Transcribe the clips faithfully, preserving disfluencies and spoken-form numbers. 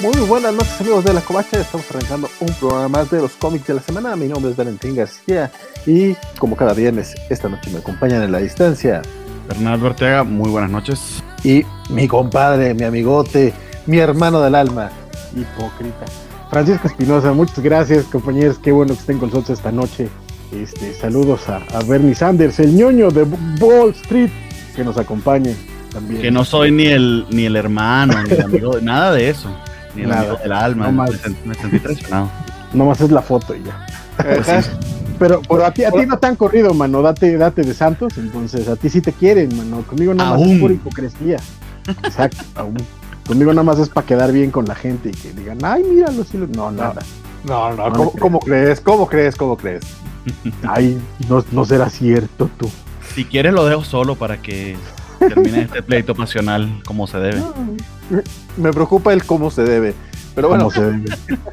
Muy buenas noches, amigos de La Covacha. Estamos arrancando un programa más de los cómics de la semana. Mi nombre es Valentín García y como cada viernes, esta noche me acompañan en la distancia Bernardo Ortega. Muy buenas noches. Y mi compadre, mi amigote, mi hermano del alma, hipócrita, Francisco Espinosa. Muchas gracias, compañeros, qué bueno que estén con nosotros esta noche. Este, saludos a, a Bernie Sanders, el ñoño de Wall Street, que nos acompañe también. Que no soy ni el ni el hermano, ni el amigo, nada de eso. Ni el Nada. amigo del alma, No me, más. sentí, me sentí traicionado. Nomás es la foto y ya. Pues sí. Pero, pero a ti, a ti no te han corrido, mano, date, date de santos, entonces a ti sí te quieren, mano. Conmigo nada más Aún. es por hipocresía. Exacto, aún. Conmigo nada más es para quedar bien con la gente y que digan, ay, míralo, sí lo... No, nada. No, no, No ¿cómo, me cómo crees? ¿Cómo crees? ¿Cómo crees? Ay, no, no será cierto tú. Si quieres lo dejo solo para que termine este pleito pasional como se debe. Me preocupa el cómo se debe. Pero bueno, ¿Cómo se debe?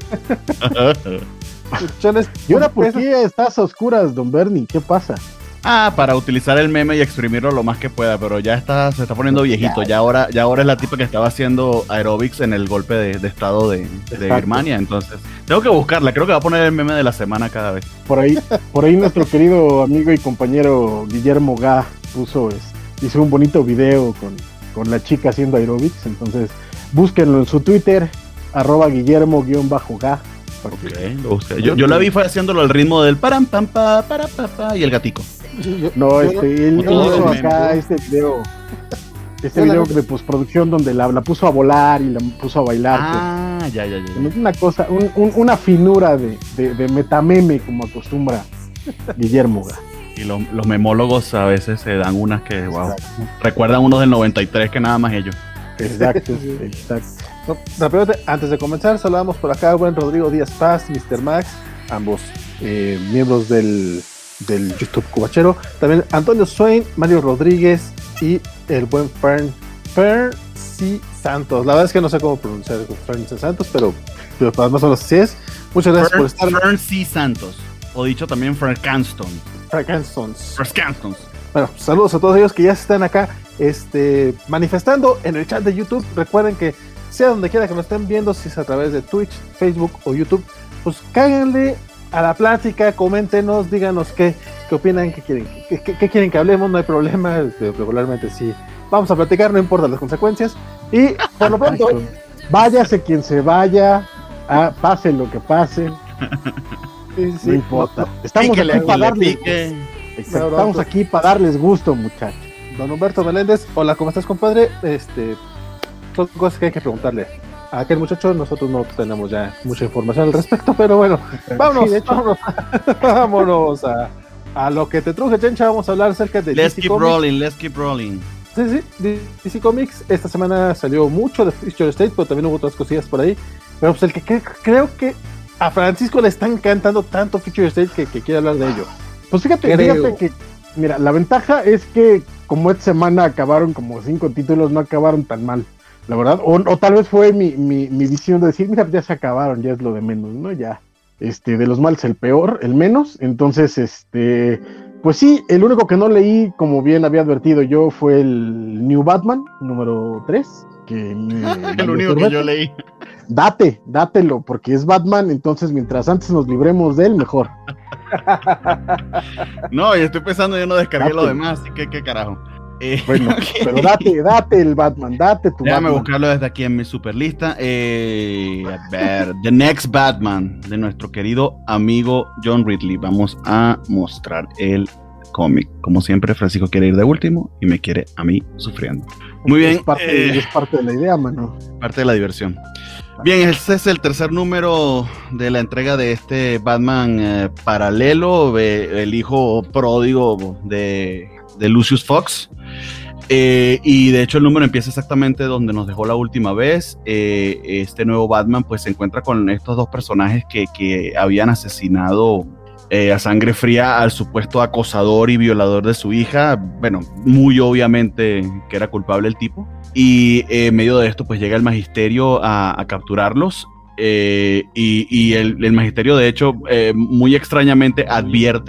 chones, ¿Y ahora por eso- qué estás a oscuras, don Bernie? ¿Qué pasa? Ah, para utilizar el meme y exprimirlo lo más que pueda, pero ya está, se está poniendo viejito. Ya ahora, ya ahora es la tipa que estaba haciendo aerobics en el golpe de, de estado de, de Exacto. Birmania. Entonces, tengo que buscarla. Creo que va a poner el meme de la semana cada vez. Por ahí, por ahí nuestro querido amigo y compañero Guillermo Gá puso, es, hizo un bonito video con, con la chica haciendo aerobics, entonces búsquenlo en su Twitter, arroba Guillermo-Gá. para que- Ok, lo busqué. Yo, yo la vi fue haciéndolo al ritmo del param pam pa para pa pa y el gatico. yo- No, yo este, él Todos hizo los acá memes. este video, este Yo la video neta- de postproducción donde la, la puso a volar y la puso a bailar. Ah, ya, ya, ya. pues. Una cosa, un- un- una finura de, de, de metameme como acostumbra Guillermo Gá. Y lo- los memólogos a veces se dan unas que, wow, recuerdan unos del noventa y tres que nada más ellos. Exacto, exacto. no, rápidamente, antes de comenzar, saludamos por acá al buen Rodrigo Díaz Paz, mister Max, ambos eh, miembros del, del YouTube Cubachero. También Antonio Swain, Mario Rodríguez y el buen Fern, Fern C. Santos. La verdad es que no sé cómo pronunciar Fern C. Santos, pero, pero para más o menos así es. Muchas gracias por estar. Fern C. Santos, o dicho también Fern Canston. Frank Hanstons. Fern Canston. Bueno, saludos a todos ellos que ya están acá este, manifestando en el chat de YouTube. Recuerden que sea donde quiera que nos estén viendo, si es a través de Twitch, Facebook o YouTube, pues cáiganle a la plática, coméntenos, díganos qué, qué opinan, qué quieren, qué, qué- qué quieren que hablemos, no hay problema, este, regularmente sí. Vamos a platicar, no importa las consecuencias. Y por lo pronto, Exacto. Váyase quien se vaya, ah, pase lo que pase, sí, sí, no importa. Estamos Píquele, aquí para le darles pique. Exacto, estamos aquí para darles gusto, muchachos. Don Humberto Meléndez, hola, ¿cómo estás, compadre? Este, son cosas que hay que preguntarle a aquel muchacho. Nosotros no tenemos ya mucha información al respecto, pero bueno, vámonos, Sí, de hecho. vámonos, vámonos a, a lo que te truje, Chencha. Vamos a hablar acerca de Let's D C keep Comics. rolling, let's keep rolling. Sí, sí, D C Comics. Esta semana salió mucho de Future State, pero también hubo otras cosillas por ahí. Pero pues el que cre- creo que a Francisco le está encantando tanto Future State que, que quiere hablar de ello. Pues fíjate, Creo. fíjate que, mira, la ventaja es que como esta semana acabaron como cinco títulos, no acabaron tan mal, la verdad. O, o tal vez fue mi, mi, mi visión de decir, mira, ya se acabaron, ya es lo de menos, ¿no? Ya, este, de los males el peor, el menos. Entonces, este, pues sí, el único que no leí, como bien había advertido yo, fue el New Batman, número tres. Que me El valió único que sorbete. yo leí. Date, dátelo, porque es Batman, entonces mientras antes nos libremos de él, mejor. No, yo estoy pensando, yo no descargué lo Date. demás, así que qué carajo. Eh, Bueno, ok. pero date, date el Batman, date tu Déjame Batman. buscarlo desde aquí en mi super lista. Eh, a ver, The Next Batman, de nuestro querido amigo John Ridley. Vamos a mostrar el cómic. Como siempre, Francisco quiere ir de último y me quiere a mí sufriendo. Muy bien, Es parte, eh, es parte de la idea, mano. parte de la diversión. Bien, este es el tercer número de la entrega de este Batman eh, paralelo, eh, el hijo pródigo de, de Lucius Fox. Eh, y de hecho el número empieza exactamente donde nos dejó la última vez. Eh, este nuevo Batman pues se encuentra con estos dos personajes que, que habían asesinado eh, a sangre fría al supuesto acosador y violador de su hija. Bueno, muy obviamente que era culpable el tipo. Y eh, en medio de esto pues llega el magisterio a, a capturarlos. Eh, y y el, el magisterio de hecho eh, muy extrañamente advierte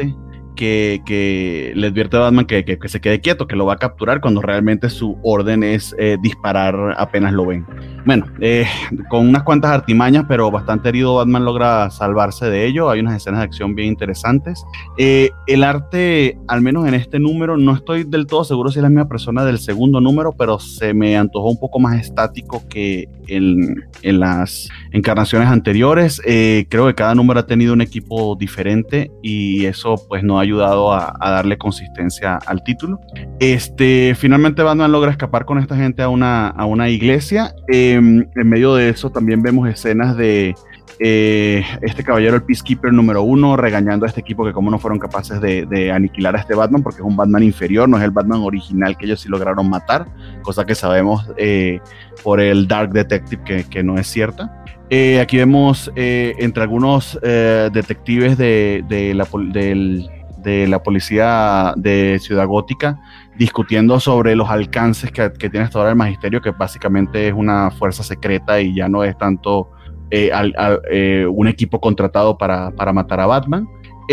que, que le advierte a Batman que, que, que se quede quieto, que lo va a capturar, cuando realmente su orden es eh, disparar apenas lo ven. Bueno, eh, con unas cuantas artimañas, pero bastante herido, Batman logra salvarse de ello. Hay unas escenas de acción bien interesantes. Eh, el arte, al menos en este número, no estoy del todo seguro si es la misma persona del segundo número, pero se me antojó un poco más estático que en, en las encarnaciones anteriores. Eh, creo que cada número ha tenido un equipo diferente y eso pues no ha ayudado a, a darle consistencia al título. Este, finalmente Batman logra escapar con esta gente a una, a una iglesia. Eh, en medio de eso también vemos escenas de eh, este caballero, el Peacekeeper número uno, regañando a este equipo que como no fueron capaces de, de aniquilar a este Batman, porque es un Batman inferior, no es el Batman original que ellos sí lograron matar, cosa que sabemos eh, por el Dark Detective que, que no es cierta. Eh, aquí vemos eh, entre algunos eh, detectives de, de, la, del, de la policía de Ciudad Gótica discutiendo sobre los alcances que, que tiene hasta ahora el Magisterio, que básicamente es una fuerza secreta y ya no es tanto eh, al, al, eh, un equipo contratado para, para matar a Batman.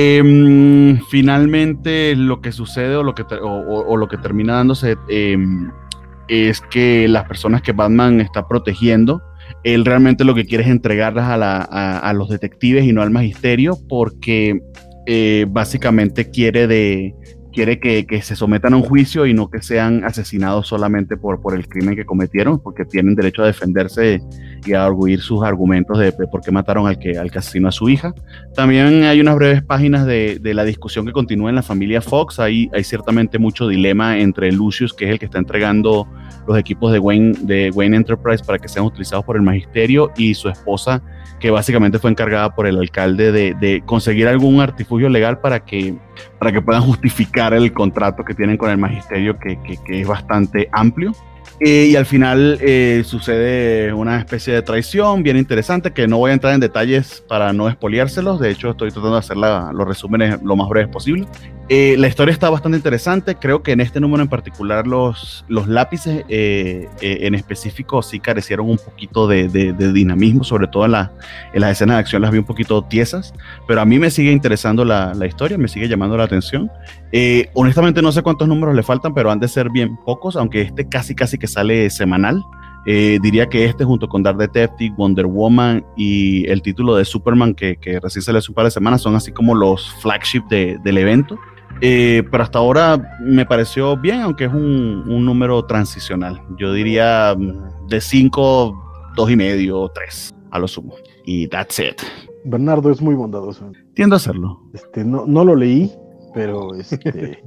Eh, finalmente lo que sucede o lo que, o, o, o lo que termina dándose eh, es que las personas que Batman está protegiendo, él realmente lo que quiere es entregarlas a, la, a, a los detectives y no al Magisterio, porque eh, básicamente quiere de quiere que, que se sometan a un juicio y no que sean asesinados solamente por, por el crimen que cometieron, porque tienen derecho a defenderse y a arguir sus argumentos de, de por qué mataron al que, al que asesinó a su hija. También hay unas breves páginas de, de la discusión que continúa en la familia Fox. Hay, hay ciertamente mucho dilema entre Lucius, que es el que está entregando los equipos de Wayne, de Wayne Enterprise para que sean utilizados por el Magisterio, y su esposa, que básicamente fue encargada por el alcalde de, de conseguir algún artifugio legal para que, para que puedan justificar el contrato que tienen con el Magisterio, que, que, que es bastante amplio. Eh, y al final eh, sucede una especie de traición bien interesante, que no voy a entrar en detalles para no espoliárselos. De hecho, estoy tratando de hacer la, los resúmenes lo más breves posible. Eh, la historia está bastante interesante. Creo que en este número en particular los, los lápices eh, eh, en específico sí carecieron un poquito de, de, de dinamismo, sobre todo en, la, en las escenas de acción las vi un poquito tiesas, pero a mí me sigue interesando la, la historia, me sigue llamando la atención. Eh, honestamente no sé cuántos números le faltan, pero han de ser bien pocos, aunque este casi casi que sale semanal. Eh, diría que este, junto con Dark Detective, Wonder Woman y el título de Superman que, que recién salió hace un par de semanas, son así como los flagship de, del evento. Eh, pero hasta ahora me pareció bien, aunque es un, un número transicional. Yo diría de cinco, dos y medio, tres a lo sumo. Y that's it. Bernardo es muy bondadoso. Tiendo a hacerlo. Este, no, no lo leí, pero este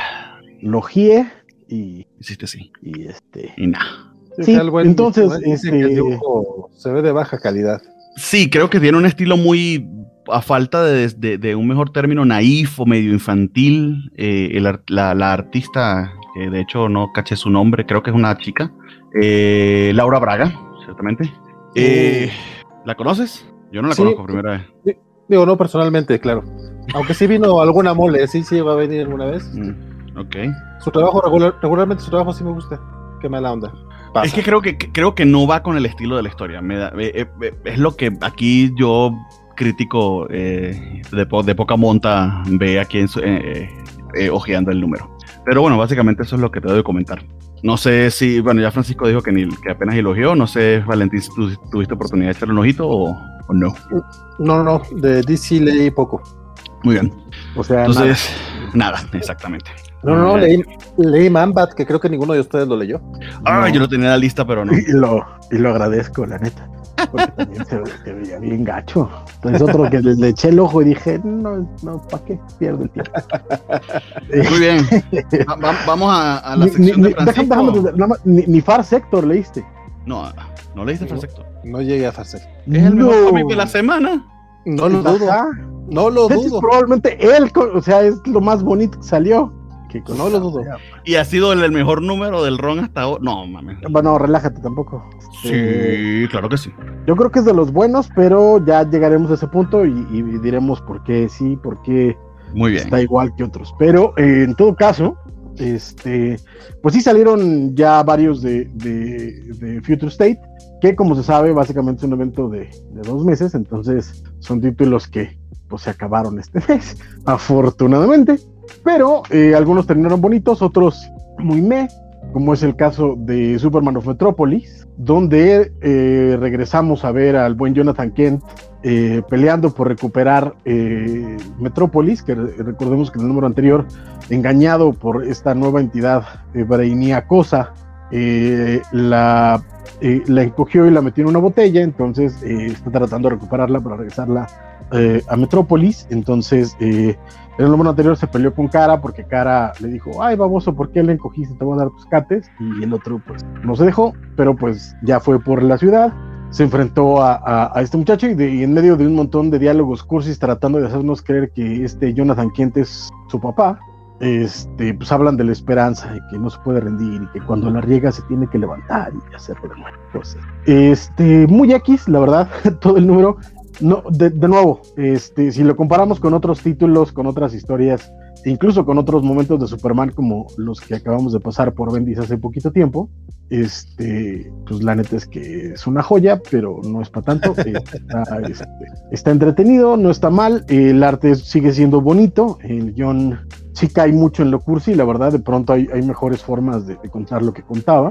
lo gié y hiciste sí. Y este y nada. Sí, entonces este... que el dibujo se ve de baja calidad. Sí, creo que tiene un estilo muy, a falta de, de, de un mejor término, naif o medio infantil. Eh, el, la, la artista, que de hecho no caché su nombre, creo que es una chica, eh, Laura Braga, ciertamente. Eh, ¿La conoces? Yo no la sí, conozco primera vez. Sí, digo, no personalmente, claro. Aunque sí vino alguna mole, sí, sí va a venir alguna vez. Mm, ok. Su trabajo, regular, regularmente su trabajo sí me gusta. Qué mala onda. Pasa. Es que creo que creo que no va con el estilo de la historia. Me da, eh, eh, es lo que aquí yo crítico eh, de, po, de poca monta ve aquí en su, eh, eh, ojeando el número. Pero bueno, básicamente eso es lo que te debo comentar. No sé si, bueno, ya Francisco dijo que, ni, que apenas elogió. No sé, Valentín, si tú tuviste oportunidad de echarle un ojito o, o no. No, no, de D C leí poco. Muy bien. O sea, entonces, nada, nada exactamente. No, no, no, leí, leí Man-Bat, que creo que ninguno de ustedes lo leyó. Ah, no. Yo lo tenía en la lista, pero no. Y lo, y lo agradezco, la neta. Porque también se, se veía bien gacho. Entonces otro que le, le eché el ojo y dije, no, no, ¿para qué pierdo el tiempo? Muy bien. Va, va, vamos a, a la sección ni, de Francisco. Déjame, déjame, ni, ni Far Sector leíste. No, no leíste Far Sector. No, no llegué a Far Sector. ¿Es el no. mejor cómic de la semana? No lo dudo. No lo dudo. Es probablemente él, o sea, es lo más bonito que salió. No lo dudo. Y ha sido el, el mejor número del Ron hasta ahora. No, mames. Bueno, relájate tampoco. Sí, eh, claro que sí. Yo creo que es de los buenos, pero ya llegaremos a ese punto y, y diremos por qué sí, por qué Muy bien. Está igual que otros. Pero eh, en todo caso, este, pues sí salieron ya varios de, de, de Future State, que como se sabe, básicamente es un evento de, de dos meses, entonces son títulos que pues se acabaron este mes, afortunadamente. Pero eh, algunos terminaron bonitos, otros muy meh, como es el caso de Superman of Metropolis, donde eh, regresamos a ver al buen Jonathan Kent eh, peleando por recuperar eh, Metrópolis, que re- recordemos que en el número anterior, engañado por esta nueva entidad eh, brainiacosa, eh, la, eh, la encogió y la metió en una botella, entonces eh, está tratando de recuperarla para regresarla eh, a Metrópolis. Entonces eh, en el número anterior se peleó con Kara porque Kara le dijo, ay baboso, ¿por qué le encogiste? Te voy a dar tus cates. Y el otro pues no se dejó, pero pues ya fue por la ciudad, se enfrentó a, a, a este muchacho y, de, y en medio de un montón de diálogos cursis tratando de hacernos creer que este Jonathan Kent es su papá, este, pues hablan de la esperanza, de que no se puede rendir y que cuando la riega se tiene que levantar y hacer cosas. Este, muy X, la verdad, todo el número. No, de, de nuevo, este, si lo comparamos con otros títulos, con otras historias, incluso con otros momentos de Superman como los que acabamos de pasar por Bendis hace poquito tiempo, este, pues la neta es que es una joya, pero no es para tanto. eh, está, este, está entretenido, no está mal, el arte sigue siendo bonito, el guión sí cae mucho en lo cursi, la verdad, de pronto hay, hay mejores formas de, de contar lo que contaba.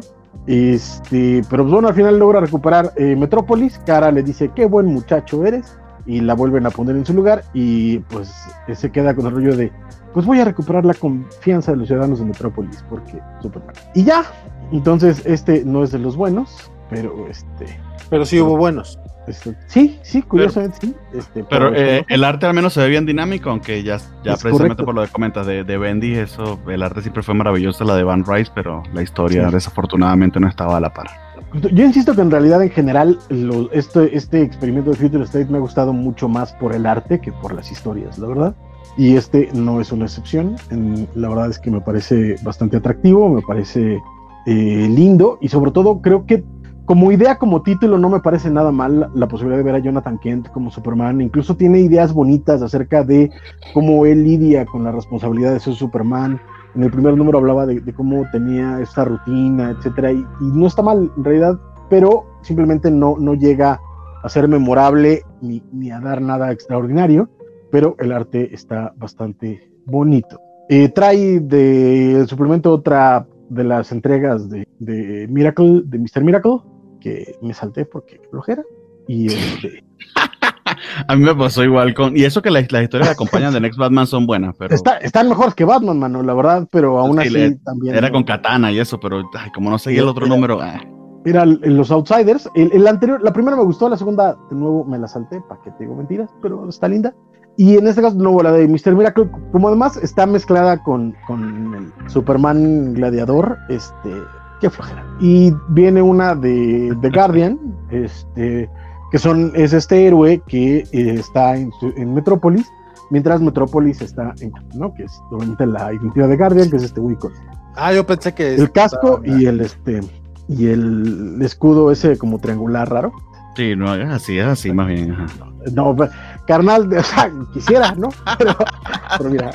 Este, pero pues bueno, al final logra recuperar eh, Metrópolis. Kara le dice qué buen muchacho eres y la vuelven a poner en su lugar y pues eh, se queda con el rollo de pues voy a recuperar la confianza de los ciudadanos de Metrópolis porque Superman. Y ya, entonces este no es de los buenos, pero este pero sí hubo buenos. Este, sí, sí, curiosamente pero, sí. Este, pero eh, el arte al menos se ve bien dinámico, aunque ya, ya precisamente correcto. Por lo que comentas de, de Bendy, eso, el arte siempre fue maravilloso, la de Van Rice, pero la historia sí. Desafortunadamente no estaba a la par. Yo insisto que en realidad en general lo, este, este experimento de Future State me ha gustado mucho más por el arte que por las historias, la verdad. Y este no es una excepción. En, la verdad es que me parece bastante atractivo, me parece eh, lindo y sobre todo creo que como idea, como título, no me parece nada mal la posibilidad de ver a Jonathan Kent como Superman. Incluso tiene ideas bonitas acerca de cómo él lidia con la responsabilidad de ser Superman. En el primer número hablaba de, de cómo tenía esta rutina, etcétera, y, y no está mal en realidad, pero simplemente no, no llega a ser memorable ni, ni a dar nada extraordinario, pero el arte está bastante bonito. Eh, trae de suplemento otra de las entregas de, de Miracle, de mister Miracle, que me salté porque flojera, y este... A mí me pasó igual con... Y eso que las la historias que acompañan de Next Batman son buenas, pero... Está, están mejores que Batman, mano, la verdad, pero aún sí, así le, también... Era ¿no? con Katana y eso, pero ay, como no seguía el otro era, número... Ah. Era los Outsiders, el, el anterior, la primera me gustó, la segunda de nuevo me la salté, para que te digo mentiras, pero está linda. Y en este caso, de nuevo, la de mister Miracle, como además está mezclada con, con el Superman Gladiador, este... qué flojera. Y viene una de The Guardian, este... que son, es este héroe que eh, está en, en Metrópolis, mientras Metrópolis está en, ¿no? Que es obviamente la identidad de Guardian, que es este güey con ah, yo pensé que el casco estaba... y el este y el escudo ese como triangular raro. Sí, no, es así, es así más bien. Ajá. No, carnal, o sea, quisiera, ¿no? Pero, pero mira,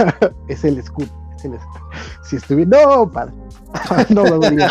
es el escudo, es el escudo. Si estuviera, no, padre, no me voy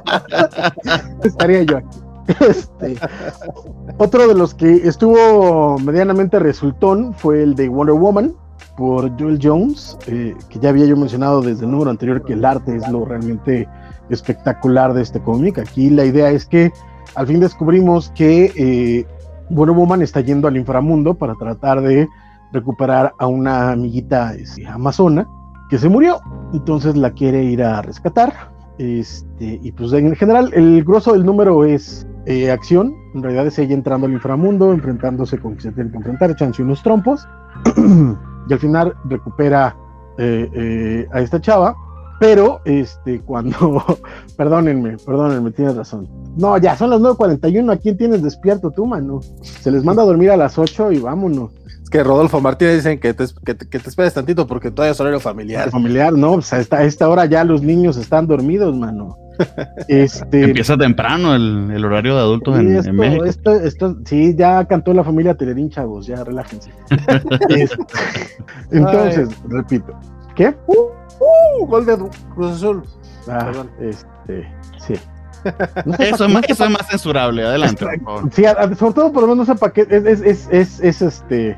a... estaría yo aquí. Este, otro de los que estuvo medianamente resultón fue el de Wonder Woman por Joel Jones, eh, que ya había yo mencionado desde el número anterior que el arte es lo realmente espectacular de este cómic. Aquí la idea es que al fin descubrimos que eh, Wonder Woman está yendo al inframundo para tratar de recuperar a una amiguita este, amazona que se murió, entonces la quiere ir a rescatar. Este, y pues en general el grueso del número es eh, acción, en realidad es ella entrando al inframundo, enfrentándose con que se tiene que enfrentar, echándose unos trompos y al final recupera eh, eh, a esta chava, pero este cuando perdónenme, perdónenme, tienes razón, no, ya son las nueve cuarenta y uno, ¿a quién tienes despierto tú, mano? Se les manda a dormir a las ocho y vámonos. Que Rodolfo Martínez dicen que te, que, te, que te esperes tantito porque todavía es horario familiar. Familiar, no, pues a esta, a esta hora ya los niños están dormidos, mano. Este... Empieza temprano el, el horario de adultos sí, en, esto, en México. Esto, esto, sí, ya cantó la familia Telerín, chavos, ya relájense. este, entonces, ay. repito, ¿qué? Uh, uh, gol de Cruz Azul. Ah, Perdón. este, sí. No sé eso, es más, eso es más censurable, adelante, por favor. Sí, sobre todo por lo menos no sé para qué, es, es, es, es, es este...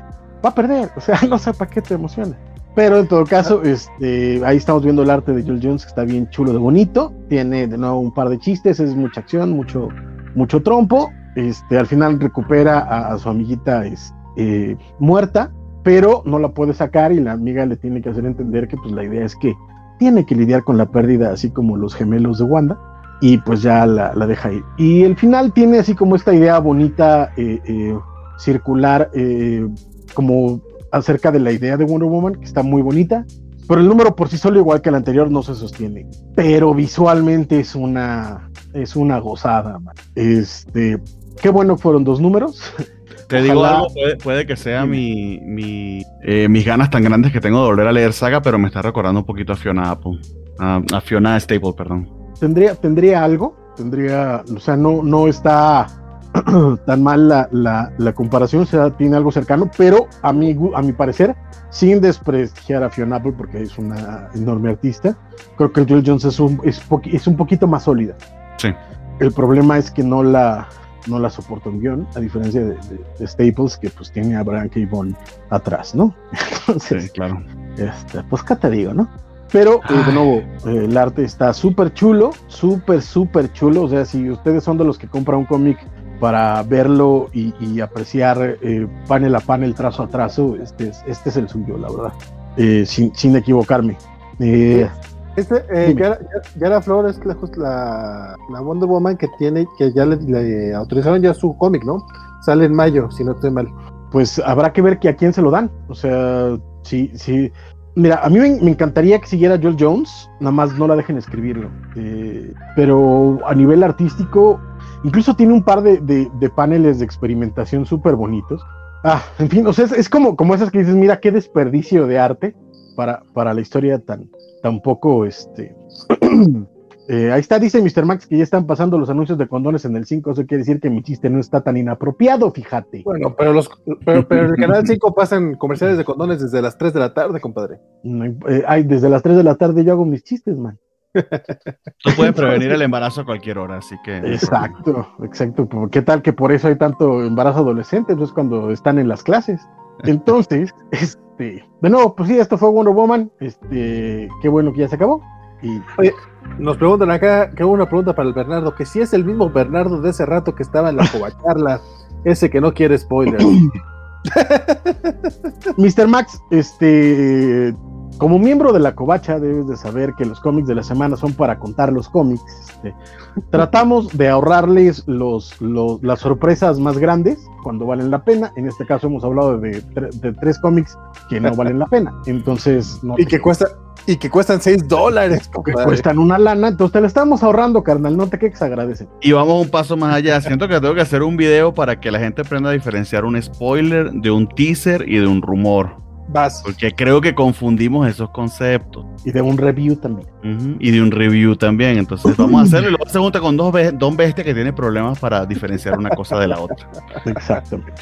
va a perder, o sea, no sé para qué te emociona. Pero en todo caso, este, ahí estamos viendo el arte de Joel Jones, que está bien chulo de bonito, tiene de nuevo un par de chistes, es mucha acción, mucho, mucho trompo, este, al final recupera a, a su amiguita es, eh, muerta, pero no la puede sacar y la amiga le tiene que hacer entender que pues la idea es que tiene que lidiar con la pérdida, así como los gemelos de Wanda, y pues ya la, la deja ir. Y el final tiene así como esta idea bonita, eh, eh, circular, eh, como acerca de la idea de Wonder Woman, que está muy bonita, pero el número por sí solo, igual que el anterior, no se sostiene, pero visualmente es una es una gozada, man. Este, qué bueno fueron dos números. Te Ojalá... digo algo, puede, puede que sea mi, mi eh, mis ganas tan grandes que tengo de volver a leer Saga, pero me está recordando un poquito a Fiona Apple, a, a Fiona Staple, perdón. Tendría, tendría algo, tendría, o sea, no, no está tan mal la, la, la comparación, o sea, tiene algo cercano, pero a mi, a mi parecer, sin desprestigiar a Fiona Apple, porque es una enorme artista, creo que Joel Jones es un, es, poqu- es un poquito más sólida. Sí. El problema es que no la, no la soporta un guión, a diferencia de, de, de Staples, que pues tiene a Brian K. Vaughan atrás, ¿no? Entonces, sí, claro. Este, pues qué te digo, ¿no? Pero, eh, de nuevo, eh, el arte está súper chulo, súper, súper chulo. O sea, si ustedes son de los que compran un cómic para verlo y, y apreciar eh, panel a panel, trazo a trazo, este es, este es el suyo, la verdad. Eh, sin, sin equivocarme. Eh, este, eh, Yara, Yara Flores es la, la, la Wonder Woman que tiene, que ya le, le autorizaron ya su cómic, ¿no? Sale en mayo, si no estoy mal. Pues habrá que ver que a quién se lo dan. O sea, sí, sí. Mira, a mí me, me encantaría que siguiera Joel Jones, nada más no la dejen escribirlo. Eh, pero a nivel artístico, incluso tiene un par de, de, de paneles de experimentación súper bonitos. Ah, en fin, o sea, es, es como, como esas que dices, mira, qué desperdicio de arte para, para la historia tan, tan poco, este... eh, ahí está, dice mister Max, que ya están pasando los anuncios de condones en el cinco, eso quiere decir que mi chiste no está tan inapropiado, fíjate. Bueno, pero los pero, pero en el canal cinco pasan comerciales de condones desde las tres de la tarde, compadre. No, eh, ay, desde las tres de la tarde yo hago mis chistes, man. Tú puedes prevenir el embarazo a cualquier hora, así que... Exacto, exacto. ¿Qué tal que por eso hay tanto embarazo adolescente? Pues cuando están en las clases. Entonces, este, de nuevo, pues sí, esto fue Wonder Woman. Este, qué bueno que ya se acabó. Y... Oye, nos preguntan acá, que una pregunta para el Bernardo, que si es el mismo Bernardo de ese rato que estaba en la covacharla, ese que no quiere spoilers. mister Max, este... como miembro de la covacha debes de saber que los cómics de la semana son para contar los cómics. Este, tratamos de ahorrarles los, los, las sorpresas más grandes cuando valen la pena. En este caso hemos hablado de, de, de tres cómics que no valen la pena. Entonces, no y que cuesta y que cuestan seis dólares. Que cuestan una lana. Entonces te la estamos ahorrando, carnal. No te quedes agradece. Y vamos un paso más allá. Siento que tengo que hacer un video para que la gente aprenda a diferenciar un spoiler de un teaser y de un rumor. Vas. Porque creo que confundimos esos conceptos. Y de un review también. Uh-huh. Y de un review también. Entonces vamos a hacerlo y luego se junta con dos, be- dos bestias que tienen problemas para diferenciar una cosa de la otra. Exactamente.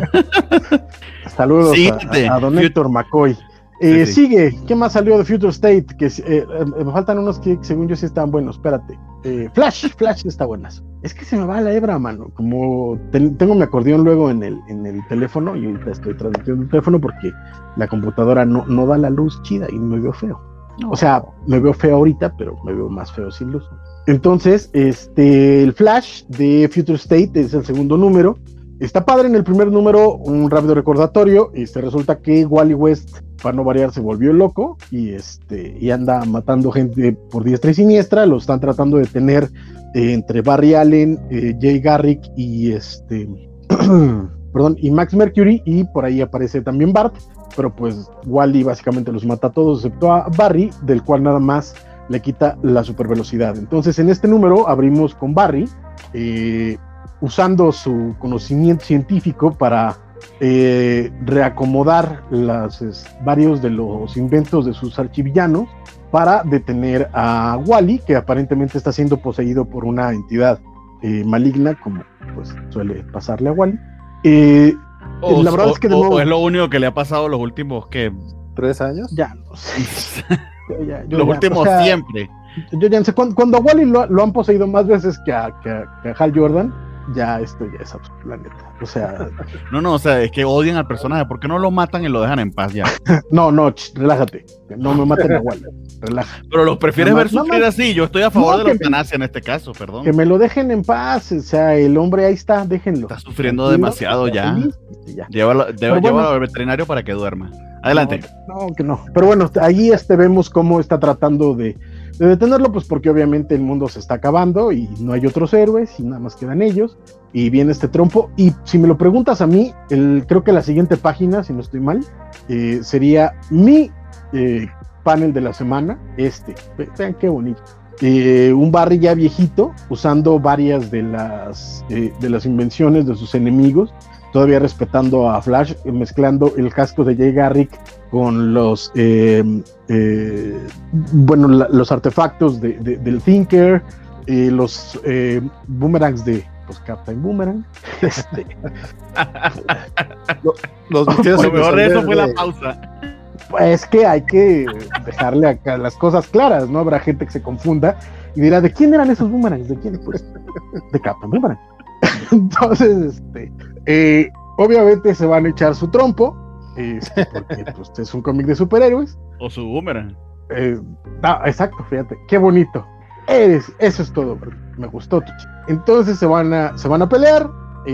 Saludos Síguete. a, a don Héctor McCoy. Eh, Sí, sí. Sigue, ¿qué más salió de Future State? Que eh, eh, me faltan unos que según yo sí están buenos, espérate. Eh, Flash, Flash está buenas. Es que se me va la hebra, mano. Como ten, tengo mi acordeón luego en el, en el teléfono y ahorita estoy transmitiendo el teléfono porque la computadora no, no da la luz chida y me veo feo. O sea, me veo feo ahorita, pero me veo más feo sin luz. Entonces, este, el Flash de Future State es el segundo número. Está padre en el primer número, un rápido recordatorio. Este, resulta que Wally West, para no variar, se volvió loco y, este, y anda matando gente por diestra y siniestra. Lo están tratando de detener eh, entre Barry Allen, eh, Jay Garrick y este, perdón, y Max Mercury, y por ahí aparece también Bart, pero pues Wally básicamente los mata a todos excepto a Barry, del cual nada más le quita la supervelocidad. Entonces en este número abrimos con Barry, eh, usando su conocimiento científico para eh, reacomodar las, es, varios de los inventos de sus archivillanos para detener a Wally, que aparentemente está siendo poseído por una entidad eh, maligna, como pues suele pasarle a Wally. Eh, o, la verdad o, es que de o, nuevo, o es lo único que le ha pasado los últimos que ¿Tres años? ya no sé. Yo ya, yo los ya, últimos o sea, siempre. Yo ya no sé, cuando, cuando a Wally lo, lo han poseído más veces que a, que, a, que a Hal Jordan, ya esto ya es absurdo, la neta. O sea, no, no, o sea, es que odian al personaje. ¿Por qué no lo matan y lo dejan en paz ya? no, no, ch, relájate. No me maten a Wally. Relájate. Pero los prefieres no, ver no, sufrir no, así. Yo estoy a favor no, de la que eutanasia en este caso, perdón. Que me lo dejen en paz. O sea, el hombre ahí está, déjenlo. Está sufriendo demasiado ya. Feliz, ya. Llévalo, de, llévalo bueno, al veterinario para que duerma. Adelante. No, no, que no. Pero bueno, ahí este, vemos cómo está tratando de, de detenerlo, pues porque obviamente el mundo se está acabando y no hay otros héroes y nada más quedan ellos. Y viene este trompo. Y si me lo preguntas a mí, el, creo que la siguiente página, si no estoy mal, eh, sería mi eh, panel de la semana. Este. Vean qué bonito. Eh, un Barry ya viejito, usando varias de las, eh, de las invenciones de sus enemigos, todavía respetando a Flash, eh, mezclando el casco de Jay Garrick con los eh, eh, bueno, la, los artefactos de, de, del Thinker, eh, los eh, boomerangs de pues, Captain Boomerang. Este, los, los lo mejor de eso fue de... la pausa. Pues que hay que dejarle acá las cosas claras, ¿no? Habrá gente que se confunda y dirá, ¿de quién eran esos boomerangs? ¿De quién? Pues de Captain Boomerang. Entonces, este, eh, obviamente se van a echar su trompo, este, porque pues, es un cómic de superhéroes. O su boomerang. Eh, ah, exacto, fíjate, qué bonito. Eres, eso es todo, bro. Me gustó tu chico. Entonces se van a, se van a pelear.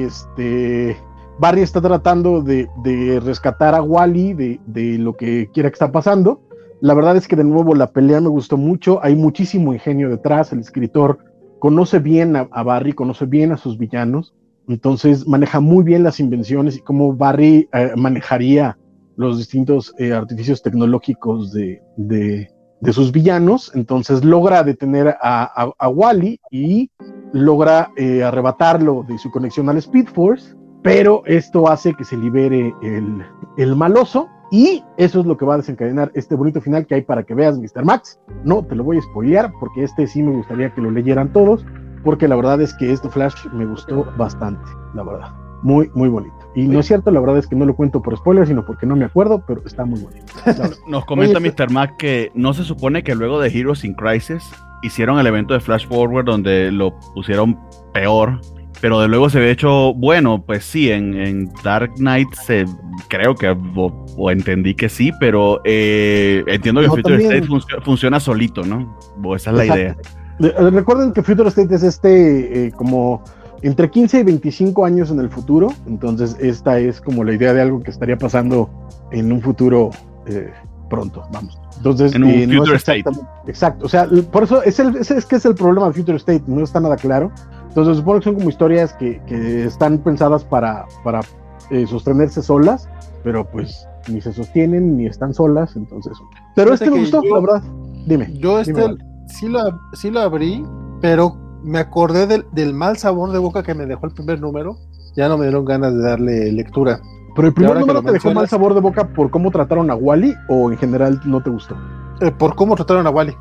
Este, Barry está tratando de, de rescatar a Wally de, de lo que quiera que está pasando. La verdad es que de nuevo la pelea me gustó mucho. Hay muchísimo ingenio detrás. El escritor conoce bien a, a Barry, conoce bien a sus villanos. Entonces maneja muy bien las invenciones y cómo Barry eh, manejaría los distintos eh, artificios tecnológicos de, de, de sus villanos. Entonces logra detener a, a, a Wally y logra eh, arrebatarlo de su conexión al Speed Force, pero esto hace que se libere el, el maloso y eso es lo que va a desencadenar este bonito final que hay para que veas, mister Max. No te lo voy a spoilear porque este sí me gustaría que lo leyeran todos, porque la verdad es que este Flash me gustó bastante, la verdad. Muy, muy bonito. Y no es cierto, la verdad es que no lo cuento por spoiler, sino porque no me acuerdo, pero está muy bonito. Nos comenta Oye, mister Mac que no se supone que luego de Heroes in Crisis hicieron el evento de Flash Forward donde lo pusieron peor, pero de luego se ve hecho bueno. Pues sí, en, en Dark Knight se, creo que, o, o entendí que sí, pero eh, entiendo que no, Future también. State fun- funciona solito, ¿no? O esa es la Exacto. idea. Recuerden que Future State es este, eh, como entre quince y veinticinco años en el futuro, entonces esta es como la idea de algo que estaría pasando en un futuro eh, pronto, vamos. Entonces, en un eh, Future no State. Exacto, o sea, por eso es, el, es, es que es el problema de Future State, no está nada claro. Entonces supongo que son como historias que, que están pensadas para, para eh, sostenerse solas, pero pues ni se sostienen ni están solas, entonces. Pero Fíjate este me gustó, yo, la verdad. Dime. Yo este dime, sí lo, sí lo abrí, pero me acordé del, del mal sabor de boca que me dejó el primer número. Ya no me dieron ganas de darle lectura. ¿Pero el primer número te dejó mal sabor de boca por cómo trataron a Wally o en general no te gustó? Eh, por cómo trataron a Wally.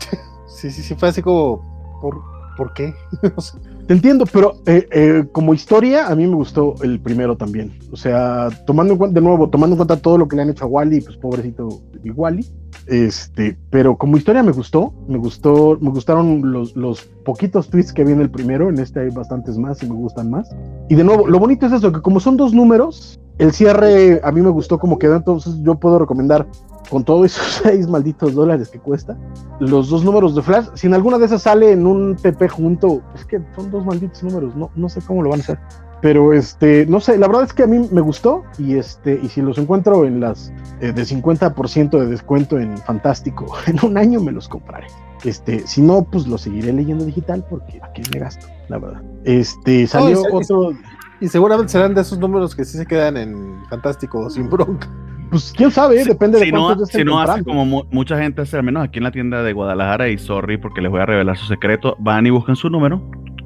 sí, sí, sí, fue así como... ¿Por, ¿por qué? No sé. Te entiendo, pero eh, eh, como historia a mí me gustó el primero también. O sea, tomando en cuenta, de nuevo, tomando en cuenta todo lo que le han hecho a Wally, pues pobrecito de Wally. Este, pero como historia me gustó, me gustó, me gustaron los, los poquitos tweets que vi en el primero. En este hay bastantes más y me gustan más. Y de nuevo, lo bonito es eso, que como son dos números, el cierre a mí me gustó como quedó, entonces yo puedo recomendar con todos esos seis malditos dólares que cuesta, los dos números de Flash. Si en alguna de esas sale en un T P junto, es que son dos malditos números, no, no sé cómo lo van a hacer, pero este, no sé, la verdad es que a mí me gustó, y este, y si los encuentro en las eh, de cincuenta por ciento de descuento en Fantástico, en un año me los compraré. Este, si no, pues lo seguiré leyendo digital, porque aquí me gasto, la verdad. Este, salió oh, otro... Y seguramente serán de esos números que sí se quedan en Fantástico sin bronca. Pues quién sabe, si, depende si de cuántos no, estén si no comprando. hace como mu- mucha gente hace, al menos aquí en la tienda de Guadalajara, y sorry porque les voy a revelar su secreto, van y buscan su número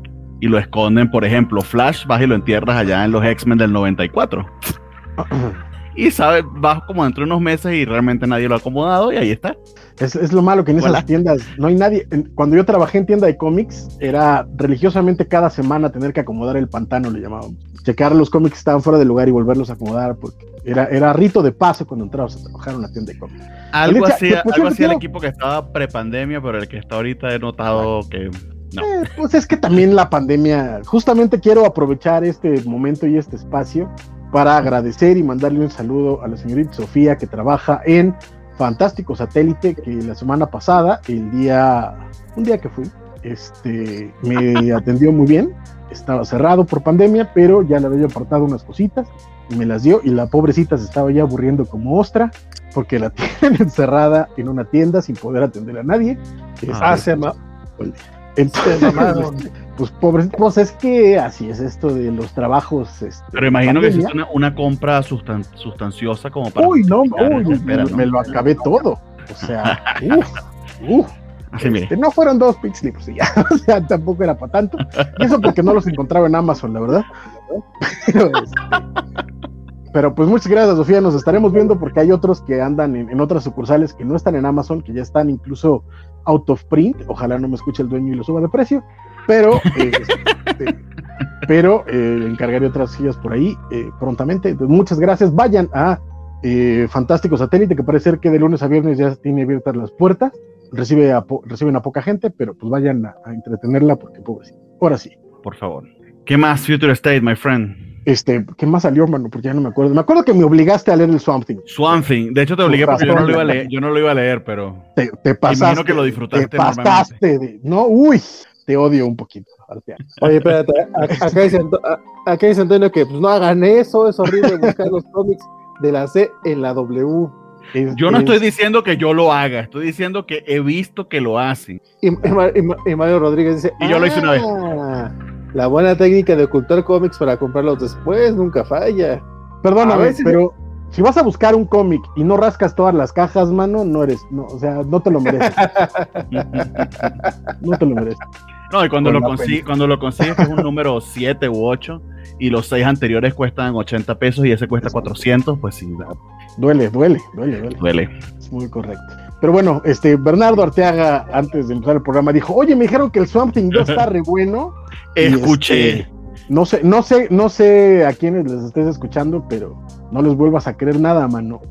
y lo esconden. Por ejemplo, Flash, vas y lo entierras allá en los X-Men del noventa y cuatro y sabes, vas como dentro de unos meses y realmente nadie lo ha acomodado y ahí está. Es, es lo malo que en esas Hola. tiendas no hay nadie. En, cuando yo trabajé en tienda de cómics, era religiosamente cada semana tener que acomodar el pantano, le llamábamos. Checar los cómics que estaban fuera del lugar y volverlos a acomodar, porque era, era rito de paso cuando entrabas a trabajar en una tienda de cómics. Algo Alicia, así, pues, algo así el quiero... equipo que estaba prepandemia, pero el que está ahorita he notado que No. Eh, pues es que también la pandemia, justamente quiero aprovechar este momento y este espacio para agradecer y mandarle un saludo a la señorita Sofía, que trabaja en Fantástico Satélite, que la semana pasada, el día, un día que fui, este, me atendió muy bien. Estaba cerrado por pandemia, pero ya le había apartado unas cositas y me las dio, y la pobrecita se estaba ya aburriendo como ostra, porque la tienen encerrada en una tienda sin poder atender a nadie. Este, Ah, se llama. Entonces, pues pobrecita, pues es que así es esto de los trabajos. Este, Pero imagino pandemia. que es una, una compra sustan sustanciosa como para... Uy, no, uy, espera, me, ¿no? me lo acabé todo. O sea, uff, uff. Así, mire. Este, no fueron dos pixelips y ya, o sea, tampoco era para tanto. Y eso porque no los encontraba en Amazon, la verdad. Pero, este, pero pues muchas gracias, Sofía. Nos estaremos viendo porque hay otros que andan en, en otras sucursales que no están en Amazon, que ya están incluso out of print. Ojalá no me escuche el dueño y lo suba de precio. Pero, eh, este, pero eh, encargaré otras sillas por ahí eh, prontamente. Entonces, muchas gracias. Vayan a eh, Fantástico Satélite, que parece ser que de lunes a viernes ya tiene abiertas las puertas. Recibe a po reciben a poca gente, pero pues vayan a, a entretenerla porque pobrecita. Ahora sí. Por favor. ¿Qué más, Future State, my friend? Este, ¿qué más salió, mano? Porque ya no me acuerdo. Me acuerdo que me obligaste a leer el Swamp Thing. Swamp Thing. De hecho, te obligué porque yo no lo iba a leer, yo no lo iba a leer, pero Te, te pasaste. imagino que lo disfrutaste Te pasaste de, no, uy, te odio un poquito. Oye, espérate, a- acá dice, Anto- a- acá dice Antonio que pues no hagan eso, es horrible buscar los cómics de la C en la W. Es, yo no es, estoy diciendo que yo lo haga, estoy diciendo que he visto que lo hacen. Y, y, y- y Mario Rodríguez dice, Y yo lo hice una vez. "Ah, la buena técnica de ocultar cómics para comprarlos después nunca falla." Perdóname, A veces- pero si vas a buscar un cómic y no rascas todas las cajas, mano, no eres, no, o sea, no te lo mereces. No te lo mereces. No, y cuando Con lo, la consi pena. cuando lo consigues que es un número siete u ocho y los seis anteriores cuestan ochenta pesos y ese cuesta cuatrocientos, pues sí, da- Duele, duele, duele, duele. duele. Es muy correcto. Pero bueno, este Bernardo Arteaga, antes de empezar el programa, dijo: oye, me dijeron que el Swamp Thing dos está re bueno. Y, Escuché. este, no sé, no sé, no sé a quiénes les estés escuchando, pero no les vuelvas a creer nada, mano.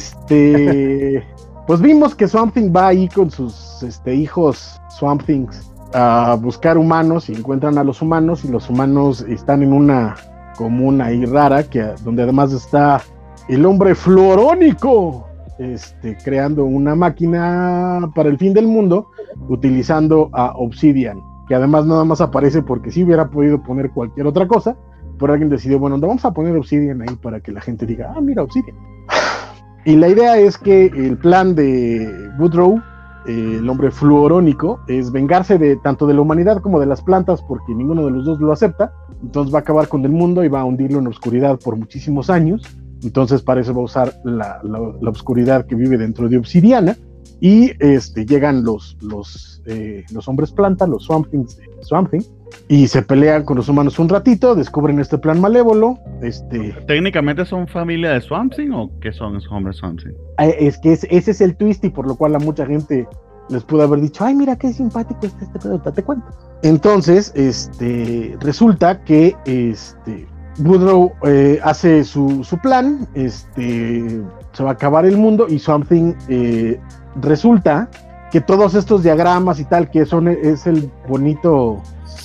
Este, pues vimos que Swamp Thing va ahí con sus este, hijos Swamp Things a buscar humanos, y encuentran a los humanos, y los humanos están en una comuna ahí rara, que, donde además está el hombre fluorónico, este, creando una máquina para el fin del mundo, utilizando a Obsidian, que además nada más aparece porque si hubiera podido poner cualquier otra cosa, pero alguien decidió, bueno, vamos a poner Obsidian ahí para que la gente diga, ah, mira, Obsidian. Y la idea es que el plan de Woodrow, eh, el hombre fluorónico, es vengarse de tanto de la humanidad como de las plantas, porque ninguno de los dos lo acepta. Entonces va a acabar con el mundo y va a hundirlo en oscuridad por muchísimos años. Entonces para eso va a usar la, la, la oscuridad que vive dentro de Obsidiana. Y este, llegan los, los, eh, los hombres planta, los Swamp Things, Swamp Thing, y se pelean con los humanos un ratito, descubren este plan malévolo. Este, ¿Técnicamente son familia de Swamp Thing o qué son esos hombres Swamp Thing? eh, es que es, ese es el twist, y por lo cual a mucha gente les pudo haber dicho, ay, mira qué simpático está este pedo, te cuento. Entonces, este, resulta que este, Woodrow eh, hace su, su plan, este, se va a acabar el mundo, y Swamp Thing, eh, resulta que todos estos diagramas y tal, que son, es el bonito,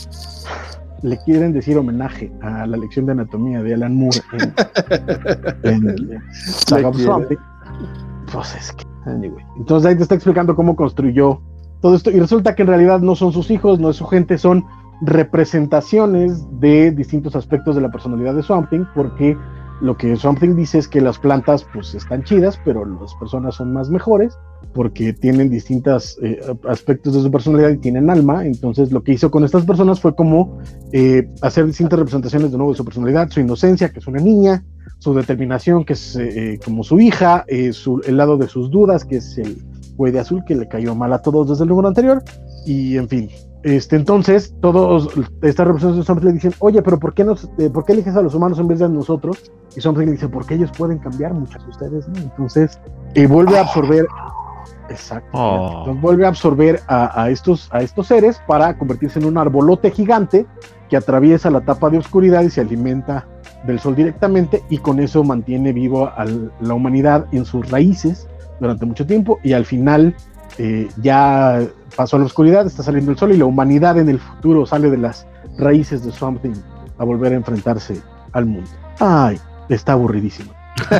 le quieren decir homenaje a la lección de anatomía de Alan Moore en, en el Saga of Swamp Thing. Pues es que, anyway. Entonces ahí te está explicando cómo construyó todo esto, y resulta que en realidad no son sus hijos, no es su gente, son representaciones de distintos aspectos de la personalidad de Swamp Thing, porque lo que Swamp Thing dice es que las plantas pues están chidas, pero las personas son más mejores, porque tienen distintos eh, aspectos de su personalidad y tienen alma. Entonces lo que hizo con estas personas fue como eh, hacer distintas representaciones de nuevo de su personalidad, su inocencia, que es una niña, su determinación, que es eh, como su hija, eh, su, el lado de sus dudas, que es el güey de azul que le cayó mal a todos desde el número anterior, y en fin. Este, entonces, todos estas representaciones de Swamp Thing le dicen, oye, pero ¿por qué, nos, eh, ¿por qué eliges a los humanos en vez de a nosotros? Y Swamp Thing le dice, porque ellos pueden cambiar, muchos de ustedes, ¿no? Entonces, eh, vuelve a absorber, exacto, Oh. entonces vuelve a absorber a, a, estos, a estos seres para convertirse en un arbolote gigante que atraviesa la tapa de oscuridad y se alimenta del sol directamente, y con eso mantiene vivo a la humanidad en sus raíces durante mucho tiempo, y al final, eh, ya pasó a la oscuridad, está saliendo el sol y la humanidad en el futuro sale de las raíces de Swamp Thing a volver a enfrentarse al mundo. Ay, está aburridísimo.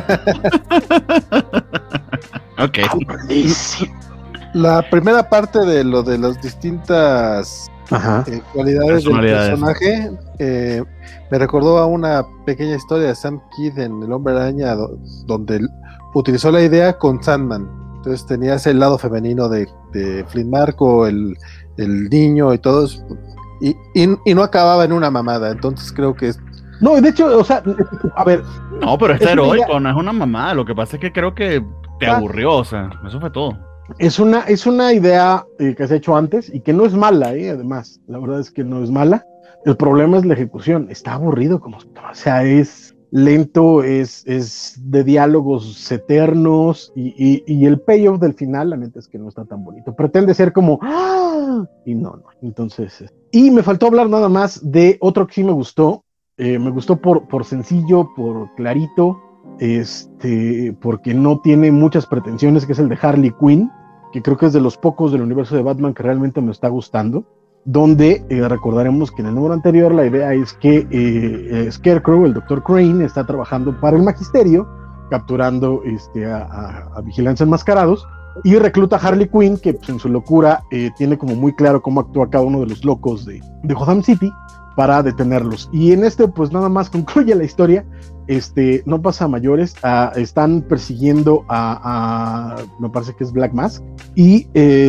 Ok. Aburridísimo. La primera parte de lo de las distintas eh, cualidades del personaje eh, me recordó a una pequeña historia de Sam Kidd en El Hombre Araña, do, donde utilizó la idea con Sandman. Entonces tenías el lado femenino de, de Flynn Marko, el, el niño y todo eso, y, y, y no acababa en una mamada. Entonces creo que es... No, de hecho, o sea, a ver... No, pero está heroico, no es una mamada. Lo que pasa es que creo que te ah, aburrió, o sea, eso fue todo. Es una, es una idea eh, que se ha hecho antes y que no es mala, eh, además. La verdad es que no es mala. El problema es la ejecución. Está aburrido, como, o sea, es lento, es, es de diálogos eternos y, y, y el payoff del final, la neta es que no está tan bonito. Pretende ser como ¡ah! Y no, no. Entonces, y me faltó hablar nada más de otro que sí me gustó. Eh, me gustó por, por sencillo, por clarito, este, porque no tiene muchas pretensiones, que es el de Harley Quinn, que creo que es de los pocos del universo de Batman que realmente me está gustando, donde eh, recordaremos que en el número anterior la idea es que eh, Scarecrow, el doctor Crane, está trabajando para el Magisterio, capturando este, a, a, a vigilantes enmascarados, y recluta a Harley Quinn, que pues, en su locura eh, tiene como muy claro cómo actúa cada uno de los locos de, de Gotham City, para detenerlos. Y en este, pues nada más concluye la historia, este, no pasa a mayores, uh, están persiguiendo a, a, me parece que es Black Mask, y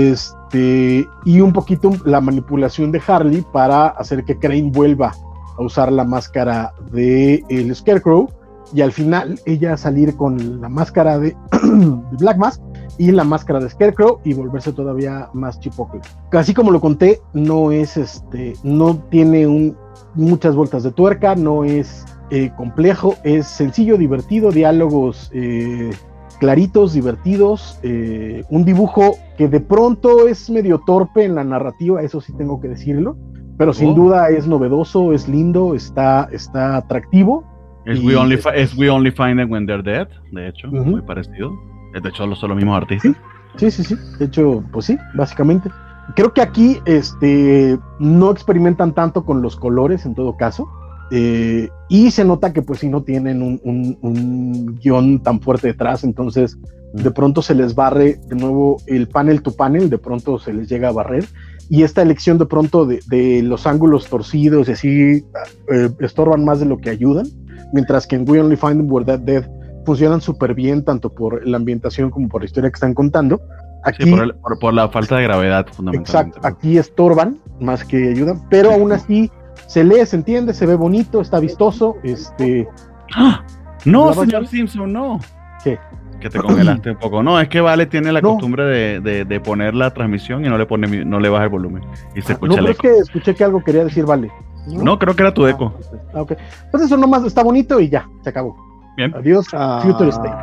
este, y un poquito la manipulación de Harley para hacer que Crane vuelva a usar la máscara de el Scarecrow, y al final ella salir con la máscara de, de Black Mask y la máscara de Scarecrow y volverse todavía más chipocle. Así como lo conté, no es este, no tiene un, muchas vueltas de tuerca, no es eh, complejo, es sencillo, divertido, diálogos eh, claritos, divertidos, eh, un dibujo que de pronto es medio torpe en la narrativa, eso sí tengo que decirlo, pero sin oh. duda es novedoso, es lindo, está, está atractivo. Es we, only fi- es we Only Find Them When They're Dead, de hecho, uh-huh. muy parecido. De hecho, son los mismos artistas. Sí, sí, sí, sí. De hecho, pues sí, básicamente. Creo que aquí este, no experimentan tanto con los colores, en todo caso. Eh, y se nota que, pues, sí, no tienen un, un, un guión tan fuerte detrás. Entonces, de pronto se les barre de nuevo el panel to panel, de pronto se les llega a barrer. Y esta elección, de pronto, de, de los ángulos torcidos y así, eh, estorban más de lo que ayudan. Mientras que en We Only Find Them When They're Dead funcionan súper bien, tanto por la ambientación como por la historia que están contando. Aquí, sí, por, el, por, por la falta de gravedad, fundamentalmente. Exacto, aquí estorban más que ayudan, pero sí. Aún así se lee, se entiende, se ve bonito, está vistoso. Este... ¡Ah! No, señor Simpson, no. ¿Qué? Que te congelaste un poco. No, es que Vale tiene la no. costumbre de, de, de poner la transmisión y no le pone, no le baja el volumen. Y se escucha no, el pero eco. Es que escuché que algo quería decir Vale. No, no creo que era tu eco. Ah, ok. Pues eso nomás está bonito y ya, se acabó. Bien. Adiós, ah, Future State.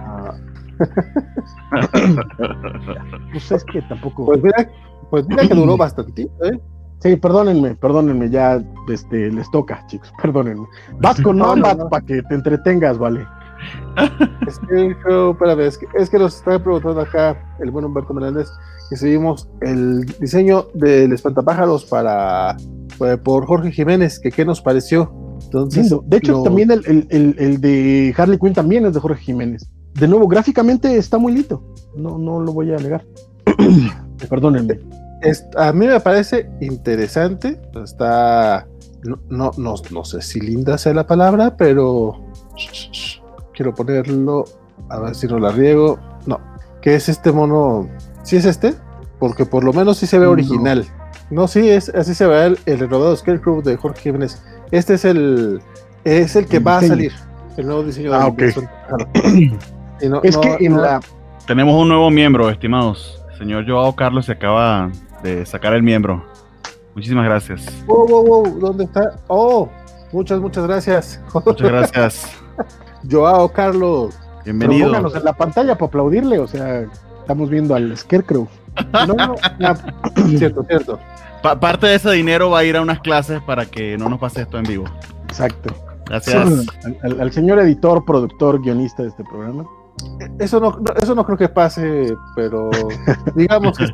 Pues es que tampoco. Pues mira, pues mira que duró bastante, ¿eh? Sí, perdónenme, perdónenme, ya este, les toca, chicos, perdónenme. Vas con no, Nomad no, no. para que te entretengas, Vale. Es que, oh, espérame, es que, es que nos está preguntando acá el buen Humberto Meléndez que si vimos el diseño del espantapájaros para, para por Jorge Jiménez, que qué nos pareció. Entonces, de hecho, lo... también el, el, el, el de Harley Quinn también es de Jorge Jiménez. De nuevo, gráficamente está muy lindo. No, no lo voy a negar. Perdónenme. Es, a mí me parece interesante. Está. No, no, no, no sé si linda sea la palabra, pero. Quiero ponerlo. A ver si no la riego. No. ¿Qué es este mono? ¿Sí es este? Porque por lo menos sí se ve original. No, no sí, es, así se ve el, el renovado Scarecrow de Jorge Jiménez. Este es el. Es el que el va diseño. a salir. El nuevo diseño ah, de okay. Y no, es no, que en no, la... Tenemos un nuevo miembro, estimados. El señor Joao Carlos se acaba de sacar el miembro. Muchísimas gracias. Wow, wow, wow, ¿dónde está? Oh, muchas, muchas gracias. Muchas gracias. Joao Carlos. Bienvenido. Pero pónganos en la pantalla para aplaudirle, o sea, estamos viendo al Scarecrow. No, no, no. Cierto, cierto. Pa- parte de ese dinero va a ir a unas clases para que no nos pase esto en vivo. Exacto. Gracias. Al, al, al señor editor, productor, guionista de este programa. Eso no, no, eso no creo que pase, pero digamos que sí.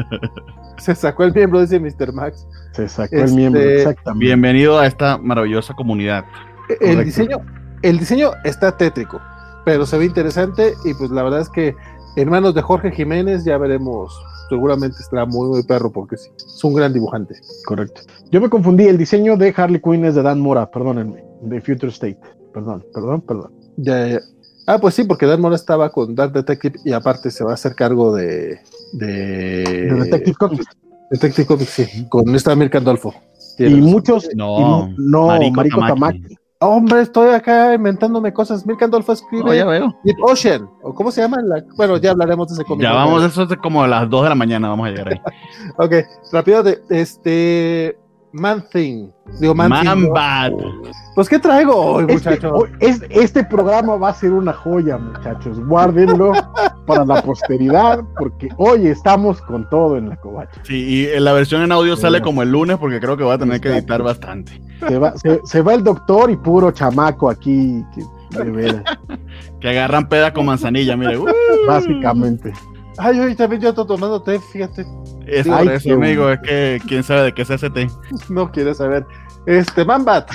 Se sacó el miembro, dice mister Max. Se sacó Este, el miembro, exactamente. Bienvenido a esta maravillosa comunidad. El Correcto. diseño, el diseño está tétrico, pero se ve interesante y pues la verdad es que en manos de Jorge Jiménez ya veremos, seguramente estará muy muy perro porque sí, es un gran dibujante. Correcto. Yo me confundí, el diseño de Harley Quinn es de Dan Mora, perdónenme, de Future State. Perdón, perdón, perdón. Ya, ya. Ah, pues sí, porque Dan Mora estaba con Dark Detective y aparte se va a hacer cargo de... De, De Detective Comics. Detective Comics, sí, con esta Mirka Andolfo. Y Tienes razón. muchos... No, y mu- no Mariko Mariko, Tamaki. Tamaki. Hombre, estoy acá inventándome cosas. Mirka Andolfo escribe No, ya veo. Deep Ocean, o ¿cómo se llama? La... Bueno, ya hablaremos de ese cómic. Ya vamos, eso es como a las dos de la mañana, vamos a llegar ahí. Ok, rápido, de, este... Man Thing. Digo, Man, Thing, ¿no? Man-Bat. Pues, ¿qué traigo hoy, Este, muchachos? hoy- es- este programa va a ser una joya, muchachos. Guárdenlo para la posteridad, porque hoy estamos con todo en la covacha. Sí, y la versión en audio sale como el lunes porque creo que voy a tener que editar bastante. Se va, se, se va el doctor y puro chamaco aquí, que, de veras, Que agarran peda con manzanilla, mire. Uh, básicamente. Ay, hoy también yo estoy tomando té, fíjate. es Ay, por eso, qué amigo, bueno. es que quién sabe de qué es ese té. No quieres saber. Este, Man-Bat.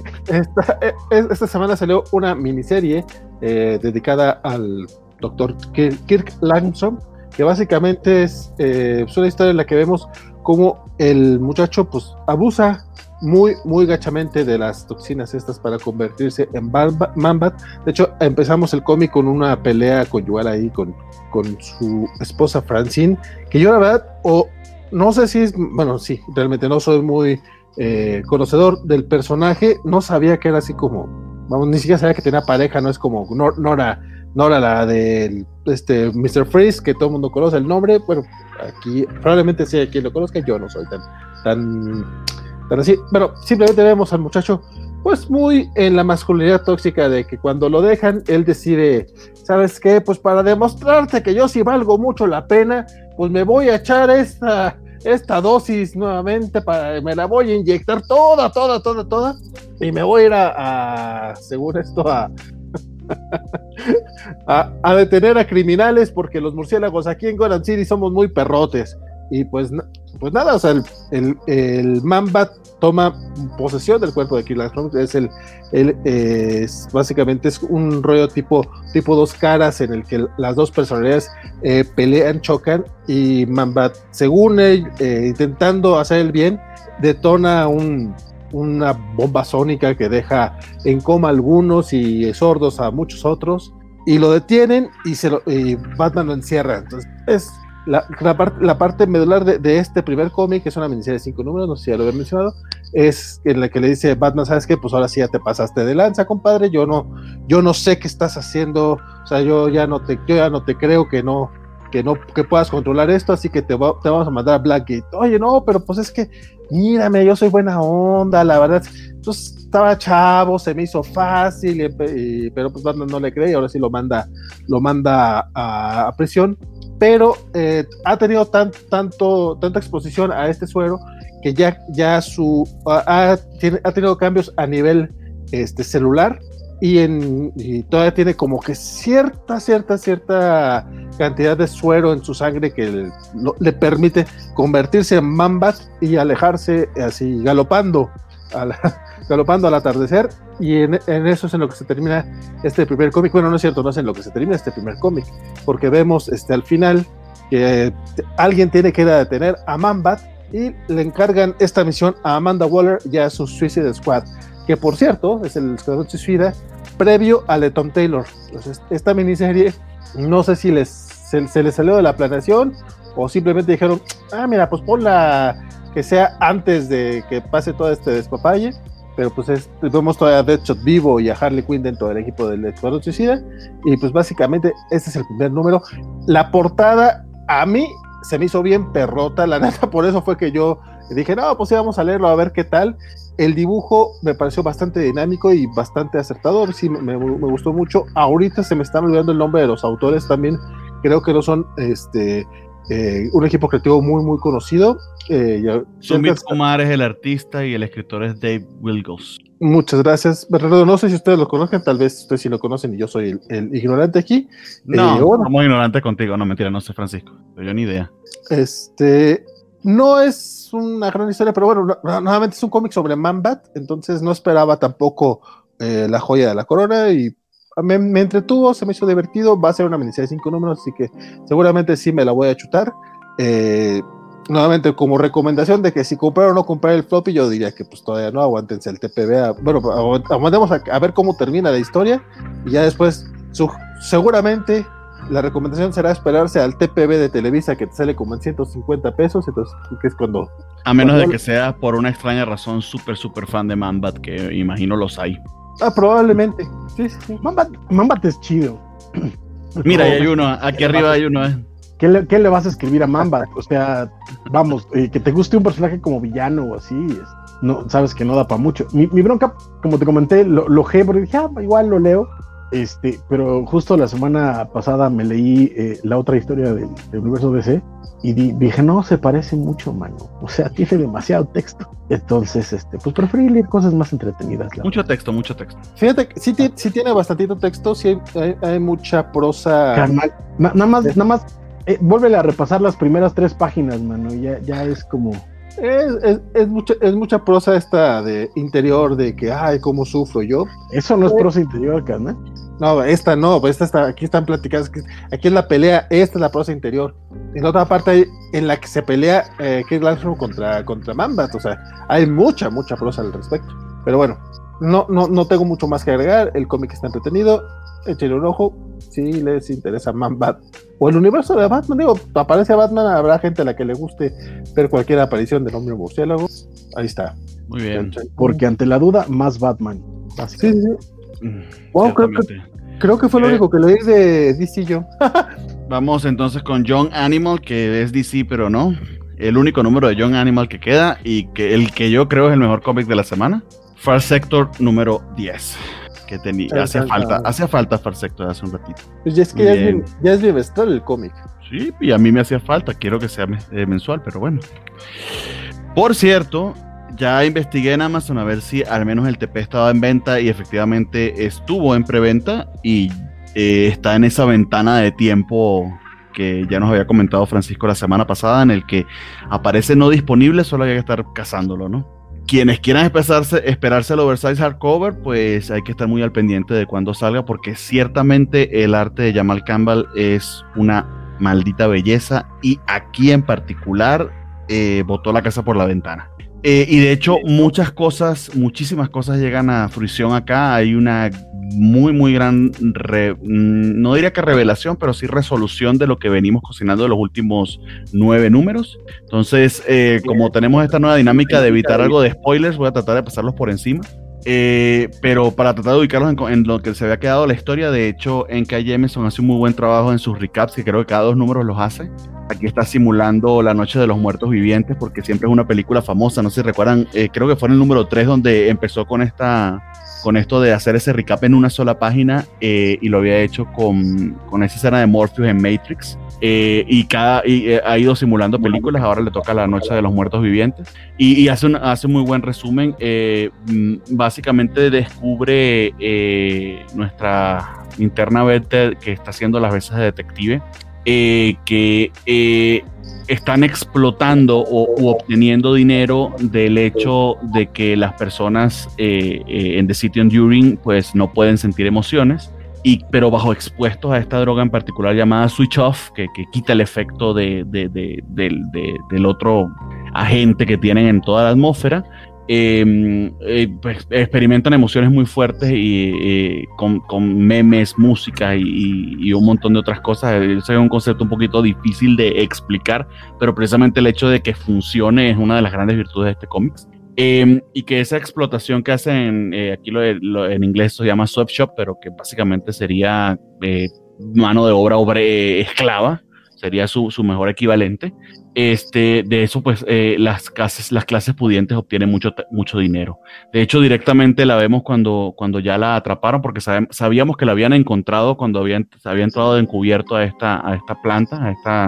Esta, eh, esta semana salió una miniserie eh, dedicada al doctor Kirk, Kirk Langstrom, que básicamente es, eh, es una historia en la que vemos cómo el muchacho pues abusa muy, muy gachamente de las toxinas estas para convertirse en Ban- Man-Bat. De hecho, empezamos el cómic con una pelea conyugal ahí con, con su esposa Francine, que yo la verdad, o no sé si es, bueno, sí, realmente no soy muy eh, conocedor del personaje, no sabía que era así como, vamos, ni siquiera sabía que tenía pareja, no es como Nor- Nora, Nora la del este mister Freeze, que todo el mundo conoce el nombre. Bueno, aquí probablemente sea quien lo conozca, yo no soy tan, tan, tan así. Bueno, simplemente vemos al muchacho pues muy en la masculinidad tóxica de que cuando lo dejan, él decide, ¿sabes qué? Pues para demostrarte que yo sí valgo mucho la pena, pues me voy a echar esta, esta dosis nuevamente, para, me la voy a inyectar toda, toda, toda, toda, y me voy a ir a, a según esto, a, a, a detener a criminales, porque los murciélagos aquí en Gotham City somos muy perrotes. Y pues, pues nada, o sea, el, el, el Man-Bat toma posesión del cuerpo de Kirk Langstrom. Es el, el es, básicamente es un rollo tipo, tipo dos caras en el que las dos personalidades eh, pelean, chocan, y Man-Bat, según él, eh, intentando hacer el bien, detona un, una bomba sónica que deja en coma a algunos y sordos a muchos otros, y lo detienen y, se lo, y Batman lo encierra. Entonces es La, la, part, la parte medular de, de este primer cómic, que es una miniserie de cinco números, no sé si ya lo había mencionado, es en la que le dice Batman, ¿sabes qué? Pues ahora sí ya te pasaste de lanza, compadre, yo no, yo no sé qué estás haciendo, o sea, yo ya no te, yo ya no te creo que no, que no, que puedas controlar esto, así que te, va, te vamos a mandar a Blackgate. Oye, no, pero pues es que, mírame, yo soy buena onda, la verdad, pues estaba chavo, se me hizo fácil, y, y, pero pues Batman no le cree y ahora sí lo manda, lo manda a, a prisión. Pero eh, ha tenido tan, tanto, tanta exposición a este suero que ya, ya su, ha, tiene, ha tenido cambios a nivel este, celular, y, en, y todavía tiene como que cierta, cierta, cierta cantidad de suero en su sangre que le, lo, le permite convertirse en Man-Bat y alejarse así galopando, a la, galopando al atardecer. Y en, en eso es en lo que se termina este primer cómic. Bueno, no es cierto, no es en lo que se termina este primer cómic, porque vemos este, al final que eh, alguien tiene que ir a detener a Man-Bat y le encargan esta misión a Amanda Waller y a su Suicide Squad, que por cierto es el escuadrón suicida previo al de Tom Taylor. Entonces, esta miniserie no sé si les, se, se les salió de la planeación o simplemente dijeron, ah, mira, pues ponla que sea antes de que pase todo este despapalle. Pero pues es, vemos todavía a Deadshot vivo y a Harley Quinn dentro del equipo del Escuadrón Suicida, y pues básicamente este es el primer número. La portada a mí se me hizo bien perrota, la neta, por eso fue que yo dije, no, pues sí, vamos a leerlo a ver qué tal. El dibujo me pareció bastante dinámico y bastante acertado, sí, me, me, me gustó mucho. Ahorita se me están olvidando el nombre de los autores también, creo que no son este eh, un equipo creativo muy, muy conocido. Eh, ya, Sumit ya Kumar es el artista y el escritor es Dave Wilgos. Muchas gracias, Bernardo. No sé si ustedes lo conocen, tal vez ustedes sí lo conocen y yo soy el, el ignorante aquí. No, eh, bueno, somos ignorantes contigo. No, mentira, no sé, Francisco. Pero yo ni idea. Este, no es una gran historia, pero bueno, no, nuevamente es un cómic sobre Man-Bat, entonces no esperaba tampoco eh, la joya de la corona y me, me entretuvo, se me hizo divertido. Va a ser una miniserie de cinco números, así que seguramente sí me la voy a chutar. Eh, nuevamente, como recomendación de que si comprar o no comprar el floppy, yo diría que pues todavía no, aguántense el T P B. A, bueno, aguantemos a, a ver cómo termina la historia y ya después, su, seguramente la recomendación será esperarse al T P B de Televisa, que te sale como en ciento cincuenta pesos, entonces que es cuando... A menos cuando... de que sea por una extraña razón súper, súper fan de Man-Bat, que imagino los hay. Ah, probablemente. Sí, sí, sí. Man-Bat, Man-Bat es chido. Mira, ahí hay uno, aquí arriba hay uno, ¿eh? ¿Qué le, ¿Qué le vas a escribir a Man-Bat? O sea, vamos, eh, que te guste un personaje como villano o así, es, no, sabes que no da para mucho. Mi, mi bronca, como te comenté, lo, lo G, porque dije, ah, igual lo leo, este, pero justo la semana pasada me leí eh, la otra historia del, del universo D C y di, dije, no, se parece mucho, mano. O sea, tiene demasiado texto. Entonces, este, pues preferí leer cosas más entretenidas. Mucho verdad. texto, mucho texto. Fíjate que sí, sí tiene bastantito texto, sí hay, hay, hay mucha prosa. Carnal, na, nada más, nada más. Eh, vuélvele a repasar las primeras tres páginas, mano, y ya, ya es como... Es, es, es, mucha, es mucha prosa esta de interior, de que, ay, cómo sufro yo. Eso no es prosa interior, carnal. No, esta no, esta está, aquí están platicadas, aquí es la pelea, esta es la prosa interior. En la otra parte hay, en la que se pelea eh, Kid Larson contra, contra Man-Bat, o sea, hay mucha, mucha prosa al respecto. Pero bueno, no, no, no tengo mucho más que agregar, el cómic está entretenido, échenle un ojo, si les interesa Man-Bat o el universo de Batman, digo, aparece Batman, habrá gente a la que le guste ver cualquier aparición del hombre murciélago, ahí está. Muy bien. Porque ante la duda, más Batman. Sí, sí, sí. Wow, creo que, creo que fue lo eh, único que leí de D C yo. Vamos entonces con Young Animal, que es D C, pero no. El único número de Young Animal que queda y que el que yo creo es el mejor cómic de la semana. Far Sector número diez. Que tenía, hacía falta, hacía falta Far Sector hace un ratito. Pues ya es que ya es, bien, ya es bimestral el cómic. Sí, y a mí me hacía falta, quiero que sea eh, mensual, pero bueno. Por cierto, ya investigué en Amazon a ver si al menos el T P estaba en venta y efectivamente estuvo en preventa y eh, está en esa ventana de tiempo que ya nos había comentado Francisco la semana pasada, en el que aparece no disponible, solo hay que estar cazándolo, ¿no? Quienes quieran esperarse, esperarse el oversize hardcover, pues hay que estar muy al pendiente de cuándo salga, porque ciertamente el arte de Jamal Campbell es una maldita belleza y aquí en particular eh, botó la casa por la ventana. Eh, y de hecho muchas cosas, muchísimas cosas llegan a fruición acá. Hay una muy muy gran, re, no diría que revelación, pero sí resolución de lo que venimos cocinando de los últimos nueve números. Entonces, eh, como tenemos esta nueva dinámica de evitar algo de spoilers, voy a tratar de pasarlos por encima. Eh, pero para tratar de ubicarlos en, en lo que se había quedado la historia, de hecho, en K. Jameson hace un muy buen trabajo en sus recaps, que creo que cada dos números los hace. Aquí está simulando La Noche de los Muertos Vivientes, porque siempre es una película famosa, no sé si recuerdan, eh, creo que fue en el número tres donde empezó con esta, con esto de hacer ese recap en una sola página, eh, y lo había hecho con, con esa escena de Morpheus en Matrix, eh, y, cada, y eh, ha ido simulando películas, ahora le toca La Noche de los Muertos Vivientes, y, y hace un hace muy buen resumen. Eh, básicamente descubre eh, nuestra interna Bette, que está haciendo las veces de detective, Eh, que eh, están explotando o u obteniendo dinero del hecho de que las personas eh, eh, en The City Enduring pues no pueden sentir emociones, y, pero bajo expuestos a esta droga en particular llamada Switch Off, que, que quita el efecto de, de, de, de, de, del otro agente que tienen en toda la atmósfera. Eh, eh, pues experimentan emociones muy fuertes y eh, con, con memes, música y, y, y un montón de otras cosas. Eso es un concepto un poquito difícil de explicar, pero precisamente el hecho de que funcione es una de las grandes virtudes de este cómic. Eh, y que esa explotación que hacen, eh, aquí lo, lo, en inglés se llama sweatshop, pero que básicamente sería eh, mano de obra obre, esclava, sería su, su mejor equivalente. Este, de eso, pues, eh, las, clases, las clases pudientes obtienen mucho, mucho dinero. De hecho, directamente la vemos cuando, cuando ya la atraparon, porque sab, sabíamos que la habían encontrado cuando habían, había entrado de encubierto a esta, a esta planta, a esta,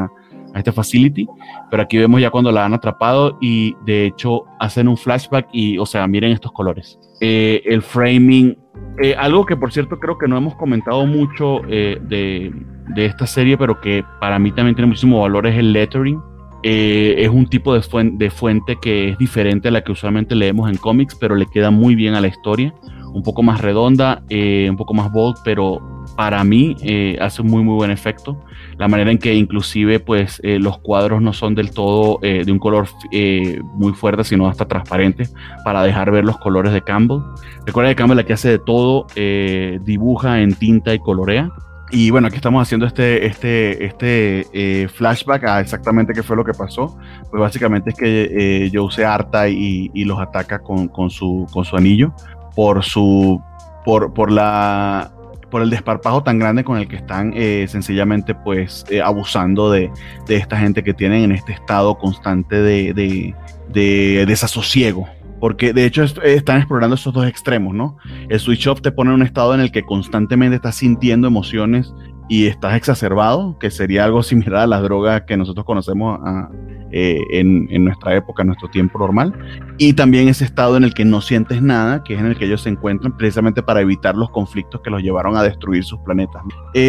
a este facility, pero aquí vemos ya cuando la han atrapado y de hecho hacen un flashback y, o sea, miren estos colores. Eh, el framing, eh, algo que por cierto creo que no hemos comentado mucho eh, de, de esta serie, pero que para mí también tiene muchísimo valor, es el lettering. Eh, es un tipo de fuente, de fuente que es diferente a la que usualmente leemos en cómics, pero le queda muy bien a la historia, un poco más redonda, eh, un poco más bold, pero para mí eh, hace un muy muy buen efecto. La manera en que inclusive pues eh, los cuadros no son del todo eh, de un color eh, muy fuerte, sino hasta transparente, para dejar ver los colores de Campbell. Recuerda que Campbell la que hace de todo, eh, dibuja en tinta y colorea. Y bueno, aquí estamos haciendo este, este, este eh, flashback a exactamente qué fue lo que pasó. Pues básicamente es que eh, Joe se harta y, y los ataca con, con, su, con su anillo por, su, por, por, la, por el desparpajo tan grande con el que están eh, sencillamente pues eh, abusando de, de esta gente que tienen en este estado constante de, de, de desasosiego. Porque de hecho están explorando esos dos extremos, ¿no? El switch off te pone en un estado en el que constantemente estás sintiendo emociones y estás exacerbado, que sería algo similar a las drogas que nosotros conocemos a, eh, en, en nuestra época, en nuestro tiempo normal. Y también ese estado en el que no sientes nada, que es en el que ellos se encuentran precisamente para evitar los conflictos que los llevaron a destruir sus planetas.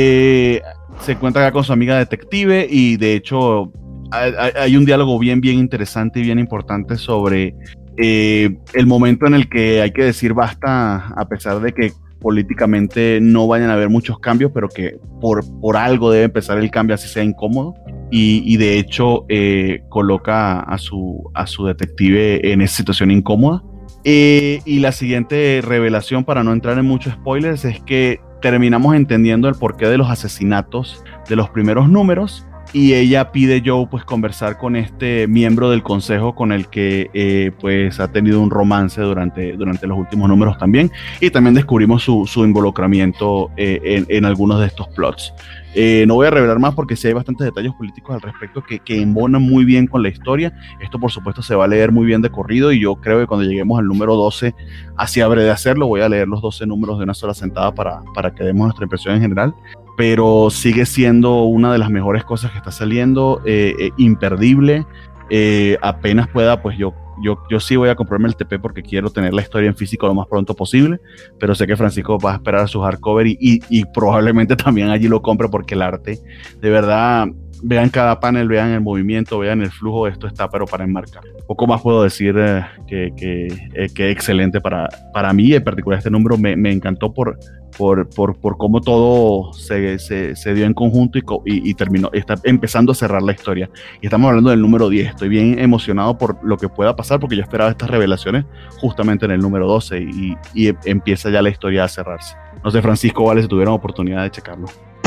Eh, se encuentra acá con su amiga detective y de hecho hay, hay un diálogo bien, bien interesante y bien importante sobre... Eh, el momento en el que hay que decir basta, a pesar de que políticamente no vayan a haber muchos cambios, pero que por, por algo debe empezar el cambio, así sea incómodo, y, y de hecho eh, coloca a su, a su detective en esa situación incómoda. Eh, y la siguiente revelación, para no entrar en muchos spoilers, es que terminamos entendiendo el porqué de los asesinatos de los primeros números. Y ella pide Joe pues conversar con este miembro del consejo con el que eh, pues ha tenido un romance durante, durante los últimos números también, y también descubrimos su, su involucramiento eh, en, en algunos de estos plots. Eh, no voy a revelar más porque sí hay bastantes detalles políticos al respecto que, que embonan muy bien con la historia. Esto por supuesto se va a leer muy bien de corrido y yo creo que cuando lleguemos al número doce, así habré de hacerlo, voy a leer los doce números de una sola sentada para, para que demos nuestra impresión en general. Pero sigue siendo una de las mejores cosas que está saliendo, eh, eh, imperdible. Eh, apenas pueda, pues yo, yo, yo sí voy a comprarme el T P porque quiero tener la historia en físico lo más pronto posible, pero sé que Francisco va a esperar a su hardcover y, y, y probablemente también allí lo compre porque el arte, de verdad, vean cada panel, vean el movimiento, vean el flujo, esto está pero para enmarcar. Poco más puedo decir eh, que, que, eh, que excelente para, para mí, en particular este número me, me encantó por... Por, por, por cómo todo se, se, se dio en conjunto y, y, y terminó, está empezando a cerrar la historia. Y estamos hablando del número diez. Estoy bien emocionado por lo que pueda pasar porque yo esperaba estas revelaciones justamente en el número doce y, y empieza ya la historia a cerrarse. No sé, Francisco, vale, si tuvieron oportunidad de checarlo.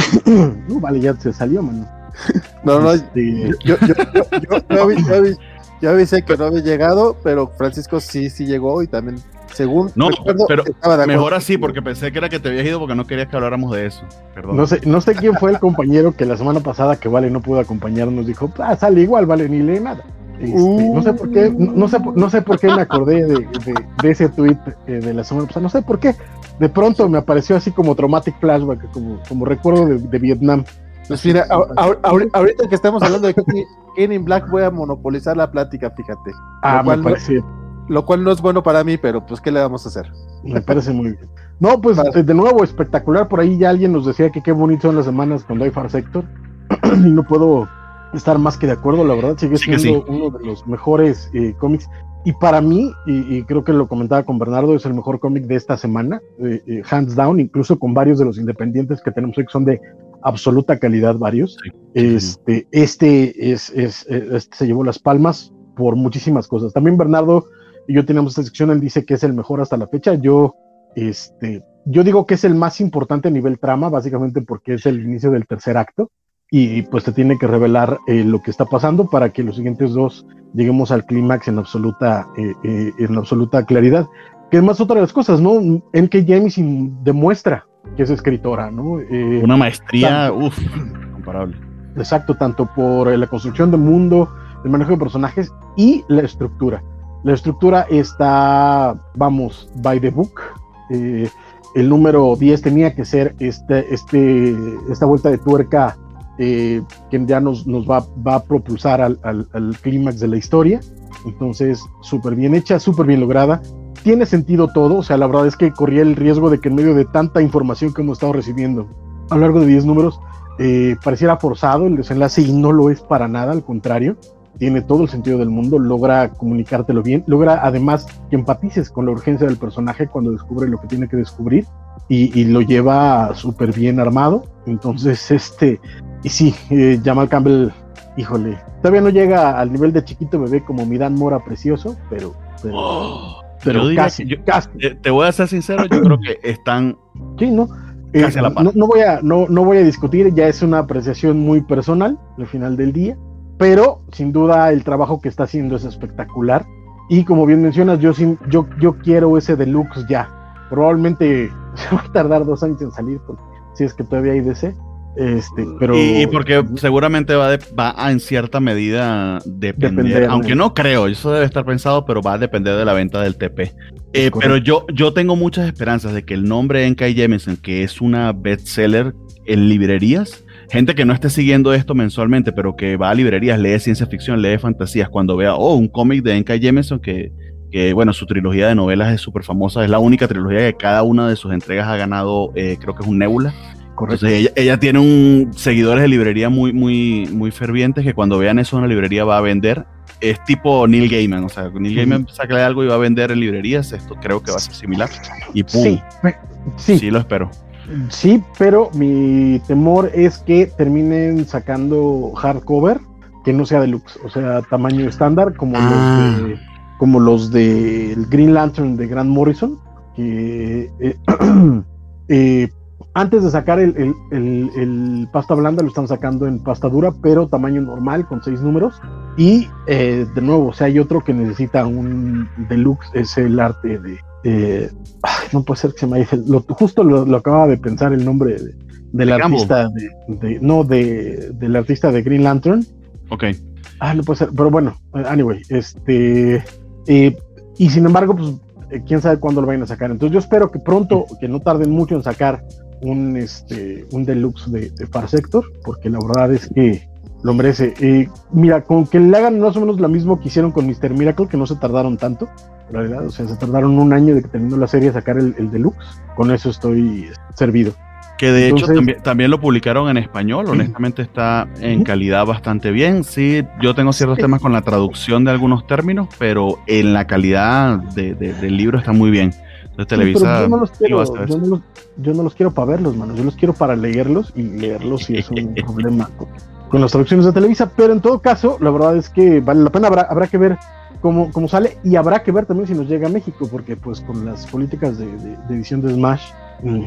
No, vale, ya se salió, mano. No, no, este... yo, yo, yo, yo, yo, yo, yo, yo, yo avisé que no había llegado, pero Francisco sí, sí llegó y también... Según no, recuerdo, pero mejor así, porque pensé que era que te habías ido porque no querías que habláramos de eso. Perdón. No sé, no sé quién fue el compañero que la semana pasada que Vale no pudo acompañarnos, dijo, ah, sale igual, Vale, ni lee nada. Este, uh. No sé por qué, no, no sé, no sé por qué me acordé de, de, de ese tweet eh, de la semana pasada, no sé por qué. De pronto me apareció así como traumatic flashback, como, como recuerdo de, de Vietnam. Pues mira, a, a, a, ahorita que estamos hablando de Ken in Black, voy a monopolizar la plática, fíjate. Ah, me parece. No, lo cual no es bueno para mí, pero pues ¿qué le vamos a hacer? Me parece muy bien. No, pues vale. De nuevo, espectacular. Por ahí ya alguien nos decía que qué bonito son las semanas cuando hay Far Sector. Y no puedo estar más que de acuerdo, la verdad. Sigue sí, siendo sí. uno de los mejores eh, cómics. Y para mí, y, y creo que lo comentaba con Bernardo, es el mejor cómic de esta semana, eh, eh, hands down, incluso con varios de los independientes que tenemos hoy que son de absoluta calidad, varios. Sí. Este, este, es, es, este se llevó las palmas por muchísimas cosas. También Bernardo y yo tenemos esta sección, él dice que es el mejor hasta la fecha. Yo, este, yo digo que es el más importante a nivel trama, básicamente porque es el inicio del tercer acto y pues te tiene que revelar eh, lo que está pasando para que los siguientes dos lleguemos al clímax en absoluta, eh, eh, en absoluta claridad. Que es más otra de las cosas, ¿no? N K Jemisin demuestra que es escritora, ¿no? Eh, Una maestría, uff, comparable. Exacto, tanto por la construcción del mundo, el manejo de personajes y la estructura. La estructura está, vamos, by the book. Eh, el número diez tenía que ser este, este, esta vuelta de tuerca eh, que ya nos, nos va, va a propulsar al, al, al clímax de la historia. Entonces, súper bien hecha, súper bien lograda. Tiene sentido todo, o sea, la verdad es que corría el riesgo de que en medio de tanta información que hemos estado recibiendo a lo largo de diez números, eh, pareciera forzado el desenlace, y no lo es para nada, al contrario, tiene todo el sentido del mundo, logra comunicártelo bien, logra además que empatices con la urgencia del personaje cuando descubre lo que tiene que descubrir, y, y lo lleva súper bien armado. Entonces, este, y sí, eh, Jamal Campbell, híjole, todavía no llega al nivel de chiquito bebé como mi Dan Mora precioso, pero... pero oh. Pero yo casi, yo, casi. Te, te voy a ser sincero, yo creo que están sí, ¿no? casi eh, a la par. No, no, voy a, no, no voy a discutir, ya es una apreciación muy personal al final del día, pero sin duda el trabajo que está haciendo es espectacular, y como bien mencionas, yo, yo, yo quiero ese deluxe ya. Probablemente se va a tardar dos años en salir, porque si es que todavía hay D C. Este, pero... y, y porque seguramente va, de, va a en cierta medida depender, depender aunque no creo, eso debe estar pensado, pero va a depender de la venta del T P. Eh, pero yo, yo tengo muchas esperanzas de que el nombre N K Jemisin, que es una bestseller en librerías, gente que no esté siguiendo esto mensualmente, pero que va a librerías, lee ciencia ficción, lee fantasías, cuando vea, oh, un cómic de N K Jemisin que, que, bueno, su trilogía de novelas es súper famosa, es la única trilogía que cada una de sus entregas ha ganado, eh, creo que es un Nebula. Correcto. Entonces ella, ella tiene un seguidores de librería muy, muy, muy fervientes, que cuando vean eso en la librería va a vender. Es tipo Neil Gaiman, o sea, Neil Gaiman uh-huh. saca algo y va a vender en librerías, esto creo que va a ser similar. Y ¡pum! Sí, sí. sí lo espero. Sí, pero mi temor es que terminen sacando hardcover que no sea deluxe, o sea, tamaño estándar, como ah. los de como los de el Green Lantern de Grant Morrison, que eh, eh, antes de sacar el, el, el, el pasta blanda lo están sacando en pasta dura, pero tamaño normal con seis números. Y eh, de nuevo, o sea, hay otro que necesita un deluxe, es el arte de eh, no puede ser que se me haya lo, justo lo, lo acababa de pensar el nombre de, del de artista de, de, no de del artista de Green Lantern. Ok. Ah, no puede ser, pero bueno, anyway, este eh, y sin embargo, pues eh, quién sabe cuándo lo vayan a sacar. Entonces yo espero que pronto, que no tarden mucho en sacar un este un deluxe de, de Far Sector, porque la verdad es que lo merece. Eh, mira, con que le hagan más o menos lo mismo que hicieron con mister Miracle, que no se tardaron tanto, en realidad, o sea, se tardaron un año de que terminó la serie a sacar el, el deluxe, con eso estoy servido. Que de Entonces, hecho también, también lo publicaron en español, honestamente está en calidad bastante bien. Sí, yo tengo ciertos temas con la traducción de algunos términos, pero en la calidad de, de, del libro está muy bien. Entonces Televisa... Yo no, los quiero, yo, no los, yo no los quiero para verlos, mano, yo los quiero para leerlos, y leerlos sí es un problema con, con las traducciones de Televisa, pero en todo caso, la verdad es que vale la pena, habrá, habrá que ver cómo, cómo sale, y habrá que ver también si nos llega a México, porque pues con las políticas de, de, de edición de Smash... Mmm,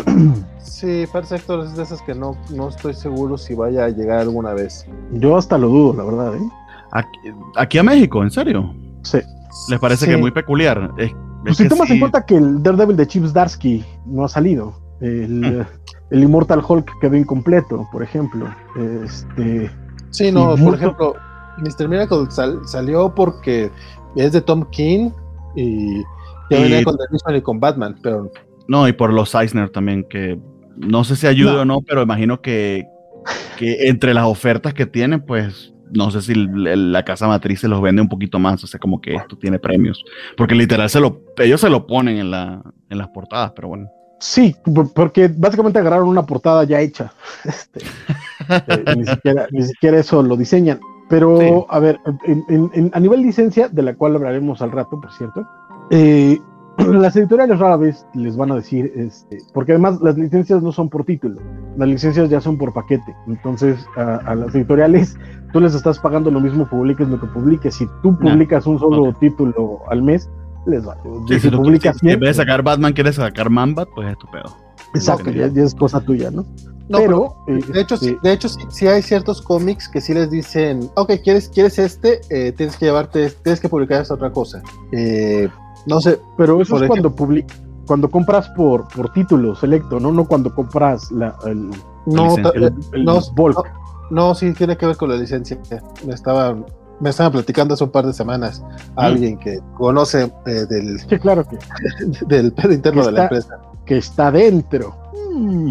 sí, Far Sector es de esas que no, no estoy seguro si vaya a llegar alguna vez. Yo hasta lo dudo, la verdad, ¿eh? Aquí, aquí a México, ¿en serio? Sí. ¿Les parece sí. que es muy peculiar? Es, pues si tomas sí. en cuenta que el Daredevil de Chip Zdarsky no ha salido, el, hmm. el Immortal Hulk quedó incompleto, por ejemplo. Este, sí, no, por mucho... ejemplo, mister Miracle sal, salió porque es de Tom King y ya y... venía con The Batman y con Batman, pero... No, y por los Eisner también, que no sé si ayuda no. o no, pero imagino que, que entre las ofertas que tienen, pues no sé si la casa matriz se los vende un poquito más, o sea, como que esto tiene premios, porque literal se lo, ellos se lo ponen en, la, en las portadas, pero bueno. Sí, porque básicamente agarraron una portada ya hecha, este, eh, ni, siquiera, ni siquiera eso lo diseñan, pero sí. a ver, en, en, en, a nivel licencia, de la cual hablaremos al rato, por cierto, eh, las editoriales rara vez les van a decir, este, porque además las licencias no son por título, las licencias ya son por paquete, entonces a, a las editoriales tú les estás pagando lo mismo, publiques lo que publiques. Si tú publicas no. un solo okay. título al mes, les va. Sí, si, si, tú, publicas si, si en vez de sacar Batman quieres sacar Mambat, pues es tu pedo. Exacto, ya, ya es cosa tuya, ¿no? No, pero, pero eh, de hecho, sí, de hecho sí, sí hay ciertos cómics que sí les dicen, ok, quieres, quieres este, eh, tienes que llevarte, tienes que publicar esta otra cosa. Eh, No sé, pero eso es ejemplo, cuando public, cuando compras por, por título selecto, ¿no? No cuando compras la, el, no, el, el, el no, bulk. No, no, sí tiene que ver con la licencia. Me estaba, me estaba platicando hace un par de semanas a ¿Mm? alguien que conoce eh, del, sí, claro que del pedo interno de está, la empresa. Que está dentro. Mm.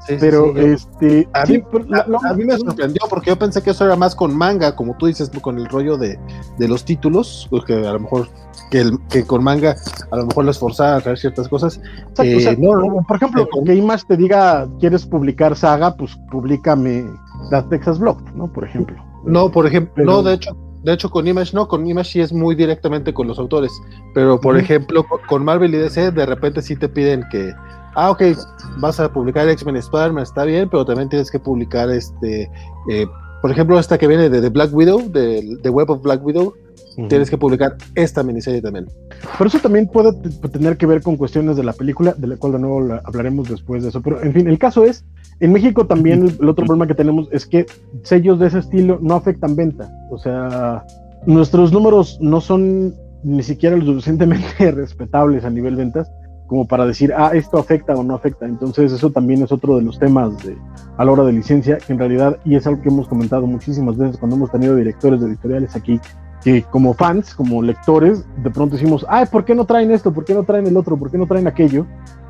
Sí, pero sí, sí, yo- este A, sí, mí, pero a, lo- a mí me sorprendió porque yo pensé que eso era más con manga, como tú dices, con el rollo de, de los títulos, porque a lo mejor que, el, que con manga a lo mejor les forzaba a traer ciertas cosas. Exacto, Eh, o sea, no, no, como, por ejemplo, eh, con- que Image te diga, ¿quieres publicar Saga? Pues públicame The Texas Block, ¿no? Por ejemplo. no, por ejemplo, Pero- no, de hecho, de hecho con Image no, con Image sí es muy directamente con los autores, pero por Ujú. ejemplo con, con Marvel y D C de repente sí te piden que, ah, ok, vas a publicar X-Men y Spider-Man, está bien, pero también tienes que publicar este, eh, por ejemplo, esta que viene de, de Black Widow, de, de Web of Black Widow, Ujú. tienes que publicar esta miniserie también. Pero eso también puede t- tener que ver con cuestiones de la película, de la cual de nuevo la- hablaremos después de eso. Pero, en fin, el caso es, en México también el, el otro problema que tenemos es que sellos de ese estilo no afectan venta. O sea, nuestros números no son ni siquiera lo suficientemente respetables a nivel ventas como para decir, ah, esto afecta o no afecta. Entonces eso también es otro de los temas de, a la hora de licencia, que en realidad, y es algo que hemos comentado muchísimas veces cuando hemos tenido directores de editoriales aquí, que como fans, como lectores, de pronto decimos, ay, ¿por qué no traen esto? ¿Por qué no traen el otro? ¿Por qué no traen aquello?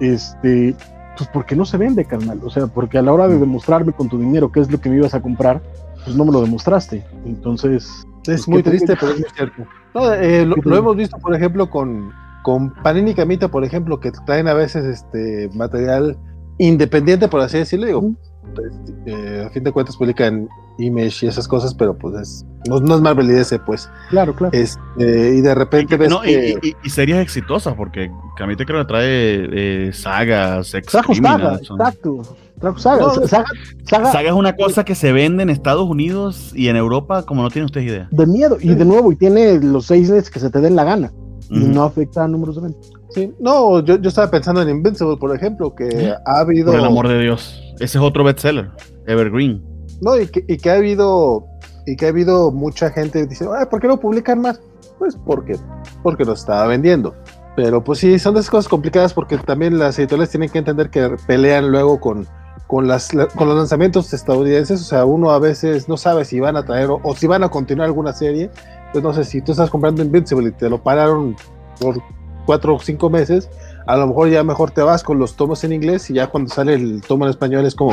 Este, pues porque no se vende, carnal. O sea, porque a la hora de demostrarme con tu dinero qué es lo que me ibas a comprar, pues no me lo demostraste. Entonces, Es pues, muy ¿qué te- triste, pero es muy cierto. No, eh, lo, lo hemos visto, por ejemplo, con, con Panini y Camita, por ejemplo, que traen a veces este material independiente, por así decirlo. Digo, Ujú. pues, eh, a fin de cuentas publican Image y esas cosas, pero pues es, no, no es Marvel y D C, pues. Claro, claro. Este, y de repente ves No, y, que... y- y series exitosas, porque Camite creo que trae eh, sagas, ex Trajo Saga, Criminal, son- exacto. Trajo Saga. No, O sea, Saga, Saga Saga es una cosa que se vende en Estados Unidos y en Europa como no tienen ustedes idea. de miedo. Y de nuevo, y tiene los seis meses que se te den la gana. Y Ujú. no afecta a números de venta. Sí, no, yo, yo estaba pensando en Invincible, por ejemplo, que ha habido... Por el amor de Dios. Ese es otro bestseller, Evergreen. No, y que, y que ha habido y que ha habido mucha gente que dice, ay, ¿por qué no publican más? Pues porque, porque lo estaba vendiendo. Pero pues sí, son de esas cosas complicadas porque también las editoriales tienen que entender que pelean luego con, con, las, la- con los lanzamientos estadounidenses. O sea, uno a veces no sabe si van a traer o, o si van a continuar alguna serie. Entonces, no sé, si tú estás comprando Invincible y te lo pararon por cuatro o cinco meses, a lo mejor ya mejor te vas con los tomos en inglés y ya cuando sale el tomo en español es como,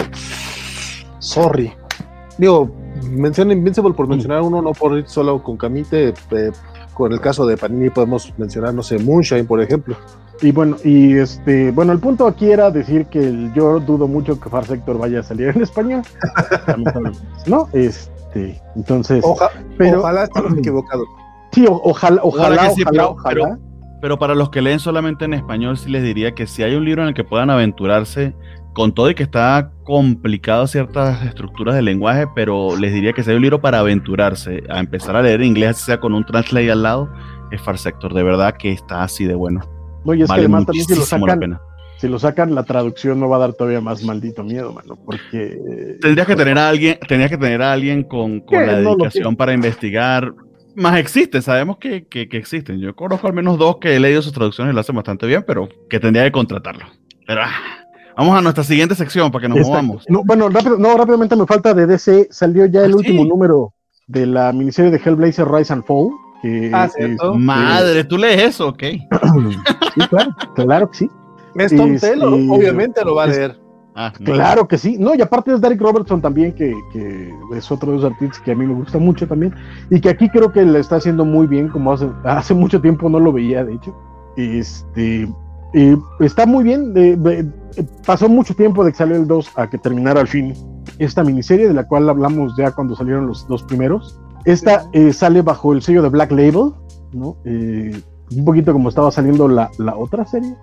sorry. Digo, menciono Invincible por mencionar uno, no por ir solo con Camite. Eh, con el caso de Panini podemos mencionar, no sé, Moonshine, por ejemplo. Y bueno, y este, bueno, el punto aquí era decir que el- yo dudo mucho que Far Sector vaya a salir en español. Lamentablemente, ¿no? Este, entonces, Oja, pero- ojalá estemos equivocados. sí, o- ojalá, ojalá, Ojalá que sí, ojalá, pero- ojalá. Pero para los que leen solamente en español, sí les diría que si hay un libro en el que puedan aventurarse, con todo y que está complicado ciertas estructuras del lenguaje, pero les diría que si hay un libro para aventurarse, a empezar a leer inglés, así sea con un translate al lado, es Far Sector. De verdad que está así de bueno. No, y es Vale que además también si lo muchísimo la sacan, pena. si lo sacan, la traducción no va a dar todavía más maldito miedo, mano, porque Tendrías que tener a alguien, tendrías que tener a alguien con, con ¿Qué? la No lo dedicación tiene. para investigar. Más existen, sabemos que, que, que existen. Yo conozco al menos dos que he leído sus traducciones y lo hacen bastante bien, pero que tendría que contratarlo. Pero ah, vamos a nuestra siguiente sección para que nos Exacto. movamos. No, bueno, rápido, no, rápidamente me falta de D C, salió ya el ¿Ah, último sí? número de la miniserie de Hellblazer Rise and Fall. Que Ah, es- ¿cierto? Madre, tú lees eso, ok. sí, claro, claro que sí. Es Tom Este, Taylor, obviamente lo va a es- leer. Ah, no. Claro que sí. No, y aparte es Derek Robertson también, que, que es otro de los artistas que a mí me gusta mucho también. Y que aquí creo que le está haciendo muy bien, como hace, hace mucho tiempo no lo veía, de hecho. Este, eh, está muy bien. de- de- pasó mucho tiempo de que salió el dos a que terminara al fin esta miniserie, de la cual hablamos ya cuando salieron los dos primeros. Esta eh, sale bajo el sello de Black Label, ¿no? Eh, un poquito como estaba saliendo la, la otra serie.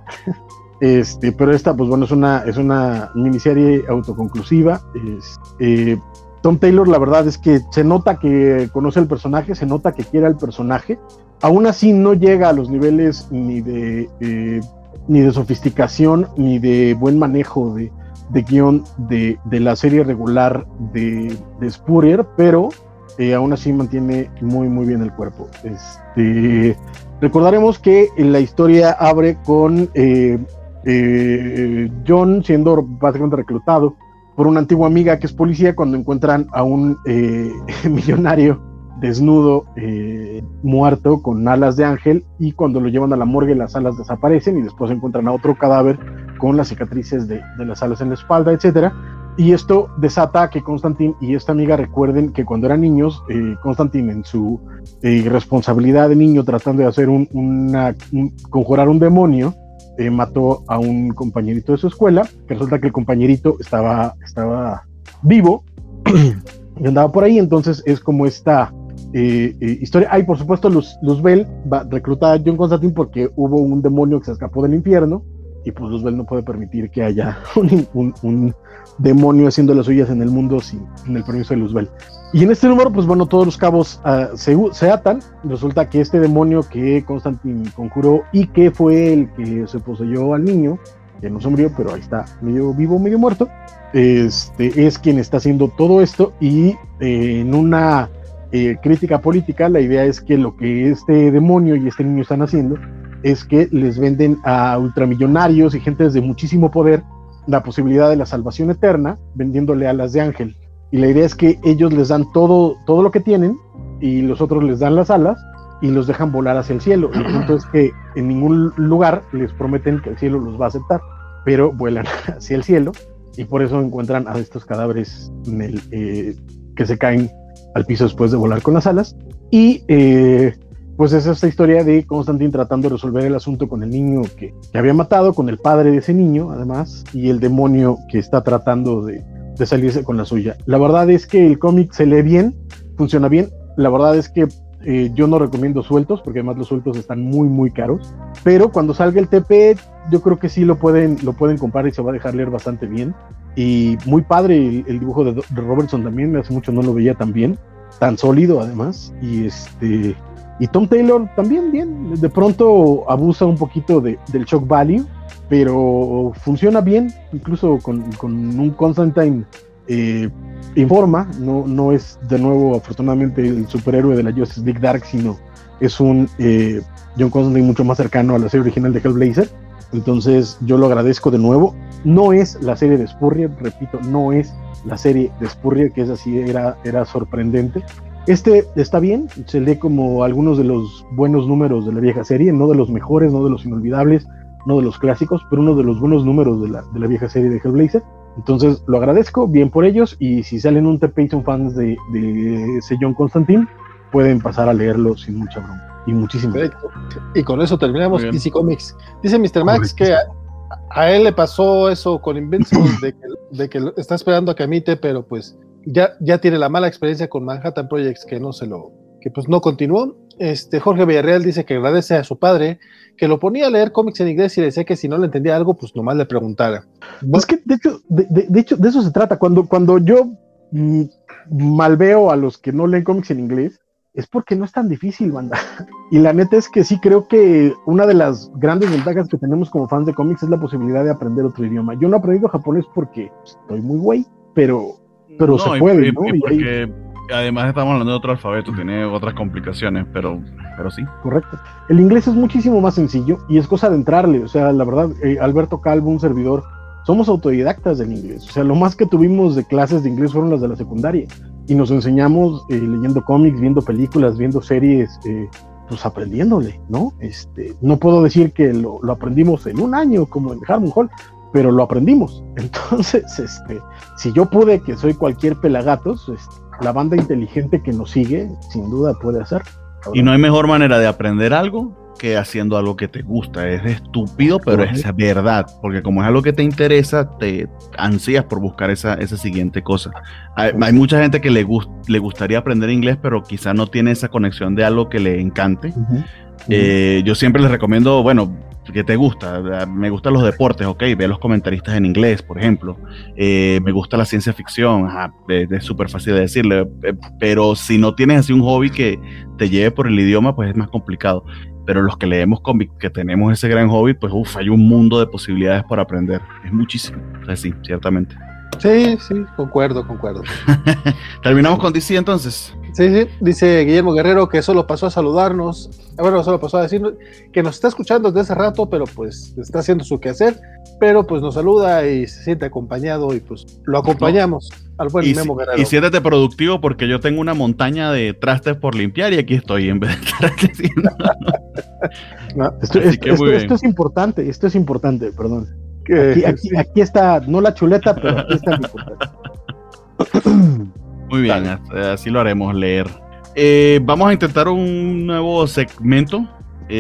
Este, pero esta, pues bueno, es una, es una miniserie autoconclusiva. Es, eh, Tom Taylor, la verdad es que se nota que conoce el personaje, se nota que quiere al personaje. Aún así no llega a los niveles ni de, eh, ni de sofisticación, ni de buen manejo de, de guión de, de la serie regular de, de Spurrier, pero eh, aún así mantiene muy, muy bien el cuerpo. Este, recordaremos que la historia abre con... Eh, Eh, John siendo básicamente reclutado por una antigua amiga que es policía cuando encuentran a un eh, millonario desnudo, eh, muerto, con alas de ángel, y cuando lo llevan a la morgue las alas desaparecen y después encuentran a otro cadáver con las cicatrices de, de las alas en la espalda, etcétera. Y esto desata que Constantine y esta amiga recuerden que cuando eran niños, eh, Constantine en su eh, irresponsabilidad de niño tratando de hacer un, una, un, conjurar un demonio, eh, mató a un compañerito de su escuela, que resulta que el compañerito estaba, estaba vivo y andaba por ahí. Entonces es como esta eh, eh, historia. Hay, por supuesto, Luz, Luzbel va a reclutar a John Constantine porque hubo un demonio que se escapó del infierno, y pues Luzbel no puede permitir que haya un, un, un demonio haciendo las suyas en el mundo sin, sin el permiso de Luzbel. Y en este número, pues bueno, todos los cabos uh, se, se atan. Resulta que este demonio que Constantine conjuró y que fue el que se poseyó al niño, que no se murió, pero ahí está, medio vivo, medio muerto, este, es quien está haciendo todo esto. Y eh, en una eh, crítica política, la idea es que lo que este demonio y este niño están haciendo es que les venden a ultramillonarios y gentes de muchísimo poder la posibilidad de la salvación eterna, vendiéndole alas de ángel. Y la idea es que ellos les dan todo, todo lo que tienen, y los otros les dan las alas y los dejan volar hacia el cielo. El punto es que en ningún lugar les prometen que el cielo los va a aceptar, pero vuelan hacia el cielo, y por eso encuentran a estos cadáveres en el, eh, que se caen al piso después de volar con las alas. Y eh, pues es esta historia de Constantine tratando de resolver el asunto con el niño que, que había matado, con el padre de ese niño, además, y el demonio que está tratando de, de salirse con la suya. La verdad es que el cómic se lee bien, funciona bien. La verdad es que eh, yo no recomiendo sueltos, porque además los sueltos están muy, muy caros. Pero cuando salga el T P, yo creo que sí lo pueden, lo pueden comprar y se va a dejar leer bastante bien. Y muy padre el, el dibujo de, de Robertson también, hace mucho no lo veía tan bien, tan sólido además. Y este... Y Tom Taylor también bien, de pronto abusa un poquito de, del shock value, pero funciona bien, incluso con, con un Constantine eh, en forma. No, no es de nuevo afortunadamente el superhéroe de la Justice League Dark, sino es un eh, John Constantine mucho más cercano a la serie original de Hellblazer. Entonces yo lo agradezco de nuevo. No es la serie de Spurrier, repito, no es la serie de Spurrier, que es así, era, era sorprendente. Este está bien, se lee como algunos de los buenos números de la vieja serie, no de los mejores, no de los inolvidables, no de los clásicos, pero uno de los buenos números de la, de la vieja serie de Hellblazer. Entonces lo agradezco, bien por ellos, y si salen un T P y son fans de, de ese John Constantine, pueden pasar a leerlo sin mucha broma. Y muchísimo. Perfecto. Y con eso terminamos D C Comics. Dice mister Max que a, a él le pasó eso con Invincible, de que, de que está esperando a que emite, pero pues Ya, ya tiene la mala experiencia con Manhattan Projects, que no se lo, que pues no continuó. Este Jorge Villarreal dice que agradece a su padre, que lo ponía a leer cómics en inglés y le decía que si no le entendía algo, pues nomás le preguntara. Pues que de hecho, de, de, de hecho, de eso se trata. Cuando, cuando yo mm, malveo a los que no leen cómics en inglés, es porque no es tan difícil, banda. Y la neta es que sí creo que una de las grandes ventajas que tenemos como fans de cómics es la posibilidad de aprender otro idioma. Yo no he aprendido japonés porque estoy muy güey, pero pero no, se puede, y, ¿no? Y porque ahí... además estamos hablando de otro alfabeto, tiene otras complicaciones, pero, pero sí. Correcto. El inglés es muchísimo más sencillo y es cosa de entrarle. O sea, la verdad, eh, Alberto Calvo, un servidor, somos autodidactas del inglés. O sea, lo más que tuvimos de clases de inglés fueron las de la secundaria. Y nos enseñamos eh, leyendo cómics, viendo películas, viendo series, eh, pues aprendiéndole, ¿no? Este, no puedo decir que lo, lo aprendimos en un año, como en Harmon Hall, pero lo aprendimos. Entonces, este, si yo pude, que soy cualquier pelagatos, este, la banda inteligente que nos sigue, sin duda puede hacer. Y no hay mejor manera de aprender algo que haciendo algo que te gusta. Es estúpido, pero es verdad, porque como es algo que te interesa, te ansías por buscar esa, esa siguiente cosa. Hay, hay mucha gente que le, gust, le gustaría aprender inglés, pero quizá no tiene esa conexión de algo que le encante. Uh-huh. Eh, yo siempre les recomiendo, bueno, ¿qué te gusta? Me gustan los deportes, ok, ve a los comentaristas en inglés, por ejemplo. Eh, me gusta la ciencia ficción, ajá, es, es súper fácil de decirle, eh, pero si no tienes así un hobby que te lleve por el idioma, pues es más complicado. Pero los que leemos cómics, que tenemos ese gran hobby, pues uff, hay un mundo de posibilidades para aprender, es muchísimo, o sea, sí, ciertamente. Sí, sí, concuerdo, concuerdo. ¿Terminamos con D C entonces? Sí, sí, dice Guillermo Guerrero que solo pasó a saludarnos, bueno, solo pasó a decirnos que nos está escuchando desde hace rato, pero pues está haciendo su quehacer, pero pues nos saluda y se siente acompañado y pues lo acompañamos no. al buen y, Memo Guerrero. Y siéntete productivo porque yo tengo una montaña de trastes por limpiar y aquí estoy en vez de estar haciendo. No, esto, esto, esto, esto es importante, esto es importante, perdón. Aquí, aquí, aquí está, no la chuleta, pero aquí está lo importante. Muy bien, Dale. así lo haremos, leer. Eh, vamos a intentar un nuevo segmento.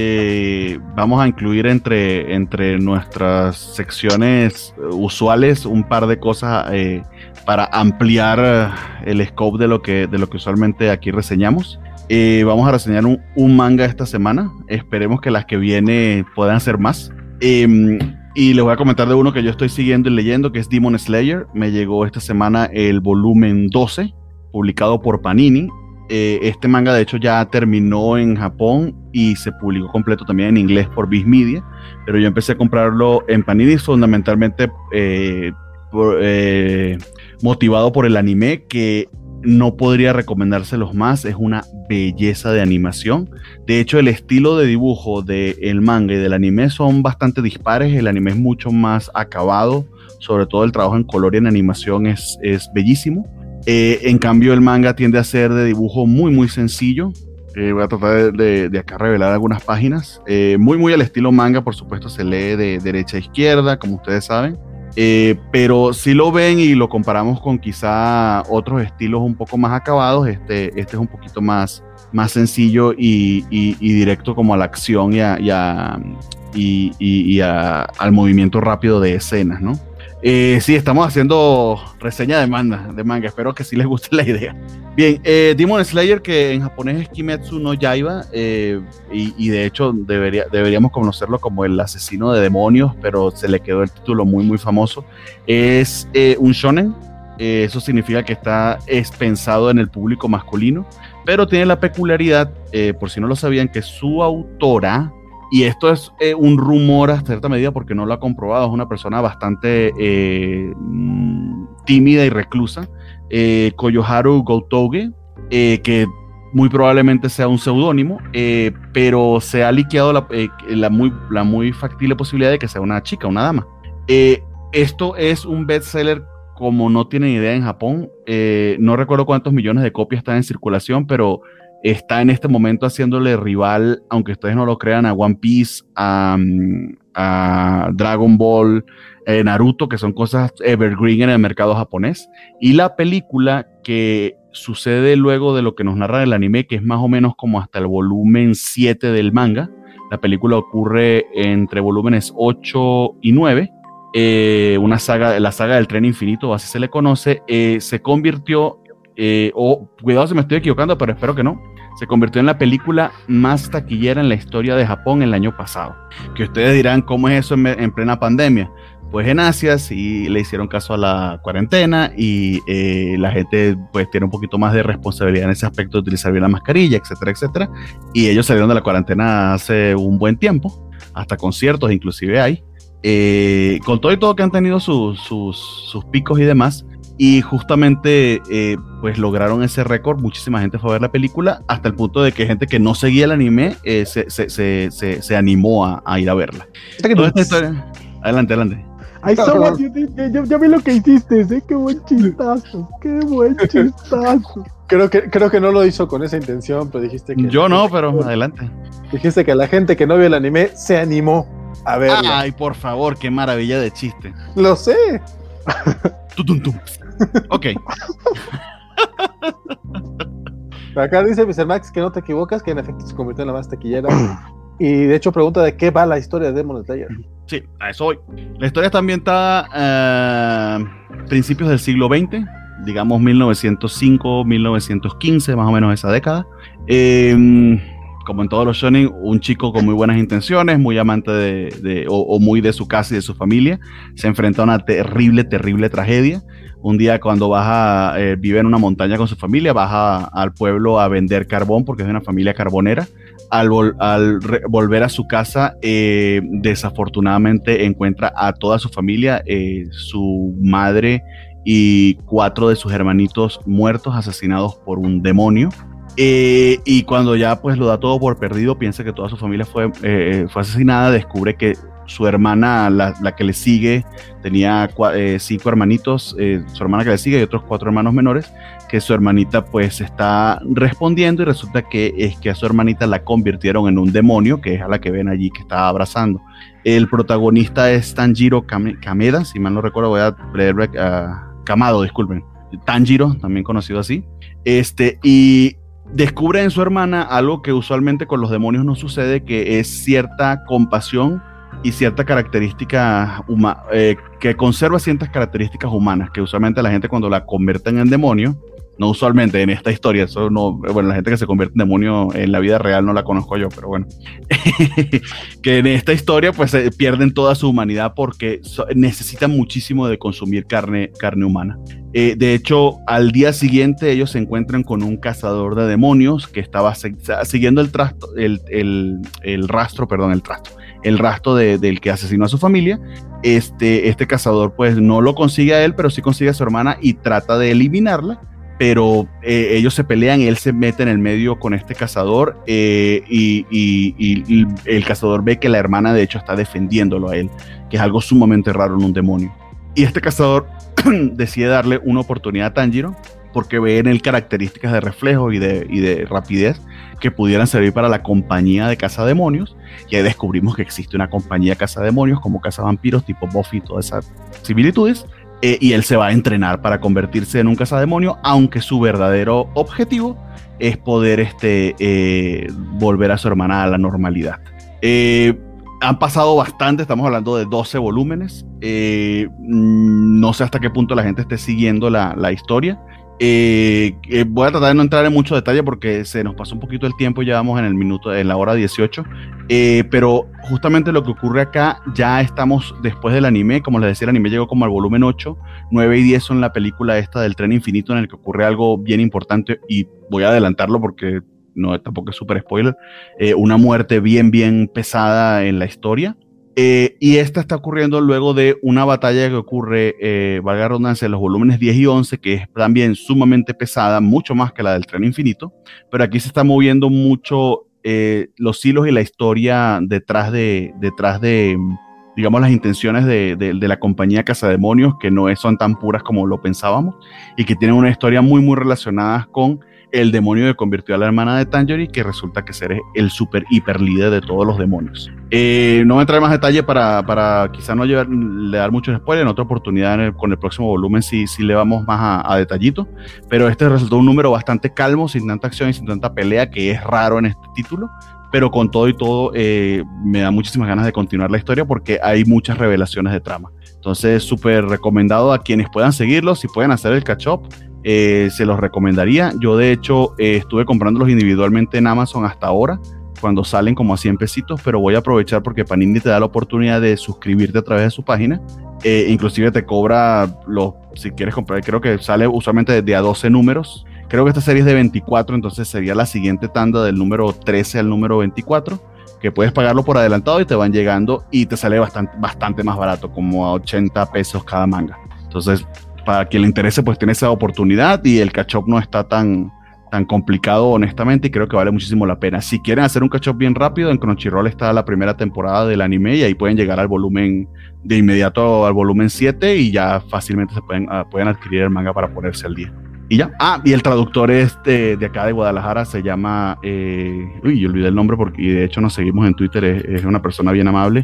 Eh, vamos a incluir entre, entre nuestras secciones usuales un par de cosas eh, para ampliar el scope de lo que, de lo que usualmente aquí reseñamos. Eh, vamos a reseñar un, un manga esta semana. Esperemos que las que viene puedan ser más. Eh, Y les voy a comentar de uno que yo estoy siguiendo y leyendo, que es Demon Slayer. Me llegó esta semana el volumen doce, publicado por Panini. Eh, este manga, de hecho, ya terminó en Japón y se publicó completo también en inglés por Viz Media. Pero yo empecé a comprarlo en Panini fundamentalmente eh, por, eh, motivado por el anime, que no podría recomendárselos más. Es una belleza de animación. De hecho, el estilo de dibujo del manga y del anime son bastante dispares. El anime es mucho más acabado, sobre todo el trabajo en color y en animación es, es bellísimo. Eh, en cambio, el manga tiende a ser de dibujo muy muy sencillo. Eh, voy a tratar de, de, de acá revelar algunas páginas. Eh, muy muy al estilo manga, por supuesto, se lee de derecha a izquierda, como ustedes saben. Eh, pero si lo ven y lo comparamos con quizá otros estilos un poco más acabados, este, este es un poquito más, más sencillo y, y, y directo como a la acción y, a, y, a, y, y, y a, al movimiento rápido de escenas, ¿no? Eh, sí, estamos haciendo reseña de manga, de manga, espero que sí les guste la idea. Bien, eh, Demon Slayer, que en japonés es Kimetsu no Yaiba, eh, y, y de hecho debería, deberíamos conocerlo como el asesino de demonios, pero se le quedó el título muy muy famoso. Es eh, un shonen, eh, eso significa que está es pensado en el público masculino, pero tiene la peculiaridad, eh, por si no lo sabían, que su autora, y esto es eh, un rumor hasta cierta medida porque no lo ha comprobado, es una persona bastante eh, tímida y reclusa, eh, Koyoharu Gotouge, eh, que muy probablemente sea un seudónimo, eh, pero se ha liqueado la, eh, la, muy, la muy factible posibilidad de que sea una chica, una dama. Eh, esto es un bestseller como no tienen idea en Japón, eh, no recuerdo cuántos millones de copias están en circulación, pero está en este momento haciéndole rival, aunque ustedes no lo crean, a One Piece, a, a Dragon Ball, eh, Naruto, que son cosas evergreen en el mercado japonés. Y la película que sucede luego de lo que nos narra el anime, que es más o menos como hasta el volumen siete del manga. La película ocurre entre volúmenes ocho y nueve. Eh, una saga, la saga del tren infinito, así se le conoce, eh, se convirtió Eh, o oh, cuidado si me estoy equivocando, pero espero que no, se convirtió en la película más taquillera en la historia de Japón el año pasado. Que ustedes dirán, ¿cómo es eso en, en plena pandemia? Pues en Asia sí le hicieron caso a la cuarentena y eh, la gente pues tiene un poquito más de responsabilidad en ese aspecto de utilizar bien la mascarilla, etcétera, etcétera. Y ellos salieron de la cuarentena hace un buen tiempo, hasta conciertos inclusive hay, eh, con todo y todo que han tenido sus, sus, sus picos y demás. Y justamente eh, pues lograron ese récord, muchísima gente fue a ver la película, hasta el punto de que gente que no seguía el anime eh, se, se, se, se, se animó a, a ir a verla. Toda esta historia... Adelante, adelante. Ay, Soma, yo, yo, yo vi lo que hiciste, ¿eh? Qué buen chistazo, qué buen chistazo. Creo que, creo que no lo hizo con esa intención, pero dijiste que... Yo no, pero adelante. Dijiste que la gente que no vio el anime se animó a verla. Ay, por favor, qué maravilla de chiste. Lo sé. Tutum, tum. Ok. Acá dice mister Max que no te equivocas, que en efecto se convirtió en la más taquillera. Y de hecho pregunta de qué va la historia de Demon Slayer. Sí, a eso voy. La historia está ambientada a uh, principios del siglo veinte, digamos mil novecientos cinco, mil novecientos quince, más o menos esa década. Eh, como en todos los shonen, un chico con muy buenas intenciones, muy amante de, de o, o muy de su casa y de su familia, se enfrenta a una terrible, terrible tragedia. Un día cuando baja, eh, vive en una montaña con su familia, baja al pueblo a vender carbón porque es de una familia carbonera. Al, vol al volver a su casa, eh, desafortunadamente encuentra a toda su familia, eh, su madre y cuatro de sus hermanitos muertos, asesinados por un demonio. Eh, y cuando ya pues lo da todo por perdido, piensa que toda su familia fue, eh, fue asesinada, descubre que su hermana, la, la que le sigue, tenía cua, eh, cinco hermanitos, eh, su hermana que le sigue y otros cuatro hermanos menores, que su hermanita pues está respondiendo, y resulta que es que a su hermanita la convirtieron en un demonio, que es a la que ven allí que está abrazando. El protagonista es Tanjiro Kameda, si mal no recuerdo, voy a leer uh, Kamado, disculpen, Tanjiro, también conocido así, este, y descubre en su hermana algo que usualmente con los demonios no sucede, que es cierta compasión y cierta característica huma- eh, que conserva ciertas características humanas, que usualmente la gente cuando la convierten en demonio, no usualmente en esta historia, eso no, bueno, la gente que se convierte en demonio en la vida real no la conozco yo, pero bueno, que en esta historia pues eh, pierden toda su humanidad porque so, necesitan muchísimo de consumir carne, carne humana. Eh, de hecho, al día siguiente ellos se encuentran con un cazador de demonios que estaba se- siguiendo el, trasto, el, el, el rastro, perdón, el rastro, el rastro de, del que asesinó a su familia. Este, este cazador pues no lo consigue a él, pero sí consigue a su hermana y trata de eliminarla, pero eh, ellos se pelean, él se mete en el medio con este cazador eh, y, y, y, y el cazador ve que la hermana de hecho está defendiéndolo a él, que es algo sumamente raro en un demonio. Y este cazador decide darle una oportunidad a Tanjiro porque ve en él características de reflejo y de, y de rapidez que pudieran servir para la compañía de cazademonios, y ahí descubrimos que existe una compañía de cazademonios como cazavampiros tipo Buffy y todas esas similitudes. Eh, y él se va a entrenar para convertirse en un cazademonio, aunque su verdadero objetivo es poder este, eh, volver a su hermana a la normalidad. Eh, han pasado bastante, estamos hablando de doce volúmenes. Eh, no sé hasta qué punto la gente esté siguiendo la, la historia. Eh, eh, voy a tratar de no entrar en mucho detalle porque se nos pasó un poquito el tiempo, ya vamos en el minuto, en la hora dieciocho, eh, pero justamente lo que ocurre acá, ya estamos después del anime, como les decía, el anime llegó como al volumen ocho, nueve y diez son la película esta del tren infinito en el que ocurre algo bien importante, y voy a adelantarlo porque no, tampoco es súper spoiler, eh, una muerte bien bien pesada en la historia. Eh, y esta está ocurriendo luego de una batalla que ocurre, eh, valga la redundancia, en los volúmenes diez y once, que es también sumamente pesada, mucho más que la del tren infinito, pero aquí se está moviendo mucho eh, los hilos y la historia detrás de, detrás de digamos, las intenciones de, de, de la compañía Cazademonios, que no es, son tan puras como lo pensábamos, y que tienen una historia muy muy relacionada con el demonio que convirtió a la hermana de Tanjiro, que resulta que ser el super hiper líder de todos los demonios. Eh, no voy a entrar en más detalle para, para quizá no llevar, le dar mucho spoiler. En otra oportunidad en el, con el próximo volumen sí, sí le vamos más a, a detallito, pero este resultó un número bastante calmo, sin tanta acción y sin tanta pelea, que es raro en este título, pero con todo y todo eh, me da muchísimas ganas de continuar la historia porque hay muchas revelaciones de trama. Entonces súper recomendado a quienes puedan seguirlo, si pueden hacer el catch up. Eh, se los recomendaría. Yo de hecho eh, estuve comprándolos individualmente en Amazon hasta ahora, cuando salen como a cien pesitos, pero voy a aprovechar porque Panini te da la oportunidad de suscribirte a través de su página. Eh, inclusive te cobra los, si quieres comprar, creo que sale usualmente de, de a doce números. Creo que esta serie es de veinticuatro, entonces sería la siguiente tanda del número trece al número veinticuatro, que puedes pagarlo por adelantado y te van llegando y te sale bastante, bastante más barato, como a ochenta pesos cada manga. Entonces, para quien le interese, pues tiene esa oportunidad, y el catch up no está tan, tan complicado, honestamente, y creo que vale muchísimo la pena. Si quieren hacer un catch up bien rápido, en Crunchyroll está la primera temporada del anime, y ahí pueden llegar al volumen, de inmediato al volumen siete, y ya fácilmente se pueden, uh, pueden adquirir el manga para ponerse al día. Y ya. Ah, y el traductor este de acá de Guadalajara se llama, eh, uy, yo olvidé el nombre porque y de hecho nos seguimos en Twitter, es, es una persona bien amable,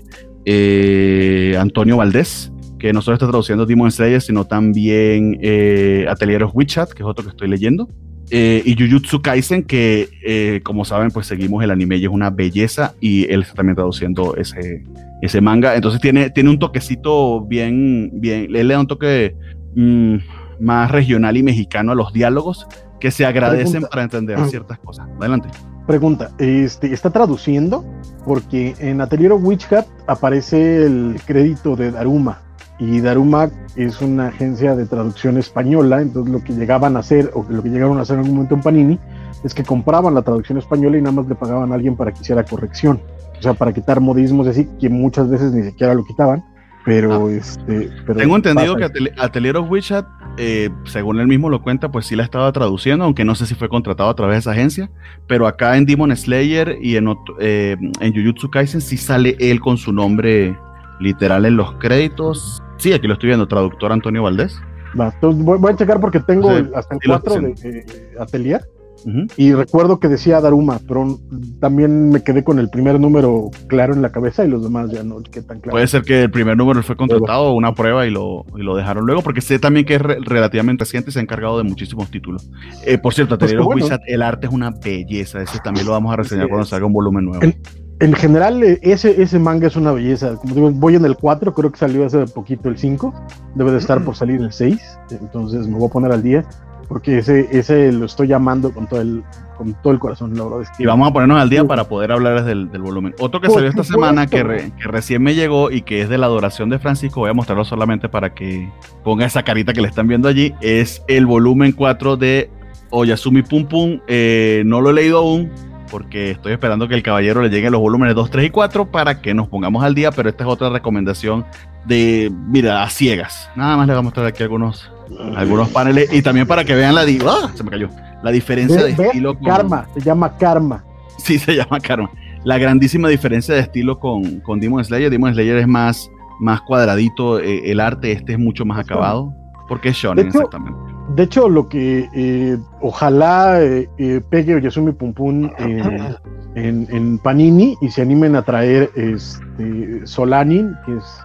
eh, Antonio Valdés, que no solo está traduciendo Demon Slayer, sino también eh, Atelier of Witch Hat, que es otro que estoy leyendo, eh, y Jujutsu Kaisen, que eh, como saben, pues seguimos el anime y es una belleza, y él está también traduciendo ese, ese manga. Entonces tiene, tiene un toquecito bien, bien, él le da un toque mmm, más regional y mexicano a los diálogos, que se agradecen Pregunta. para entender ciertas cosas. Adelante. Pregunta, este, ¿está traduciendo? Porque en Atelier of Witch Hat aparece el crédito de Daruma, y Daruma es una agencia de traducción española. Entonces lo que llegaban a hacer, o lo que llegaron a hacer en algún momento en Panini, es que compraban la traducción española y nada más le pagaban a alguien para que hiciera corrección, o sea, para quitar modismos, así que muchas veces ni siquiera lo quitaban, pero ah. este pero tengo entendido que Atelier of Witch Hat eh, según él mismo lo cuenta, pues sí la estaba traduciendo, aunque no sé si fue contratado a través de esa agencia, pero acá en Demon Slayer y en, eh, en Jujutsu Kaisen sí sale él con su nombre literal en los créditos. Sí, aquí lo estoy viendo, traductor Antonio Valdés. Va, entonces voy, voy a checar porque tengo Sí, el, hasta el sí lo cuatro estoy de, de Atelier. Uh-huh. Y recuerdo que decía Daruma, pero también me quedé con el primer número claro en la cabeza y los demás ya no qué tan claro. Puede ser que el primer número fue contratado, una prueba y lo, y lo dejaron luego, porque sé también que es re- relativamente reciente y se ha encargado de muchísimos títulos. Eh, por cierto, Atelier Pues bueno. Wizard, el arte es una belleza, ese también lo vamos a reseñar cuando salga un volumen nuevo. En, en general, ese, ese manga es una belleza. Como digo, voy en el cuatro, creo que salió hace poquito el cinco, debe de estar por salir el seis, entonces me voy a poner al día. Porque ese, ese lo estoy llamando con todo el, con todo el corazón, la verdad es que... Y vamos a ponernos al día sí. para poder hablar del, del volumen. Otro que salió esta semana que, re, que recién me llegó y que es de la adoración de Francisco, voy a mostrarlo solamente para que ponga esa carita que le están viendo allí, es el volumen cuatro de Oyasumi Pum Pum. Eh, no lo he leído aún, porque estoy esperando que el caballero le lleguen los volúmenes dos, tres y cuatro para que nos pongamos al día, pero esta es otra recomendación de, mira, a ciegas. Nada más le voy a mostrar aquí algunos... algunos paneles y también para que vean la di- ¡ah! se me cayó la diferencia ¿Ve, de ve? estilo con... Karma, se llama Karma. Sí, se llama Karma. La grandísima diferencia de estilo con, con Demon Slayer. Demon Slayer es más, más cuadradito, eh, el arte este es mucho más acabado, porque es shonen, hecho, exactamente. De hecho, lo que eh, ojalá eh, eh, pegue Oyasumi Pum Pum eh, en, en Panini y se animen a traer este Solanin, que es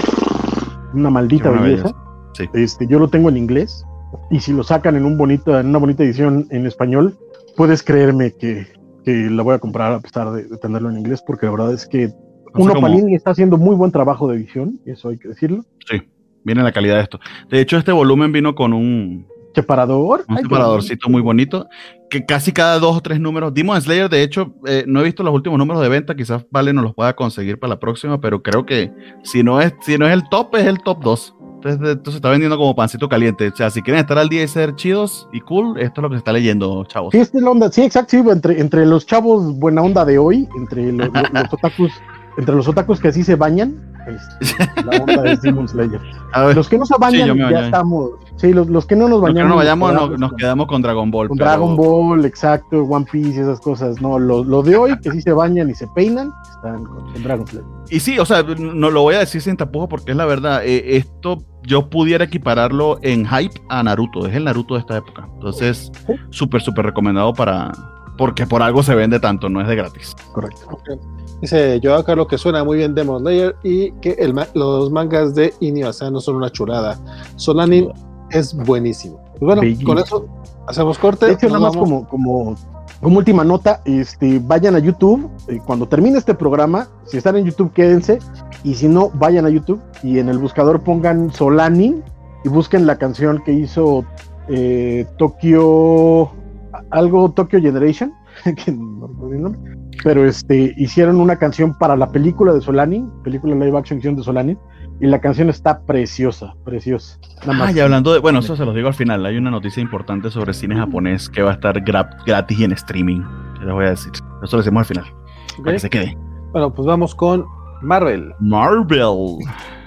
una maldita Una belleza. belleza. Sí. Este, yo lo tengo en inglés y si lo sacan en un bonito, en una bonita edición en español, puedes creerme que, que la voy a comprar a pesar de, de tenerlo en inglés, porque la verdad es que O sea, uno como... Panini está haciendo muy buen trabajo de edición, eso hay que decirlo. Sí, viene la calidad de esto. De hecho, este volumen vino con un separador, un separadorcito muy bonito, que casi cada dos o tres números. Demon Slayer, de hecho, eh, no he visto los últimos números de venta, quizás Vale nos los pueda conseguir para la próxima, pero creo que si no es, si no es el top, es el top dos. Entonces, entonces se está vendiendo como pancito caliente. O sea, si quieren estar al día y ser chidos y cool, esto es lo que se está leyendo, chavos. Sí, esta es la onda, sí, exacto, sí, entre, entre los chavos buena onda de hoy, entre lo, lo, los otakus, entre los otakus que así se bañan, este, la onda es Demon Slayer. Los que no se bañan, sí, ya estamos, sí, los, los que no nos bañamos. Los que no nos vayamos, nos, nos, nos quedamos con Dragon Ball. Con pero... Dragon Ball, exacto, One Piece, esas cosas, no, lo, lo de hoy, que sí se bañan y se peinan, están con, con Dragon Ball. Y sí, o sea, no lo voy a decir sin tapujos porque es la verdad, eh, esto yo pudiera equipararlo en hype a Naruto, es el Naruto de esta época, entonces súper, súper recomendado para, porque por algo se vende tanto, no es de gratis. Correcto. Okay. Dice yo acá lo que suena muy bien Demon Slayer y que el, los mangas de Inio Asano son una chulada. Solanin es buenísimo. Pues bueno, Bellísimo. Con eso hacemos corte. De hecho, nada más como, como, como última nota, este, vayan a YouTube, eh, cuando termine este programa, si están en YouTube quédense, y si no, vayan a YouTube y en el buscador pongan Solanin y busquen la canción que hizo eh, Tokyo, algo Tokyo Generation, que no recuerdo el nombre, pero este, hicieron una canción para la película de Solanin, película live action de Solanin, y la canción está preciosa, preciosa. Nada más. Ah, y hablando de, bueno, eso se los digo al final, hay una noticia importante sobre cine japonés que va a estar gra- gratis y en streaming, que les voy a decir, eso lo decimos al final, okay, para que se quede. Bueno, pues vamos con Marvel. Marvel.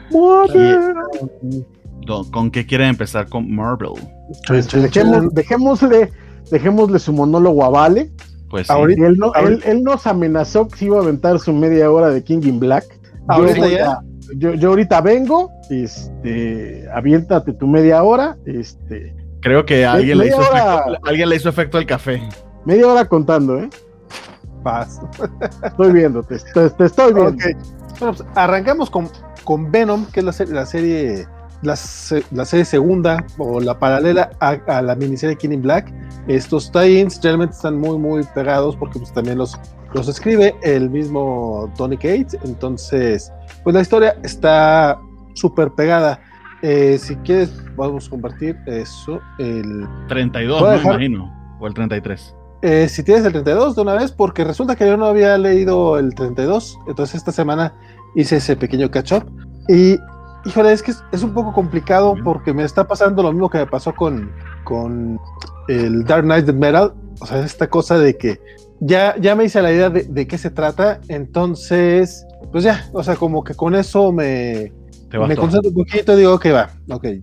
Marvel. Y, ¿con qué quieren empezar con Marvel? Pues, dejemos, dejémosle, dejémosle su monólogo a Vale. Pues sí. Ahorita, él, no, él, él nos amenazó que se iba a aventar su media hora de King in Black. ¿Ahorita yo, ya? Yo, yo ahorita vengo, este, aviéntate tu media hora, este. Creo que alguien le, hizo hora, efecto, alguien le hizo efecto al café. Media hora contando, ¿eh? Paz. Estoy viendo, te, te, te estoy viendo. Okay. Bueno, pues arrancamos con, con Venom, que es la, la serie, la, la serie segunda o la paralela a, a la miniserie King in Black. Estos tie-ins realmente están muy, muy pegados porque pues también los, los escribe el mismo Tony Cates. Entonces, pues la historia está súper pegada. Eh, si quieres, vamos a compartir eso. El treinta y dos, me dejar... imagino, o el treinta y tres. Eh, si tienes el treinta y dos de una vez, porque resulta que yo no había leído el treinta y dos, entonces esta semana hice ese pequeño catch up y híjole, es que es, es un poco complicado porque me está pasando lo mismo que me pasó con, con el Dark Knight Metal, o sea, esta cosa de que ya, ya me hice la idea de, de qué se trata, entonces pues ya, o sea, como que con eso me, me concentro un poquito y digo, ok, va, ok,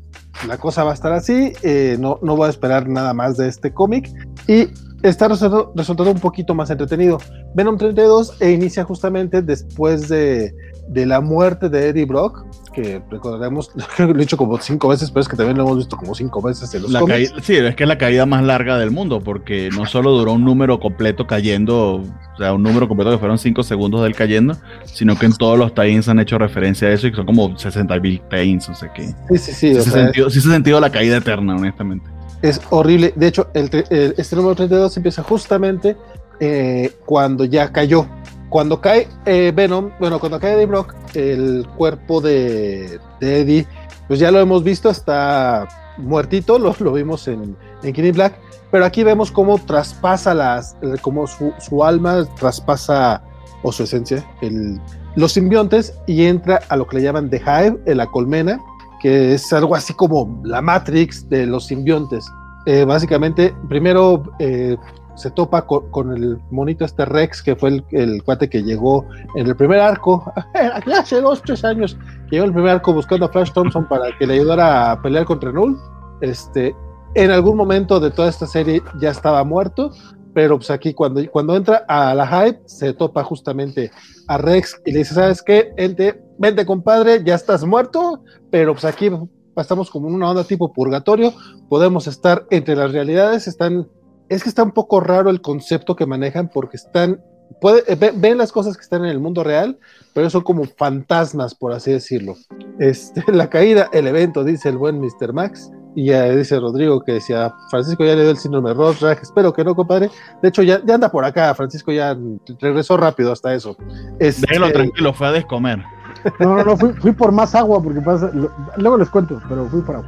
la cosa va a estar así, eh, no, no voy a esperar nada más de este cómic, y está resultando, resultando un poquito más entretenido. Venom treinta y dos e inicia justamente después de, de la muerte de Eddie Brock, que recordaremos, lo he dicho como cinco veces, pero es que también lo hemos visto como cinco veces en los la cómics. caída, sí, es que es la caída más larga del mundo, porque no solo duró un número completo cayendo, o sea, un número completo que fueron cinco segundos de él cayendo, sino que en todos los tie-ins han hecho referencia a eso y que son como sesenta mil tie-ins, o sea que Sí, sí, sí. sí, o se sea, sentido, sí se ha sentido la caída eterna, honestamente. Es horrible. De hecho, el, el, este número treinta y dos empieza justamente eh, cuando ya cayó. Cuando cae eh, Venom, bueno, cuando cae Eddie Brock, el cuerpo de, de Eddie, pues ya lo hemos visto, está muertito, lo, lo vimos en, en King in Black, pero aquí vemos cómo traspasa las, cómo su, su alma traspasa, o su esencia, el, los simbiontes, y entra a lo que le llaman The Hive, en la colmena, que es algo así como la Matrix de los simbiontes. Eh, básicamente, primero eh, se topa con, con el monito este Rex, que fue el, el cuate que llegó en el primer arco, aquí hace dos, tres años, que llegó en el primer arco buscando a Flash Thompson para que le ayudara a pelear contra Null. Este, en algún momento de toda esta serie ya estaba muerto, pero pues aquí cuando, cuando entra a la Hive, se topa justamente a Rex y le dice, ¿sabes qué? Ente, vente compadre, ya estás muerto, pero pues aquí estamos como en una onda tipo purgatorio, podemos estar entre las realidades, están, es que está un poco raro el concepto que manejan, porque están, puede, ven las cosas que están en el mundo real, pero son como fantasmas, por así decirlo. Este, la caída, el evento, dice el buen mister Max, y ya dice Rodrigo que decía, Francisco ya le dio el síndrome de Rorschach, espero que no, compadre. De hecho, ya, ya anda por acá, Francisco ya regresó rápido hasta eso. Este, Déjelo tranquilo, fue a descomer. No, no, no, fui, fui por más agua, porque pasa, lo, luego les cuento, pero fui por agua.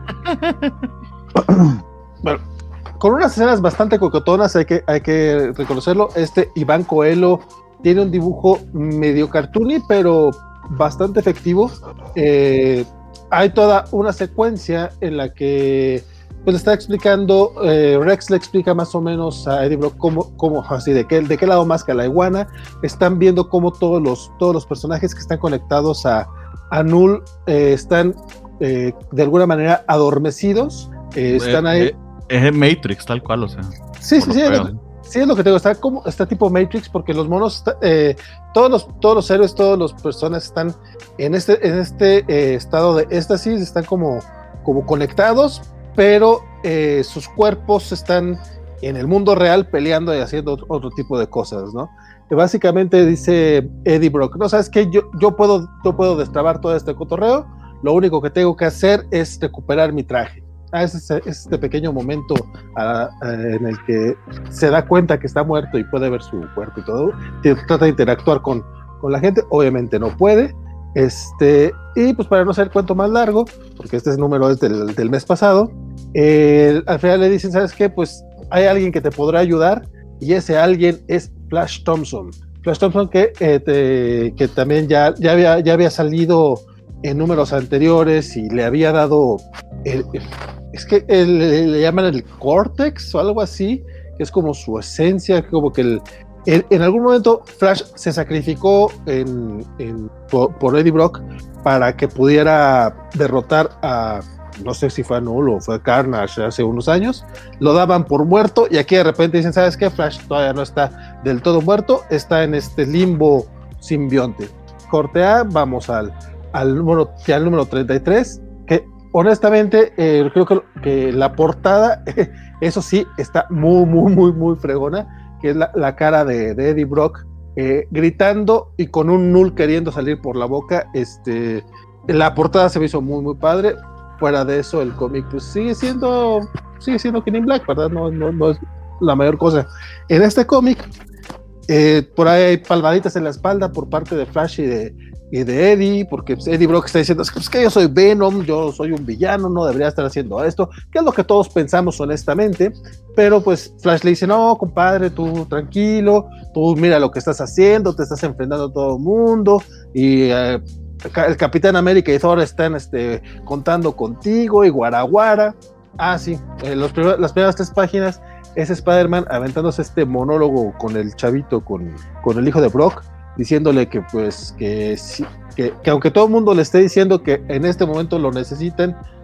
Bueno, con unas escenas bastante coquetonas, hay que, hay que reconocerlo. Este Iván Coelho tiene un dibujo medio cartoony, pero bastante efectivo. Eh, hay toda una secuencia en la que pues le está explicando, eh, Rex le explica más o menos a Eddie Brock cómo, cómo así, de qué, de qué lado más que la iguana. Están viendo cómo todos los, todos los personajes que están conectados a, a Null eh, están eh, de alguna manera adormecidos. Eh, están ahí. Es, es el Matrix, tal cual, o sea. Sí, sí, sí. Es lo, sí, es lo que te digo. Está como está tipo Matrix, porque los monos, eh, todos los, todos los héroes, todas las personas están en este, en este eh, estado de éxtasis, están como, como conectados, pero eh, sus cuerpos están en el mundo real peleando y haciendo otro, otro tipo de cosas, ¿no? Que básicamente dice Eddie Brock, no, ¿sabes qué? Yo, yo, puedo, yo puedo destrabar todo este cotorreo, lo único que tengo que hacer es recuperar mi traje. Ah, es, es este pequeño momento uh, uh, en el que se da cuenta que está muerto y puede ver su cuerpo y todo, y trata de interactuar con, con la gente, obviamente no puede. Este, y pues para no hacer cuento más largo, porque este número es del, del mes pasado, eh, al final le dicen, ¿sabes qué? Pues hay alguien que te podrá ayudar, y ese alguien es Flash Thompson. Flash Thompson que, eh, te, que también ya, ya, había, ya había salido en números anteriores y le había dado, el, el, es que el, le, le llaman el Cortex o algo así, que es como su esencia, como que el En, en algún momento Flash se sacrificó en, en, por, por Eddie Brock para que pudiera derrotar a, no sé si fue a Null o fue a Carnage hace unos años. Lo daban por muerto y aquí de repente dicen, ¿sabes qué? Flash todavía no está del todo muerto, está en este limbo simbionte. Corte A, vamos al, al, número, ya al número treinta y tres, que honestamente eh, creo que, que la portada, eso sí, está muy, muy, muy, muy fregona, que es la, la cara de, de Eddie Brock eh, gritando y con un Null queriendo salir por la boca. Este, la portada se me hizo muy muy padre. Fuera de eso, el cómic pues sigue siendo sigue siendo King in Black, ¿verdad? No, no, no es la mayor cosa. En este cómic, eh, por ahí hay palmaditas en la espalda por parte de Flash y de, y de Eddie, porque pues, Eddie Brock está diciendo, es que yo soy Venom, yo soy un villano, no debería estar haciendo esto, que es lo que todos pensamos honestamente, pero pues Flash le dice, no, compadre, tú tranquilo, tú mira lo que estás haciendo, te estás enfrentando a todo el mundo, y eh, el Capitán América y Thor están este, contando contigo, y Guaraguara. Ah, sí, eh, los primer, las primeras tres páginas es Spider-Man aventándose este monólogo con el chavito, con, con el hijo de Brock, diciéndole que pues que, que, que aunque todo el mundo le esté diciendo que en este momento lo necesitan,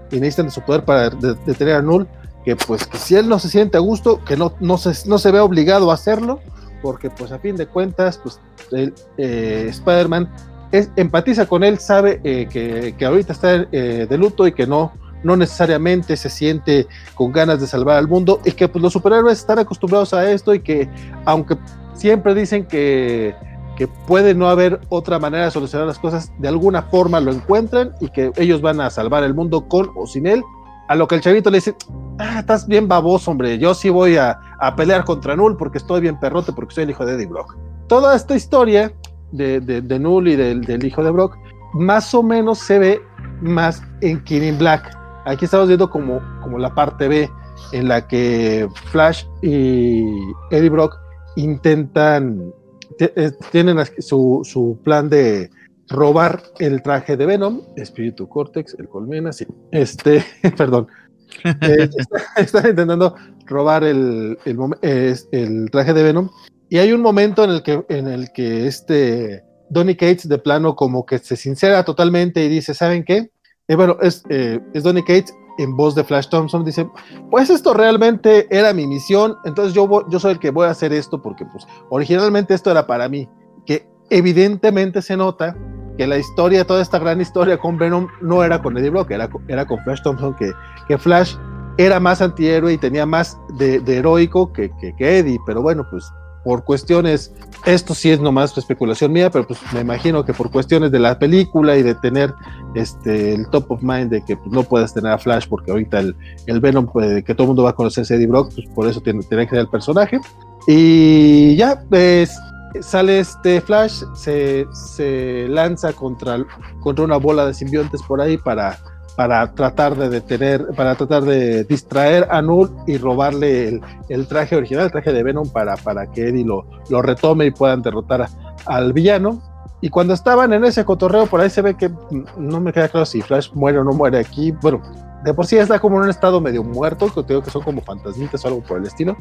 y necesitan de su poder para de, detener a Null, que pues que si él no se siente a gusto, que no, no, se, no se ve obligado a hacerlo, porque pues a fin de cuentas, pues el, eh, Spider-Man es, empatiza con él, sabe eh, que, que ahorita está eh, de luto y que no, no necesariamente se siente con ganas de salvar al mundo, y que pues los superhéroes están acostumbrados a esto, y que aunque siempre dicen que, que puede no haber otra manera de solucionar las cosas, de alguna forma lo encuentran, y que ellos van a salvar el mundo con o sin él. A lo que el chavito le dice, ah, estás bien baboso, hombre, yo sí voy a, a pelear contra Null porque estoy bien perrote, porque soy el hijo de Eddie Brock. Toda esta historia de, de, de Null y del, del hijo de Brock, más o menos se ve más en King in Black. Aquí estamos viendo como, como la parte B, en la que Flash y Eddie Brock intentan, t- tienen su, su plan de robar el traje de Venom, Espíritu Córtex, el Colmena, sí, este, perdón, eh, está, están intentando robar el, el, el, el traje de Venom, y hay un momento en el que, en el que este Donny Cates de plano como que se sincera totalmente y dice, ¿saben qué? Eh, bueno, es, eh, es Donny Cates en voz de Flash Thompson, dice, pues esto realmente era mi misión, entonces yo, voy, yo soy el que voy a hacer esto, porque pues originalmente esto era para mí, que evidentemente se nota que la historia, toda esta gran historia con Venom no era con Eddie Brock, era, era con Flash Thompson, que, que Flash era más antihéroe y tenía más de, de heroico que, que, que Eddie, pero bueno, pues por cuestiones, esto sí es nomás especulación mía, pero pues me imagino que por cuestiones de la película y de tener este, el top of mind de que pues, no puedes tener a Flash porque ahorita el, el Venom pues, que todo el mundo va a conocer es Eddie Brock, pues por eso tiene, tiene que ser el personaje. Y ya, pues sale este Flash, se, se lanza contra, contra una bola de simbiontes por ahí para, para tratar de detener, para tratar de distraer a Null y robarle el, el traje original, el traje de Venom, para, para que Eddie lo, lo retome y puedan derrotar a, al villano. Y cuando estaban en ese cotorreo, por ahí se ve que no me queda claro si Flash muere o no muere aquí. Bueno, de por sí está como en un estado medio muerto, que te digo que son como fantasmitas o algo por el estilo.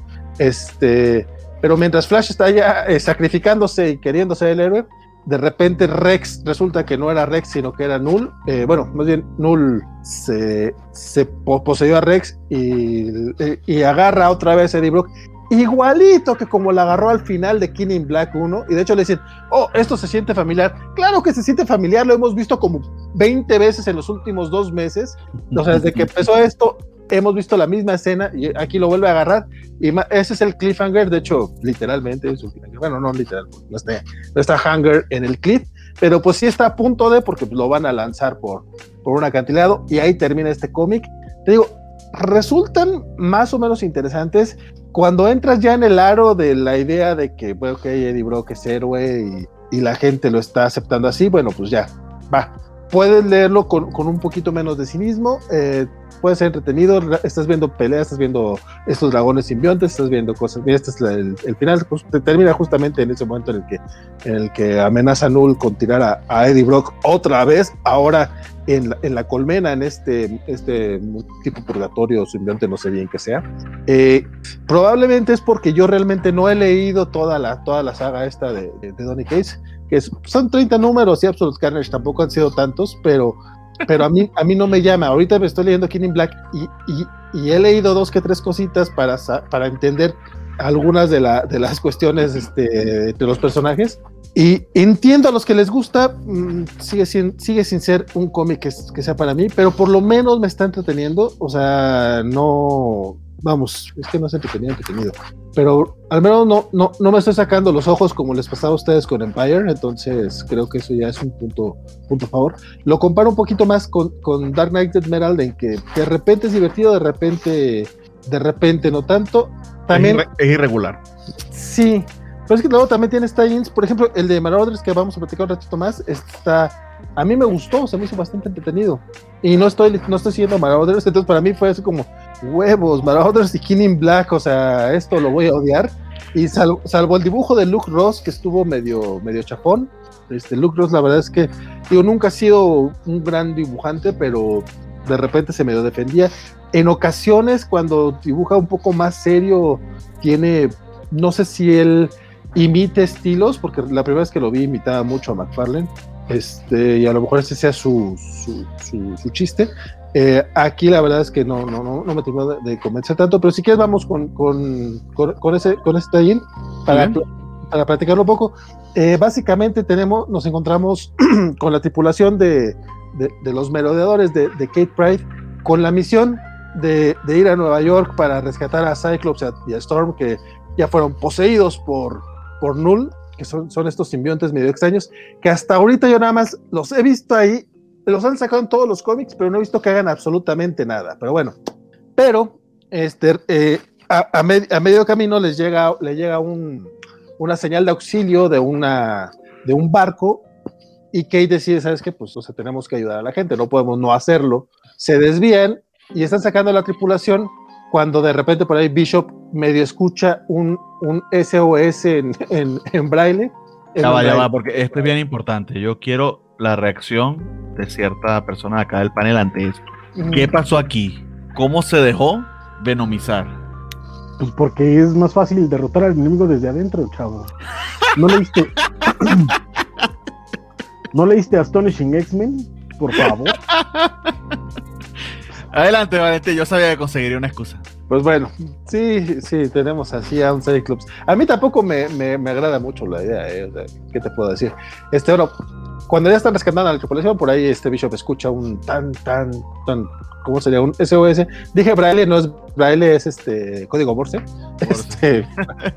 Este, pero mientras Flash está ya eh, sacrificándose y queriendo ser el héroe, de repente Rex resulta que no era Rex, sino que era Null. Eh, bueno, más bien Null se, se poseyó a Rex y, y agarra otra vez a Eddie Brock, igualito que como la agarró al final de King in Black uno, y de hecho le dicen, oh, esto se siente familiar. Claro que se siente familiar, lo hemos visto como veinte veces en los últimos dos meses, o sea, desde que empezó esto, hemos visto la misma escena, y aquí lo vuelve a agarrar, y ese es el cliffhanger, de hecho, literalmente, es un cliffhanger, bueno, no literal, no está, no está hanger en el cliff, pero pues sí está a punto de, porque lo van a lanzar por, por un acantilado, y ahí termina este cómic. Te digo, resultan más o menos interesantes cuando entras ya en el aro de la idea de que, bueno, ok, Eddie Brock es héroe y, y la gente lo está aceptando así, bueno, pues ya, va. Puedes leerlo con, con un poquito menos de cinismo, eh, puede ser entretenido, estás viendo peleas, estás viendo estos dragones simbiontes, estás viendo cosas, mira, este es la, el, el final, pues, termina justamente en ese momento en el que, en el que amenaza a Null con tirar a, a Eddie Brock otra vez, ahora en la, en la colmena, en este, este tipo purgatorio simbionte, no sé bien qué sea. Eh, probablemente es porque yo realmente no he leído toda la, toda la saga esta de, de, de Donny Cates, que es, son treinta números y Absolute Carnage tampoco han sido tantos, pero pero a mí, a mí no me llama. Ahorita me estoy leyendo King in Black y, y, y he leído dos que tres cositas para, para entender algunas de, la, de las cuestiones este, de los personajes, y entiendo a los que les gusta. Mmm, sigue, sin, sigue sin ser un cómic que, que sea para mí, pero por lo menos me está entreteniendo. O sea, no, vamos, es que no es entretenido, entretenido, pero al menos no, no, no me estoy sacando los ojos como les pasaba a ustedes con Empire, entonces creo que eso ya es un punto, punto a favor. Lo comparo un poquito más con, con Dark Knight Emerald, en que de repente es divertido, de repente, de repente no tanto. También es, irre, es irregular. Sí, pero es que luego también tiene tie-ins, por ejemplo, el de Marauders, que vamos a platicar un ratito más, está, a mí me gustó, se me hizo bastante entretenido, y no estoy, no estoy siguiendo Marauders, entonces para mí fue así como, huevos, Marauders y King in Black, o sea, esto lo voy a odiar, y salvo, salvo el dibujo de Luke Ross, que estuvo medio, medio chafón. Este, Luke Ross, la verdad es que, digo, nunca ha sido un gran dibujante, pero de repente se medio defendía. En ocasiones, cuando dibuja un poco más serio, tiene, no sé si él imite estilos, porque la primera vez que lo vi imitaba mucho a McFarlane, este, y a lo mejor ese sea su, su, su, su chiste, Eh, aquí la verdad es que no, no, no, no me terminó de, de convencer tanto, pero si quieres vamos con, con, con, con ese con ese tallín para, pl- para platicarlo un poco. Eh, básicamente tenemos, nos encontramos con la tripulación de, de, de los merodeadores de, de Kate Pride con la misión de, de ir a Nueva York para rescatar a Cyclops y a, y a Storm, que ya fueron poseídos por, por Null, que son, son estos simbiontes medio extraños, que hasta ahorita yo nada más los he visto ahí. Los han sacado en todos los cómics, pero no he visto que hagan absolutamente nada. Pero bueno, pero este, eh, a, a, med, a medio camino les llega, le llega un, una señal de auxilio de, una, de un barco, y Kate decide, ¿sabes qué? Pues o sea, tenemos que ayudar a la gente, no podemos no hacerlo. Se desvían y están sacando a la tripulación cuando de repente por ahí Bishop medio escucha un, un S O S en, en, en braille. Ya va, ya va, porque esto es bien importante. Yo quiero la reacción de cierta persona acá del panel ante esto. ¿Qué pasó aquí? ¿Cómo se dejó venomizar? Pues porque es más fácil derrotar al enemigo desde adentro, chavo. ¿No leíste? ¿No leíste Astonishing X-Men? Por favor. Adelante, Valente, yo sabía que conseguiría una excusa. Pues bueno, sí, sí, tenemos así a un Cyclops. A mí tampoco me, me, me agrada mucho la idea, ¿eh? O sea, ¿qué te puedo decir? Este, bueno, cuando ya están rescatando a la tripulación, por ahí este Bishop escucha un tan, tan, tan, ¿cómo sería? Un S O S. Dije braille, no es braille, es este código Morse. Morse. Este,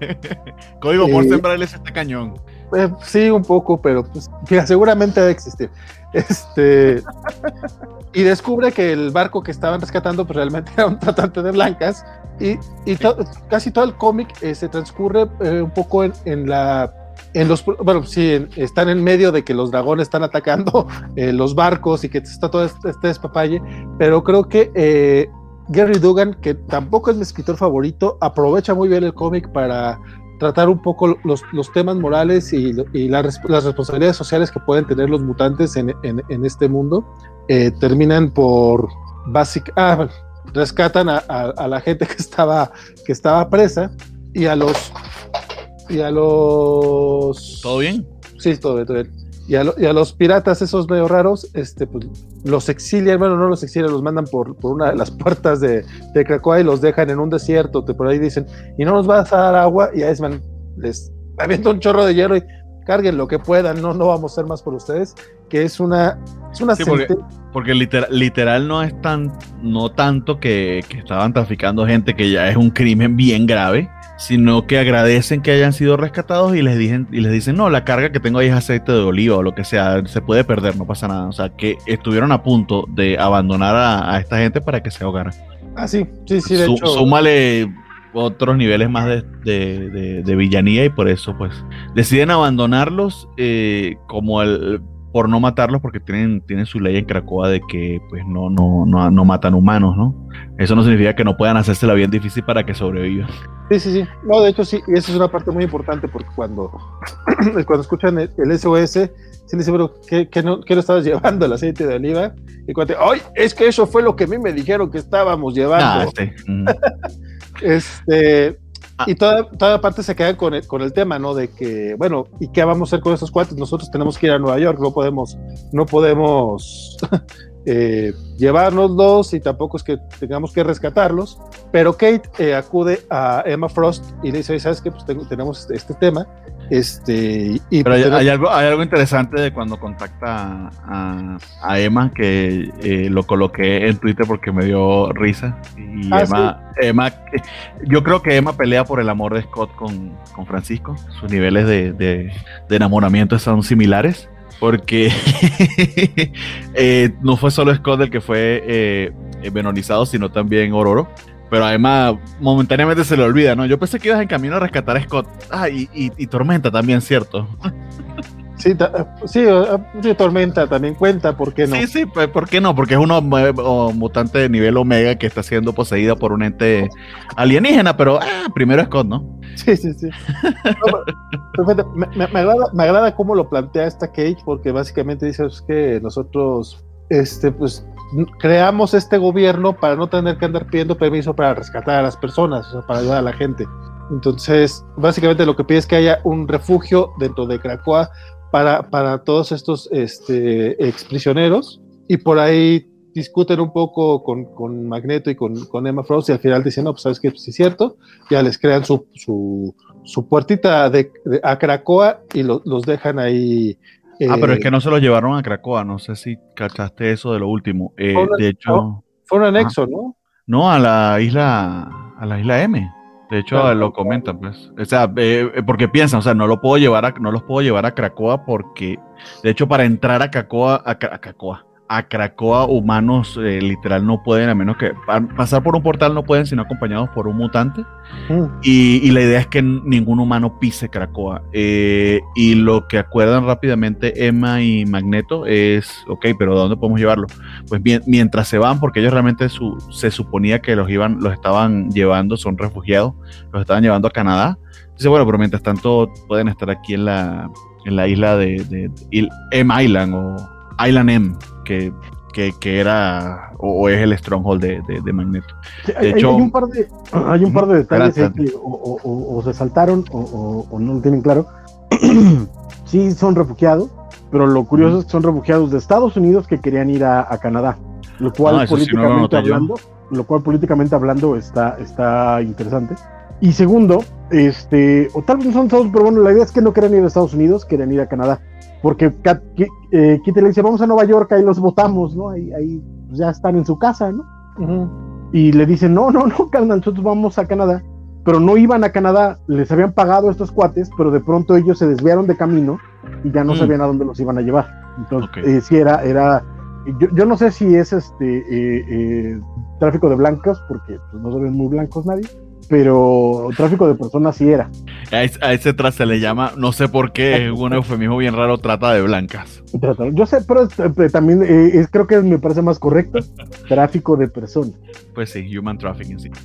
código Morse eh, en braille es este cañón. Eh, sí, un poco, pero pues, mira, seguramente debe existir. Este, y descubre que el barco que estaban rescatando pues realmente era un tratante de blancas, y, y to, casi todo el cómic eh, se transcurre eh, un poco en, en la en los, bueno, sí, en, están en medio de que los dragones están atacando eh, los barcos y que está todo este, este despapalle, pero creo que eh, Gary Duggan, que tampoco es mi escritor favorito, aprovecha muy bien el cómic para tratar un poco los, los temas morales y, y la, las responsabilidades sociales que pueden tener los mutantes en, en, en este mundo. Eh, terminan por basic, ah, rescatan a, a, a la gente que estaba, que estaba presa, y a los y a los ¿Todo bien? Sí, todo bien, todo bien. Y a, lo, y a los piratas esos medio raros, este, pues, los exilian, bueno, no los exilian, los mandan por, por una de las puertas de, de Krakoa y los dejan en un desierto, te, por ahí dicen, y no nos vas a dar agua, y a Iceman les avienta un chorro de hierro y carguen lo que puedan, no, no vamos a hacer más por ustedes, que es una, es una sí, porque, porque literal, literal no es tan, no tanto que, que estaban traficando gente, que ya es un crimen bien grave, sino que agradecen que hayan sido rescatados y les dicen, y les dicen, no, la carga que tengo ahí es aceite de oliva o lo que sea, se puede perder, no pasa nada. O sea, que estuvieron a punto de abandonar a, a esta gente para que se ahogara. Ah, sí, sí, sí, de Sú, hecho. Súmale otros niveles más de, de, de, de villanía, y por eso pues deciden abandonarlos, eh, como el, por no matarlos, porque tienen, tienen su ley en Krakoa de que pues no, no, no, no matan humanos, ¿no? Eso no significa que no puedan hacérsela bien difícil para que sobrevivan. Sí, sí, sí. No, de hecho sí, y esa es una parte muy importante, porque cuando, cuando escuchan el, el S O S, sí les digo, ¿qué, qué, no, ¿qué no estabas llevando? El aceite de oliva. Y cuando, ¡ay! Es que eso fue lo que a mí me dijeron que estábamos llevando. Ah, este. Mm. este ah. Y toda, toda parte se queda con el, con el tema, ¿no? De que, bueno, ¿y qué vamos a hacer con esos cuates? Nosotros tenemos que ir a Nueva York, no podemos, no podemos eh, llevárnoslos, y tampoco es que tengamos que rescatarlos. Pero Kate eh, acude a Emma Frost y le dice, ¿sabes qué? Pues tengo, tenemos este tema. Este, y Pero pues hay, tenemos... hay, algo, hay algo interesante de cuando contacta a, a Emma, que eh, lo coloqué en Twitter porque me dio risa. Y ah, Emma, ¿sí? Emma, yo creo que Emma pelea por el amor de Scott con, con Francisco. Sus niveles de, de, de enamoramiento son similares. Porque eh, no fue solo Scott el que fue eh, venonizado, sino también Ororo. Pero además, momentáneamente se le olvida, ¿no? Yo pensé que ibas en camino a rescatar a Scott. Ah, y, y, y Tormenta también, ¿cierto? Sí, ta, sí, sí, Tormenta también cuenta, ¿por qué no? Sí, sí, pues, ¿por qué no? Porque es un mutante de nivel Omega que está siendo poseída por un ente alienígena, pero ah, primero Scott, ¿no? Sí, sí, sí. No, me, me, me, agrada, me agrada cómo lo plantea esta Cage, porque básicamente dice es que nosotros, este, pues, creamos este gobierno para no tener que andar pidiendo permiso para rescatar a las personas, o sea, para ayudar a la gente. Entonces, básicamente lo que pide es que haya un refugio dentro de Krakoa para, para todos estos este, exprisioneros, y por ahí discuten un poco con, con Magneto y con, con Emma Frost y al final dicen, no, pues sabes que pues, sí es cierto, ya les crean su, su, su puertita de, de, a Krakoa y lo, los dejan ahí. Eh, ah, pero es que no se los llevaron a Krakoa, no sé si cachaste eso de lo último. Eh, una, de hecho... Fue un anexo, ajá. ¿no? No, a la isla, a la isla M. De hecho, claro, lo comentan, pues. O sea, eh, porque piensan, o sea, no lo puedo llevar a, no los puedo llevar a Krakoa porque, de hecho, para entrar a Krakoa, a, a Krakoa, a Krakoa, humanos eh, literal no pueden, a menos que pasar por un portal no pueden, sino acompañados por un mutante. Mm. Y, y la idea es que ningún humano pise Krakoa. Eh, y lo que acuerdan rápidamente Emma y Magneto es, ok, pero ¿dónde podemos llevarlo? Pues bien, mientras se van, porque ellos realmente su, se suponía que los iban, los estaban llevando, son refugiados, los estaban llevando a Canadá. Dice, bueno, pero mientras tanto pueden estar aquí en la, en la isla de, de, de M Island o Island M, que, que, que era o, o es el stronghold de, de, de Magneto. Sí, hay, de hecho, hay un par de, hay un par de detalles eh, que o, o, o se saltaron o, o, o no lo tienen claro. Sí, son refugiados, pero lo curioso uh-huh. es que son refugiados de Estados Unidos que querían ir a, a Canadá, lo cual no, políticamente sí no lo hablando, yo. lo cual políticamente hablando está, está interesante. Y segundo, este, o tal vez no son todos, pero bueno, la idea es que no querían ir a Estados Unidos, querían ir a Canadá. Porque eh, Kitty le dice, vamos a Nueva York, ahí los votamos, ¿no? Ahí, ahí pues ya están en su casa, ¿no? Uh-huh. Y le dicen, no, no, no, calma, nosotros vamos a Canadá. Pero no iban a Canadá, les habían pagado a estos cuates, pero de pronto ellos se desviaron de camino y ya no mm. sabían a dónde los iban a llevar. Entonces, okay. eh, sí era, era yo, yo no sé si es este eh, eh, tráfico de blancos, porque pues, no se ven muy blancos nadie, pero tráfico de personas sí era. A ese, a ese tras se le llama, no sé por qué, un eufemismo bien raro, trata de blancas. Yo sé, pero es, también eh, es, creo que me parece más correcto, tráfico de personas. Pues sí, human trafficking, sí.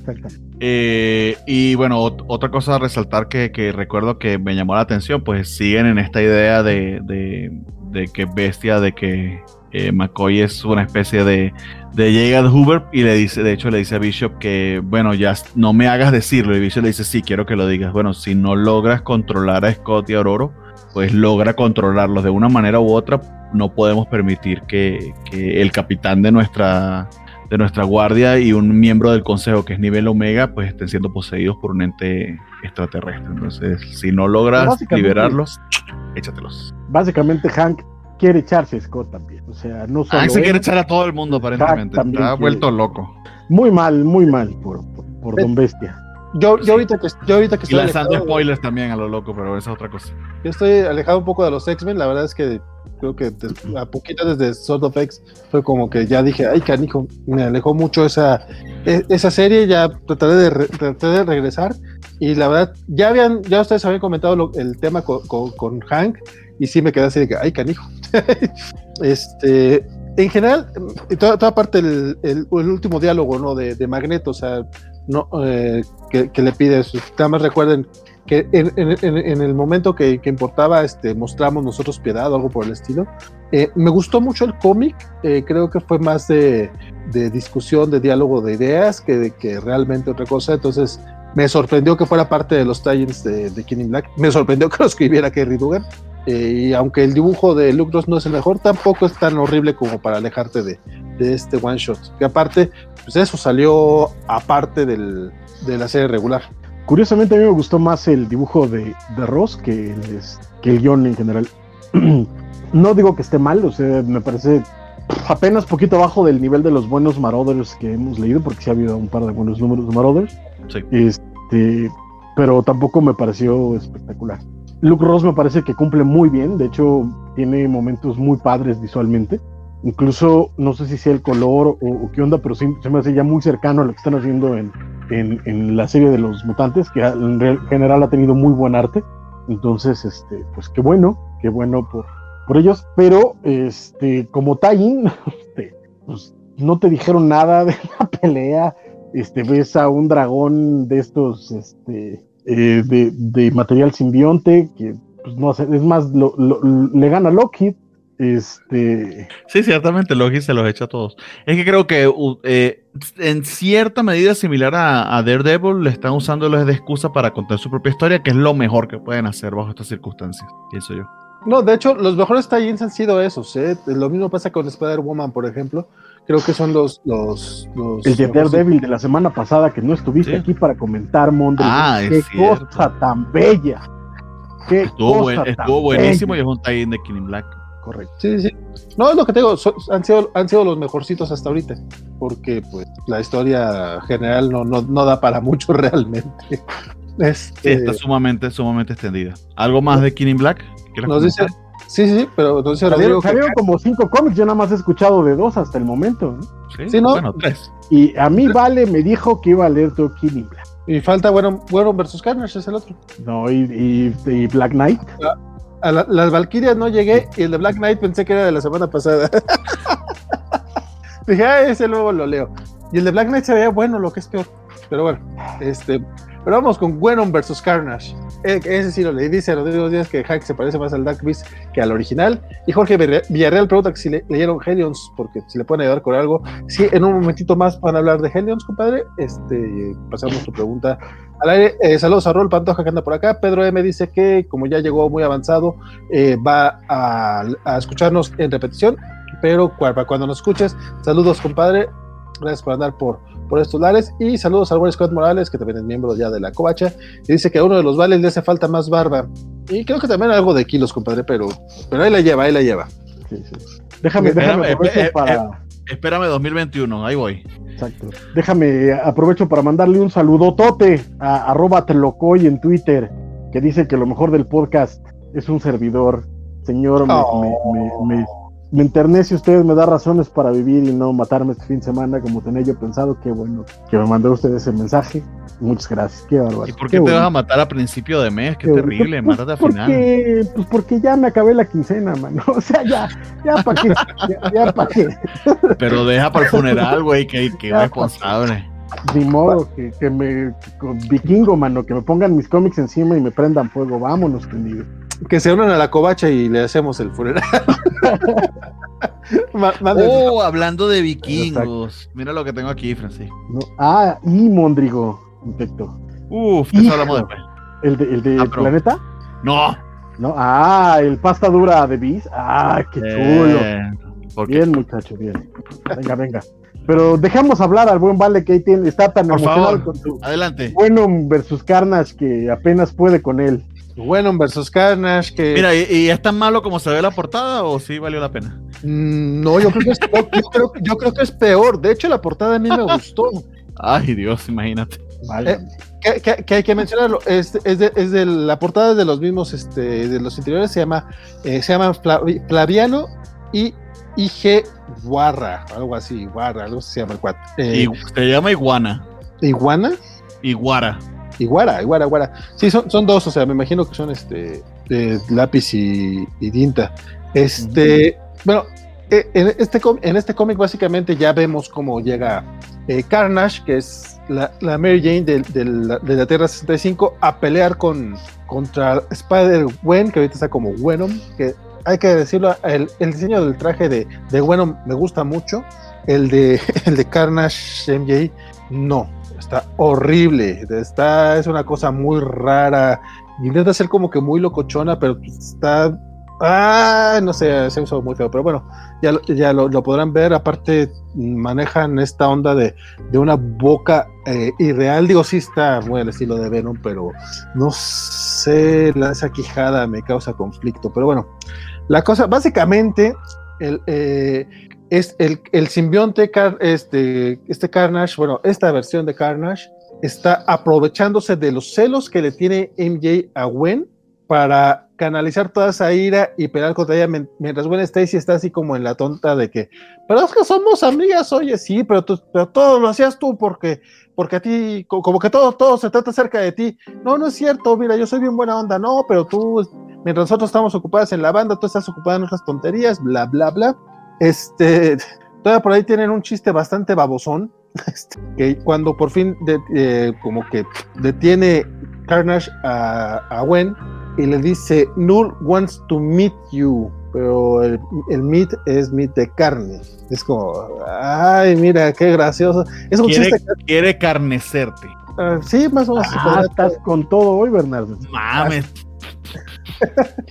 Eh, y bueno, ot- otra cosa a resaltar que, que recuerdo que me llamó la atención, pues siguen en esta idea de, de, de que bestia, de que eh, McCoy es una especie de de J. Edgar Hoover y le dice, de hecho le dice a Bishop que, bueno, ya no me hagas decirlo, y Bishop le dice, sí, quiero que lo digas. Bueno, si no logras controlar a Scott y a Ororo, pues logra controlarlos de una manera u otra. No podemos permitir que, que el capitán de nuestra de nuestra guardia y un miembro del consejo que es nivel Omega pues estén siendo poseídos por un ente extraterrestre. Entonces, si no logras liberarlos, échatelos. Básicamente Hank quiere echarse a Scott también, o sea, no solo ah, se él, quiere echar a todo el mundo aparentemente, está vuelto loco. Muy mal, muy mal por, por, por Don Bestia. Yo, yo, sí. ahorita que, yo ahorita que estoy y lanzando alejado, spoilers también a lo loco, pero esa es otra cosa. Yo estoy alejado un poco de los X-Men, la verdad es que creo que a poquito desde Sword of X fue como que ya dije, ay canijo, me alejó mucho esa, esa serie, ya trataré de, re, trataré de regresar, y la verdad, ya habían, ya ustedes habían comentado lo, el tema con, con, con Hank, y sí me quedé así de que, ay canijo. este, en general, toda, toda parte el, el, el último diálogo, ¿no? De, de Magneto, o sea, no, eh, que, que le pide eso. Nada más recuerden que en, en, en, en el momento que, que importaba, este, mostramos nosotros piedad o algo por el estilo. Eh, me gustó mucho el cómic, eh, creo que fue más de, de discusión, de diálogo de ideas que, de, que realmente otra cosa. Entonces me sorprendió que fuera parte de los tie-ins de, de King in Black, me sorprendió que lo escribiera Kerry Duggan. Eh, y aunque el dibujo de Luke Ross no es el mejor, tampoco es tan horrible como para alejarte de, de este one shot, que aparte, pues eso salió aparte del, de la serie regular. Curiosamente a mí me gustó más el dibujo de, de Ross que el, que el guión en general. No digo que esté mal, o sea, me parece apenas poquito abajo del nivel de los buenos Marauders que hemos leído, porque sí ha habido un par de buenos números de Marauders, sí. este, pero tampoco me pareció espectacular. Luke Ross me parece que cumple muy bien, de hecho tiene momentos muy padres visualmente, incluso no sé si sea el color o, o qué onda, pero sí, se me hace ya muy cercano a lo que están haciendo en, en, en la serie de los mutantes, que en general ha tenido muy buen arte. Entonces, este, pues qué bueno, qué bueno por, por ellos, pero este, como tie-in, este, pues no te dijeron nada de la pelea, este, ves a un dragón de estos, este, eh, de, de material simbionte, que pues no sé, es más, lo, lo, le gana Lockheed. Este... Sí, ciertamente Loki se los echa a todos. Es que creo que eh, en cierta medida similar a, a Daredevil, le están usándolos de excusa para contar su propia historia, que es lo mejor que pueden hacer bajo estas circunstancias, pienso yo. No, de hecho, los mejores tie-ins han sido esos, ¿eh? Lo mismo pasa con Spider-Woman, por ejemplo, creo que son los... los, los el de los- Daredevil de la semana pasada que no estuviste Sí. aquí para comentar, Mondre. Ah, es qué cierto. cosa tan bella. Qué Estuvo, cosa buen- tan estuvo buenísimo y bella. es un tie-in de King Black. Correcto. Sí, sí. No, es lo que te digo, son- han, sido, han sido los mejorcitos hasta ahorita, porque pues la historia general no, no, no da para mucho realmente. Este, Sí, está sumamente, sumamente extendida. ¿Algo más de King Black? ¿Quieres nos dice, comentar? sí, sí, pero nos dice Salieron, Rodrigo que- salieron como cinco cómics, yo nada más he escuchado de dos hasta el momento, ¿no? Sí, sí, ¿no? Bueno, tres. Y a mí Vale me dijo que iba a leer todo Killing Black. y falta bueno, bueno versus Carnage, es el otro. No, y, y- y Black Knight. A la- las Valkyrias no llegué y el de Black Knight pensé que era de la semana pasada. Dije, ah, ese luego lo leo. Y el de Black Knight se veía bueno, lo que es peor. Pero bueno, este, pero vamos con Venom versus Carnage. E- ese sí lo leí. Dice Rodrigo Díaz que Hack se parece más al Dark Beast que al original. Y Jorge Villarreal- Villarreal pregunta que si le, leyeron Hellions, porque si le pueden ayudar con algo. Sí, en un momentito más van a hablar de Hellions, compadre. Este, pasamos tu pregunta al aire. Eh, saludos a Rol Pantoja que anda por acá. Pedro M dice que como ya llegó muy avanzado, eh, va a, a escucharnos en repetición, pero cu- para cuando nos escuches, saludos, compadre. Gracias por andar por, por estos lares. Y saludos al buen Scott Morales, que también es miembro ya de la Covacha. Y dice que a uno de los vales le hace falta más barba. Y creo que también algo de kilos, compadre, pero, pero ahí la lleva, ahí la lleva. Sí, sí. Déjame, Espérame, déjame aprovecho eh, eh, para. Espérame dos mil veintiuno, ahí voy. Exacto. Déjame, aprovecho para mandarle un saludotote a arroba Tlocoy en Twitter, que dice que lo mejor del podcast es un servidor. Señor, me, Oh. me, me, me, me enternece usted, me da razones para vivir y no matarme este fin de semana como tenía yo pensado. Qué bueno que me mandó usted ese mensaje. Muchas gracias, qué bárbaro. ¿Y por qué, te vas a matar a principio de mes? Qué, Qué terrible, bueno. mátate a Pues final. porque, pues porque ya me acabé la quincena, mano. O sea, ya, ya para qué, ya, ya para qué. Pero deja para el funeral, güey, que, que Ya, responsable. Ni modo, que, que me. Con vikingo, mano, que me pongan mis cómics encima y me prendan fuego. Vámonos, tendido. Que se unan a la Covacha y le hacemos el funeral. Ma- manden- Oh, hablando de vikingos. Mira lo que tengo aquí, Francisco. ¿No? Ah, y Mondrigo. Perfecto. Uf, que eso Hijo. hablamos después. ¿El de, el de Ah, pero- Planeta? No. ¿No? Ah, el pasta dura de Beast. Ah, qué chulo. Eh, porque, Bien, muchacho, bien. Venga, venga. Pero dejamos hablar al buen Vale que ahí tiene, está tan Por emocionado favor. con su adelante. Venom versus Carnage que apenas puede con él. Venom versus Carnage, que Mira, ¿y, y es tan malo como se ve la portada o sí valió la pena? Mm, no, yo creo que es, yo, yo creo, yo creo que es peor. De hecho, la portada a mí me gustó. Ay, Dios, imagínate. Vale. Eh, que, que- que hay que mencionarlo. Es, es, de, es de la portada de los mismos, este, de los interiores. Se llama, eh, se llama Flavi- Flaviano y I G Guarra, algo así, Guarra, algo así se llama el cuate. Eh, Y se llama Iguana. Iguana, Iguara. Iguara, Iguara, Iguara. Sí, son, son dos, o sea, me imagino que son este de lápiz y, y tinta. Este, bueno, eh, en este, com- en este cómic básicamente ya vemos cómo llega eh, Carnage, que es la, la Mary Jane de, de la, de la Tierra sesenta y cinco, a pelear con, contra Spider-Gwen, que ahorita está como Venom, que hay que decirlo, el, el diseño del traje de, de Venom me gusta mucho, el de, el de Carnage M J no, está horrible, está, es una cosa muy rara, intenta ser como que muy locochona, pero está, ah, no sé, se usa muy feo, pero bueno, ya, lo- ya lo, lo podrán ver. Aparte manejan esta onda de, de una boca eh, irreal, digo, sí está muy al estilo de Venom, pero no sé, la, esa quijada me causa conflicto, pero bueno, la cosa, básicamente, el, eh, es el, el simbionte, Car- este, este Carnage, bueno, esta versión de Carnage está aprovechándose de los celos que le tiene M J a Gwen para canalizar toda esa ira y pelear contra ella, men- mientras Gwen Stacy está así como en la tonta de que, pero es que somos amigas, oye, sí, pero, tú, pero todo lo hacías tú porque, porque a ti, co- como que todo, todo se trata cerca de ti. No, no es cierto, mira, yo soy bien buena onda, no, pero tú, mientras nosotros estamos ocupadas en la banda, tú estás ocupada en otras tonterías, bla, bla, bla. Este, todavía por ahí tienen un chiste bastante babosón, este, que cuando por fin de- eh, como que detiene Carnage a, a Gwen y le dice, Null wants to meet you, pero el, el meat es meat de carne. Es como, ay, mira, qué gracioso. Es un Quiere, chiste, quiere carnecerte. ah, sí, más o menos. Ah, estás con todo hoy, Bernardo. Mames.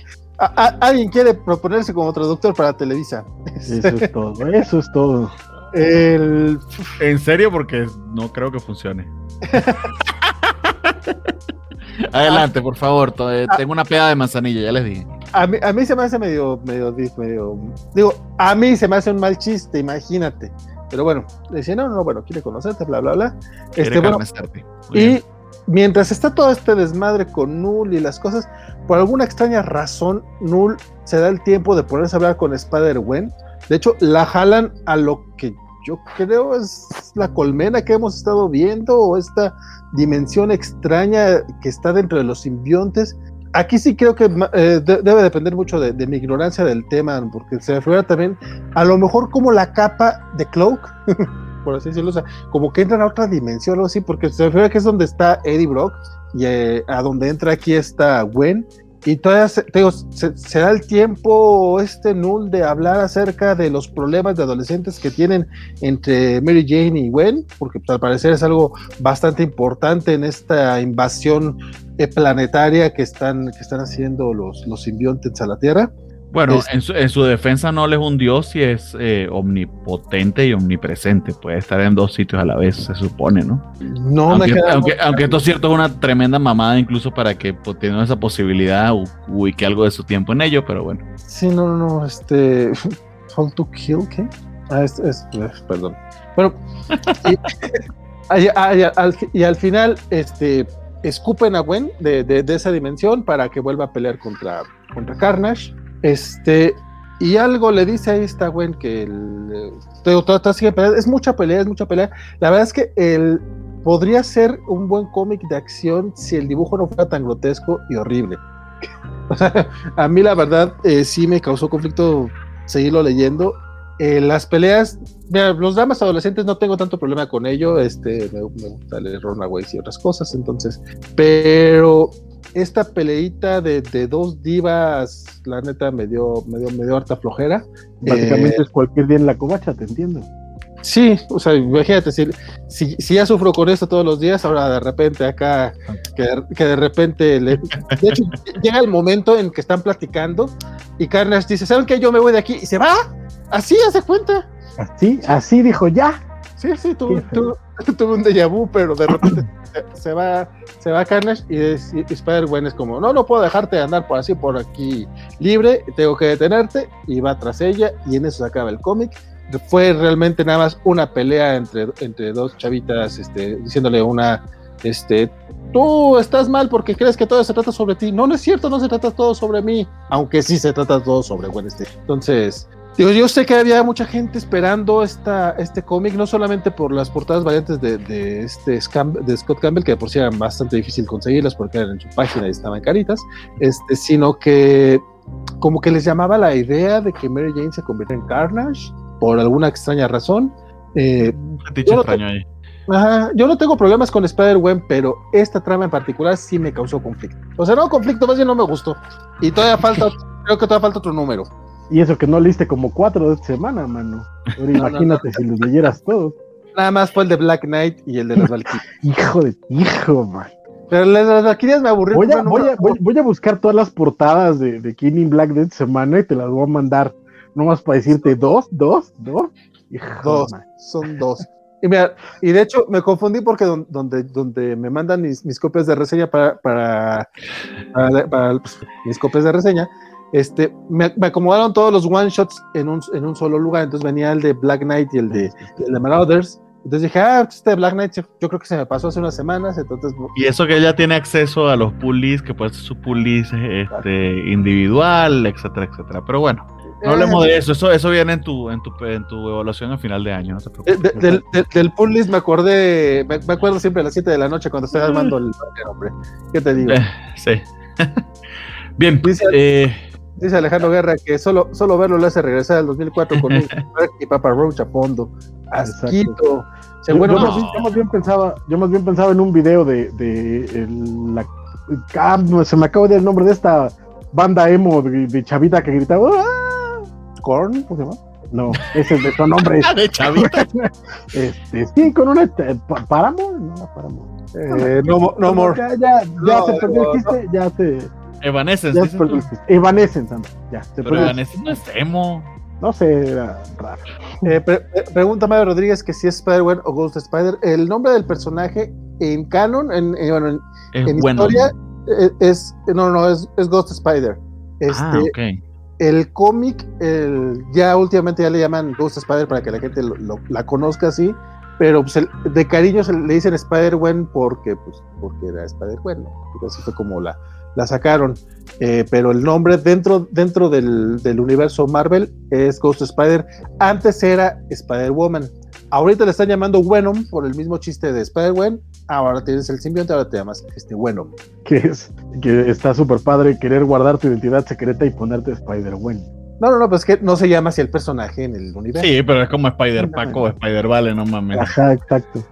A- a- alguien quiere proponerse como traductor para Televisa. Eso es todo, eso es todo. El... En serio, porque no creo que funcione. Adelante, por favor. To- eh, tengo una peda de manzanilla, ya les dije. A mí, a mí se me hace medio, medio, medio, digo, a mí se me hace un mal chiste, imagínate. Pero bueno, le decía, no, no, bueno, quiere conocerte, bla, bla, bla. Quiere Este, bueno, carnecerte. Muy y bien. mientras está todo este desmadre con Null y las cosas, por alguna extraña razón, Null se da el tiempo de ponerse a hablar con Spider-Gwen. De hecho, la jalan a lo que yo creo es la colmena que hemos estado viendo, o esta dimensión extraña que está dentro de los simbiontes. Aquí sí creo que eh, de, debe depender mucho de, de mi ignorancia del tema, porque se me figura también, a lo mejor como la capa de Cloak, por así decirlo, o sea, como que entran a otra dimensión o algo así, porque se me figura que es donde está Eddie Brock, y eh, a donde entra aquí está Gwen, y todavía se, te digo, se, se da el tiempo este Null de hablar acerca de los problemas de adolescentes que tienen entre Mary Jane y Gwen, porque pues, al parecer es algo bastante importante en esta invasión eh, planetaria que están, que están haciendo los, los simbiontes a la Tierra. Bueno, Es- en su, en su defensa no es un dios y es eh, omnipotente y omnipresente. Puede estar en dos sitios a la vez, se supone, ¿no? No me Aunque, queda aunque, muy aunque claro. esto es cierto, es una tremenda mamada incluso para que pues, tenga esa posibilidad u- ubique algo de su tiempo en ello, pero bueno. Sí, no, no, no, este... Fall to Kill, ¿qué? Ah, es, es, es- perdón. Bueno, y, y- y- al, y al final, este, escupen a Gwen de, de, de esa dimensión para que vuelva a pelear contra, contra Carnage. Este, y algo le dice ahí esta Gwen que el, todo, todo, todo sigue peleando. Es mucha pelea, es mucha pelea. La verdad es que el, podría ser un buen cómic de acción si el dibujo no fuera tan grotesco y horrible. O sea, a mí la verdad eh, sí me causó conflicto seguirlo leyendo. Eh, las peleas, mira, los dramas adolescentes no tengo tanto problema con ello, este, me, me gusta leer Runaways y otras cosas, entonces, pero esta peleita de, de dos divas, la neta me dio, me dio, me dio harta flojera. Básicamente Eh, es cualquier día en la covacha, te entiendo. Sí, o sea, imagínate, si, si, si ya sufro con esto todos los días, ahora de repente acá, que, que de repente, le, de hecho, llega el momento en que están platicando y Carnage dice, ¿saben qué? Yo me voy de aquí y se va, así, hace cuenta. Así, así dijo ya. Sí, sí, tuve tu, tu un déjà vu, pero de repente se, se va se va Carnage y, es, y Spider-Gwen es como, no, no puedo dejarte andar por así, por aquí libre, tengo que detenerte, y va tras ella, y en eso se acaba el cómic. Fue realmente nada más una pelea entre, entre dos chavitas, este, diciéndole una, este, tú estás mal porque crees que todo se trata sobre ti. No, no es cierto, no se trata todo sobre mí, aunque sí se trata todo sobre Gwen Stacy. Entonces, digo, yo sé que había mucha gente esperando esta, este cómic, no solamente por las portadas variantes de, de, este Scam, de Scott Campbell, que de por sí eran bastante difícil conseguirlas porque eran en su página y estaban caritas, este, sino que como que les llamaba la idea de que Mary Jane se convirtiera en Carnage por alguna extraña razón. Eh, Un fetiche yo no extraño ahí. Ajá, yo no tengo problemas con Spider-Gwen, pero esta trama en particular sí me causó conflicto. O sea, no conflicto, más bien no me gustó. Y todavía falta, creo que todavía falta otro número. Y eso que no leíste como cuatro de esta semana, mano. Ahora No, imagínate no, no. si los leyeras todos. Nada más fue el de Black Knight y el de las Valkyrias. Hijo de hijo, man. Pero las, las Valkyrias me aburrieron. Voy a, Bueno, voy, a, no, voy, voy a buscar todas las portadas de, de King in Black de esta semana y te las voy a mandar. Nomás para decirte dos, dos, dos. Hijo, dos, man. son dos. Y mira, y de hecho me confundí porque don, donde, donde me mandan mis, mis copias de reseña para, para, para, para, pues, mis copias de reseña, este, me, me acomodaron todos los one shots en un, en un solo lugar. Entonces venía el de Black Knight y el de, el de Marauders. Entonces dije, ah, este Black Knight yo creo que se me pasó hace unas semanas, entonces... Y eso que ella tiene acceso a los pull lists, que puede ser su pull list este, individual, etcétera, etcétera. Pero bueno, no hablemos de eso. Eso, eso viene en tu, en tu, en tu evaluación a final de año, no te De, preocupes. de, del, de, del pull list me acordé, me, me acuerdo siempre a las siete de la noche cuando estoy armando el hombre. ¿Qué te digo? Eh, sí. Bien, Dice, eh, dice Alejandro Guerra que solo, solo verlo le hace regresar al dos mil cuatro con un y Papa Roach a fondo. Asquito. Yo, Bueno, yo, no. más bien, yo más bien pensaba, yo más bien pensaba en un video de, de el, la, ah, no, se me acaba de ir el nombre de esta banda emo de, de chavita que gritaba. ¡Ah! ¿Korn? ¿Cómo se llama? No, ese es de su nombre. de chavita. Este, sí, con una este, pa- Paramore, no, Paramore. Eh, no, mo- no more. Ya, ya, ya No, se perdió no, el chiste, ya se, Evanescence, ya se dices perdió tú. el chiste. Evanescence, anda, ya, se Pero perdió el Evanescence no es emo. no sé, era raro. Eh, pre- pre- pregunta Mario Rodríguez que si es Spider-Man o Ghost Spider. El nombre del personaje en canon, en, en, bueno, en, Es en bueno. historia, eh, es, no, no, es, es Ghost Spider. Este, Ah, ok. El cómic, el, ya últimamente ya le llaman Ghost Spider para que la gente lo, lo, la conozca así, pero pues el, de cariño se le dicen Spider-Gwen porque, pues, porque era Spider-Gwen, ¿no? Y así fue como la, la sacaron. Eh, pero el nombre dentro, dentro del, del universo Marvel es Ghost Spider. Antes era Spider-Woman. Ahorita le están llamando Venom por el mismo chiste de Spider-Gwen. Ahora tienes el simbionte, ahora te llamas este Venom. Que es que está súper padre querer guardar tu identidad secreta y ponerte Spider-Gwen. No, no, no, pues que no se llama así el personaje en el universo. Sí, pero es como Spider-Pac o Spider-Vale, no mames. Ajá, exacto.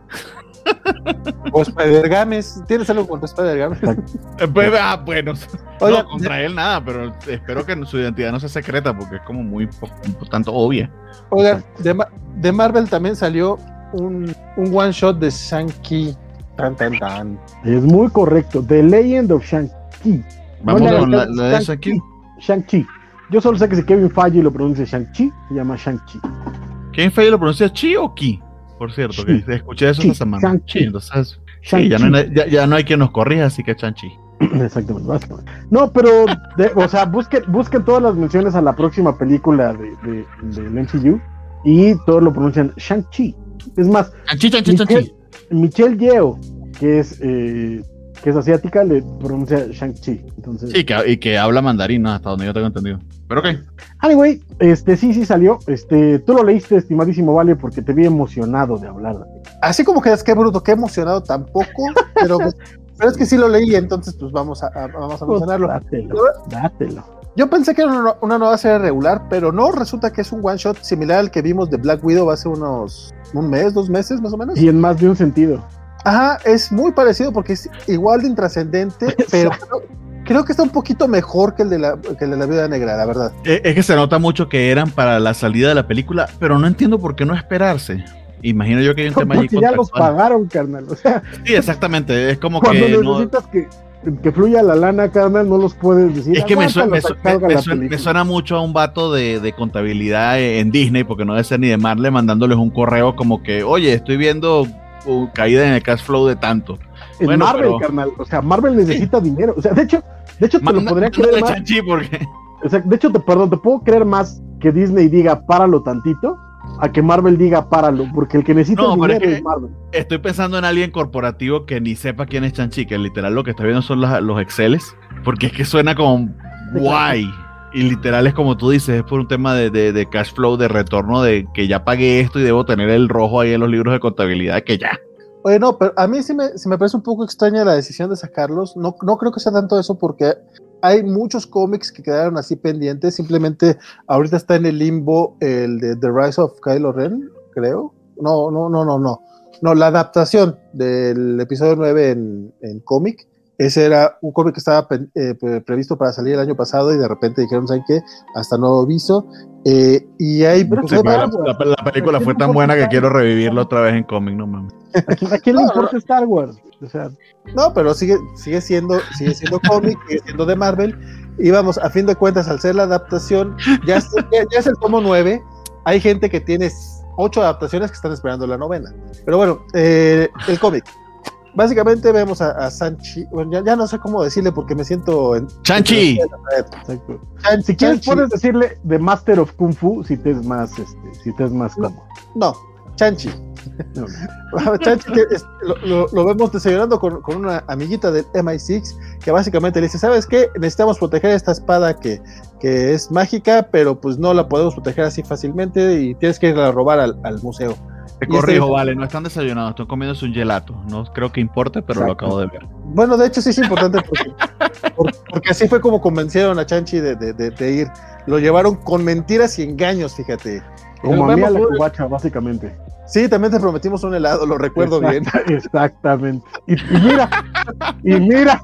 O Spider-Games. ¿Tienes algo contra Spider-Games? Eh, pues, ah, bueno. Oigan, No, contra él nada, pero espero que su identidad no sea secreta porque es como muy po- un tanto obvia. Oigan, de, Ma- de Marvel también salió un, un one shot de Shang-Chi. Tan, tan, tan. Es muy correcto. The Legend of Shang-Chi. Vamos No le con la, hagas la de esa aquí. Shang-Chi. Yo solo sé que si Kevin Feige lo pronuncia Shang-Chi, se llama Shang-Chi. ¿Quién fue? ¿Lo pronuncia Chi o Ki? Por cierto, Chi. que escuché eso Chi, esta semana. Shang-Chi. Chi, entonces. Shang-Chi. Sí, ya, no hay, ya, ya no hay quien nos corrija, así que Shang-Chi. Exactamente, básicamente. No, pero, de, o sea, busquen, busquen todas las menciones a la próxima película de, de, del M C U y todos lo pronuncian Shang-Chi. Es más, Shang-Chi, Shang-Chi, Shang-Chi. Michelle, Michelle Yeoh, que es, eh, que es asiática, le pronuncia Shang-Chi. Entonces, Sí, que, y que habla mandarín, ¿no? Hasta donde yo tengo entendido. Pero ok. anyway, este, sí, sí salió. Este, tú lo leíste, estimadísimo Vale, porque te vi emocionado de hablar. Así como que es que bruto, qué emocionado tampoco, pero, pues, pero es que sí lo leí, entonces pues vamos a, a- vamos a Pues, mencionarlo. dátelo, dátelo. Yo pensé que era una, una nueva serie regular, pero no, resulta que es un one shot similar al que vimos de Black Widow hace unos un mes, dos meses más o menos. Y en más de un sentido. Ajá, es muy parecido porque es igual de intrascendente, pero creo, creo que está un poquito mejor que el de la, que el de la Viuda Negra, la verdad. Eh, Es que se nota mucho que eran para la salida de la película, pero no entiendo por qué no esperarse. Imagino yo que hay un tema allí Porque ya los contractual. pagaron, carnal. O sea, Sí, exactamente. Es como cuando que no- necesitas que, que fluya la lana, carnal, no los puedes decir. Es que me, su- "Aguántalo me hasta su- que salga me la suena, me película". suena mucho a un vato de, de contabilidad en Disney, porque no debe ser ni de Marvel, mandándoles un correo como que, oye, estoy viendo uh, caída en el cash flow de tanto. En Bueno, Marvel, pero- carnal. O sea, Marvel necesita dinero. O sea, de hecho, de hecho te lo Manda- podría mándale creer más. Shang-Chi porque O sea, de hecho, te, perdón, te puedo creer más que Disney diga páralo tantito a que Marvel diga páralo, porque el que necesita No, el pero es dinero que- es Marvel. estoy pensando en alguien corporativo que ni sepa quién es Shang-Chi, que literal lo que está viendo son los, los Exceles, porque es que suena como guay. Y literal es como tú dices, es por un tema de, de, de cash flow, de retorno, de que ya pagué esto y debo tener el rojo ahí en los libros de contabilidad, que ya. Oye, no, pero a mí sí me, sí me parece un poco extraña la decisión de sacarlos. No, no creo que sea tanto eso porque hay muchos cómics que quedaron así pendientes. Simplemente ahorita está en el limbo el de The Rise of Kylo Ren, creo. No, no, no, no, no. No, la adaptación del episodio nueve en, en cómic. Ese era un cómic que estaba pe- eh, pre- previsto para salir el año pasado y de repente dijeron, ¿saben qué? Hasta nuevo aviso. Eh, y hay... Pero Sí, qué pero la, bárbaro. la- la película ¿A fue quién tan le buena que importa? quiero revivirla otra vez en cómic, no mames. ¿A quién, a quién le No, importa Star Wars? O sea, No, pero sigue, sigue siendo, sigue siendo cómic, sigue siendo de Marvel. Y vamos, a fin de cuentas, al ser la adaptación, ya es, ya, ya es el tomo nueve. Hay gente que tiene ocho adaptaciones que están esperando la novena. Pero bueno, eh, el cómic. Básicamente vemos a, a Shang-Chi. Bueno, ya, ya no sé cómo decirle porque me siento en. Shang-Chi. exacto. Shang- Si quieres, Shang-Chi. puedes decirle The Master of Kung Fu si te es más, este, si te es más No. cómodo. No, Shang-Chi. No, no. Shang-Chi que es- lo, lo- lo vemos desayunando con, con una amiguita del M I seis que básicamente le dice, ¿sabes qué? Necesitamos proteger esta espada que, que es mágica, pero pues no la podemos proteger así fácilmente y tienes que ir a robar al, al museo. Te Y este- corrijo, vale, no están desayunados, están comiéndose un gelato. No creo que importe, pero lo Exacto. acabo de ver. Bueno, de hecho sí es importante porque, por- porque así fue como convencieron a Shang-Chi de, de- de- de ir. Lo llevaron con mentiras y engaños, fíjate. Como Nos a mí a vemos, la güey. cubacha, básicamente. Sí, también te prometimos un helado, lo recuerdo bien. Exacta- Exactamente. Y, y mira, y mira,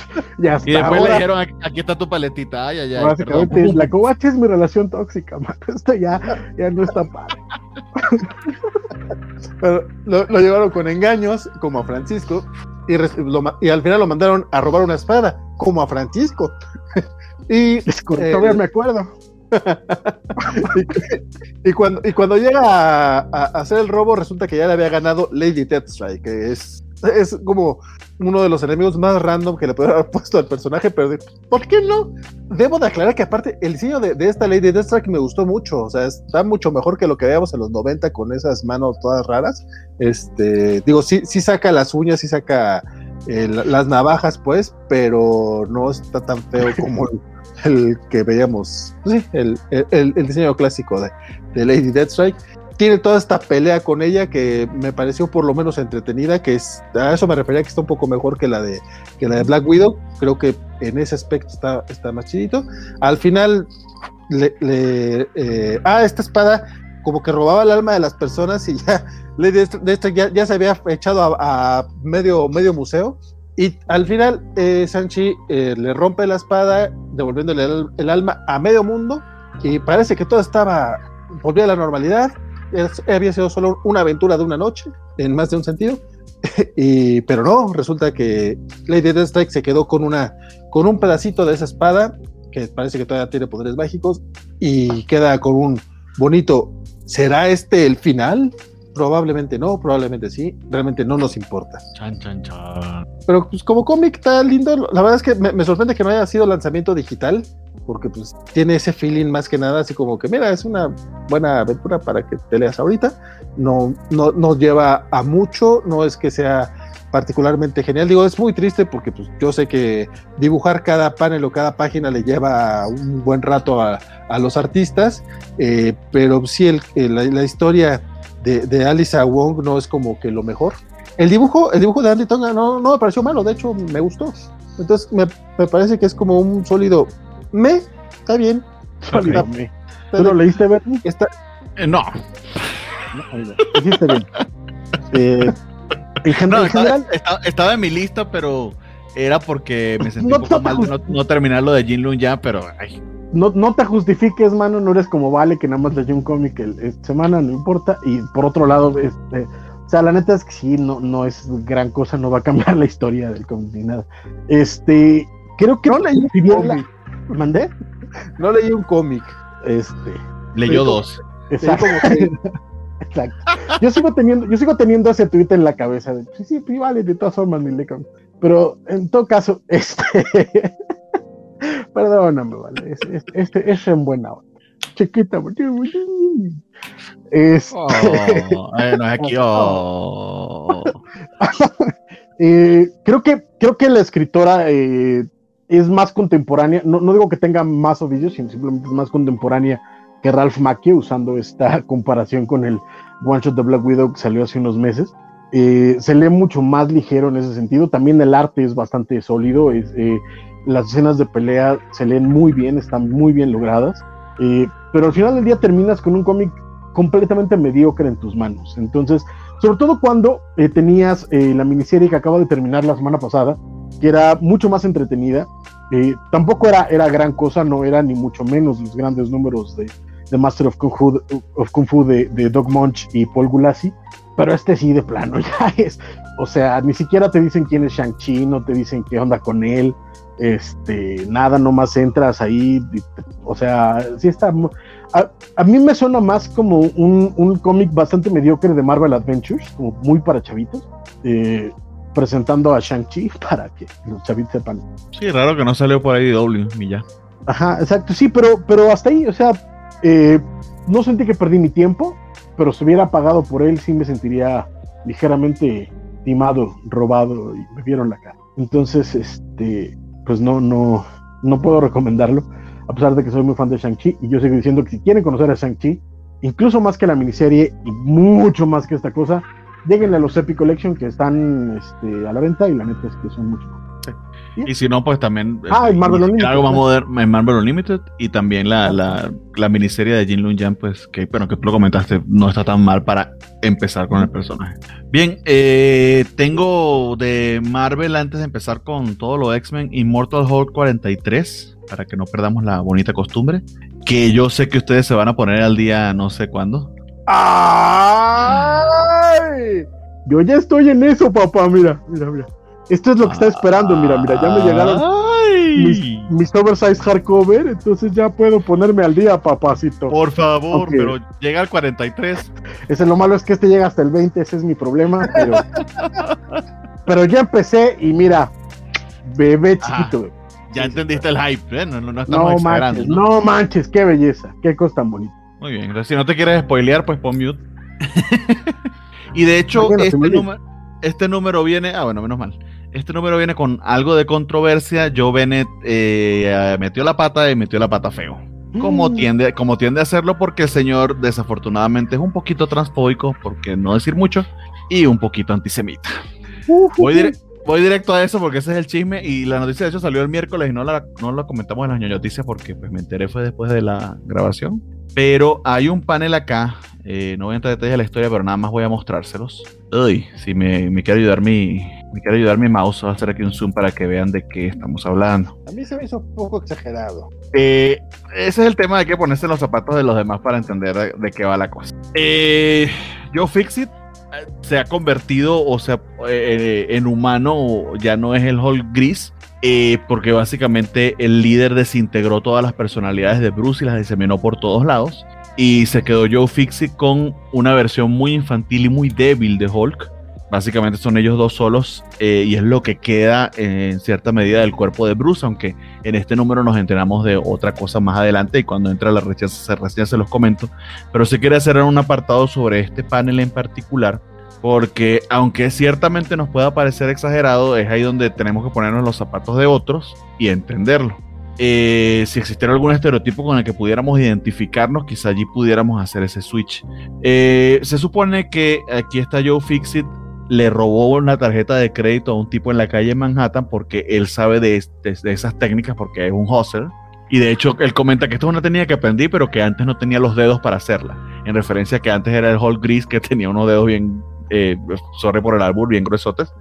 ya está. Y después le ahora, dijeron, aquí aquí está tu paletita. Ay, ay, ay. básicamente, perdón. la covacha es mi relación tóxica, man. Esto ya, ya no está padre. Pero lo, lo llevaron con engaños, como a Francisco, y, res- lo ma- y al final lo mandaron a robar una espada, como a Francisco. y Es correcto, Eh, todavía me acuerdo. y, y, cuando, y cuando llega a, a hacer el robo, resulta que ya le había ganado Lady Deathstrike, que es, es como uno de los enemigos más random que le puede haber puesto al personaje, pero ¿por qué no? Debo de aclarar que aparte el diseño de, de esta Lady Deathstrike me gustó mucho, o sea, está mucho mejor que lo que veíamos en los noventa con esas manos todas raras. Este, digo, sí, sí saca las uñas, sí saca eh, las navajas, pues, pero no está tan feo como el, el que veíamos, sí, el, el, el diseño clásico de, de Lady Deathstrike. Tiene toda esta pelea con ella que me pareció por lo menos entretenida, que es, a eso me refería, que está un poco mejor que la de, que la de Black Widow. Creo que en ese aspecto está, está más chidito. Al final, le, le, eh, ah, esta espada como que robaba el alma de las personas y ya, de esto, de esto ya, ya se había echado a, a medio, medio museo. Y al final, eh, Shang-Chi eh, le rompe la espada, devolviéndole el, el alma a medio mundo, y parece que todo estaba, volvía a la normalidad. Es, había sido solo una aventura de una noche, en más de un sentido, y, pero no, resulta que Lady Deathstrike se quedó con, una, con un pedacito de esa espada, que parece que todavía tiene poderes mágicos, y queda con un bonito, ¿será este el final? Probablemente no, probablemente sí, realmente no nos importa. Chan, chan, chan. Pero pues como cómic está lindo, la verdad es que me, me sorprende que no haya sido lanzamiento digital, porque pues tiene ese feeling más que nada, así como que mira, es una buena aventura para que te leas ahorita, no, no, no lleva a mucho, no es que sea particularmente genial, digo, es muy triste porque pues yo sé que dibujar cada panel o cada página le lleva un buen rato a, a los artistas, eh, pero sí el, el, la, la historia de, de Alyssa Wong no es como que lo mejor. El dibujo, el dibujo de Andy Tonga no, no me pareció malo, de hecho me gustó, entonces me, me parece que es como un sólido me, está bien. Okay, está, me. ¿Tú lo leíste, Bernie? Está... Eh, no. No, hiciste bien. Eh, en general, no, estaba, estaba, estaba en mi lista, pero era porque me sentí no un poco mal de no, no terminar lo de Jin Lun ya, pero ay. No, no te justifiques, mano, no eres como Vale, que nada más leyó un cómic el, el semana, no importa. Y por otro lado, este, o sea, la neta es que sí, no, no es gran cosa, no va a cambiar la historia del cómic ni nada. Este, creo que no leí un cómic. ¿Mandé? No leí un cómic. Este. Leyó dos. Exacto. Que... Exacto. Yo sigo teniendo, yo sigo teniendo ese tweet en la cabeza de sí, sí, pues vale, de todas formas ni le cambio. Pero en todo caso, este. Perdóname, vale. Este, este, este es en buena onda. Chiquita, este. Oh, bueno, aquí, oh. eh, creo que, creo que la escritora eh, es más contemporánea, no, no digo que tenga más oficios, sino simplemente es más contemporánea que Ralph Macchio, usando esta comparación con el One Shot de Black Widow que salió hace unos meses. Eh, se lee mucho más ligero en ese sentido, también el arte es bastante sólido, es, eh, las escenas de pelea se leen muy bien, están muy bien logradas, eh, pero al final del día terminas con un cómic completamente mediocre en tus manos. Entonces, sobre todo cuando eh, tenías eh, la miniserie que acaba de terminar la semana pasada, que era mucho más entretenida, eh, tampoco era, era gran cosa, no era ni mucho menos los grandes números de, de Master of Kung Fu, of Kung Fu de, de Doug Munch y Paul Gulacy, pero este sí de plano ya es, o sea, ni siquiera te dicen quién es Shang-Chi, no te dicen qué onda con él, este, nada, nomás entras ahí, y, o sea, sí está, a, a mí me suena más como un, un cómic bastante mediocre de Marvel Adventures, como muy para chavitos, eh, presentando a Shang-Chi para que los chavitos sepan. Sí, raro que no salió por ahí D W y ya. Ajá, exacto, sí, pero, pero hasta ahí, o sea, eh, no sentí que perdí mi tiempo, pero si hubiera pagado por él, sí me sentiría ligeramente timado, robado, y me vieron la cara. Entonces, este, pues no, no, no puedo recomendarlo, a pesar de que soy muy fan de Shang-Chi, y yo sigo diciendo que si quieren conocer a Shang-Chi, incluso más que la miniserie, y mucho más que esta cosa, lleguen a los Epic Collection que están este, a la venta, y la neta es que son mucho. Sí. Y si no, pues también ah, este, en Marvel Unlimited, algo más moderno en Marvel Unlimited, y también la, la, la miniserie de Jin Lun Yang, pues que, bueno, que tú lo comentaste, no está tan mal para empezar con el personaje. Bien, eh, tengo de Marvel, antes de empezar con todo lo X-Men, Immortal Hulk cuarenta y tres, para que no perdamos la bonita costumbre, que yo sé que ustedes se van a poner al día no sé cuándo. ¡Ay! Yo ya estoy en eso, papá, mira, mira, mira. Esto es lo que está esperando, mira, mira, ya me llegaron mis, mis oversize hardcover, entonces ya puedo ponerme al día, papacito. Por favor, okay. Pero llega al cuarenta y tres. Ese lo malo es que este llega hasta el veinte, ese es mi problema, pero, pero ya empecé y mira, bebé chiquito. Ah, ya sí, entendiste sí, el hype, ¿eh? No, no, no estamos no exagerando. Manches, ¿no? no manches, qué belleza, qué cosa tan bonita. Muy bien, entonces si no te quieres spoilear, pues pon mute. Y de hecho, este número, este número viene, ah bueno, menos mal. Este número viene con algo de controversia. Joe Bennett eh, metió la pata y metió la pata feo. Como, mm. tiende, como tiende a hacerlo porque el señor desafortunadamente es un poquito transfóbico, porque no decir mucho, y un poquito antisemita. Uh, voy, dire voy directo a eso porque ese es el chisme y la noticia de hecho salió el miércoles y no la, no la comentamos en las ñoñoticias porque pues, me enteré fue después de la grabación. Pero hay un panel acá, eh, no voy a entrar en detalles de la historia, pero nada más voy a mostrárselos. Uy, si me, me quiere ayudar mi me quiere ayudar mi mouse, voy a hacer aquí un zoom para que vean de qué estamos hablando. A mí se me hizo un poco exagerado. Eh, ese es el tema de que ponerse en los zapatos de los demás para entender de, de qué va la cosa. Eh, Joe Fixit se ha convertido, o sea, eh, en humano, ya no es el Hulk gris. Eh, porque básicamente el líder desintegró todas las personalidades de Bruce y las diseminó por todos lados y se quedó Joe Fixit con una versión muy infantil y muy débil de Hulk. Básicamente son ellos dos solos eh, y es lo que queda eh, en cierta medida del cuerpo de Bruce, aunque en este número nos enteramos de otra cosa más adelante y cuando entra la reseña se, se los comento, pero sí quería hacer un apartado sobre este panel en particular. Porque aunque ciertamente nos pueda parecer exagerado, es ahí donde tenemos que ponernos los zapatos de otros y entenderlo. Eh, si existiera algún estereotipo con el que pudiéramos identificarnos, quizá allí pudiéramos hacer ese switch. Eh, se supone que aquí está Joe Fixit, le robó una tarjeta de crédito a un tipo en la calle Manhattan porque él sabe de, de, de esas técnicas porque es un hustler. Y de hecho él comenta que esto es una técnica que aprendí pero que antes no tenía los dedos para hacerla, en referencia a que antes era el Hulk gris que tenía unos dedos bien... Eh, sorry por el árbol, bien gruesotes.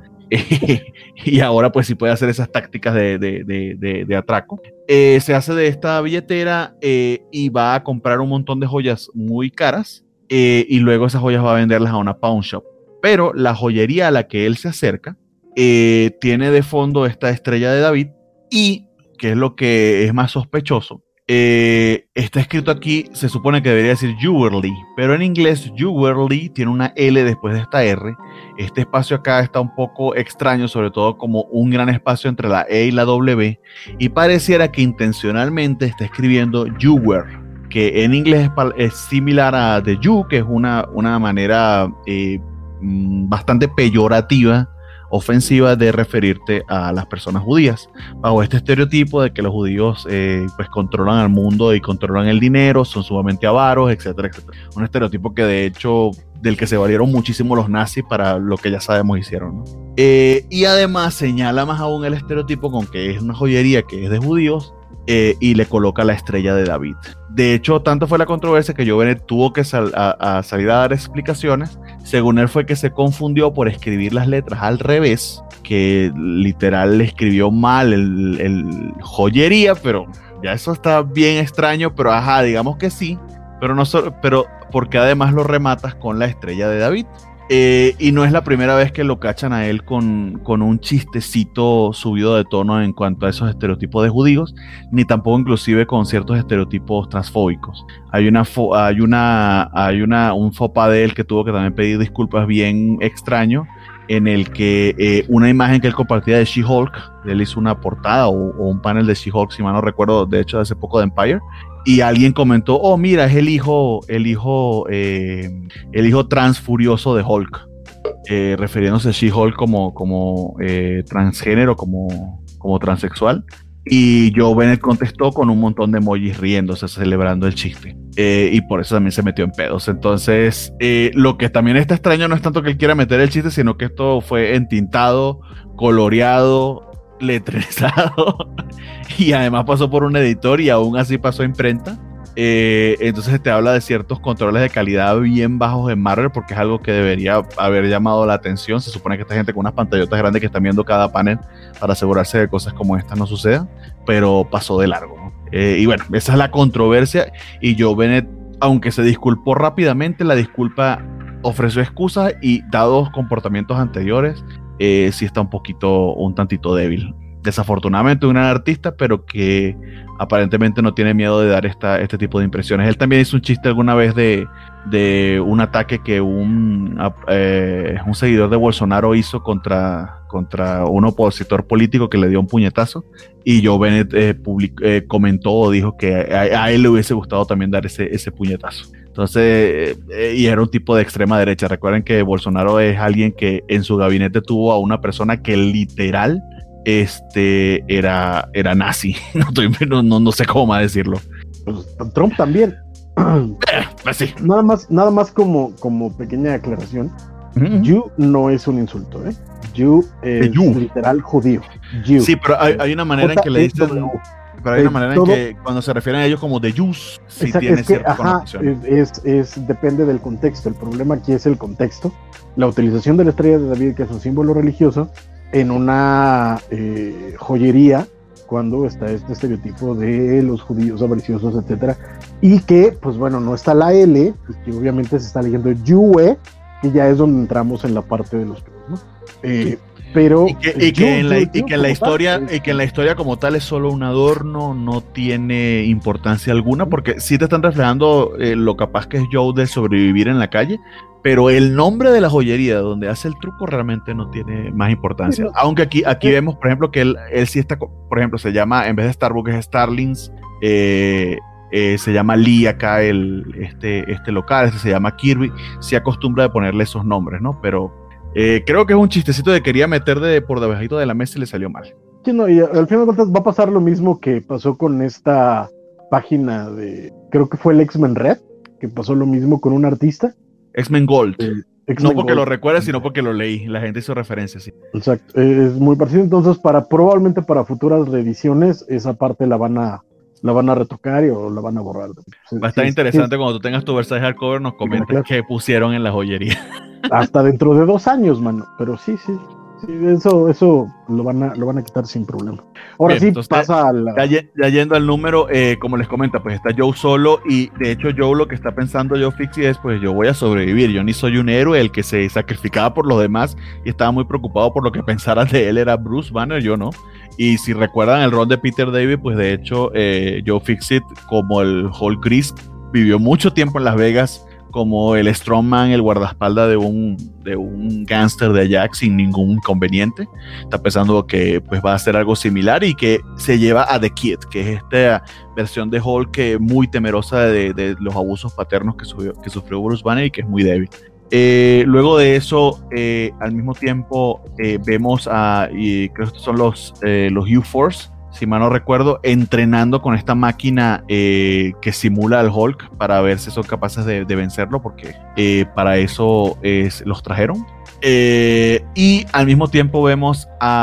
Y ahora pues sí puede hacer esas tácticas de, de, de, de, de atraco. Eh, se hace de esta billetera eh, y va a comprar un montón de joyas muy caras eh, y luego esas joyas va a venderlas a una pawn shop. Pero la joyería a la que él se acerca eh, tiene de fondo esta estrella de David y, que es lo que es más sospechoso, Eh, está escrito aquí, se supone que debería decir Jewelry, pero en inglés Jewelry tiene una L después de esta R. Este espacio acá está un poco extraño, sobre todo como un gran espacio entre la E y la W, y pareciera que intencionalmente está escribiendo Jewer, que en inglés es, es similar a The Jew, que es una, una manera eh, bastante peyorativa, ofensiva de referirte a las personas judías, bajo este estereotipo de que los judíos eh, pues controlan al mundo y controlan el dinero, son sumamente avaros, etcétera, etcétera. Un estereotipo que de hecho del que se valieron muchísimo los nazis para lo que ya sabemos hicieron, ¿no? Eh, y además señala más aún el estereotipo con que es una joyería que es de judíos eh, y le coloca la estrella de David. De hecho, tanto fue la controversia que Joe Bennett tuvo que sal a, a salir a dar explicaciones. Según él fue que se confundió por escribir las letras al revés, que literal le escribió mal el, el joyería, pero ya eso está bien extraño, pero ajá, digamos que sí, pero no solo, pero porque además lo rematas con la estrella de David. Eh, y no es la primera vez que lo cachan a él con, con un chistecito subido de tono en cuanto a esos estereotipos de judíos, ni tampoco inclusive con ciertos estereotipos transfóbicos. Hay una hay una hay una un faux pas de él que tuvo que también pedir disculpas bien extraño, en el que eh, una imagen que él compartía de She-Hulk, él hizo una portada o, o un panel de She-Hulk, si mal no recuerdo, de hecho de hace poco de Empire, y alguien comentó, oh mira, es el hijo el hijo eh, el hijo trans furioso de Hulk, eh, refiriéndose a She-Hulk como, como eh, transgénero, como, como transexual. Y Joe Bennett contestó con un montón de emojis riéndose, celebrando el chiste. Eh, y por eso también se metió en pedos. Entonces, eh, lo que también está extraño no es tanto que él quiera meter el chiste, sino que esto fue entintado, coloreado, letrizado. Y además pasó por un editor y aún así pasó a imprenta. Eh, entonces te habla de ciertos controles de calidad bien bajos en Marvel, porque es algo que debería haber llamado la atención. Se supone que esta gente con unas pantallotas grandes que están viendo cada panel para asegurarse de que cosas como estas no sucedan, pero pasó de largo, ¿no? Eh, y bueno, esa es la controversia. Y Joe Bennett, aunque se disculpó rápidamente, la disculpa ofreció excusas y dados comportamientos anteriores, eh, sí está un poquito, un tantito débil. desafortunadamente un gran artista, pero que aparentemente no tiene miedo de dar esta, este tipo de impresiones. Él también hizo un chiste alguna vez de, de un ataque que un, eh, un seguidor de Bolsonaro hizo contra, contra un opositor político que le dio un puñetazo, y Joe Bennett eh, public, eh, comentó o dijo que a, a él le hubiese gustado también dar ese, ese puñetazo. Entonces, eh, y era un tipo de extrema derecha. Recuerden que Bolsonaro es alguien que en su gabinete tuvo a una persona que literal este era, era nazi. No, no, no sé cómo más decirlo. Pues, Trump también. Eh, pues sí. Nada más, nada más como, como pequeña aclaración. Uh-huh. Jew no es un insulto, ¿eh? Jew es Jew. Literal judío. Jew. Sí, pero hay, hay una manera en que le dicen. Pero hay una manera en que cuando se refieren a ellos como de Jews, sí exacto, tiene es que, cierta ajá, connotación. Es, es, es, depende del contexto. El problema aquí es el contexto. La utilización de la estrella de David, que es un símbolo religioso, en una eh, joyería, cuando está este estereotipo de los judíos avariciosos, etcétera, y que, pues bueno, no está la L, que obviamente se está leyendo Yue, que ya es donde entramos en la parte de los pelos, ¿no? Eh, pero y que, y que en la, y que en la historia tal, y que en la historia como tal es solo un adorno, no tiene importancia alguna, porque sí te están reflejando eh, lo capaz que es Joe de sobrevivir en la calle, pero el nombre de la joyería donde hace el truco realmente no tiene más importancia. Sí, no. Aunque aquí, aquí sí. vemos, por ejemplo, que él, él sí está, por ejemplo, se llama, en vez de Starbucks es Starlings, eh, eh, se llama Lee acá el, este, este local, este se llama Kirby, se acostumbra de ponerle esos nombres, ¿no? Pero eh, creo que es un chistecito de quería meter de, por debajito de la mesa y le salió mal. Sí, no, y al final de cuentas va a pasar lo mismo que pasó con esta página de, creo que fue el X-Men Red, que pasó lo mismo con un artista. X-Men Gold. Eh, X-Men no porque Gold. Lo recuerde, sino porque lo leí. La gente hizo referencia, sí. Exacto. Es muy parecido. Entonces, para probablemente para futuras reediciones, esa parte la van a la van a retocar y, o la van a borrar. Va a estar sí, interesante sí. Cuando tú tengas tu Versace hardcover, nos comentes claro. qué pusieron en la joyería. Hasta dentro de dos años, mano. Pero sí, sí. Sí, eso, eso lo van a, lo van a quitar sin problema. Ahora Bien, sí entonces, pasa a la... ya, ya yendo al número, eh, como les comenta, pues está Joe solo, y de hecho Joe lo que está pensando Joe Fixie es, pues yo voy a sobrevivir, yo ni soy un héroe, el que se sacrificaba por los demás y estaba muy preocupado por lo que pensaran de él era Bruce Banner, yo no. Y si recuerdan el rol de Peter David, pues de hecho eh, Joe Fixit, como el Hulk gris, vivió mucho tiempo en Las Vegas como el strongman, el guardaespaldas de un, de un gángster de Ajax sin ningún inconveniente. Está pensando que pues, va a hacer algo similar y que se lleva a The Kid, que es esta versión de Hulk que muy temerosa de, de los abusos paternos que, subió, que sufrió Bruce Banner y que es muy débil. Eh, luego de eso, eh, al mismo tiempo, eh, vemos a, y creo que estos son los, eh, los U-Force, si mal no recuerdo, entrenando con esta máquina eh, que simula al Hulk para ver si son capaces de, de vencerlo, porque eh, para eso es, los trajeron. Eh, y al mismo tiempo vemos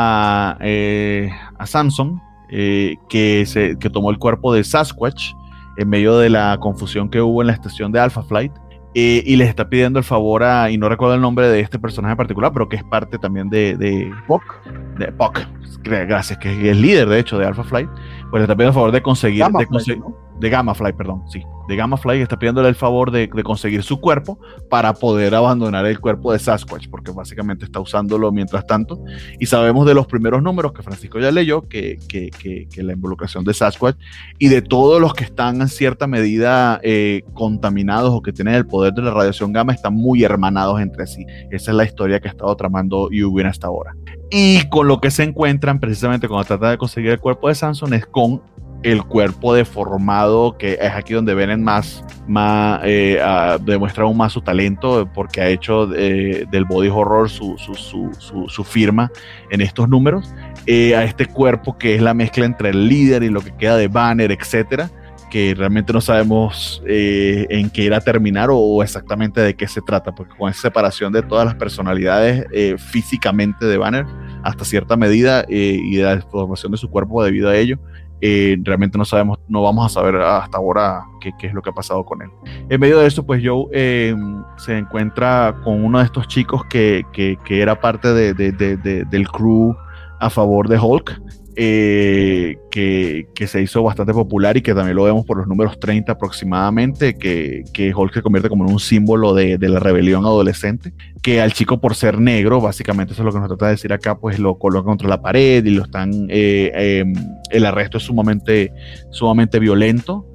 a, eh, a Samson, eh, que, se, que tomó el cuerpo de Sasquatch en medio de la confusión que hubo en la estación de Alpha Flight. Eh, y les está pidiendo el favor a, y no recuerdo el nombre de este personaje en particular, pero que es parte también de de Puck, de Puck, gracias, que es el líder de hecho de Alpha Flight, pues le está pidiendo el favor de conseguir, Gamma de, Flight, conseguir ¿no? de Gamma Flight, perdón, sí, de Gamma Flight, está pidiéndole el favor de, de conseguir su cuerpo para poder abandonar el cuerpo de Sasquatch, porque básicamente está usándolo mientras tanto, y sabemos de los primeros números que Francisco ya leyó, que, que, que, que la involucración de Sasquatch y de todos los que están en cierta medida eh, contaminados o que tienen el poder de la radiación gamma están muy hermanados entre sí. Esa es la historia que ha estado tramando Ewing hasta ahora. Y con lo que se encuentran precisamente cuando trata de conseguir el cuerpo de Samson es con el cuerpo deformado, que es aquí donde Bennett más, más eh, uh, demuestra aún más su talento, porque ha hecho eh, del body horror su, su, su, su, su firma en estos números, eh, a este cuerpo que es la mezcla entre el líder y lo que queda de Banner, etcétera, que realmente no sabemos eh, en qué irá a terminar o, o exactamente de qué se trata, porque con esa separación de todas las personalidades eh, físicamente de Banner hasta cierta medida eh, y de la deformación de su cuerpo debido a ello, eh, realmente no sabemos, no vamos a saber hasta ahora qué, qué es lo que ha pasado con él. En medio de eso, pues Joe eh, se encuentra con uno de estos chicos que, que, que era parte de, de, de, de, del crew a favor de Hulk, eh, que, que se hizo bastante popular y que también lo vemos por los números treinta aproximadamente, que, que Hulk se convierte como en un símbolo de, de la rebelión adolescente, que al chico por ser negro, básicamente eso es lo que nos trata de decir acá, pues lo colocan contra la pared y lo están, eh, eh, el arresto es sumamente, sumamente violento.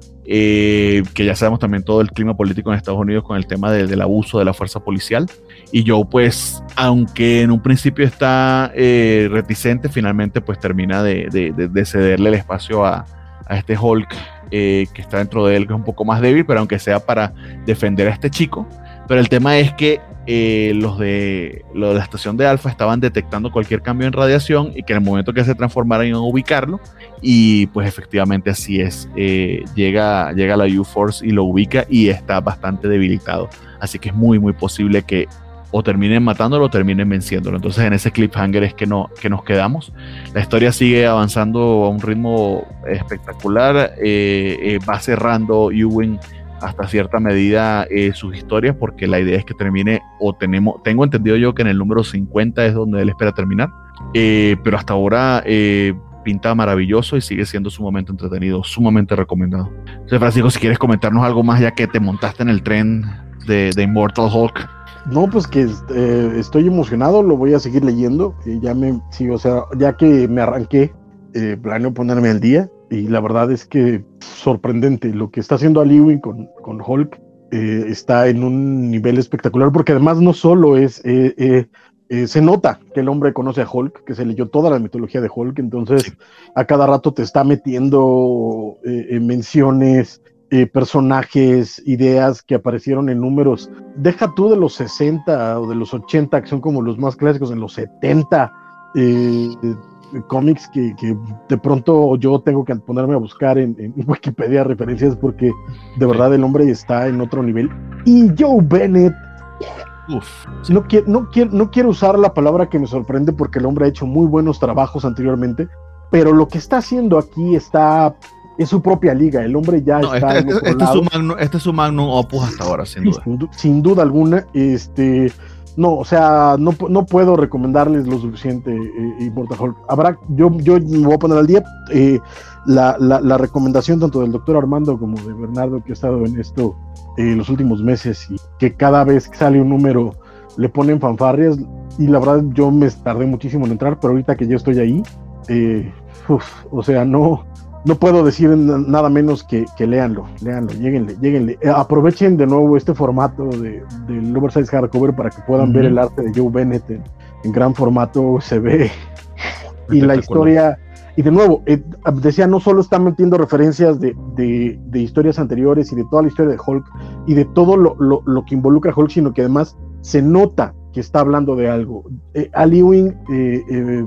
Eh, que ya sabemos también todo el clima político en Estados Unidos con el tema de, del abuso de la fuerza policial, y Joe pues aunque en un principio está eh, reticente, finalmente pues termina de, de, de, de cederle el espacio a, a este Hulk eh, que está dentro de él, que es un poco más débil, pero aunque sea para defender a este chico. Pero el tema es que eh, los, de, los de la estación de Alpha estaban detectando cualquier cambio en radiación y que en el momento que se transformaran iban a ubicarlo, y pues efectivamente así es. Eh, llega, llega la U-Force y lo ubica y está bastante debilitado, así que es muy muy posible que o terminen matándolo o terminen venciéndolo. Entonces en ese cliffhanger es que, no, que nos quedamos. La historia sigue avanzando a un ritmo espectacular, eh, eh, va cerrando Ewing hasta cierta medida eh, sus historias, porque la idea es que termine, o tenemos, tengo entendido yo que en el número cincuenta es donde él espera terminar, eh, pero hasta ahora eh, pinta maravilloso y sigue siendo sumamente entretenido, sumamente recomendado. Entonces, Francisco, si quieres comentarnos algo más, ya que te montaste en el tren de, de Immortal Hulk. No, pues que eh, estoy emocionado, lo voy a seguir leyendo, eh, ya me, sí, o sea, ya que me arranqué, eh, planeo ponerme al día, y la verdad es que sorprendente lo que está haciendo Al Ewing con, con Hulk, eh, está en un nivel espectacular, porque además no solo es, eh, eh, eh, se nota que el hombre conoce a Hulk, que se leyó toda la mitología de Hulk, entonces sí, a cada rato te está metiendo eh, eh, menciones, Eh, personajes, ideas que aparecieron en números, deja tú de los sesenta o de los ochenta, que son como los más clásicos, en los setenta, eh, eh, cómics que, que de pronto yo tengo que ponerme a buscar en, en Wikipedia referencias, porque de verdad el hombre está en otro nivel. Y Joe Bennett, Uf, sí. no, quiero, no, quiero, no quiero usar la palabra que me sorprende, porque el hombre ha hecho muy buenos trabajos anteriormente, pero lo que está haciendo aquí está... es su propia liga, el hombre ya no, está este, este, este, es su magnum, este es su magnum opus hasta ahora, sin duda. Sin, sin duda alguna, este, no, o sea, no, no puedo recomendarles lo suficiente eh, Immortal Hulk. Habrá, yo, yo me voy a poner al día, eh, la, la, la recomendación tanto del doctor Armando como de Bernardo, que ha estado en esto eh, los últimos meses, y que cada vez que sale un número le ponen fanfarrias, y la verdad yo me tardé muchísimo en entrar, pero ahorita que yo estoy ahí, eh, uf, o sea, no... No puedo decir nada menos que, que léanlo, léanlo, lléguenle, lléguenle. Eh, aprovechen de nuevo este formato de, del Oversize Hardcover para que puedan uh-huh. ver el arte de Joe Bennett en, en gran formato, se ve. Y la historia, y de nuevo, eh, decía, no solo está metiendo referencias de, de, de historias anteriores y de toda la historia de Hulk y de todo lo, lo, lo que involucra a Hulk, sino que además se nota que está hablando de algo. Eh, Al Ewing eh, eh,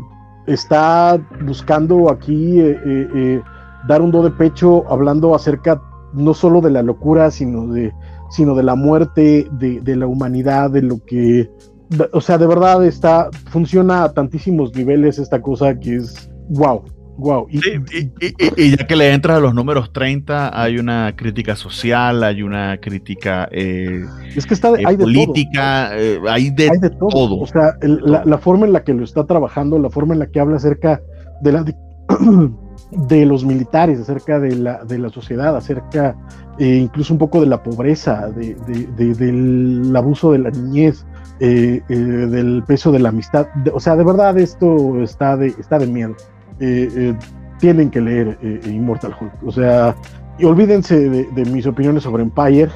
está buscando aquí... Eh, eh, eh, dar un do de pecho, hablando acerca no solo de la locura, sino de, sino de la muerte, de, de la humanidad, de lo que, de, o sea, de verdad está, funciona a tantísimos niveles esta cosa que es wow, wow. Y, sí, y, y, y ya que le entras a los números treinta, hay una crítica social, hay una crítica eh, es que está de, eh, hay de política, todo. Eh, hay, de hay de todo. todo. O sea, el, la, todo. la forma en la que lo está trabajando, la forma en la que habla acerca de la de los militares, acerca de la, de la sociedad, acerca eh, incluso un poco de la pobreza, de, de, de, del abuso de la niñez, eh, eh, del peso de la amistad, de, o sea, de verdad esto está de, está de miedo. Eh, eh, tienen que leer eh, Immortal Hulk, o sea, y olvídense de, de mis opiniones sobre Empire.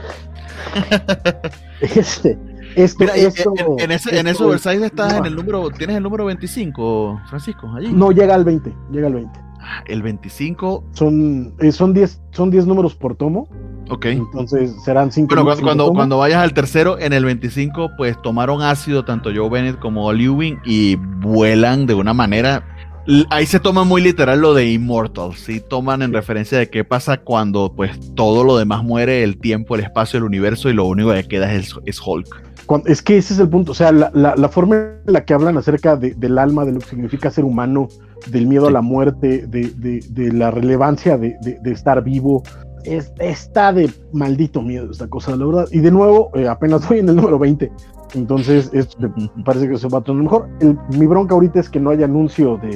este Esto, Mira, esto, en, en ese, esto, en ese Oversize estás no. en el número, ¿tienes el número veinticinco, Francisco? Allí. No, llega al veinte, llega al veinte. El veinticinco. Son eh, son diez son diez números por tomo. Ok. Entonces serán cinco. Bueno, cuando, cuando, cuando vayas al tercero, en el veinticinco, pues tomaron ácido tanto Joe Bennett como Al Ewing y vuelan de una manera. Ahí se toma muy literal lo de Immortal, ¿sí? Toman en referencia de qué pasa cuando pues todo lo demás muere, el tiempo, el espacio, el universo, y lo único que queda es, es Hulk. Es que ese es el punto, o sea, la, la, la forma en la que hablan acerca de, del alma, de lo que significa ser humano, del miedo sí. a la muerte, de, de, de la relevancia de, de, de estar vivo, es, está de maldito miedo esta cosa, la verdad. Y de nuevo, eh, apenas voy en el número veinte, entonces es, me parece que se va a tornar mejor. El, mi bronca ahorita es que no hay anuncio de,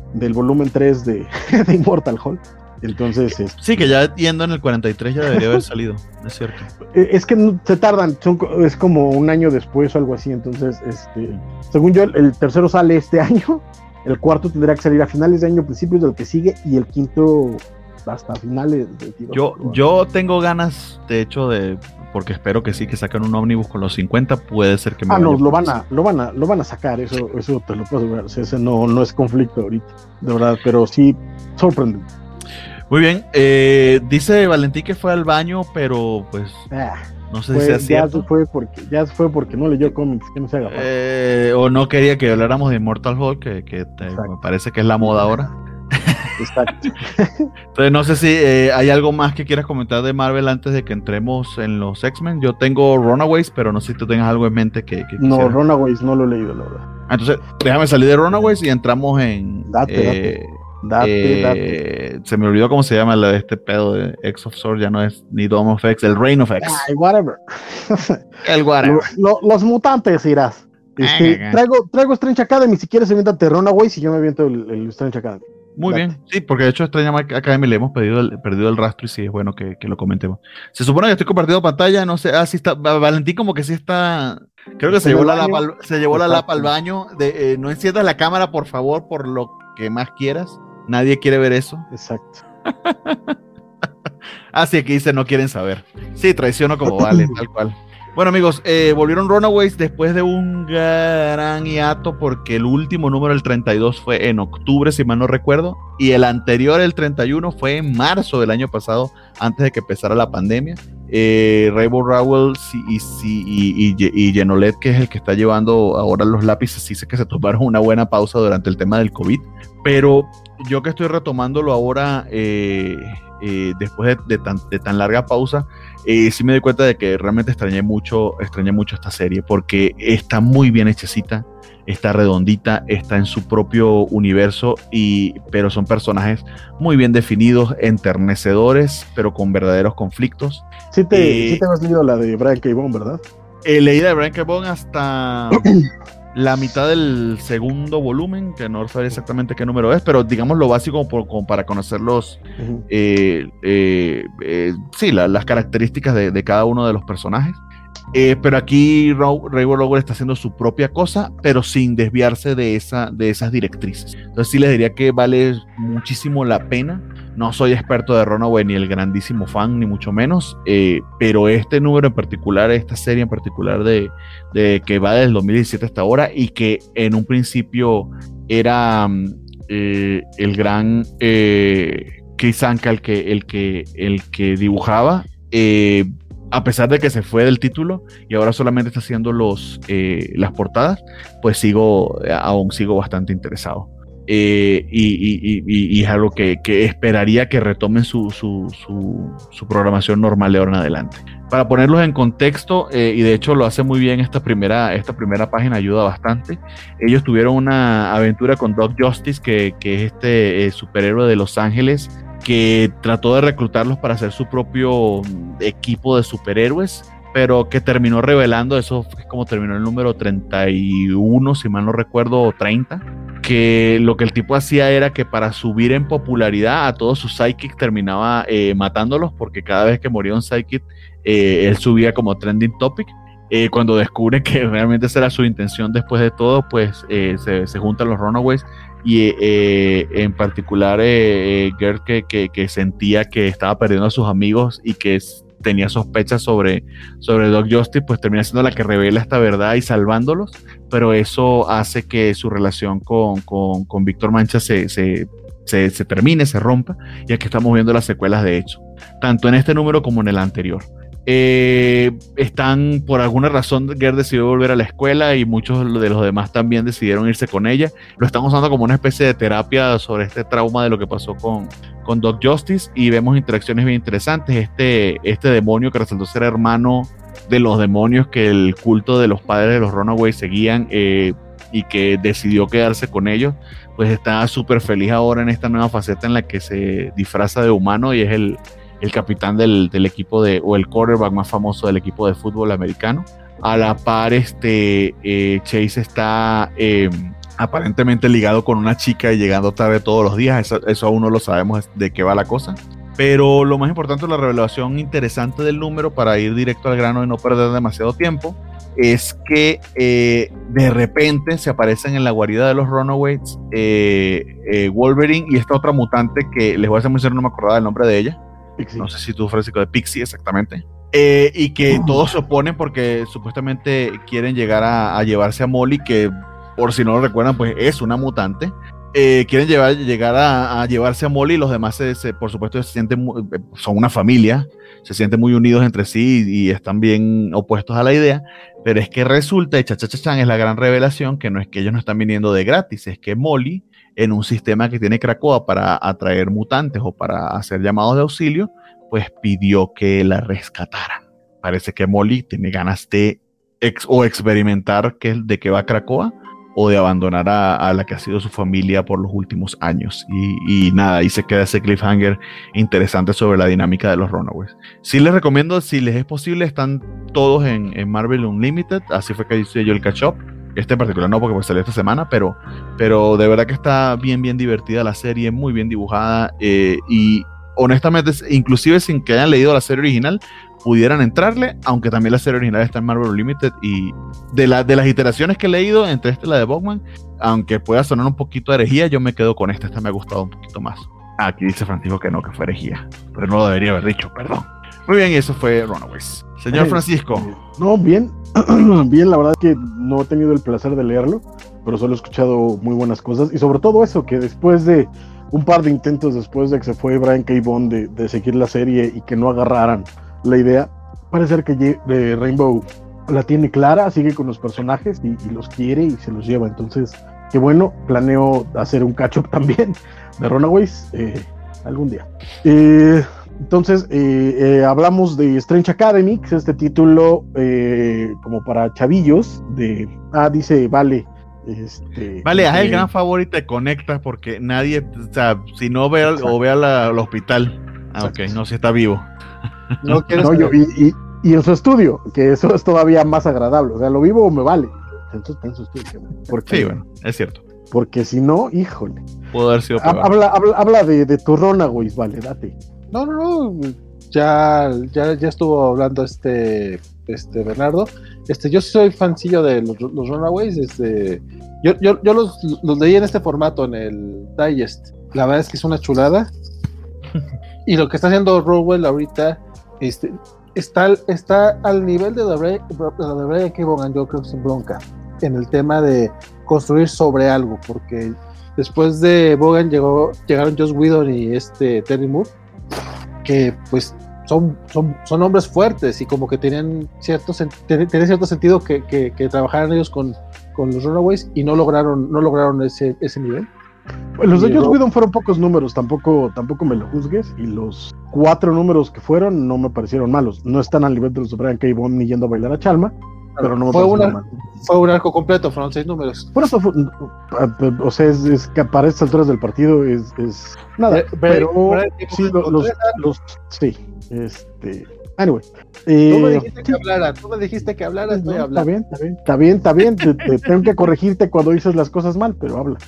del volumen tres de, de Immortal Hulk. Entonces, es, sí, que ya yendo en el cuarenta y tres ya debería haber salido, es cierto. Es que no, se tardan, son, es como un año después o algo así. Entonces, este, según yo, el, el tercero sale este año, el cuarto tendrá que salir a finales de año, principios del que sigue, y el quinto hasta finales de yo, yo tengo ganas, de hecho, de porque espero que sí, que saquen un ómnibus con los cincuenta, puede ser que me ah, no, lo van a, lo van a, lo van a sacar, eso, eso te lo puedo asegurar. O sea, ese no, no es conflicto ahorita, de verdad, pero sí sorprendente. Muy bien, eh, dice Valentín que fue al baño, pero pues ah, no sé fue, si sea cierto. Ya fue porque, ya fue porque no leyó cómics, que no se haga eh, o no quería que habláramos de Immortal Hulk, que, que te, me parece que es la moda ahora. Exacto. Entonces no sé si eh, hay algo más que quieras comentar de Marvel antes de que entremos en los X-Men. Yo tengo Runaways, pero no sé si tú tengas algo en mente que, que no, Runaways no lo he leído, la verdad. Entonces déjame salir de Runaways y entramos en date, eh, date. Date, eh, date. Se me olvidó cómo se llama la de este pedo de X of Sword, ya no es ni Dome of X, el Reign of X. Ay, whatever. El whatever. Lo, lo, los mutantes irás. Este, ay, traigo, traigo Strange Academy, si quieres aviéntate Runaways y yo me aviento el, el Strange Academy. Muy date. Bien, sí, porque de hecho Strange Academy le hemos perdido el, perdido el rastro y sí es bueno que, que lo comentemos. Se supone que estoy compartiendo pantalla, no sé, ah, sí está, Valentín como que sí está, creo que se llevó, la lapa, al, se llevó la lapa al baño, de, eh, no enciendas la cámara por favor, por lo que más quieras. Nadie quiere ver eso. Exacto. Así que dice, no quieren saber. Sí, traiciono como vale, tal cual. Bueno, amigos, eh, volvieron Runaways después de un gran hiato porque el último número, el treinta y dos, fue en octubre, si mal no recuerdo, y el anterior, el treinta y uno, fue en marzo del año pasado, antes de que empezara la pandemia. Eh, Rainbow Rowell y, y, y, y Genolet, que es el que está llevando ahora los lápices, sí sé que se tomaron una buena pausa durante el tema del COVID, pero yo que estoy retomándolo ahora eh, eh, después de, de, tan, de tan larga pausa, eh, sí me doy cuenta de que realmente extrañé mucho, extrañé mucho esta serie porque está muy bien hechecita, está redondita, está en su propio universo, y, pero son personajes muy bien definidos, enternecedores, pero con verdaderos conflictos. Sí te, eh, sí te has leído la de Brian K. Vaughan, ¿verdad? Eh, leí la de Brian K. Vaughan hasta la mitad del segundo volumen, que no sé exactamente qué número es, pero digamos lo básico como, como para conocer los, uh-huh. eh, eh, eh, sí, la, las características de, de cada uno de los personajes. Eh, pero aquí Rainbow Rowell está haciendo su propia cosa, pero sin desviarse de, esa, de esas directrices. Entonces sí les diría que vale muchísimo la pena. No soy experto de Runaway ni el grandísimo fan, ni mucho menos, eh, pero este número en particular, esta serie en particular de, de que va desde el dos mil diecisiete hasta ahora y que en un principio era eh, el gran eh, Chris Anka el que, el que, el que dibujaba, eh, a pesar de que se fue del título y ahora solamente está haciendo los, eh, las portadas, pues sigo, aún sigo bastante interesado. Eh, y, y, y, y es algo que, que esperaría que retomen su, su, su, su programación normal de ahora en adelante. Para ponerlos en contexto, eh, y de hecho lo hace muy bien esta primera, esta primera página, ayuda bastante. Ellos tuvieron una aventura con Doc Justice, que, que es este eh, superhéroe de Los Ángeles, que trató de reclutarlos para hacer su propio equipo de superhéroes, pero que terminó revelando, eso es como terminó el número treinta y uno, si mal no recuerdo, o treinta, que lo que el tipo hacía era que para subir en popularidad a todos sus sidekicks terminaba eh, matándolos, porque cada vez que moría un sidekick, eh, él subía como trending topic. Eh, cuando descubre que realmente esa era su intención después de todo, pues eh, se, se juntan los Runaways y eh, en particular eh, Gert que, que, que sentía que estaba perdiendo a sus amigos y que tenía sospechas sobre, sobre Doc Justice, pues termina siendo la que revela esta verdad y salvándolos, pero eso hace que su relación con, con, con Víctor Mancha se, se, se, se termine, se rompa, y aquí estamos viendo las secuelas de hecho, tanto en este número como en el anterior. Eh, están, por alguna razón, Gert decidió volver a la escuela y muchos de los demás también decidieron irse con ella. Lo están usando como una especie de terapia sobre este trauma de lo que pasó con, con Doc Justice, y vemos interacciones bien interesantes. Este, este demonio que resultó ser hermano de los demonios que el culto de los padres de los Runaways seguían, eh, y que decidió quedarse con ellos, pues está súper feliz ahora en esta nueva faceta en la que se disfraza de humano y es el el capitán del, del equipo de, o el quarterback más famoso del equipo de fútbol americano. A la par, este, eh, Chase está eh, aparentemente ligado con una chica y llegando tarde todos los días. Eso, eso aún no lo sabemos de qué va la cosa. Pero lo más importante, la revelación interesante del número, para ir directo al grano y no perder demasiado tiempo, es que eh, de repente se aparecen en la guarida de los Runaways eh, eh, Wolverine y esta otra mutante que les voy a ser muy sincero, no me acordaba el nombre de ella. Pixie. No sé si tú, Francisco, de Pixie, exactamente. Eh, y que uh. todos se oponen porque supuestamente quieren llegar a, a llevarse a Molly, que por si no lo recuerdan, pues es una mutante. Eh, quieren llevar, llegar a, a llevarse a Molly, y los demás se, se, por supuesto se sienten muy, son una familia, se sienten muy unidos entre sí y, y están bien opuestos a la idea, pero es que resulta, y chachachachan, es la gran revelación, que no es que ellos no están viniendo de gratis, es que Molly, en un sistema que tiene Krakoa para atraer mutantes o para hacer llamados de auxilio, pues pidió que la rescataran. Parece que Molly tiene ganas de ex, o experimentar que, de qué va Krakoa, o de abandonar a, a la que ha sido su familia por los últimos años. Y, y nada, ahí se queda ese cliffhanger interesante sobre la dinámica de los Runaways. Sí les recomiendo, si les es posible, están todos en, en Marvel Unlimited, así fue que hice yo el catch up. Este en particular no, porque pues salió esta semana, pero, pero de verdad que está bien, bien divertida la serie, muy bien dibujada, eh, y honestamente, inclusive sin que hayan leído la serie original, pudieran entrarle, aunque también la serie original está en Marvel Unlimited, y de, la, de las iteraciones que he leído, entre esta y la de Bogman, aunque pueda sonar un poquito de herejía, yo me quedo con esta, esta me ha gustado un poquito más. Ah, aquí dice Francisco que no, que fue herejía, pero no lo debería haber dicho, perdón. Muy bien, y eso fue Runaways. Señor Francisco. No, bien, bien, la verdad es que no he tenido el placer de leerlo, pero solo he escuchado muy buenas cosas, y sobre todo eso, que después de un par de intentos, después de que se fue Brian K. Vaughan de, de seguir la serie y que no agarraran la idea, parece ser que de Rainbow la tiene clara, sigue con los personajes y, y los quiere y se los lleva. Entonces, qué bueno, planeo hacer un catch-up también de Runaways eh, algún día. Eh, entonces, eh, eh, hablamos de Strange Academy, que es este título eh, como para chavillos de... Ah, dice, vale... Este, vale, haz eh, el gran favor y te conectas, porque nadie, o sea, si no ve al, o ve al, al hospital. Ah, ok, no, si está vivo. No, no yo, y, y, y en su estudio, que eso es todavía más agradable. O sea, lo vivo me vale. Entonces está en su estudio. Porque, sí, bueno, es cierto. Porque si no, híjole. Pudo haber sido peor. Habla, habla, habla de, de tu Runaways, vale, date. No, no, no. Ya, ya, ya estuvo hablando este, este Bernardo. Este, yo soy fancillo de los, los Runaways. Este, yo, yo, yo los, los leí en este formato, en el Digest. La verdad es que es una chulada. Y lo que está haciendo Rowell ahorita este, está, está al nivel de la de, de Brian K. Vaughan, yo creo que sin bronca, en el tema de construir sobre algo, porque después de Vaughan llegó, llegaron Joss Whedon y este Terry Moore, que pues son, son, son hombres fuertes y como que tenían cierto, ten, tenía cierto sentido que, que, que trabajaran ellos con, con los Runaways y no lograron, no lograron ese, ese nivel. Pues los de Joss Whedon fueron pocos números, tampoco, tampoco me lo juzgues, y los cuatro números que fueron no me parecieron malos. No están al nivel de los de Brian K. Vaughan ni yendo a bailar a Chalma, pero no me fue parecieron una, mal. Fue un arco completo, fueron seis números. Por eso, fue, o sea, es, es que para estas alturas del partido es, es nada, pero, pero sí, los, los, los, sí, este, anyway. Eh, tú me dijiste sí. que hablara, tú me dijiste que hablaras, no, está bien, está bien, está bien, está bien, te, te tengo que corregirte cuando dices las cosas mal, pero habla.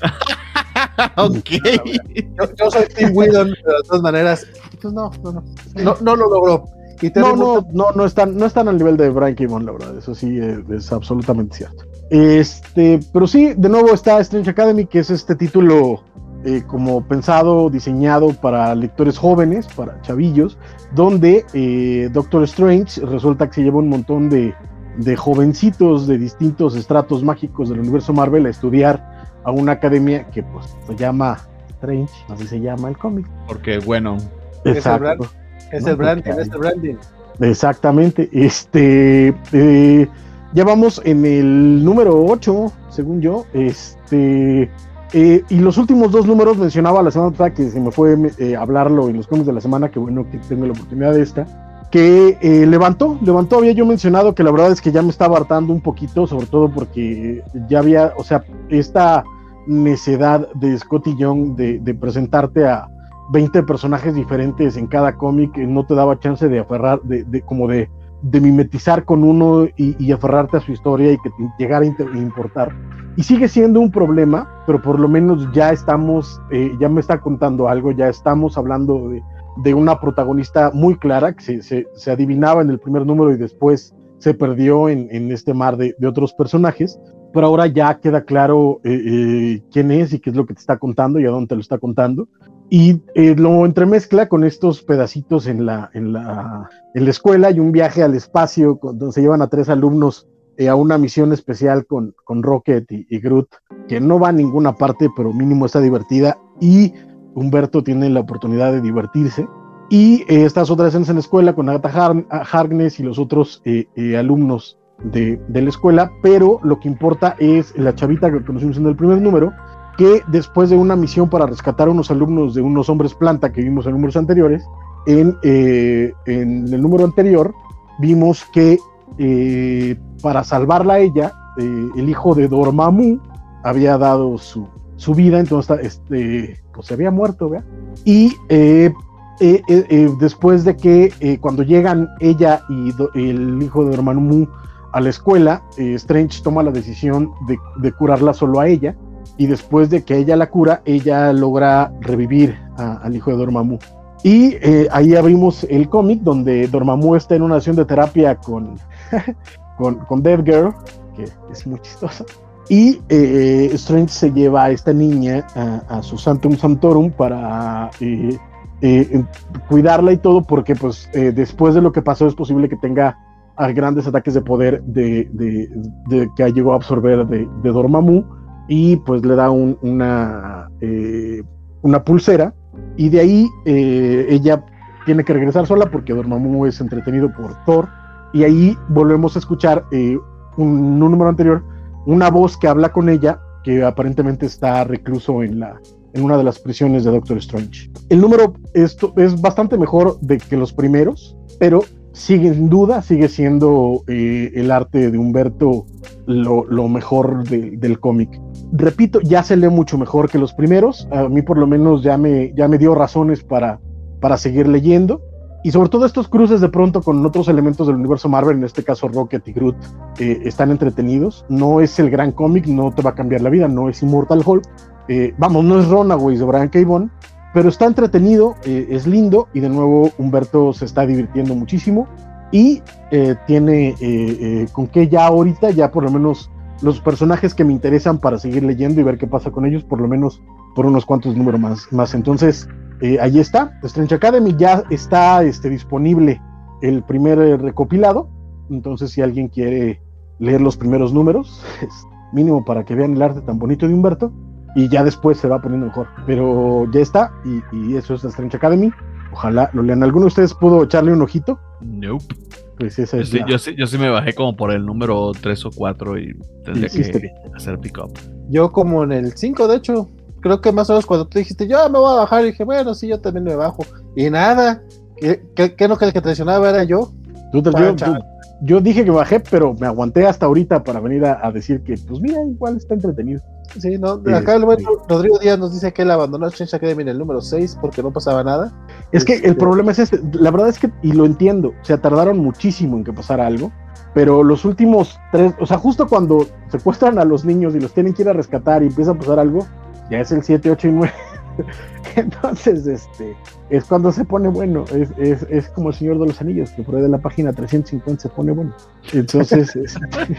Ok. Yo, yo soy Tim Whedon, pero de todas maneras, pues no, no, no, no, no lo logró. Y no, no, no, no están, no están al nivel de Brian K. Vaughan, la verdad, eso sí es, es absolutamente cierto. Este, pero sí, de nuevo está Strange Academy, que es este título eh, como pensado, diseñado para lectores jóvenes, para chavillos, donde eh, Doctor Strange resulta que se lleva un montón de, de jovencitos de distintos estratos mágicos del universo Marvel a estudiar a una academia que pues se llama Strange, así se llama el cómic. Porque bueno, exacto. Es el branding, es el branding. Exactamente. Este, eh, ya vamos en el número ocho, según yo. Este, eh, y los últimos dos números mencionaba la semana pasada, que se me fue eh, hablarlo en los cómics de la semana, que bueno que tengo la oportunidad de esta, que eh, levantó, levantó, había yo mencionado que la verdad es que ya me estaba hartando un poquito, sobre todo porque ya había, o sea, esta necedad de Scotty Young de, de presentarte a veinte personajes diferentes en cada cómic, no te daba chance de aferrar, de, de como de, de mimetizar con uno y, y aferrarte a su historia y que te llegara a importar. y sigue siendo un problema, pero por lo menos ya estamos, eh, ya me está contando algo, ya estamos hablando de, de una protagonista muy clara, que se, se, se adivinaba en el primer número y después se perdió en, en este mar de, de otros personajes, pero ahora ya queda claro eh, eh, quién es y qué es lo que te está contando y a dónde te lo está contando. Y eh, lo entremezcla con estos pedacitos en la, en, la, en la escuela y un viaje al espacio donde se llevan a tres alumnos eh, a una misión especial con, con Rocket y, y Groot, que no va a ninguna parte, pero mínimo está divertida, y Humberto tiene la oportunidad de divertirse. Y eh, estas otras escenas en la escuela con Agatha Har- Harkness y los otros eh, eh, alumnos de, de la escuela, pero lo que importa es la chavita que conocimos en el primer número, que después de una misión para rescatar a unos alumnos de unos hombres planta que vimos en números anteriores, en, eh, en el número anterior vimos que eh, para salvarla a ella, eh, el hijo de Dormammu había dado su, su vida, entonces este, pues se había muerto, ¿verdad? Y eh, eh, eh, eh, después de que eh, cuando llegan ella y do, el hijo de Dormammu a la escuela, eh, Strange toma la decisión de, de curarla solo a ella, y después de que ella la cura, ella logra revivir a, al hijo de Dormammu. Y eh, ahí abrimos el cómic donde Dormammu está en una sesión de terapia con, con, con Dead Girl, que es muy chistosa. Y eh, Strange se lleva a esta niña a, a su Sanctum Sanctorum para eh, eh, cuidarla y todo, porque pues eh, después de lo que pasó es posible que tenga grandes ataques de poder de, de, de, de que llegó a absorber de, de Dormammu. Y pues le da un, una, eh, una pulsera, y de ahí eh, ella tiene que regresar sola porque Dormammu es entretenido por Thor, y ahí volvemos a escuchar eh, un, un número anterior, una voz que habla con ella, que aparentemente está recluso en, la, en una de las prisiones de Doctor Strange. El número esto, es bastante mejor de que los primeros, pero sigue sin duda, sigue siendo eh, el arte de Humberto lo, lo mejor de, del cómic. Repito, ya se lee mucho mejor que los primeros, a mí por lo menos ya me, ya me dio razones para, para seguir leyendo, y sobre todo estos cruces de pronto con otros elementos del universo Marvel, en este caso Rocket y Groot, eh, están entretenidos. No es el gran cómic, no te va a cambiar la vida, no es Immortal Hulk, eh, vamos, no es Runaways de Brian K. Vaughan, pero está entretenido, eh, es lindo, y de nuevo Humberto se está divirtiendo muchísimo, y eh, tiene eh, eh, con que ya ahorita, ya por lo menos los personajes que me interesan para seguir leyendo y ver qué pasa con ellos, por lo menos por unos cuantos números más. más. Entonces, eh, ahí está, Strange Academy, ya está este, disponible el primer eh, recopilado, entonces si alguien quiere leer los primeros números, es mínimo para que vean el arte tan bonito de Humberto, y ya después se va poniendo mejor, pero ya está, y, y eso es Strange Academy, ojalá lo lean. ¿Alguno de ustedes pudo echarle un ojito? Nope. Pues esa yo, es sí, la... yo, sí, yo sí me bajé como por el número tres o cuatro y tendría sí, que sí, hacer pick up. Yo como en el cinco, de hecho, creo que más o menos cuando tú dijiste, yo me voy a bajar, y dije, bueno, sí, yo también me bajo, y nada, ¿qué, qué, qué no que el que traicionaba era yo? Tú te, yo, yo, yo dije que bajé, pero me aguanté hasta ahorita para venir a, a decir que, pues mira, igual está entretenido. Sí, no, acá el bueno, Rodrigo Díaz nos dice que él abandonó Strange Academy en el número seis porque no pasaba nada. Es que el problema es este, la verdad es que, y lo entiendo, o sea, tardaron muchísimo en que pasara algo, pero los últimos tres, o sea, justo cuando secuestran a los niños y los tienen que ir a rescatar y empieza a pasar algo, ya es el siete, ocho y nueve. Entonces, este, es cuando se pone bueno, es, es, es como el Señor de los Anillos, que por ahí de la página trescientos cincuenta se pone bueno. Entonces, es...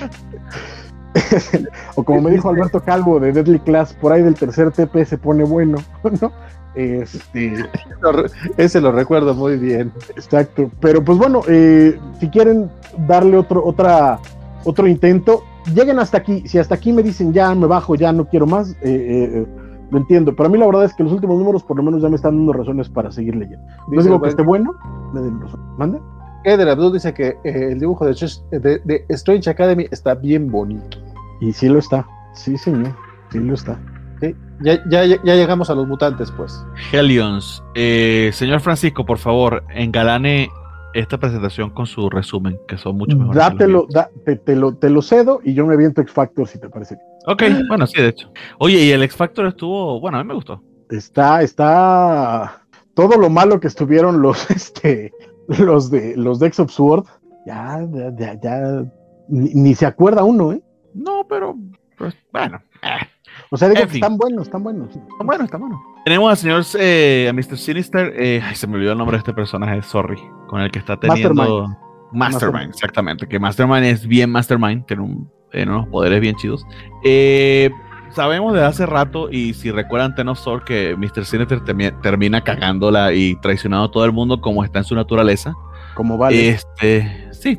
o como me dijo Alberto Calvo de Deadly Class, por ahí del tercer T P se pone bueno, ¿no? Este, ese lo recuerdo muy bien. Exacto, pero pues bueno, eh, si quieren darle otro, otra, otro intento, lleguen hasta aquí. Si hasta aquí me dicen ya me bajo, ya no quiero más, eh, eh, lo entiendo, pero a mí la verdad es que los últimos números por lo menos ya me están dando razones para seguir leyendo. No digo que esté bueno, me den razón. ¿Mande? Eder Abdul dice que eh, el dibujo de, de, de Strange Academy está bien bonito. Y sí lo está, sí señor, sí lo está. Sí, ya, ya, ya llegamos a los mutantes, pues. Hellions, eh, señor Francisco, por favor, engalane esta presentación con su resumen, que son mucho mejores. Dátelo, da, te, te, lo, te lo cedo y yo me aviento X Factor si te parece. Ok, bueno, sí, de hecho. Oye, y el X Factor estuvo, bueno, a mí me gustó. Está, está todo lo malo que estuvieron los, este, los de los de X of Sword, ya, ya, ya, ni, ni se acuerda uno, ¿eh? No, pero Pues, bueno, eh. O sea, digo En que fin. están buenos, están buenos. Está bueno, está bueno. Tenemos al señor, eh, a mister Sinister. Eh, ay, se me olvidó el nombre de este personaje, sorry. Con el que está teniendo. Mastermind. Mastermind, Mastermind. exactamente. Que Mastermind es bien Mastermind, tiene, un, tiene unos poderes bien chidos. Eh, sabemos desde hace rato, y si recuerdan Ten of Sword, que mister Sinister termi- termina cagándola y traicionando a todo el mundo como está en su naturaleza. Como vale. Este, sí.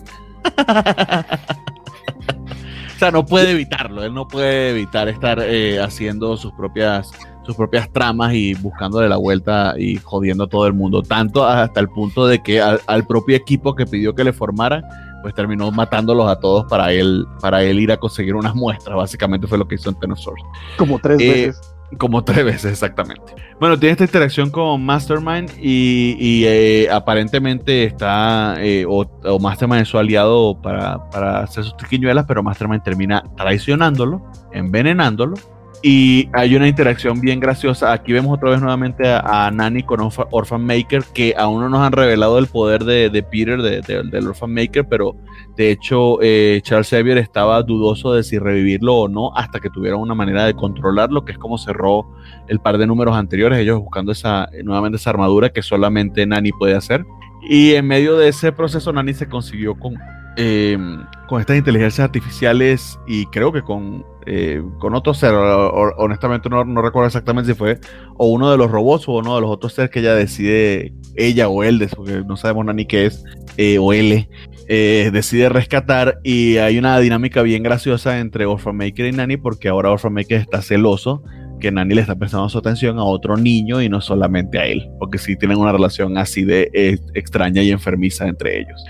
O sea, no puede evitarlo, él no puede evitar estar eh, haciendo sus propias, sus propias tramas y buscándole la vuelta y jodiendo a todo el mundo, tanto hasta el punto de que al, al propio equipo que pidió que le formaran, pues terminó matándolos a todos para él, para él ir a conseguir unas muestras. Básicamente fue lo que hizo en Ten of Swords. Como tres Eh, veces. Como tres veces, exactamente. Bueno, tiene esta interacción con Mastermind y, y eh, aparentemente está, eh, o, o Mastermind es su aliado para, para hacer sus triquiñuelas, pero Mastermind termina traicionándolo, envenenándolo. Y hay una interacción bien graciosa. Aquí vemos otra vez nuevamente a, a Nani con Orphan, Orphan Maker, que aún no nos han revelado el poder de, de Peter, de, de, del Orphan Maker, pero de hecho eh, Charles Xavier estaba dudoso de si revivirlo o no hasta que tuvieran una manera de controlarlo, que es como cerró el par de números anteriores, ellos buscando esa, nuevamente esa armadura que solamente Nani puede hacer. Y en medio de ese proceso Nani se consiguió con, eh, con estas inteligencias artificiales y creo que con Eh, con otro ser, o, o, honestamente no, no recuerdo exactamente si fue o uno de los robots o uno de los otros seres que ella decide, ella o él, porque no sabemos nada ni qué es, eh, o él eh, decide rescatar, y hay una dinámica bien graciosa entre Orphan Maker y Nani, porque ahora Orphan Maker está celoso que Nani le está prestando su atención a otro niño y no solamente a él, porque sí tienen una relación así de eh, extraña y enfermiza entre ellos.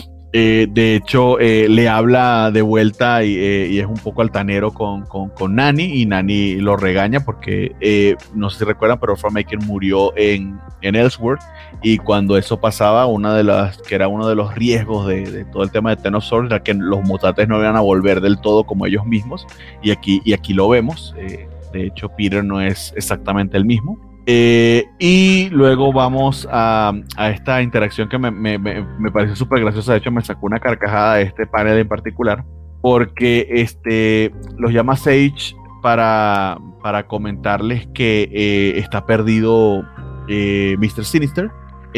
Eh, de hecho, eh, le habla de vuelta y, eh, y es un poco altanero con, con, con Nani, y Nani lo regaña porque, eh, no sé si recuerdan, pero Orphan Maker murió en, en Elseworld, y cuando eso pasaba, una de las, que era uno de los riesgos de, de todo el tema de Ten of Swords, era que los mutantes no iban a volver del todo como ellos mismos, y aquí, y aquí lo vemos. Eh, de hecho, Peter no es exactamente el mismo. Eh, y luego vamos a, a esta interacción que me, me, me, me pareció súper graciosa. De hecho, me sacó una carcajada de este panel en particular, porque este, los llama Sage para, para comentarles que eh, está perdido eh, mister Sinister.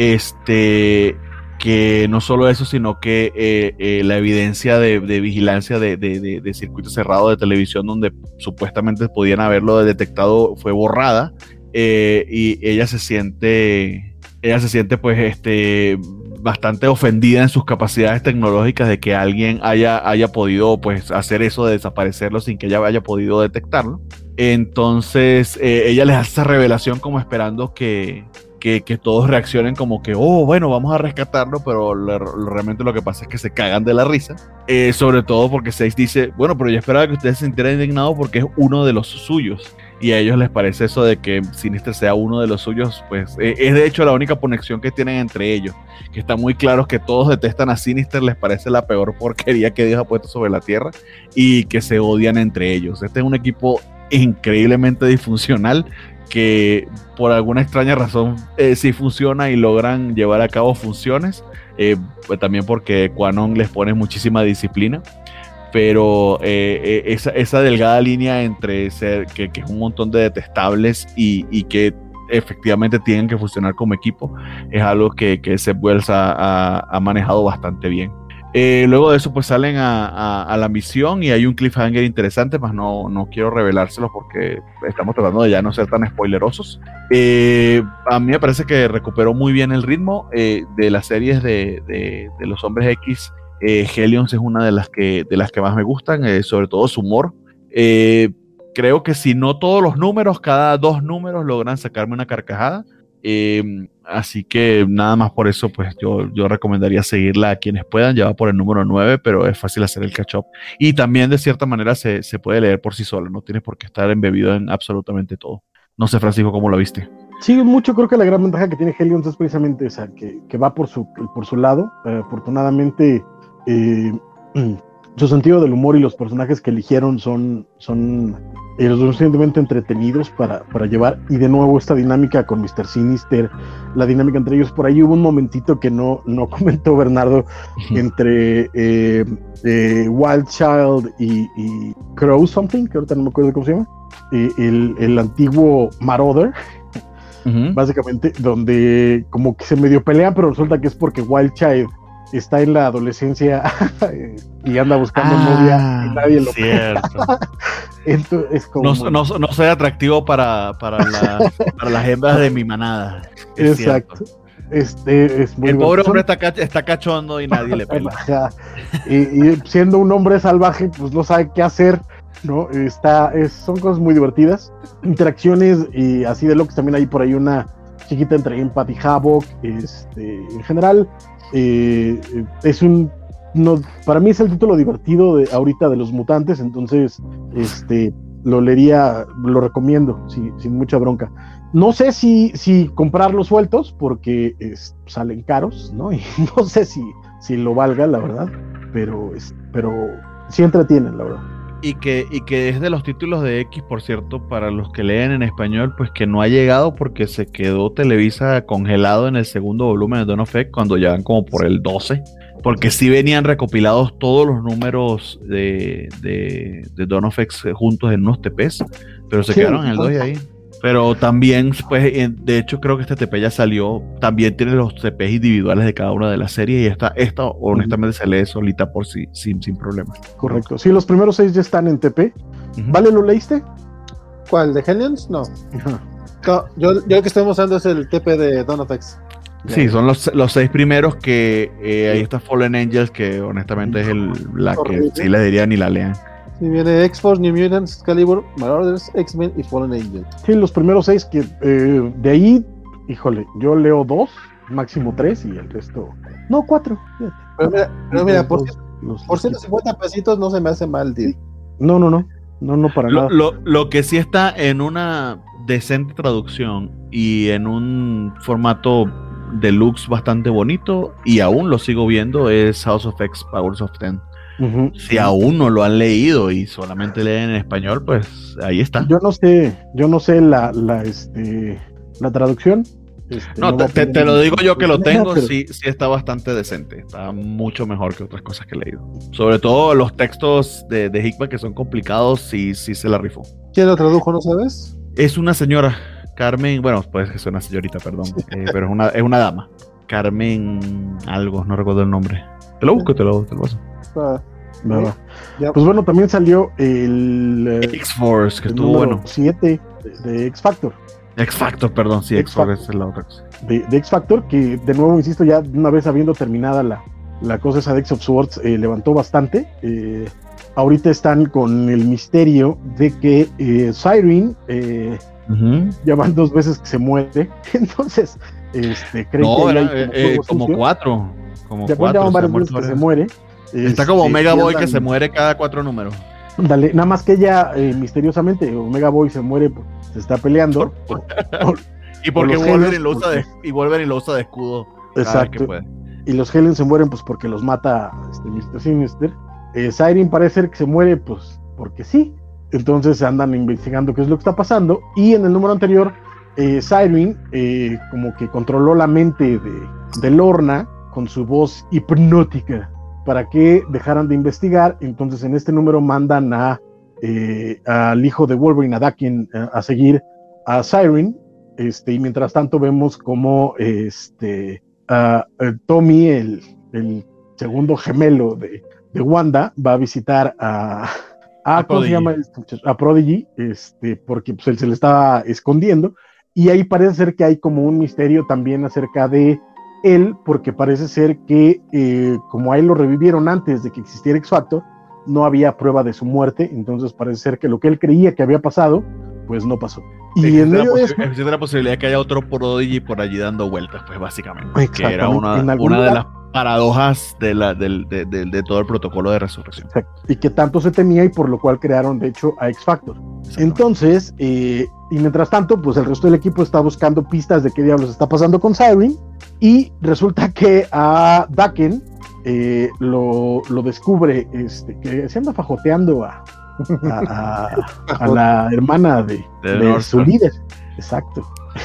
Este, que no solo eso, sino que eh, eh, la evidencia de, de vigilancia de, de, de, de circuito cerrado de televisión donde supuestamente podían haberlo detectado fue borrada. Eh, y ella se siente ella se siente pues este bastante ofendida en sus capacidades tecnológicas de que alguien haya, haya podido pues hacer eso de desaparecerlo sin que ella haya podido detectarlo. Entonces eh, ella les hace esa revelación como esperando que, que, que todos reaccionen como que oh bueno, vamos a rescatarlo, pero le, realmente lo que pasa es que se cagan de la risa, eh, sobre todo porque Sage dice bueno, pero yo esperaba que ustedes se sintieran indignados porque es uno de los suyos. Y a ellos les parece eso de que Sinister sea uno de los suyos, pues eh, es de hecho la única conexión que tienen entre ellos, que está muy claro que todos detestan a Sinister, les parece la peor porquería que Dios ha puesto sobre la tierra, y que se odian entre ellos. Este es un equipo increíblemente disfuncional que por alguna extraña razón eh, sí funciona y logran llevar a cabo funciones, eh, pues también porque Quanon les pone muchísima disciplina. Pero eh, eh, esa, esa delgada línea entre ser que, que es un montón de detestables y, y que efectivamente tienen que funcionar como equipo es algo que, que Zeb Wells ha, ha, ha manejado bastante bien. Eh, luego de eso pues salen a, a, a la misión y hay un cliffhanger interesante, mas no, no quiero revelárselo porque estamos tratando de ya no ser tan spoilerosos. Eh, a mí me parece que recuperó muy bien el ritmo eh, de las series de, de, de los Hombres X. Eh, Hellions es una de las que, de las que más me gustan, eh, sobre todo su humor. Eh, creo que si no todos los números, cada dos números logran sacarme una carcajada. Eh, así que nada más por eso, pues yo, yo recomendaría seguirla a quienes puedan. Ya va por el número nueve, pero es fácil hacer el catch-up. Y también de cierta manera se, se puede leer por sí sola, no tienes por qué estar embebido en absolutamente todo. No sé, Francisco, ¿cómo lo viste? Sí, mucho creo que la gran ventaja que tiene Hellions es precisamente esa, que, que va por su, por su lado. Eh, afortunadamente Eh, su sentido del humor y los personajes que eligieron son, son eh, lo suficientemente entretenidos para, para llevar, y de nuevo esta dinámica con mister Sinister, la dinámica entre ellos. Por ahí hubo un momentito que no, no comentó Bernardo, entre eh, eh, Wild Child y, y Crow Something, que ahorita no me acuerdo cómo se llama, eh, el, el antiguo Marauder, uh-huh. básicamente, donde como que se medio pelean, pero resulta que es porque Wild Child está en la adolescencia y anda buscando ah, novia y nadie lo cierto. Entonces, es como no, no, no soy atractivo para, para, la, para las hembras de mi manada. Es exacto. Cierto. Este, es muy el bueno. pobre hombre está, cach- está cachondo y nadie le pela. y, y siendo un hombre salvaje, pues no sabe qué hacer, ¿no? Está, es, son cosas muy divertidas. Interacciones y así de locos. También hay por ahí una chiquita entre Empathy y Havoc. Este, en general, eh, es un no, para mí es el título divertido de ahorita de los mutantes, entonces este lo leería, lo recomiendo sí, sin mucha bronca. No sé si, si comprarlos sueltos porque es, salen caros, ¿no? Y no sé si, si lo valga, la verdad, pero, es, pero sí entretienen, la verdad. Y que, y que es de los títulos de X, por cierto, para los que leen en español, pues que no ha llegado porque se quedó Televisa congelado en el segundo volumen de Dawn of X cuando ya van como por el doce, porque sí venían recopilados todos los números de, de, de Dawn of X juntos en unos T Pes, pero se sí, quedaron en el dos y ahí. Pero también, pues, de hecho creo que este T P ya salió, también tiene los T Pes individuales de cada una de las series, y esta, esta honestamente uh-huh. se lee solita por sí, sin, sin problemas. Correcto, sí, los primeros seis ya están en T P. Uh-huh. ¿Vale, lo leíste? ¿Cuál? ¿De Hellions? No. Uh-huh. no yo, yo el que estoy mostrando es el T P de Dawn of X. Sí, son los, los seis primeros que eh, ahí está Fallen Angels, que honestamente es el, la que sí les diría ni la lean. Sí, viene X-Force, New Mutants, Excalibur, Marauders, X-Men y Fallen Angels. Sí, los primeros seis que eh, de ahí, híjole, yo leo dos, máximo tres y el resto, no, cuatro. Pero mira, pero mira por, los, por ciento cincuenta pesitos no se me hace mal, tío. No, no, no, no, no para lo, nada. Lo, lo que sí está en una decente traducción y en un formato deluxe bastante bonito, y aún lo sigo viendo, es House of X, Powers of Ten. Uh-huh. Si aún no lo han leído y solamente leen en español, pues ahí está. Yo no sé, yo no sé la, la, este, la traducción. Este, no, no te, te, te lo digo yo que lo tengo, pero... sí, sí está bastante decente, está mucho mejor que otras cosas que he leído. Sobre todo los textos de, de Hickman que son complicados, sí, sí se la rifó. ¿Quién lo tradujo, no sabes? Es una señora, Carmen, bueno, pues es una señorita, perdón, eh, pero es una, es una dama. Carmen algo, no recuerdo el nombre. Te lo busco, te lo, te lo paso. Ah, nada. Ya. Pues bueno, también salió el X-Force, que estuvo bueno. siete de, de X-Factor. X-Factor, perdón, sí, X-Force es la otra cosa. De, de X-Factor, que de nuevo, insisto, ya una vez habiendo terminada la, la cosa esa de X of Swords, eh, levantó bastante. Eh, ahorita están con el misterio de que eh, Siren eh, uh-huh. ya van dos veces que se muere. Entonces, este, creen no, que era, como, eh, como cuatro. Como ya cuatro. Ya van varias veces que se muere. Está como este, Omega Boy que se muere cada cuatro números. Dale, nada más que ella eh, misteriosamente, Omega Boy se muere, pues, se está peleando. Por, por, y porque Wolverine lo usa de, y Wolverine lo usa de escudo. Exacto. Que puede. Y los Helen se mueren pues porque los mata este mister Sinister. Eh, Siren parece ser que se muere pues porque sí. Entonces andan investigando qué es lo que está pasando. Y en el número anterior, eh, Siren eh, como que controló la mente de, de Lorna con su voz hipnótica para que dejaran de investigar. Entonces en este número mandan a eh, al hijo de Wolverine, a Daken, a, a seguir a Siren, este, y mientras tanto vemos como este, uh, uh, Tommy, el, el segundo gemelo de, de Wanda, va a visitar a, a, a ¿cómo Prodigy. se llama? A Prodigy, este, porque pues, él se le estaba escondiendo, y ahí parece ser que hay como un misterio también acerca de él, porque parece ser que eh, como a él lo revivieron antes de que existiera X-Factor, no había prueba de su muerte, entonces parece ser que lo que él creía que había pasado, pues no pasó. Y existe en medio la, de posi- eso, existe la posibilidad de que haya otro Prodigy por allí dando vueltas, pues básicamente, que era exactamente, una, en algún una de lugar, las paradojas de, la, de, de, de, de todo el protocolo de resurrección. exacto, y que tanto se temía y por lo cual crearon de hecho a X-Factor. Entonces, eh, y mientras tanto, pues el resto del equipo está buscando pistas de qué diablos está pasando con Siren, y resulta que a Daken eh, lo, lo descubre, este, que se anda fajoteando a, a, a, a la hermana de, de, de su líder. Exacto.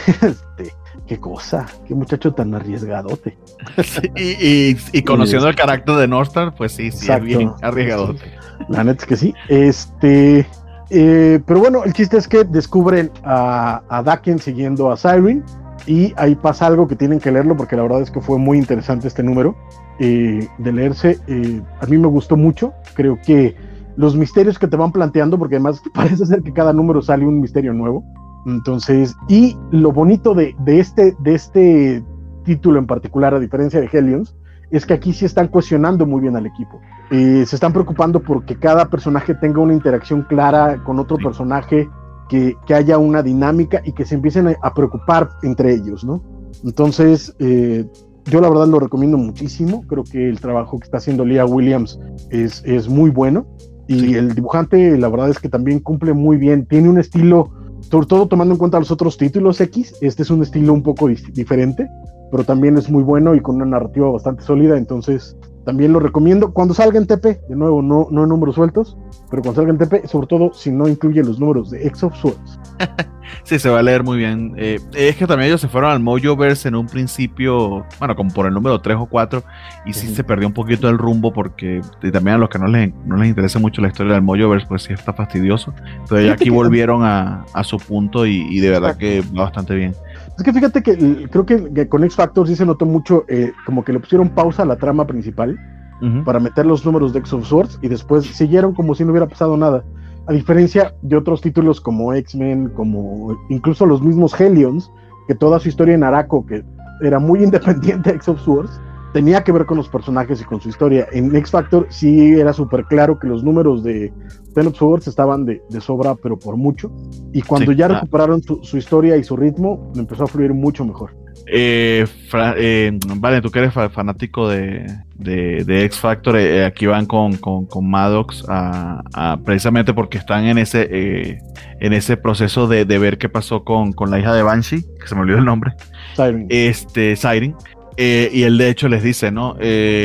Este, qué cosa, qué muchacho tan arriesgadote. Sí, y, y, y conociendo el carácter de Northstar, pues sí, sí, exacto, es bien arriesgadote. Sí, la neta es que sí. Este, eh, pero bueno, el chiste es que descubren a, a Daken siguiendo a Siren, y ahí pasa algo que tienen que leerlo, porque la verdad es que fue muy interesante este número eh, de leerse. Eh, a mí me gustó mucho, creo que los misterios que te van planteando, porque además parece ser que cada número sale un misterio nuevo. Entonces, y lo bonito de, de, este, de este título en particular, a diferencia de Hellions, es que aquí sí están cuestionando muy bien al equipo. Eh, se están preocupando porque cada personaje tenga una interacción clara con otro sí. personaje, que, que haya una dinámica y que se empiecen a, a preocupar entre ellos, ¿no? Entonces, eh, yo la verdad lo recomiendo muchísimo. Creo que el trabajo que está haciendo Leah Williams es, es muy bueno. Y sí. el dibujante, la verdad es que también cumple muy bien. Tiene un estilo, sobre todo tomando en cuenta los otros títulos X, este es un estilo un poco dis- diferente, pero también es muy bueno y con una narrativa bastante sólida, entonces también lo recomiendo. Cuando salga en T P, de nuevo, no, no en números sueltos, pero cuando salga en T P, sobre todo si no incluye los números de X of Swords. Sí, se va a leer muy bien. Eh, es que también ellos se fueron al Mojoverse en un principio, bueno, como por el número tres o cuatro, y sí uh-huh. se perdió un poquito el rumbo, porque también a los que no les, no les interesa mucho la historia del Mojoverse, pues sí está fastidioso. Entonces ya aquí volvieron a, a su punto y, y de verdad Exacto. que va bastante bien. Es que fíjate que creo que, que con X Factor sí se notó mucho, eh, como que le pusieron pausa a la trama principal uh-huh. para meter los números de X of Swords y después siguieron como si no hubiera pasado nada. A diferencia de otros títulos como X-Men, como incluso los mismos Hellions, que toda su historia en Araco, que era muy independiente de X of Swords, tenía que ver con los personajes y con su historia. En X Factor sí era súper claro que los números de Ten of Swords estaban de, de sobra, pero por mucho. Y cuando sí, ya ah. recuperaron su, su historia y su ritmo, empezó a fluir mucho mejor. Eh, fra, eh, vale, tú que eres fanático de, de, de X Factor, eh, aquí van con, con, con Maddox a, a, precisamente porque están en ese eh, en ese proceso de, de ver qué pasó con, con la hija de Banshee, que se me olvidó el nombre, Siren. este Siren. Eh, y él de hecho les dice, ¿no?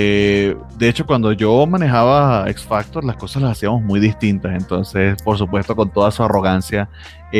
Eh, de hecho, cuando yo manejaba X Factor, las cosas las hacíamos muy distintas. Entonces, por supuesto, con toda su arrogancia,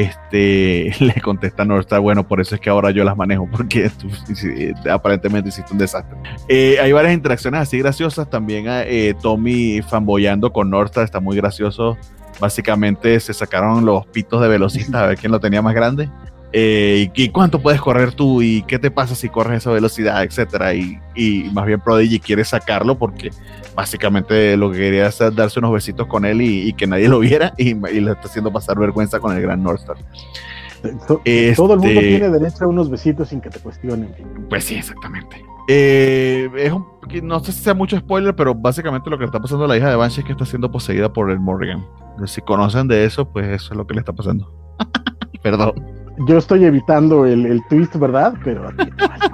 este le contesta a Northstar, bueno, por eso es que ahora yo las manejo, porque tú aparentemente hiciste un desastre. Eh, hay varias interacciones así graciosas. También eh, Tommy fanboyando con Northstar está muy gracioso. Básicamente se sacaron los pitos de velocista a ver quién lo tenía más grande. Eh, y, y cuánto puedes correr tú y qué te pasa si corres esa velocidad, etcétera, y, y más bien Prodigy quiere sacarlo porque básicamente lo que quería es darse unos besitos con él y, y que nadie lo viera, y, y le está haciendo pasar vergüenza con el gran Northstar. Todo este, el mundo tiene derecho a unos besitos sin que te cuestionen. Pues sí, exactamente. Eh, es un, no sé si sea mucho spoiler, pero básicamente lo que le está pasando a la hija de Banshee es que está siendo poseída por el Morrigan. Entonces, si conocen de eso, pues eso es lo que le está pasando. Perdón. Yo estoy evitando el, el twist, ¿verdad? Pero a, ti,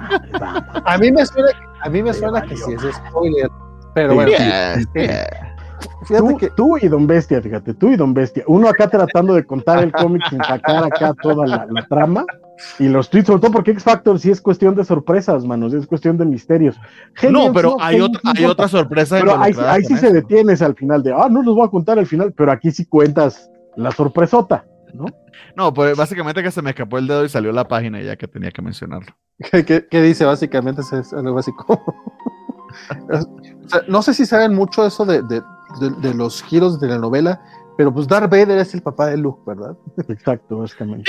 a mí me suena, a mí me suena que sí es spoiler. Pero sí, bueno, yeah, sí, yeah. Fíjate tú, que tú y Don Bestia, fíjate, tú y Don Bestia. Uno acá tratando de contar el cómic sin sacar acá toda la, la trama. Y los tweets, sobre todo porque X Factor sí es cuestión de sorpresas, manos, es cuestión de misterios. Genial, no, pero no, hay, otra, hay otra sorpresa. Pero ahí, ahí sí se detienes al final de, ah, no los voy a contar al final, pero aquí sí cuentas la sorpresota, ¿no? No, pues básicamente que se me escapó el dedo y salió la página ya que tenía que mencionarlo. ¿Qué, qué, qué dice básicamente? Es algo básico. O sea, no sé si saben mucho eso de, de, de, de los giros de la novela, pero pues Darth Vader es el papá de Luke, ¿verdad? Exacto, básicamente.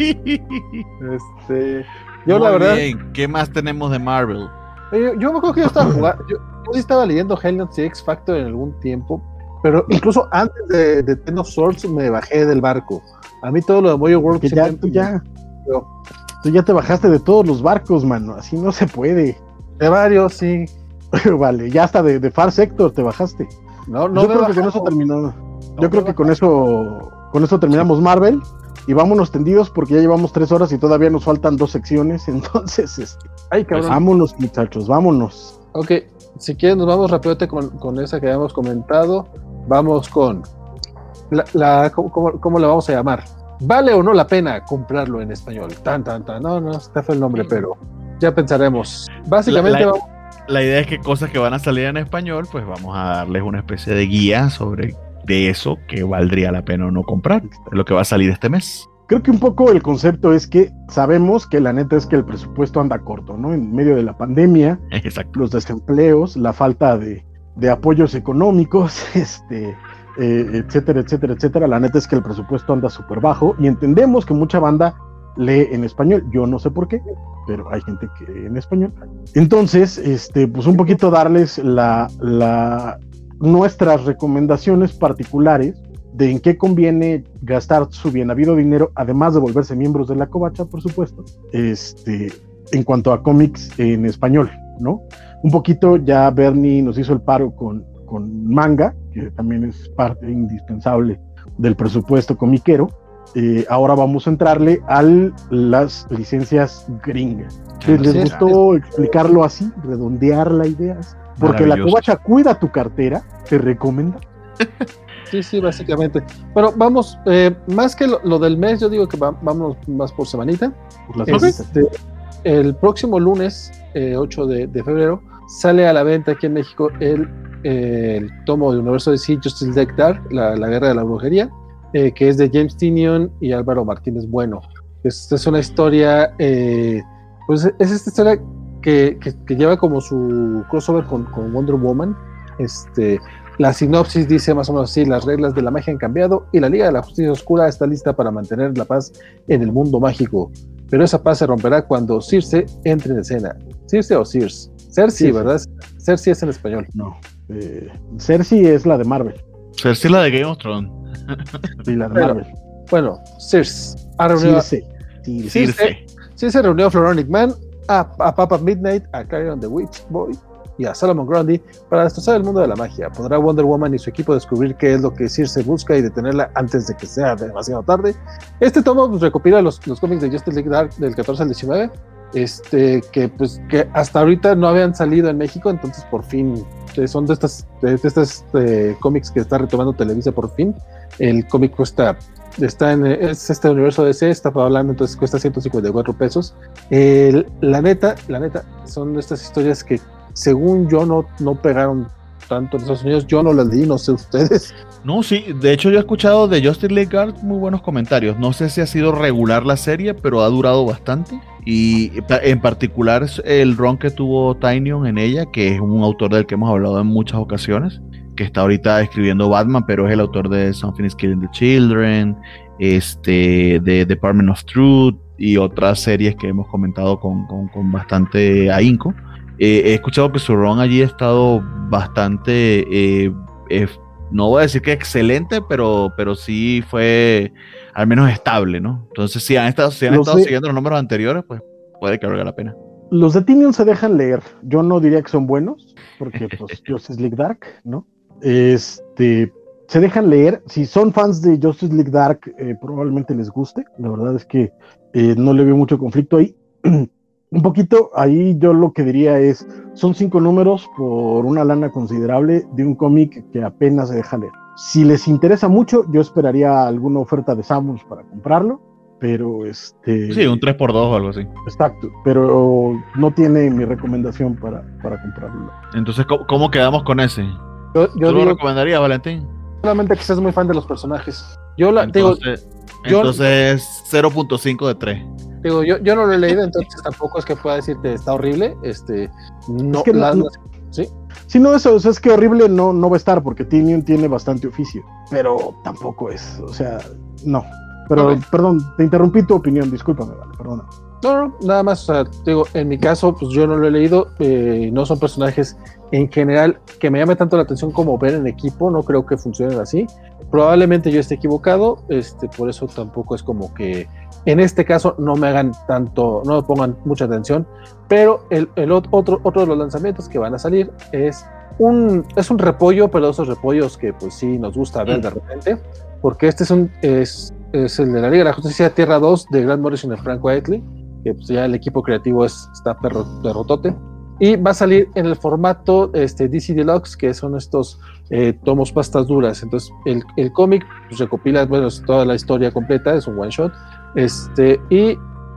este, yo Muy la verdad. Bien. ¿Qué más tenemos de Marvel? Yo, yo me acuerdo que yo estaba jugando, yo, yo sí estaba leyendo Hellions y X Factor en algún tiempo, pero incluso antes de, de Ten of Swords me bajé del barco. A mí todo lo de Mojo World que ya, tú ya, yo, tú ya te bajaste de todos los barcos, mano. Así no se puede. De varios, sí. Vale, ya hasta de, de Far Sector te bajaste. No, no. Yo creo que con eso terminó. No, yo creo que con eso, con eso terminamos Marvel y vámonos tendidos porque ya llevamos tres horas y todavía nos faltan dos secciones. Entonces, este, ay, cabrón. Vámonos, muchachos, vámonos. Ok, si quieren nos vamos rápidamente con, con esa que habíamos comentado. Vamos con la, la ¿cómo, ¿cómo la vamos a llamar? ¿Vale o no la pena comprarlo en español? Tan, tan, tan. No, no, está fue el nombre, sí. Pero ya pensaremos. Básicamente la, la, vamos... la idea es que cosas que van a salir en español, pues vamos a darles una especie de guía sobre de eso que valdría la pena o no comprar, es lo que va a salir este mes. Creo que un poco el concepto es que sabemos que la neta es que el presupuesto anda corto, ¿no? En medio de la pandemia, Exacto. Los desempleos, la falta de, de apoyos económicos, este, eh, etcétera, etcétera, etcétera. La neta es que el presupuesto anda súper bajo y entendemos que mucha banda lee en español. Yo no sé por qué, pero hay gente que lee en español. Entonces, este, pues un poquito darles la, la, nuestras recomendaciones particulares de en qué conviene gastar su bien habido dinero, además de volverse miembros de la Covacha, por supuesto, este, en cuanto a cómics en español, ¿no? Un poquito ya Bernie nos hizo el paro con, con manga, que también es parte indispensable del presupuesto comiquero. Eh, ahora vamos a entrarle a las licencias gringas. ¿Les, les gustó explicarlo así, redondear la idea? Porque la Covacha cuida tu cartera, te recomienda. Sí, sí, básicamente. Bueno, vamos, eh, más que lo, lo del mes, yo digo que va, vamos más por semanita. Por las este, el próximo lunes, eh, ocho de, de febrero, sale a la venta aquí en México el, eh, el tomo de Universo D C Justice League Dark, la, la Guerra de la Brujería, eh, que es de James Tynion y Álvaro Martínez Bueno. Esta es una historia, eh, pues es esta historia que, que, que lleva como su crossover con, con Wonder Woman. Este... La sinopsis dice más o menos así: las reglas de la magia han cambiado y la Liga de la Justicia Oscura está lista para mantener la paz en el mundo mágico. Pero esa paz se romperá cuando Circe entre en escena. ¿Circe o Circe? Cersei, sí, ¿verdad? Cersei es en español. No. Eh, Cersei es la de Marvel. Cersei es la de Game of Thrones. Sí, la de Pero, Marvel. Bueno, Circe. Circe. Circe. Circe. Circe reunió a Floronic Man, a, a Papa Midnight, a Clarion the Witch Boy y a Solomon Grundy para destrozar el mundo de la magia. ¿Podrá Wonder Woman y su equipo descubrir qué es lo que Circe busca y detenerla antes de que sea demasiado tarde? Este tomo pues, recopila los, los cómics de Justice League Dark del catorce al diecinueve, este, que, pues, que hasta ahorita no habían salido en México, entonces por fin son de estas, de, de estas eh, cómics que está retomando Televisa por fin. El cómic cuesta, está en, es este universo D C, está hablando, entonces cuesta ciento cincuenta y cuatro pesos. El, la neta, la neta, son de estas historias que según yo no, no pegaron tanto en Estados Unidos. Yo no las leí, no sé ustedes. No, sí, de hecho yo he escuchado de Justice League Dark muy buenos comentarios. No sé si ha sido regular la serie, pero ha durado bastante. Y en particular el run que tuvo Tynion en ella, que es un autor del que hemos hablado en muchas ocasiones, que está ahorita escribiendo Batman, pero es el autor de Something is Killing the Children, este, de Department of Truth y otras series que hemos comentado con, con, con bastante ahínco. Eh, he escuchado que su run allí ha estado bastante, eh, eh, no voy a decir que excelente, pero, pero sí fue al menos estable, ¿no? Entonces, si han estado, si han estado de, siguiendo los números anteriores, pues puede que valga la pena. Los de Tynion se dejan leer. Yo no diría que son buenos, porque pues Justice League Dark, ¿no? Este, se dejan leer. Si son fans de Justice League Dark, eh, probablemente les guste. La verdad es que eh, no le veo mucho conflicto ahí. Un poquito, ahí yo lo que diría es, son cinco números por una lana considerable de un cómic que apenas se deja leer. Si les interesa mucho, yo esperaría alguna oferta de Samus para comprarlo, pero este... Sí, un tres por dos o algo así. Exacto, pero no tiene mi recomendación para, para comprarlo. Entonces, ¿cómo, cómo quedamos con ese? Yo, yo ¿Tú digo, lo recomendarías, Valentín? Solamente que seas muy fan de los personajes. Yo la entonces, digo... Entonces, yo, cero punto cinco de tres. Digo, yo, yo no lo he leído, entonces tampoco es que pueda decirte está horrible. Este, no, es que la, no, no, ¿sí? Sí, no, eso, o sea, es que horrible no, no va a estar, porque Tynion tiene bastante oficio, pero tampoco es, o sea, no. Pero, okay. Perdón, te interrumpí tu opinión, discúlpame, vale, perdona. No, no, nada más, o sea, digo, en mi caso, pues yo no lo he leído, eh, no son personajes en general que me llame tanto la atención como ver en equipo, no creo que funcionen así. Probablemente yo esté equivocado, este, por eso tampoco es como que en este caso no me hagan tanto, no me pongan mucha atención, pero el, el otro, otro de los lanzamientos que van a salir es un, es un repollo, pero esos repollos que pues sí nos gusta ver de repente, porque este es un es, es el de la Liga de la Justicia Tierra dos de Grant Morrison y Frank Whiteley, que pues ya el equipo creativo es, está perro, perrotote, y va a salir en el formato este, D C Deluxe, que son estos eh, tomos pastas duras. Entonces el, el cómic pues, recopila, bueno, es toda la historia completa, es un one shot, este, y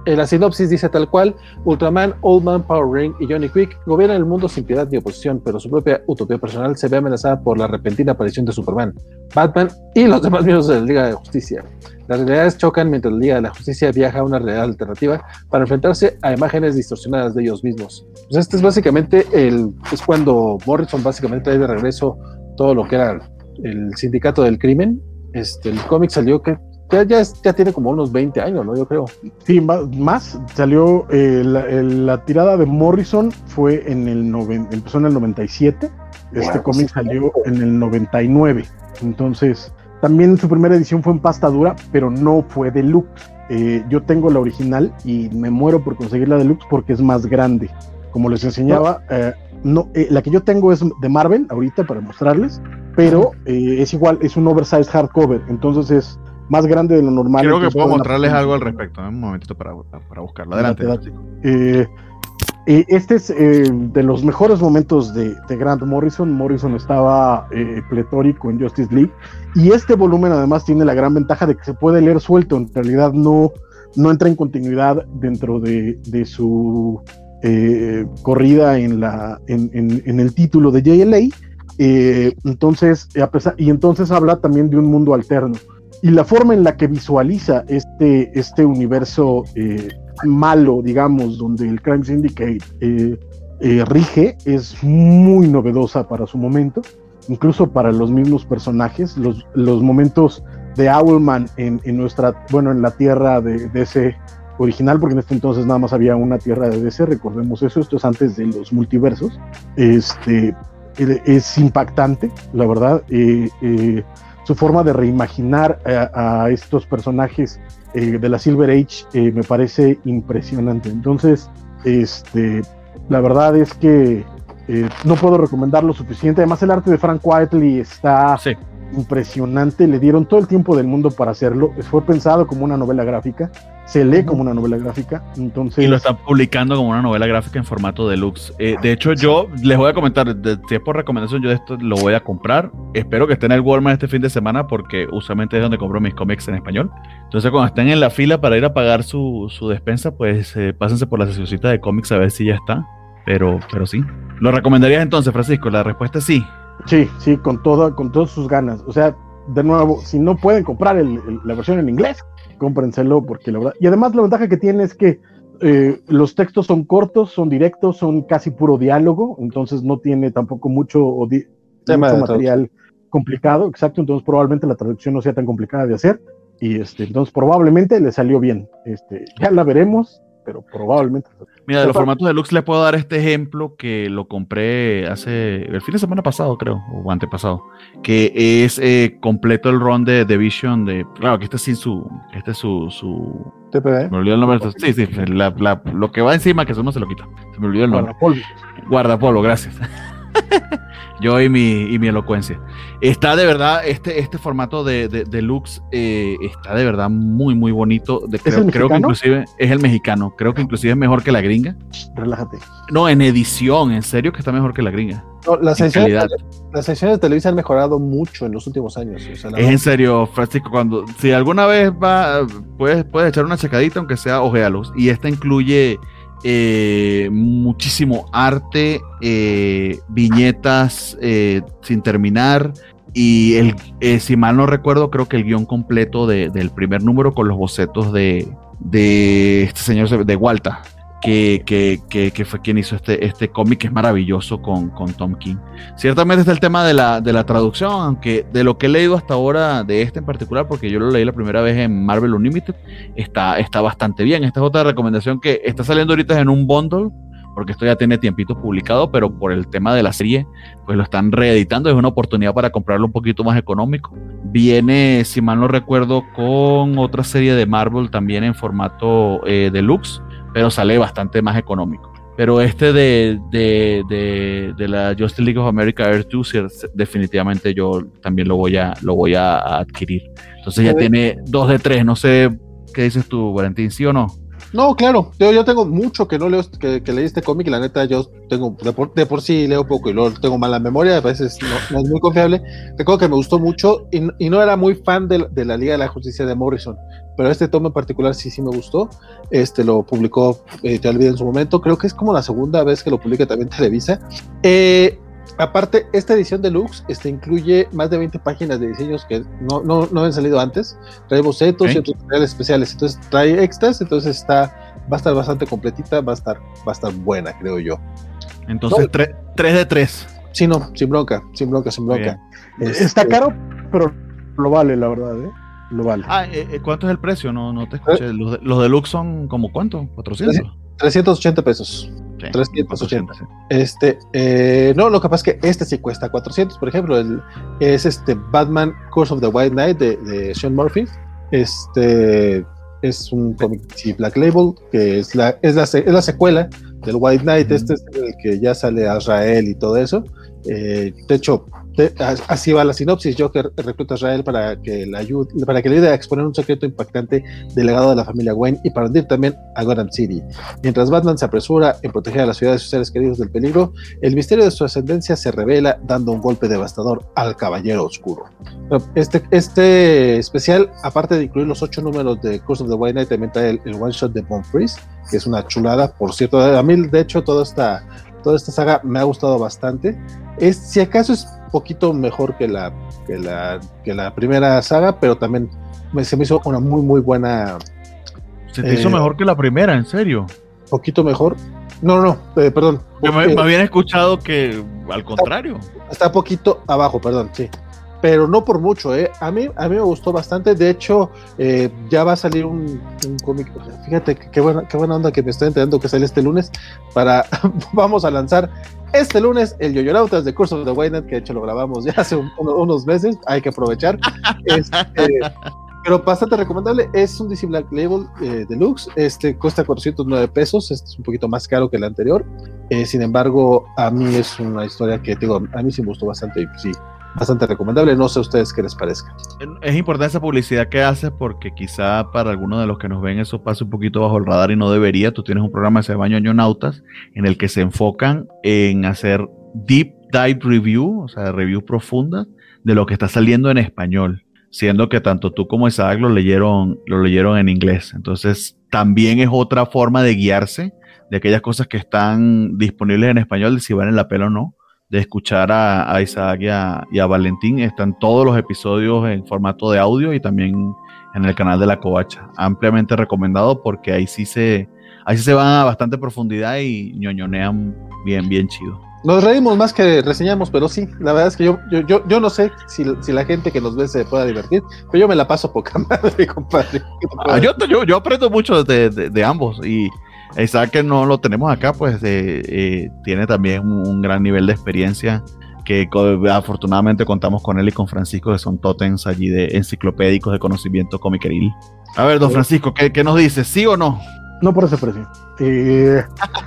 Eh, la sinopsis dice tal cual: Ultraman, Old Man, Power Ring y Johnny Quick gobiernan el mundo sin piedad ni oposición, pero su propia utopía personal se ve amenazada por la repentina aparición de Superman, Batman y los demás miembros de la Liga de Justicia. Las realidades chocan mientras la Liga de la Justicia viaja a una realidad alternativa para enfrentarse a imágenes distorsionadas de ellos mismos. Pues este es básicamente el, es cuando Morrison básicamente trae de regreso todo lo que era el sindicato del crimen. Este, el cómic salió que Ya, ya, ya tiene como unos veinte años, ¿no? Yo creo. Sí, más, más salió eh, la, el, la tirada de Morrison fue en el noven, empezó en el noventa y siete. Este wow, cómic sí, salió en el noventa y nueve. Entonces, también su primera edición fue en pasta dura, pero no fue deluxe. Eh, yo tengo la original y me muero por conseguir la deluxe porque es más grande. Como les enseñaba, no. Eh, no, eh, la que yo tengo es de Marvel ahorita para mostrarles, pero eh, es igual, es un oversized hardcover, entonces es más grande de lo normal. Creo que puedo mostrarles algo al respecto. ¿eh? Un momentito para, para buscarlo. Adelante. Eh, eh, este es eh, de los mejores momentos de, de Grant Morrison. Morrison estaba eh, pletórico en Justice League. Y este volumen además tiene la gran ventaja de que se puede leer suelto. En realidad no, no entra en continuidad dentro de, de su eh, corrida en, la, en, en, en el título de J L A. Eh, entonces, a pesar, y entonces habla también de un mundo alterno. Y la forma en la que visualiza este, este universo eh, malo, digamos, donde el Crime Syndicate eh, eh, rige, es muy novedosa para su momento, incluso para los mismos personajes. Los, los momentos de Owlman en, en nuestra, bueno, en la tierra de D C original, porque en este entonces nada más había una tierra de D C, recordemos eso, esto es antes de los multiversos. Este, es impactante, la verdad. Eh, eh, su forma de reimaginar a, a estos personajes eh, de la Silver Age eh, me parece impresionante. Entonces, este, la verdad es que eh, no puedo recomendarlo suficiente. Además, el arte de Frank Quitely está sí. impresionante. Le dieron todo el tiempo del mundo para hacerlo. Fue pensado como una novela gráfica. Se lee uh-huh. como una novela gráfica. Entonces, y lo están publicando como una novela gráfica en formato deluxe. Eh, de hecho, yo les voy a comentar, de, si es por recomendación, yo de esto lo voy a comprar. Espero que esté en el Walmart este fin de semana, porque usualmente es donde compro mis cómics en español. Entonces, cuando estén en la fila para ir a pagar su, su despensa, pues eh, pásense por la seccioncita de cómics a ver si ya está. Pero, pero sí. ¿Lo recomendarías entonces, Francisco? La respuesta es sí. Sí, sí, con todo, con todas sus ganas. O sea, de nuevo, si no pueden comprar el, el, la versión en inglés, cómprenselo, porque la verdad. Y además la ventaja que tiene es que eh, los textos son cortos, son directos, son casi puro diálogo, entonces no tiene tampoco mucho, di- mucho material complicado, exacto. Entonces probablemente la traducción no sea tan complicada de hacer, y este, entonces probablemente le salió bien. Este, ya la veremos, pero probablemente. Mira, de los formatos deluxe les puedo dar este ejemplo que lo compré hace el fin de semana pasado, creo, o antepasado, que es eh, completo el run de The Vision de, claro, que este es sin su, este es su, su T P B. Me olvidó el nombre, sí, sí, la, la, lo que va encima que eso no se lo quita, se me olvidó el nombre. Guardapolvo. Guardapolvo, gracias. Yo y mi, y mi elocuencia. Está de verdad, este, este formato de, de, de Lux eh, está de verdad muy, muy bonito. De, creo, creo que inclusive es el mexicano. Creo que inclusive es mejor que la gringa. Relájate. No, en edición, en serio que está mejor que la gringa. No, las ediciones la de Televisa han mejorado mucho en los últimos años. O sea, es en serio, Francisco, cuando si alguna vez va, puedes, puedes echar una checadita, aunque sea ojealos. Y esta incluye Eh, muchísimo arte, eh, viñetas eh, sin terminar, y el, eh, si mal no recuerdo, creo que el guión completo de, del primer número con los bocetos de, de este señor de Walta, que, que, que, que fue quien hizo este, este cómic, que es maravilloso con, con Tom King. Ciertamente está el tema de la, de la traducción, aunque de lo que he leído hasta ahora de este en particular, porque yo lo leí la primera vez en Marvel Unlimited, está, está bastante bien. Esta es otra recomendación que está saliendo ahorita en un bundle, porque esto ya tiene tiempito publicado, pero por el tema de la serie, pues lo están reeditando. Es una oportunidad para comprarlo un poquito más económico. Viene, si mal no recuerdo, con otra serie de Marvel también en formato eh, deluxe, pero sale bastante más económico. Pero este de, de, de, de la Justice League of America Earth dos, definitivamente yo también lo voy a, lo voy a adquirir. Entonces ya tiene dos de tres. No sé qué dices tú, Valentín, ¿sí o no? No, claro, yo, yo tengo mucho que no leo, que, que leí este cómic y la neta yo tengo, de por, de por sí leo poco y luego tengo mala memoria, a veces no, no es muy confiable. Recuerdo que me gustó mucho y, y no era muy fan de, de la Liga de la Justicia de Morrison, pero este tomo en particular sí, sí me gustó. Este lo publicó, eh, te olvidé en su momento, creo que es como la segunda vez que lo publica también Televisa. Eh, Aparte, esta edición deluxe este, incluye más de veinte páginas de diseños que no, no, no habían salido antes. Trae bocetos okay. y otros materiales especiales. Entonces trae extras, entonces está, va a estar bastante completita, va a estar, va a estar buena, creo yo. Entonces, no, tres, tres de tres. Sí, no, sin bronca, sin bronca, sin bronca. Este, está caro, pero lo vale, la verdad, ¿eh? Lo vale. Ah, eh, ¿cuánto es el precio? No, no te escuché. ¿Eh? Los, los deluxe son como ¿cuánto? ¿cuatrocientos? trescientos ochenta pesos. Sí, trescientos ochenta. Sí. Este, eh, no, lo que pasa es que este sí cuesta cuatrocientos, por ejemplo, el, es este Batman Curse of the White Knight de, de Sean Murphy. Este es un cómic sí, Black Label, que es la, es la, es la secuela del White Knight. Mm-hmm. Este es el que ya sale a Azrael y todo eso. Eh, de hecho, de, así va la sinopsis. Joker recluta a Azrael para que le ayude, para que le ayude a exponer un secreto impactante del legado de la familia Wayne y para hundir también a Gotham City. Mientras Batman se apresura en proteger a la ciudad de sus seres queridos del peligro, el misterio de su ascendencia se revela dando un golpe devastador al Caballero Oscuro. Este, este especial, aparte de incluir los ocho números de Curse of the White Knight, también trae el, el one shot de Von Freeze, que es una chulada, por cierto. A mí, de hecho, toda esta Toda esta saga me ha gustado bastante. Es, si acaso es poquito mejor que la, que la, que la primera saga, pero también me, se me hizo una muy muy buena. ¿Se te eh, hizo mejor que la primera, en serio? Poquito mejor. No, no, no eh, perdón. Me, eh, me habían escuchado que al contrario. Está, está poquito abajo, perdón, sí. Pero no por mucho, ¿eh? A mí, a mí me gustó bastante. De hecho, eh, ya va a salir un, un cómic. Fíjate qué buena, qué buena onda que me estoy enterando que sale este lunes. Para vamos a lanzar este lunes el Yoyonautas de Curse of the White Knight, que de hecho lo grabamos ya hace un, unos meses. Hay que aprovechar. Este, pero bastante recomendable. Es un D C Black Label eh, Deluxe. Este cuesta cuatrocientos nueve pesos. Este es un poquito más caro que el anterior. Eh, sin embargo, a mí es una historia que digo, a mí sí me gustó bastante. Sí. Bastante recomendable, no sé a ustedes qué les parezca. Es importante esa publicidad que haces porque quizá para algunos de los que nos ven eso pase un poquito bajo el radar y no debería. Tú tienes un programa que se llama Ñoñonautas en el que se enfocan en hacer deep dive review, o sea, reviews profundas de lo que está saliendo en español, siendo que tanto tú como Isaac lo leyeron, lo leyeron en inglés. Entonces también es otra forma de guiarse de aquellas cosas que están disponibles en español, de si valen la pena o no, de escuchar a, a Isaac y a, y a Valentín. Están todos los episodios en formato de audio y también en el canal de La Covacha. Ampliamente recomendado porque ahí sí se, ahí sí se van a bastante profundidad y ñoñonean bien, bien chido. Nos reímos más que reseñamos, pero sí, la verdad es que yo, yo, yo, yo no sé si, si la gente que nos ve se pueda divertir, pero yo me la paso poca madre, compadre. Ah, yo, yo, yo aprendo mucho de, de, de ambos y Isaac, que no lo tenemos acá, pues eh, eh, tiene también un, un gran nivel de experiencia que afortunadamente contamos con él y con Francisco, que son tótems allí de enciclopédicos de conocimiento comiqueril. A ver, don Francisco, ¿qué, qué nos dice? ¿Sí o no? No por ese precio. Eh,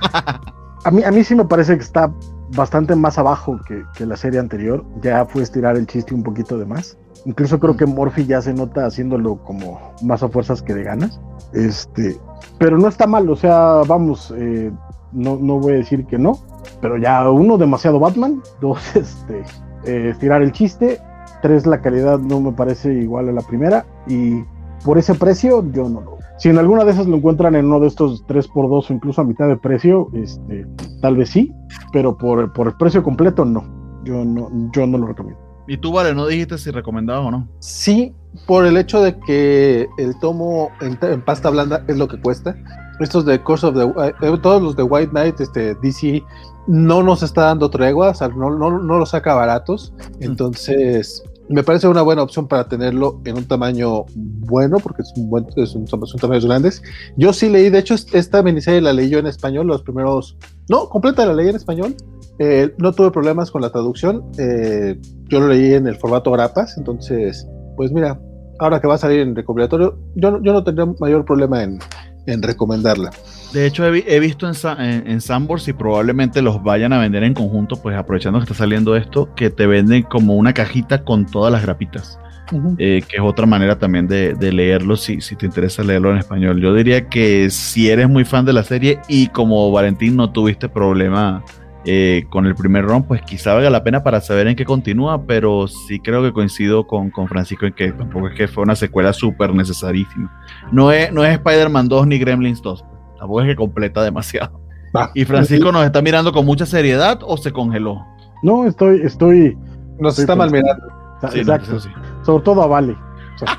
a, mí, a mí sí me parece que está bastante más abajo que, que la serie anterior. Ya fue estirar el chiste un poquito de más. Incluso creo que Murphy ya se nota haciéndolo como más a fuerzas que de ganas. Este, pero no está mal, o sea, vamos, eh, no, no voy a decir que no, pero ya uno, demasiado Batman. Dos, este, eh, estirar el chiste. Tres, la calidad no me parece igual a la primera. Y por ese precio, yo no lo. Si en alguna de esas lo encuentran en uno de estos tres por dos o incluso a mitad de precio, este, tal vez sí, pero por, por el precio completo, no. Yo no, yo no lo recomiendo. ¿Y tú, Vale, no dijiste si recomendabas o no? Sí, por el hecho de que el tomo en, en pasta blanda es lo que cuesta. Estos de Curse of the eh, todos los de White Knight, este, D C no nos está dando tregua, o sea, no, no, no los saca baratos. Entonces, mm. me parece una buena opción para tenerlo en un tamaño bueno, porque es un buen, es un, son tamaños grandes. Yo sí leí, de hecho, esta miniserie la leí yo en español, los primeros, no, completa la leí en español. Eh, no tuve problemas con la traducción, eh, yo lo leí en el formato grapas, entonces, pues mira, ahora que va a salir en recopilatorio, yo, yo no tendría mayor problema en, en recomendarla. De hecho, he, he visto en, en, en Sanborns y probablemente los vayan a vender en conjunto, pues aprovechando que está saliendo esto, que te venden como una cajita con todas las grapitas. uh-huh. eh, que es otra manera también de, de leerlo si, si te interesa leerlo en español. Yo diría que si eres muy fan de la serie y como Valentín no tuviste problema eh, con el primer run, pues quizá valga la pena para saber en qué continúa, pero sí creo que coincido con, con Francisco en que tampoco es que fue una secuela súper necesarísima. No es, no es Spider-Man dos ni Gremlins dos, tampoco es que completa demasiado. Ah, ¿y Francisco nos está mirando con mucha seriedad o se congeló? No, estoy, estoy... Nos estoy está mal mirando. Sí, exacto, no, sí. Sobre todo a Vale. O sea.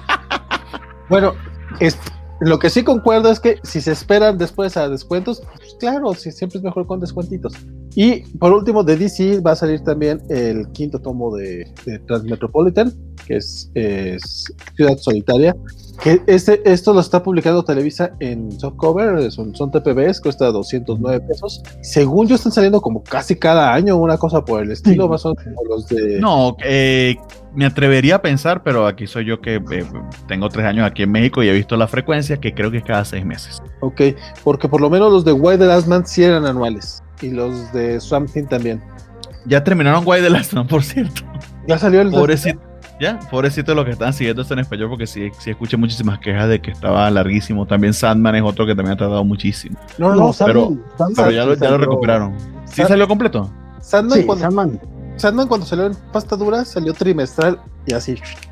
Bueno, es, lo que sí concuerdo es que si se esperan después a descuentos, pues claro, sí, siempre es mejor con descuentitos. Y por último, de D C va a salir también el quinto tomo de, de Transmetropolitan, que es, es Ciudad Solitaria. Que este, esto lo está publicando Televisa en softcover, son, son T P Bs, cuesta doscientos nueve pesos. Según yo están saliendo como casi cada año, una cosa por el estilo, sí. Más o menos como los de... No, eh, me atrevería a pensar, pero aquí soy yo que eh, tengo tres años aquí en México y he visto la frecuencia, que creo que es cada seis meses. Ok, porque por lo menos los de Why the Last Man sí eran anuales, y los de Swamp Thing también. Ya terminaron Why the Last Man, por cierto. Ya salió el... Pobrecito. Ya, pobrecito los que están siguiendo esto en español, porque sí, sí escuché muchísimas quejas de que estaba larguísimo. También Sandman es otro que también ha tardado muchísimo. No, no, pero, Sandman, pero Sandman, ya, lo, ya lo recuperaron. ¿Sí Sand... salió completo? Sandman, sí, cuando, Sandman. Sandman cuando salió en pasta dura, salió trimestral y así.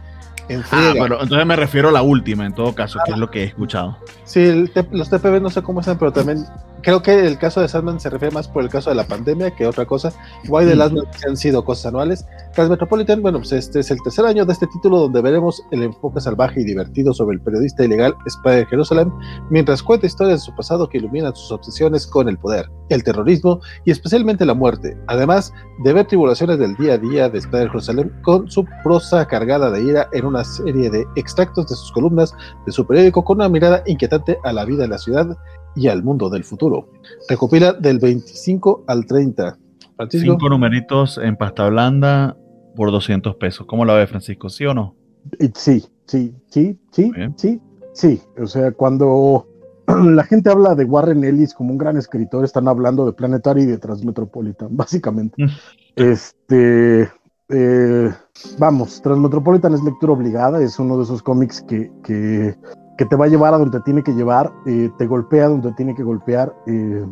En ah, pero entonces me refiero a la última, en todo caso, ah, que es lo que he escuchado. Sí, el te, los T P B no sé cómo están, pero también creo que el caso de Sandman se refiere más por el caso de la pandemia que otra cosa. Why the Last Man han sido cosas anuales. Transmetropolitan, bueno, pues este es el tercer año de este título donde veremos el enfoque salvaje y divertido sobre el periodista ilegal Spider Jerusalem, mientras cuenta historias de su pasado que iluminan sus obsesiones con el poder, el terrorismo y especialmente la muerte, además de ver tribulaciones del día a día de Spider Jerusalem con su prosa cargada de ira en una serie de extractos de sus columnas de su periódico con una mirada inquietante a la vida en la ciudad y al mundo del futuro. Recopila del veinticinco al treinta. Francisco. Cinco numeritos en pasta blanda por doscientos pesos. ¿Cómo la ve, Francisco? ¿Sí o no? Sí, sí, sí, sí, sí, sí. O sea, cuando la gente habla de Warren Ellis como un gran escritor, están hablando de Planetary y de Transmetropolitan, básicamente. este... Eh, vamos, Transmetropolitan es lectura obligada, es uno de esos cómics que, que, que te va a llevar a donde te tiene que llevar, eh, te golpea donde tiene que golpear, eh,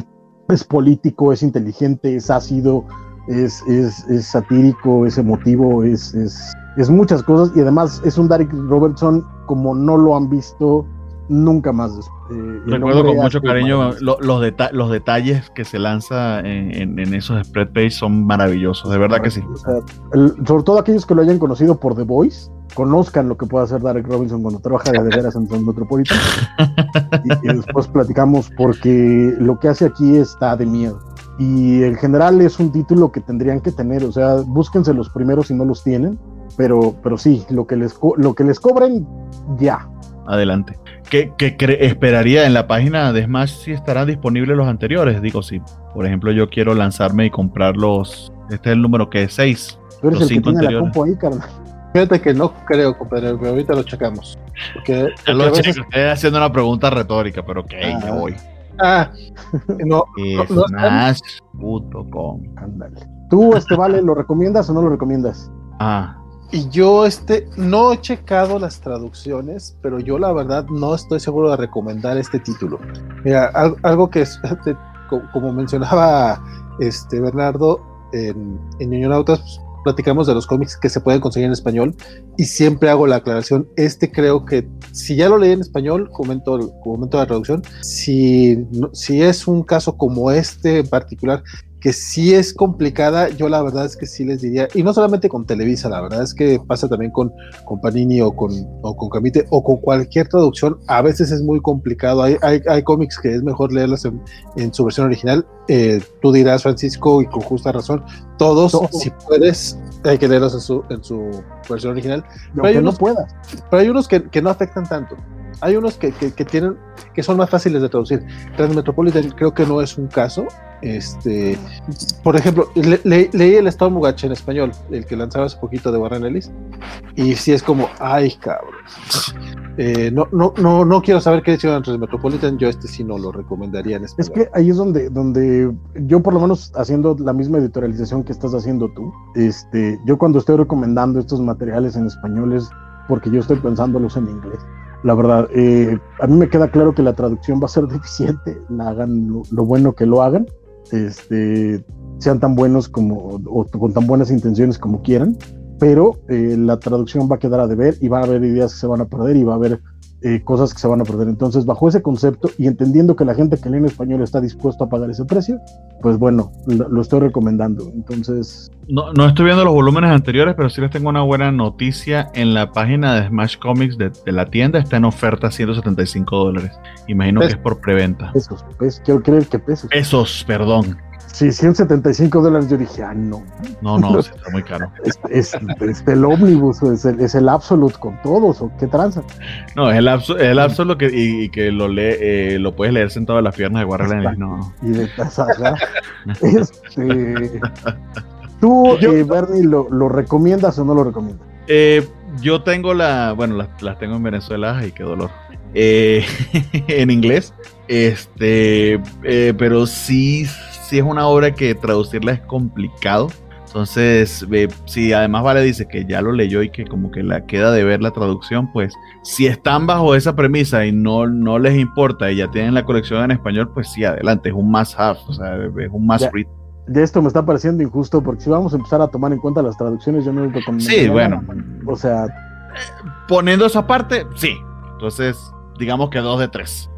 es político, es inteligente, es ácido, es, es, es satírico, es emotivo, es, es, es muchas cosas, y además es un Darick Robertson como no lo han visto nunca más. Eh, Recuerdo con mucho cariño lo, los, deta los detalles que se lanza en, en, en esos spread page son maravillosos, de verdad que sí. O sea, el, sobre todo aquellos que lo hayan conocido por The Voice, conozcan lo que puede hacer Darick Robinson cuando trabaja de veras en Transmetropolitan y, y después platicamos, porque lo que hace aquí está de miedo. Y en general es un título que tendrían que tener, o sea, búsquense los primeros si no los tienen, pero, pero sí, lo que les, co lo que les cobren, ya. Adelante. ¿Qué, qué esperaría en la página de Smash si estarán disponibles los anteriores? Digo, si por ejemplo yo quiero lanzarme y comprar los, este es el número que es seis. Tú eres los el cinco que tiene anteriores. La compu ahí, carnal. Fíjate que no creo, compadre, pero ahorita lo checamos. Porque, ya lo veces... checo, estoy haciendo una pregunta retórica, pero ok, ah, ya voy. Ah, no. Smash punto com. Ándale. ¿Tú, este Vale, lo recomiendas o no lo recomiendas? Ah. Y yo este no he checado las traducciones, pero yo la verdad no estoy seguro de recomendar este título. Mira, algo, algo que es, de, como mencionaba este Bernardo en, en Ñoñonautas, pues, platicamos de los cómics que se pueden conseguir en español y siempre hago la aclaración. Este creo que si ya lo leí en español, comento, comento la traducción. Si, si es un caso como este en particular, que sí es complicada, yo la verdad es que sí les diría, y no solamente con Televisa, la verdad es que pasa también con, con Panini o con, o con Camite o con cualquier traducción, a veces es muy complicado, hay, hay, hay cómics que es mejor leerlos en, en su versión original, eh, tú dirás, Francisco, y con justa razón, todos, no. Si puedes, hay que leerlos en su, en su versión original, no, pero, hay que unos, no puedas. pero hay unos que, que no afectan tanto. Hay unos que, que, que tienen, que son más fáciles de traducir. Transmetropolitan creo que no es un caso. Este, por ejemplo, le, le, leí el Stormwatch en español, el que lanzaba hace poquito de Warren Ellis, y sí es como, ay cabrón. Eh, no, no, no, no quiero saber qué hicieron entre Metropolitan, yo este sí no lo recomendaría en español. Es que ahí es donde, donde yo por lo menos haciendo la misma editorialización que estás haciendo tú, este, yo cuando estoy recomendando estos materiales en español es porque yo estoy pensándolos en inglés. La verdad, eh, a mí me queda claro que la traducción va a ser deficiente, la hagan lo, lo bueno que lo hagan, este, sean tan buenos como, o con tan buenas intenciones como quieran, pero eh, la traducción va a quedar a deber y va a haber ideas que se van a perder y va a haber eh, cosas que se van a perder. Entonces, bajo ese concepto y entendiendo que la gente que lee en español está dispuesto a pagar ese precio, pues bueno, lo, lo estoy recomendando. Entonces... No, no estoy viendo los volúmenes anteriores, pero sí les tengo una buena noticia. En la página de Smash Comics de, de la tienda está en oferta ciento setenta y cinco dólares. Imagino Pes- que es por preventa. Pesos, pesos, quiero creer que pesos. Pesos, perdón. Sí, ciento setenta y cinco dólares, yo dije, ah, no. No, no, sí está muy caro. Es, es, es el ómnibus, es el, es el Absolute con todos, o qué tranza. No, es el Absol, el Absol que, y, y que lo lee, eh, lo puedes leer sentado en las piernas de Warren. No. Y de tasaja. este, ¿Tú, Yo- eh, Bernie, lo, lo recomiendas o no lo recomiendas? Eh, yo tengo la, bueno, las, las tengo en Venezuela y qué dolor. Eh, en inglés, este, eh, pero sí, sí es una obra que traducirla es complicado. Entonces, eh, si además Vale dice que ya lo leyó y que como que la queda de ver la traducción, pues si están bajo esa premisa y no, no les importa y ya tienen la colección en español, pues sí, adelante, es un must have, o sea, es un must Ya. read. De esto me está pareciendo injusto, porque si vamos a empezar a tomar en cuenta las traducciones, yo no lo recomendaría. Sí, bueno. O sea, Poniendo esa parte, sí. Entonces, digamos que dos de tres.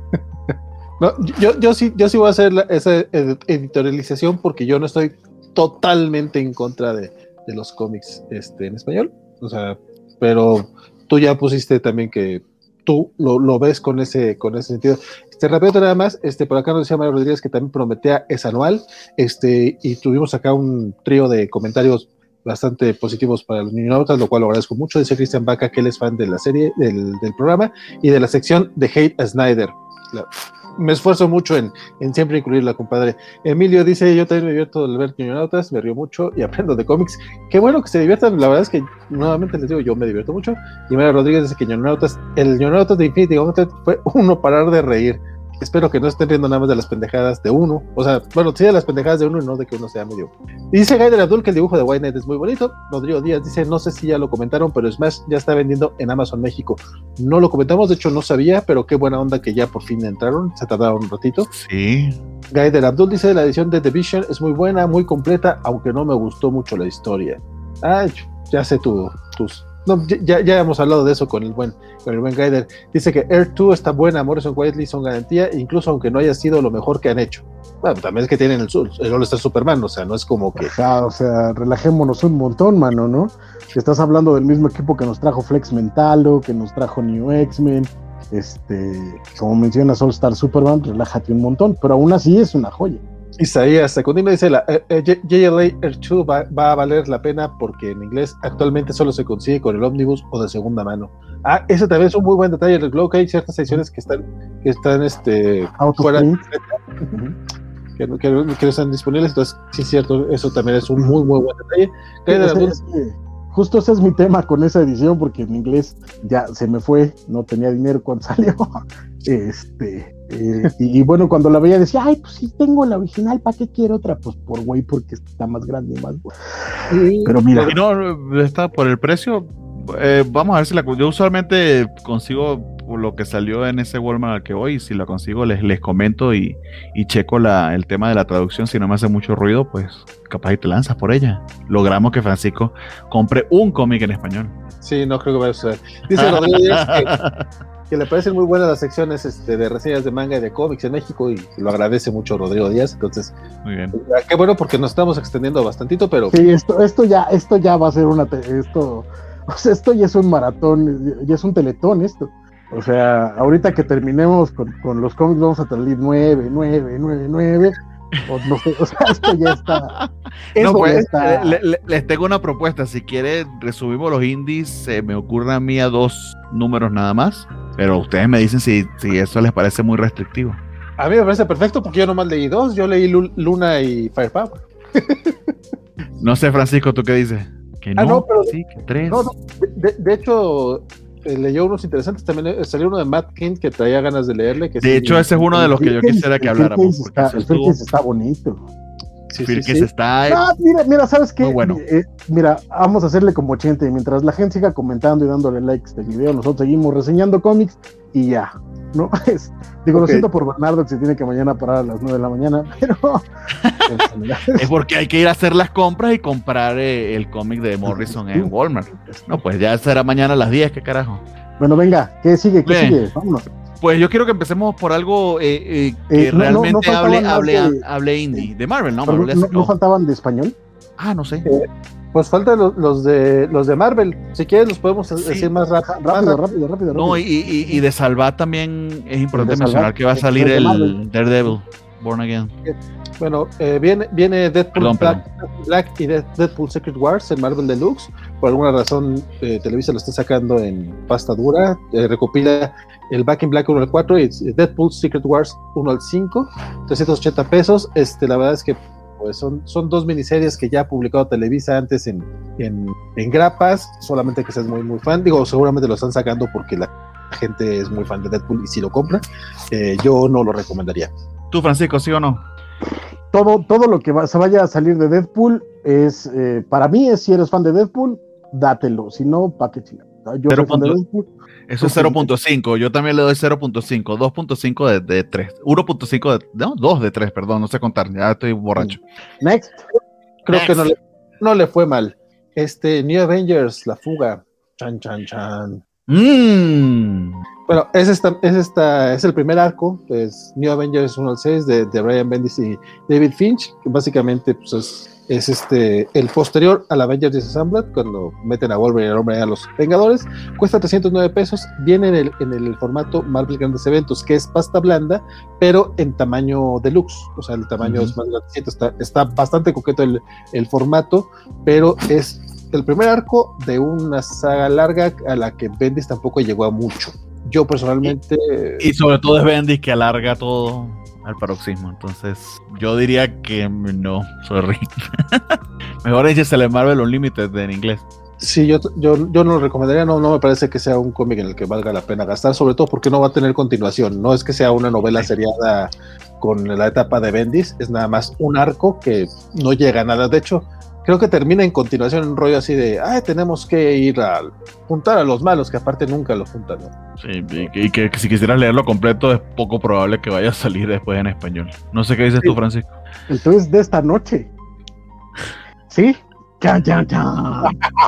No, yo, yo, sí, yo sí voy a hacer la- esa ed- editorialización porque yo no estoy totalmente en contra de, de los cómics este, en español. O sea, pero tú ya pusiste también que tú lo, lo ves con ese, con ese sentido. Este, repito nada más, este, por acá nos decía Mario Rodríguez que también Prometea es anual, este, y tuvimos acá un trío de comentarios bastante positivos para los niñonautas, lo cual lo agradezco mucho. Dice Cristian Vaca que él es fan de la serie, del, del programa y de la sección de Hate a Snyder. La- me esfuerzo mucho en, en siempre incluirla, compadre. Emilio dice, yo también me divierto al ver niñonautas, me río mucho y aprendo de cómics. Qué bueno que se diviertan, la verdad es que nuevamente les digo, yo me divierto mucho. Y Mario Rodríguez dice que niñonautas, el niñonautas de Infinity Gauntlet fue uno parar de reír. Espero que no estén riendo nada más de las pendejadas de uno. O sea, bueno, sí de las pendejadas de uno y no de que uno sea medio. Y dice Gaider Abdul que el dibujo de White Knight es muy bonito. Rodrigo Díaz dice, no sé si ya lo comentaron, pero Smash ya está vendiendo en Amazon México. No lo comentamos, de hecho no sabía, pero qué buena onda que ya por fin entraron. Se tardaron un ratito. Sí. Gaider Abdul dice, la edición de The Vision es muy buena, muy completa, aunque no me gustó mucho la historia. Ah, ya sé tu, tus... No, ya, ya hemos hablado de eso con el buen, con el buen Gaider. Dice que Air dos está buena, Morrison Whiteley son garantía, incluso aunque no haya sido lo mejor que han hecho. Bueno, también es que tienen el, el All-Star Superman, o sea, no es como que... ajá, o sea, relajémonos un montón, mano, ¿no? Que estás hablando del mismo equipo que nos trajo Flex Mentalo, que nos trajo New X-Men, este, como mencionas All Star Superman, relájate un montón, pero aún así es una joya. Isaías Secundino dice, la eh, eh, J L A Air dos va, va a valer la pena porque en inglés actualmente solo se consigue con el ómnibus o de segunda mano. Ah, ese también es un muy buen detalle del Glow, que hay ciertas ediciones que están, que están este, Out of fuera, print. que, no- que, no- que no están disponibles, entonces sí es cierto, eso también es un muy muy buen detalle. Gaider Sí, Abdul, es que justo ese es mi tema con esa edición, porque en inglés ya se me fue, no tenía dinero cuando salió. Este, eh, y, y bueno, cuando la veía decía, ay, pues sí tengo la original, ¿para qué quiero otra? Pues por güey, porque está más grande y más buena. y- Pero mira, Y no, está por el precio. Eh, vamos a ver si la. Yo usualmente consigo lo que salió en ese Walmart al que voy. Y si la consigo, les, les comento y, y checo la, el tema de la traducción. Si no me hace mucho ruido, pues capaz y te lanzas por ella. Logramos que Francisco compre un cómic en español. sí, no creo que vaya a suceder. Dice Rodrigo Díaz que, que le parecen muy buenas las secciones este, de reseñas de manga y de cómics en México y lo agradece mucho Rodrigo Díaz, entonces Muy bien. qué bueno porque nos estamos extendiendo bastantito, pero sí, esto, esto ya, esto ya va a ser una, te- esto, o sea, esto ya es un maratón, ya es un teletón esto. O sea, ahorita que terminemos con, con los cómics vamos a salir nueve, nueve, nueve, nueve. O, no sé, o sea, esto ya está. No, Esto pues, ya está. le- le- les tengo una propuesta. Si quiere, resumimos los indies. Se me ocurren a mí a dos números nada más. Pero ustedes me dicen si, si eso les parece muy restrictivo. a mí me parece perfecto porque yo nomás leí dos, yo leí Lu- Luna y Firepower. No sé, Francisco, ¿tú qué dices? Que no, Ah, no, pero- sí, que tres. No, no, de, de- de hecho, eh, leyó unos interesantes, también eh, salió uno de Matt Kindt que traía ganas de leerle. Que de sí, hecho, ese es uno de los que yo quisiera que habláramos. Está, el Firkins está bonito. Sí, sí, sí, sí. Está ah, mira, mira, ¿sabes qué? Muy bueno. Eh, mira, vamos a hacerle como ochenta y mientras la gente siga comentando y dándole likes a este video, nosotros seguimos reseñando cómics y ya, ¿no? Es, digo, okay. Lo siento por Bernardo que se tiene que mañana parar a las nueve de la mañana, pero... es porque hay que ir a hacer las compras y comprar eh, el cómic de Morrison en Walmart. No, pues ya será mañana a las diez, ¿qué carajo? Bueno, venga, ¿qué sigue? ¿Qué Bien. sigue? Vámonos. Pues yo quiero que empecemos por algo eh, eh, que eh, no, realmente no, no hable, hable, de, hable indie. De Marvel, ¿no? Marvel Marvel no, no faltaban de español? Ah, no sé. Eh, pues faltan los, los de los de Marvel. Si quieres los podemos sí. decir más rápido. Rápido, rápido, rápido, rápido. No, y, y, y de Salvat también es importante de mencionar Salvat, que va a salir el Marvel. Daredevil, Born Again. Bueno, eh, viene, viene Deadpool perdón, Black, perdón. Black y Deadpool Secret Wars en Marvel Deluxe. Por alguna razón, eh, Televisa lo está sacando en pasta dura. Eh, recopila el Back in Black uno al cuatro y Deadpool Secret Wars uno al cinco, trescientos ochenta pesos. Este, la verdad es que pues son, son dos miniseries que ya ha publicado Televisa antes en, en, en grapas, solamente que seas muy muy fan. Digo, seguramente lo están sacando porque la gente es muy fan de Deadpool y si lo compra, eh, yo no lo recomendaría. ¿Tú, Francisco, sí o no? Todo, todo lo que va, se vaya a salir de Deadpool es, eh, para mí, es si eres fan de Deadpool, dátelo, si no, pa' qué chingar. Yo soy fan de Deadpool. Eso es cero punto cinco, yo también le doy cero punto cinco, dos punto cinco de, de tres, uno punto cinco de, no, dos de tres, perdón, no sé contar, ya estoy borracho. Next. Creo Next. que no le, no le fue mal. Este, New Avengers, La Fuga, chan, chan, chan. Mm. Bueno, es esta, es esta, es el primer arco, es New Avengers uno al seis de, de Brian Bendis y David Finch, que básicamente pues es, es este, el posterior al Avengers Disassembled, cuando meten a Wolverine y al Hombre a los Vengadores, cuesta trescientos nueve pesos, viene en el, en el formato Marvel Grandes Eventos, que es pasta blanda, pero en tamaño deluxe, o sea, el tamaño uh-huh. es más grandecito, está, está bastante coqueto el, el formato, pero es el primer arco de una saga larga a la que Bendis tampoco llegó a mucho. Yo personalmente... Y, y sobre todo es Bendis que alarga todo al paroxismo, entonces yo diría que no, sorry. Mejor échesele Marvel Unlimited en inglés. Sí, yo, yo, yo no lo recomendaría, no, no me parece que sea un cómic en el que valga la pena gastar, sobre todo porque no va a tener continuación, no es que sea una novela seriada con la etapa de Bendis, es nada más un arco que no llega a nada, de hecho... Creo que termina en continuación un rollo así de, ay, tenemos que ir a juntar a los malos, que aparte nunca los juntan, ¿no? Sí, y que, y que, que si quisieras leerlo completo es poco probable que vaya a salir después en español. No sé qué dices sí. tú, Francisco. Entonces, de esta noche. ¿Sí? Chan, chan, chan.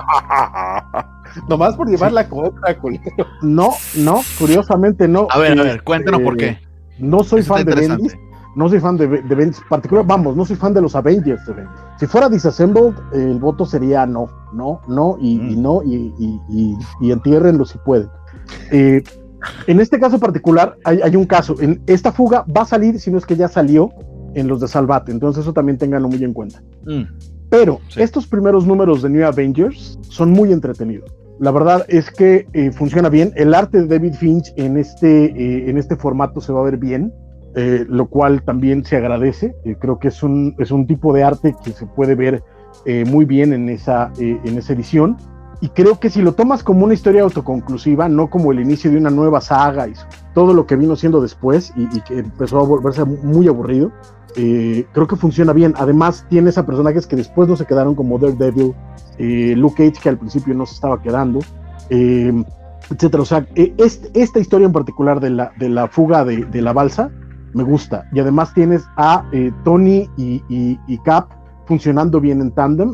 Nomás por llevar sí. la contra, culero. No, no, curiosamente no. A ver, eh, a ver, cuéntanos eh, por qué. No soy Eso fan de Bendis. No soy fan de, de Bendis, particular, vamos, no soy fan de los Avengers de Bendis. Si fuera Disassembled, el voto sería no, no, no y, mm. y no, y, y, y, y entiérrenlo si pueden. Eh, en este caso particular, hay, hay un caso. En esta fuga va a salir, si no es que ya salió, en los de Salvat, entonces eso también ténganlo muy en cuenta. Mm. Pero sí. estos primeros números de New Avengers son muy entretenidos. La verdad es que eh, funciona bien. El arte de David Finch en este, eh, en este formato se va a ver bien. Eh, lo cual también se agradece. Eh, creo que es un, es un tipo de arte que se puede ver eh, muy bien en esa, eh, en esa edición, y creo que si lo tomas como una historia autoconclusiva, no como el inicio de una nueva saga y todo lo que vino siendo después y, y que empezó a volverse muy aburrido, eh, creo que funciona bien. Además tienes a personajes que después no se quedaron, como Daredevil, eh, Luke Cage, que al principio no se estaba quedando, eh, etcétera. O sea, eh, este, esta historia en particular de la, de la fuga de, de la balsa me gusta, y además tienes a eh, Tony y, y, y Cap funcionando bien en tándem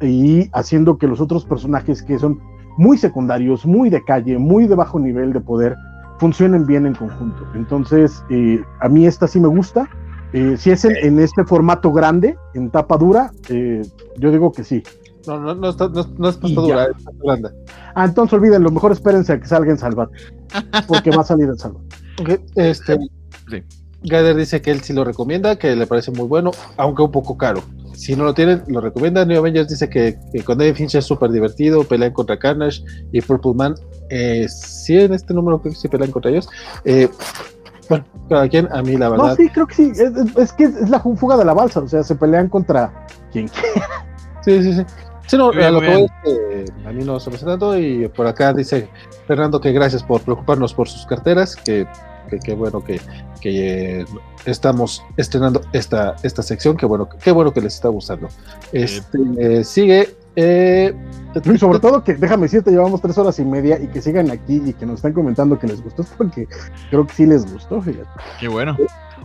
y haciendo que los otros personajes que son muy secundarios, muy de calle, muy de bajo nivel de poder, funcionen bien en conjunto. Entonces eh, a mí esta sí me gusta. Eh, si es en, en este formato grande, en tapa dura, eh, yo digo que sí. No, no, no, está, no, no es tapa dura, es tapa grande. Ah, entonces olvídenlo, mejor espérense a que salga en Salvat, porque va a salir en Salvat. Okay, este... Sí. Gader dice que él sí lo recomienda, que le parece muy bueno, aunque un poco caro. Si no lo tienen, lo recomienda. New Avengers dice que, que con David Finch es súper divertido, pelean contra Carnage y Purple Man. Eh, sí, en este número creo que sí pelean contra ellos. Eh, bueno, cada quien, a mí la verdad. No, sí, creo que sí. Es, es, es que es la fuga de la balsa, o sea, se pelean contra quien quiera. Sí, sí, sí. Sí, no, bien, a lo que voy es que a mí no se me hace tanto, y por acá dice Fernando, que gracias por preocuparnos por sus carteras, que, que, que bueno que, que eh, estamos estrenando esta, esta sección, que bueno, que bueno que les está gustando. Este, eh, sigue... Eh, y sobre todo que, déjame decirte, llevamos tres horas y media y que sigan aquí y que nos están comentando que les gustó, porque creo que sí les gustó, fíjate. Qué bueno.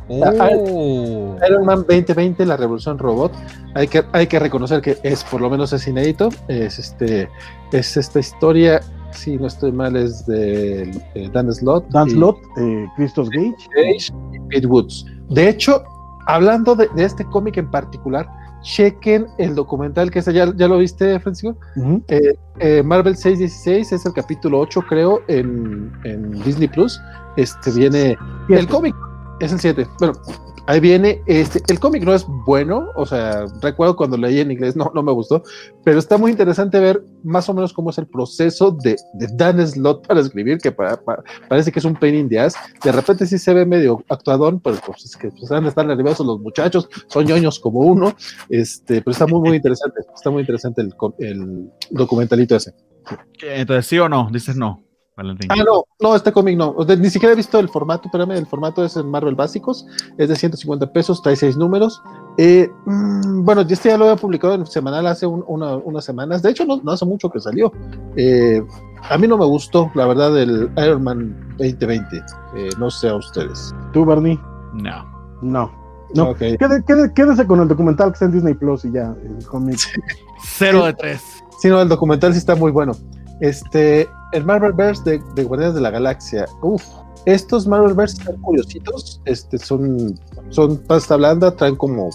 Oh. Iron Man veinte veinte, la revolución robot. Hay que, hay que reconocer que es, por lo menos es inédito. Es este, es esta historia, si no estoy mal, es de eh, Dan Slott. Dan Slott, eh, Christos Gage. Gage y Pete Woods. De hecho, hablando de, de este cómic en particular, chequen el documental que es, ¿ya, ya lo viste, Francisco? Uh-huh. eh, eh, Marvel seiscientos dieciséis es el capítulo ocho, creo, en, en Disney Plus. Este viene siete. El cómic es el siete. Bueno, ahí viene. Este, el cómic no es bueno, o sea, recuerdo cuando leí en inglés, no, no me gustó, pero está muy interesante ver más o menos cómo es el proceso de, de Dan Slott para escribir, que para, para, parece que es un pain in the ass. De repente sí se ve medio actuadón, pero pues es que pues, han de estar nerviosos los muchachos, son ñoños como uno, este, pero está muy, muy interesante, está muy interesante el, el documentalito ese. Entonces, ¿sí o no? Dices no. Valentín. Ah, no, no, este cómic no, o sea, ni siquiera he visto el formato, espérame, el formato es en Marvel Básicos, es de ciento cincuenta pesos, trae seis números, eh, mmm, bueno, este ya lo había publicado en semanal hace un, una, unas semanas, de hecho no, no hace mucho que salió, eh, a mí no me gustó, la verdad, el Iron Man veinte veinte, eh, no sé a ustedes. ¿Tú, Barney? No. No. No, okay. quédese, quédese, quédese con el documental que está en Disney Plus y ya, el cómic. Cero de tres. Sí, no, el documental sí está muy bueno. Este, el Marvelverse de, de Guardianes de la Galaxia, uff, estos Marvelverse están curiositos, este, son, son pasta blanda, traen como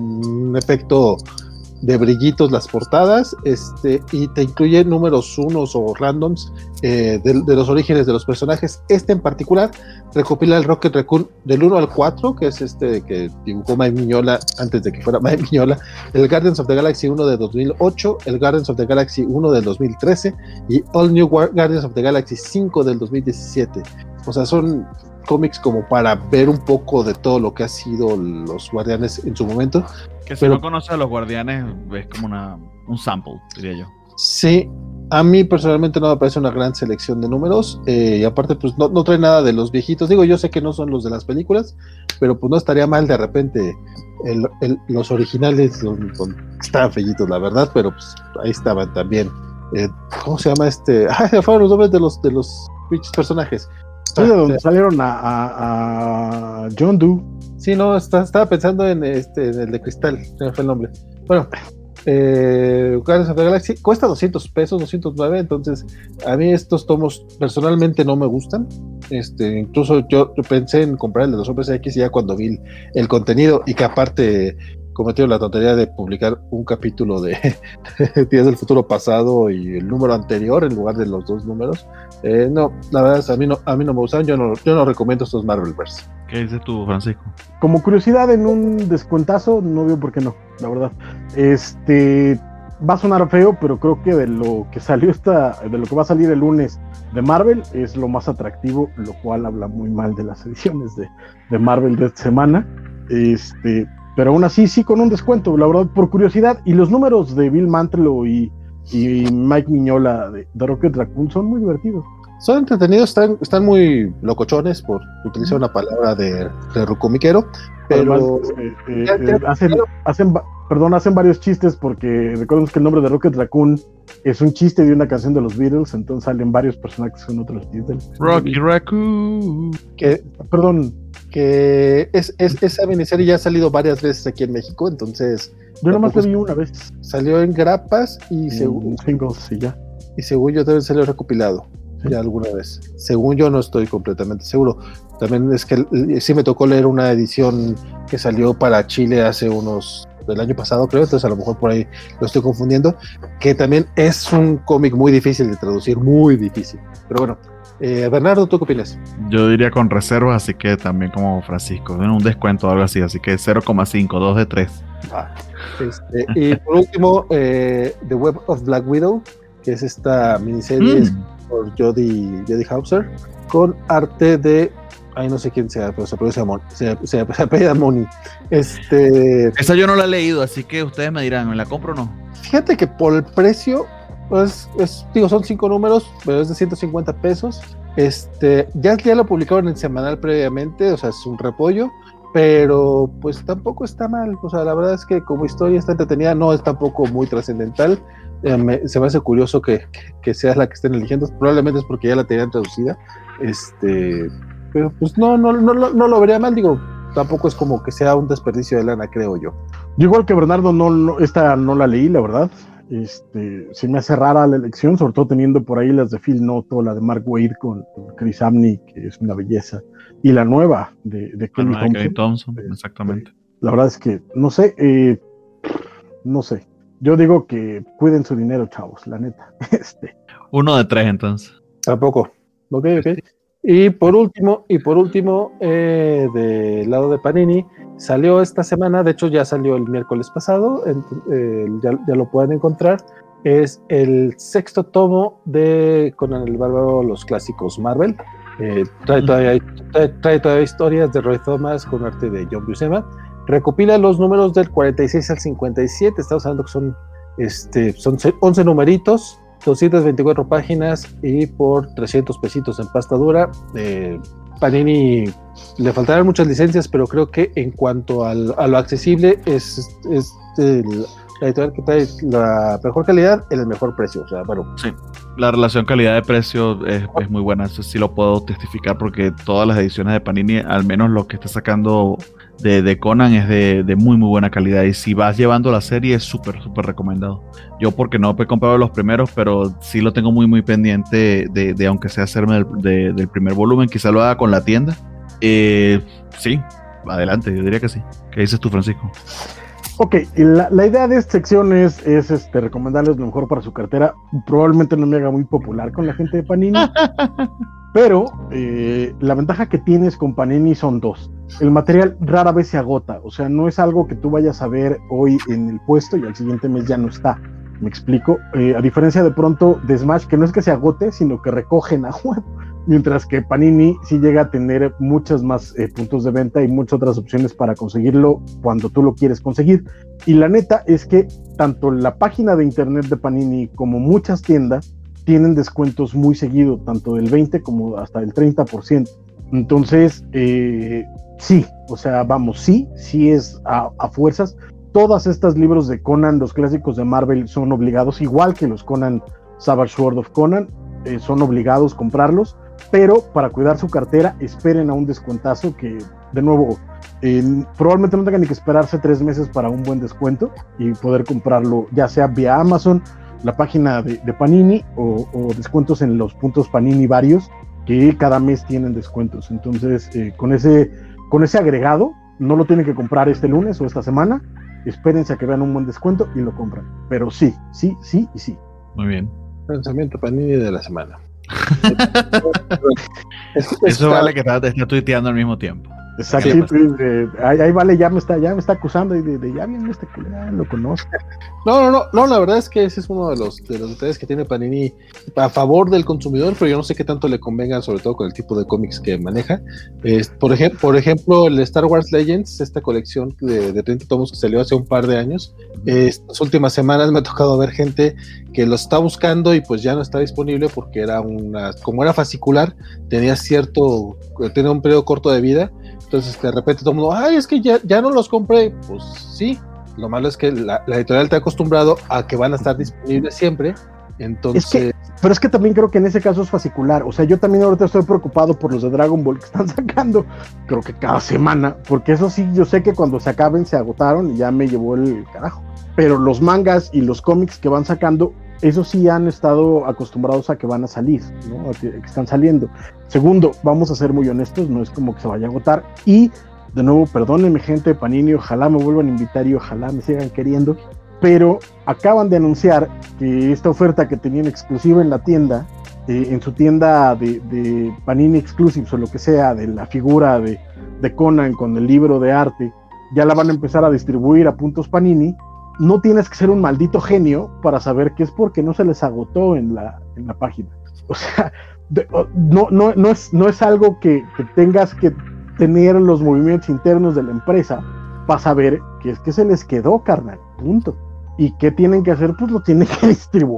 un efecto de brillitos las portadas, este, y te incluye números unos o randoms eh, de, de los orígenes de los personajes. Este en particular recopila el Rocket Raccoon del uno al cuatro, que es este que dibujó Mike Mignola antes de que fuera Mike Mignola, el Guardians of the Galaxy uno de dos mil ocho, el Guardians of the Galaxy uno del dos mil trece y All New Guardians of the Galaxy cinco del dos mil diecisiete. O sea, son cómics como para ver un poco de todo lo que ha sido los Guardianes en su momento. Que si pero, no conoces a los Guardianes, es como una, un sample, diría yo. Sí, a mí personalmente no me parece una gran selección de números, eh, y aparte pues no, no trae nada de los viejitos. Digo, yo sé que no son los de las películas, pero pues no estaría mal de repente el, el, los originales son, son, estaban fellitos, la verdad, pero pues ahí estaban también. Eh, ¿Cómo se llama este? Ah, fueron los nombres de los de los personajes. Sí, de donde ah, salieron a, a, a John Doe. Sí, no, está, estaba pensando en este en el de Cristal, se me fue el nombre. Bueno, eh, Guardians of the Galaxy cuesta doscientos pesos, doscientos nueve, entonces a mí estos tomos personalmente no me gustan. Este, incluso yo, yo pensé en comprar el de los hombres X ya cuando vi el, el contenido, y que aparte cometieron la tontería de publicar un capítulo de Días del Futuro Pasado y el número anterior en lugar de los dos números. Eh, no, la verdad es, a mí no, a mí no me gustan, yo no, yo no recomiendo estos Marvelverse. ¿Qué dices tú, Francisco? Como curiosidad, en un descuentazo, no veo por qué no, la verdad. Este va a sonar feo, pero creo que de lo que salió esta, de lo que va a salir el lunes de Marvel es lo más atractivo, lo cual habla muy mal de las ediciones de, de Marvel de esta semana. Este, pero aún así sí con un descuento, la verdad, por curiosidad. Y los números de Bill Mantlo y, y Mike Mignola de, de Rocket Raccoon son muy divertidos. Son entretenidos, están, están muy locochones, por utilizar una palabra de, de rucomiquero, pero además, eh, eh, eh, hacen, hacen, perdón, hacen varios chistes, porque recordemos que el nombre de Rocket Raccoon es un chiste de una canción de los Beatles, entonces salen varios personajes con otros chistes. Rocky Raccoon. Que, perdón, que es, es, esa miniserie ya ha salido varias veces aquí en México, entonces... Yo nomás la vi una vez. Salió en grapas y según... Singles, y ya. Y según yo debe salir recopilado. Sí. Ya alguna vez. Según yo no estoy completamente seguro. También es que sí me tocó leer una edición que salió para Chile hace unos... del año pasado, creo, entonces a lo mejor por ahí lo estoy confundiendo, que también es un cómic muy difícil de traducir, muy difícil. Pero bueno, eh, Bernardo, ¿tú qué opinas? Yo diría con reservas, así que también como Francisco, en un descuento o algo así, así que cero coma cinco, dos de tres. Ah, este, y por último, eh, The Web of Black Widow, que es esta miniserie mm. por Jody, Jody Hauser, con arte de... Ay, no sé quién sea, pero se apellida Moni. Se, se, se apellida Moni. Este... Esa yo no la he leído, así que ustedes me dirán, ¿me la compro o no? Fíjate que por el precio pues, es, digo, son cinco números, pero es de ciento cincuenta pesos. Este, ya, ya lo publicaron en semanal previamente, o sea, es un repollo, pero pues tampoco está mal. O sea, la verdad es que como historia está entretenida, no es tampoco muy trascendental. Eh, me, se me hace curioso que, que, que sea la que estén eligiendo, probablemente es porque ya la tenían traducida. Este, pero pues no, no, no, no, no lo vería mal, digo, tampoco es como que sea un desperdicio de lana, creo yo. Yo igual que Bernardo, no, no, esta no la leí, la verdad. Este, se me hace rara la elección, sobre todo teniendo por ahí las de Phil Noto, la de Mark Waid con, con Chris Amney, que es una belleza, y la nueva de, de Kelly Ah, Thompson. Kelly Thompson, Eh, exactamente. La verdad es que, no sé, eh, no sé. Yo digo que cuiden su dinero, chavos, la neta. Este. Uno de tres, entonces. Tampoco. Ok, ok. Y por último, y por último, eh, del lado de Panini, salió esta semana, de hecho ya salió el miércoles pasado, en, eh, ya, ya lo pueden encontrar, es el sexto tomo de Conan el Bárbaro, los clásicos Marvel. Eh, trae, todavía, trae, trae todavía historias de Roy Thomas con arte de John Buscema. Recopila los números del cuarenta y seis al cincuenta y siete, estamos hablando que son, este, son once numeritos, doscientas veinticuatro páginas y por trescientos pesitos en pasta dura. Eh, Panini le faltarán muchas licencias, pero creo que en cuanto al, a lo accesible es, es el, la editorial que trae la mejor calidad en el mejor precio. O sea, bueno. Sí, la relación calidad-de-precio es, es muy buena, eso sí lo puedo testificar porque todas las ediciones de Panini, al menos lo que está sacando de, de Conan es de, de muy muy buena calidad, y si vas llevando la serie es súper súper recomendado. Yo porque no he comprado los primeros, pero sí lo tengo muy muy pendiente de, de aunque sea hacerme del, de, del primer volumen, quizá lo haga con la tienda. Eh, sí, adelante, yo diría que sí. ¿Qué dices tú, Francisco? Ok, la, la idea de esta sección es, es este, recomendarles lo mejor para su cartera. Probablemente no me haga muy popular con la gente de Panini, pero eh, la ventaja que tienes con Panini son dos. El material rara vez se agota, o sea, no es algo que tú vayas a ver hoy en el puesto y al siguiente mes ya no está. Me explico, eh, a diferencia de pronto de Smash, que no es que se agote, sino que recogen a juego, mientras que Panini sí llega a tener muchos más eh, puntos de venta y muchas otras opciones para conseguirlo cuando tú lo quieres conseguir. Y la neta es que tanto la página de internet de Panini como muchas tiendas tienen descuentos muy seguido, tanto del veinte como hasta el treinta por ciento. Entonces, eh, sí, o sea, vamos, sí, sí es a, a fuerzas. Todas estas libros de Conan, los clásicos de Marvel, son obligados, igual que los Conan Savage Sword of Conan, eh, son obligados comprarlos, pero para cuidar su cartera, esperen a un descuentazo que, de nuevo, eh, probablemente no tengan ni que esperarse tres meses para un buen descuento y poder comprarlo, ya sea vía Amazon, la página de, de Panini o, o descuentos en los puntos Panini varios, que cada mes tienen descuentos. Entonces, eh, con ese, con ese agregado, no lo tienen que comprar este lunes o esta semana. Espérense a que vean un buen descuento y lo compran. Pero sí, sí, sí y sí. Muy bien. Lanzamiento Panini de la semana. es, es Eso vale que está, te está tuiteando al mismo tiempo. Exacto, sí, pues, eh, ahí, ahí vale, ya me está, ya me está acusando y de, de ya viene este que ya lo conozco. No, no, no, no, la verdad es que ese es uno de los, de los detalles que tiene Panini a favor del consumidor, pero yo no sé qué tanto le convengan, sobre todo con el tipo de cómics que maneja. Eh, por, ej- por ejemplo, el Star Wars Legends, esta colección de, de treinta tomos que salió hace un par de años, eh, estas últimas semanas me ha tocado ver gente que lo está buscando y pues ya no está disponible porque era una, como era fascicular, tenía cierto, tenía un periodo corto de vida. Entonces de repente todo el mundo, ay, es que ya, ya no los compré. Pues sí, lo malo es que la, la editorial te ha acostumbrado a que van a estar disponibles siempre. Entonces... Es que, pero es que también creo que en ese caso es fascicular. O sea, yo también ahorita estoy preocupado por los de Dragon Ball que están sacando, creo que cada semana, porque eso sí, yo sé que cuando se acaben se agotaron y ya me llevó el carajo. Pero los mangas y los cómics que van sacando, esos sí han estado acostumbrados a que van a salir, ¿no? A que, que están saliendo. Segundo, vamos a ser muy honestos, no es como que se vaya a agotar. Y, de nuevo, perdónenme gente de Panini, ojalá me vuelvan a invitar y ojalá me sigan queriendo, pero acaban de anunciar que esta oferta que tenían exclusiva en la tienda, eh, en su tienda de, de Panini Exclusives o lo que sea, de la figura de, de Conan con el libro de arte, ya la van a empezar a distribuir a puntos Panini. No tienes que ser un maldito genio para saber que es porque no se les agotó en la, en la página. O sea, de, no, no, no, es, no es algo que, que tengas que tener los movimientos internos de la empresa para saber que es que se les quedó, carnal, punto. Y qué tienen que hacer, pues lo tienen que distribuir.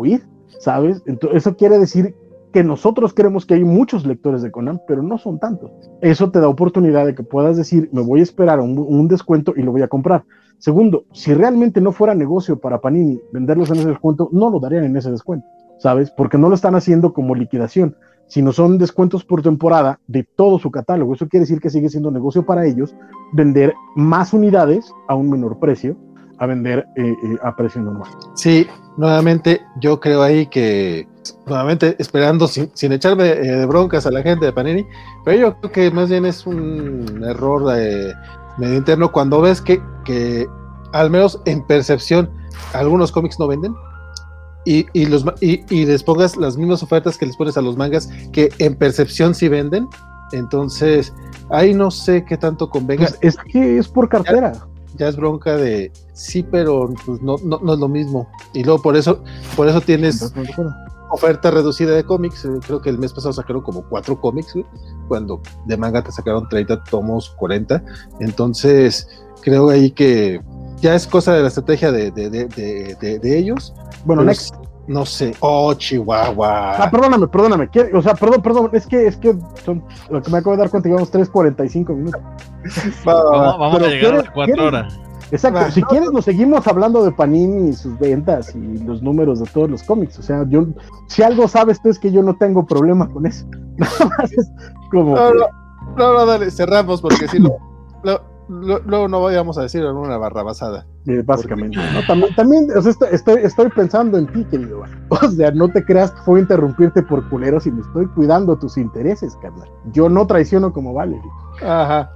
¿sabes? Entonces, eso quiere decir que nosotros creemos que hay muchos lectores de Conan, pero no son tantos. Eso te da oportunidad de que puedas decir, me voy a esperar a un, un descuento y lo voy a comprar. Segundo, si realmente no fuera negocio para Panini venderlos en ese descuento, no lo darían en ese descuento, ¿sabes? Porque no lo están haciendo como liquidación, sino son descuentos por temporada de todo su catálogo. Eso quiere decir que sigue siendo negocio para ellos vender más unidades a un menor precio, a vender eh, eh, a precio normal. Sí, nuevamente yo creo ahí que, nuevamente esperando sin, sin echarme eh, de broncas a la gente de Panini, pero yo creo que más bien es un error de medio interno cuando ves que, que al menos en percepción algunos cómics no venden y, y, los, y, y les pongas las mismas ofertas que les pones a los mangas que en percepción sí venden, entonces ahí no sé qué tanto convenga. Pues es que es por cartera. Ya, ya es bronca de sí, pero pues no, no, no es lo mismo. Y luego por eso, por eso tienes oferta reducida de cómics. Creo que el mes pasado sacaron como cuatro cómics, ¿sí? Cuando de manga te sacaron treinta tomos, cuarenta. Entonces, creo ahí que ya es cosa de la estrategia de, de, de, de, de, de ellos. Bueno, next. No sé. Oh, Chihuahua. Ah, perdóname, perdóname. ¿Qué? O sea, perdón, perdón. Es que, es que son, lo que me acabo de dar cuenta, llevamos tres cuarenta y cinco minutos. Va, va, va. Vamos Pero a llegar a las cuatro ¿quieres? horas. Exacto. Va, si no, quieres, no. nos seguimos hablando de Panini y sus ventas y los números de todos los cómics. O sea, yo, si algo sabes tú es que yo no tengo problema con eso. Nada más es como. No, que... no, no, no, dale, cerramos porque si no, lo, lo, luego no vayamos a decir en una barrabasada. Eh, básicamente, ¿no? También, también o sea, estoy, estoy, estoy pensando en ti, querido. O sea, no te creas que fue a interrumpirte por culero si me estoy cuidando tus intereses, carnal. Yo no traiciono como vale. Ajá.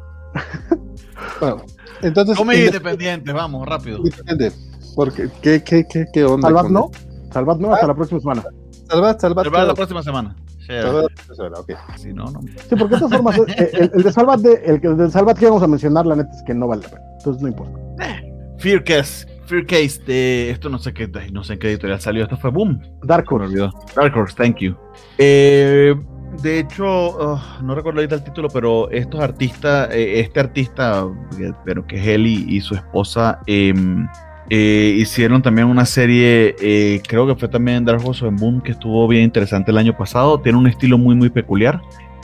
Bueno, entonces. Cómic independiente, vamos, rápido. Independiente. Porque, ¿qué, qué, qué, qué onda? Salvat con no, el- Salvat no, hasta la próxima semana. Salvat, Salvat. Se va la próxima semana. Sí, Salvat, ok. si no, no. Sí, porque de todas formas, eh, el, el de Salvat, de, el, que- el de Salvat que íbamos a mencionar, la neta es que no vale la pena. Entonces no importa. Fear Case, Fear Case de esto no sé qué, no sé en qué editorial salió. Esto fue Boom. Dark Me Horse. olvidó. Dark Horse, thank you. Eh, de hecho, uh, no recuerdo ahorita el título, pero estos artistas, eh, este artista, pero que es él y, y su esposa, eh, eh, hicieron también una serie, eh, creo que fue también Dark Horse o en Boom, que estuvo bien interesante el año pasado. Tiene un estilo muy, muy peculiar.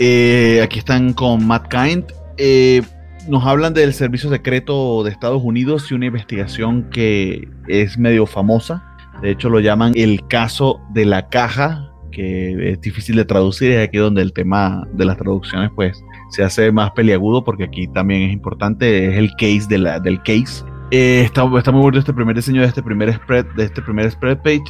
Eh, aquí están con Matt Kind. Eh, nos hablan del servicio secreto de Estados Unidos y una investigación que es medio famosa. De hecho, lo llaman el caso de la caja, que es difícil de traducir. Es aquí donde el tema de las traducciones pues se hace más peliagudo, porque aquí también es importante. Es el case de la, del case. Eh, está, está muy bueno este primer diseño de este primer spread, de este primer spread page,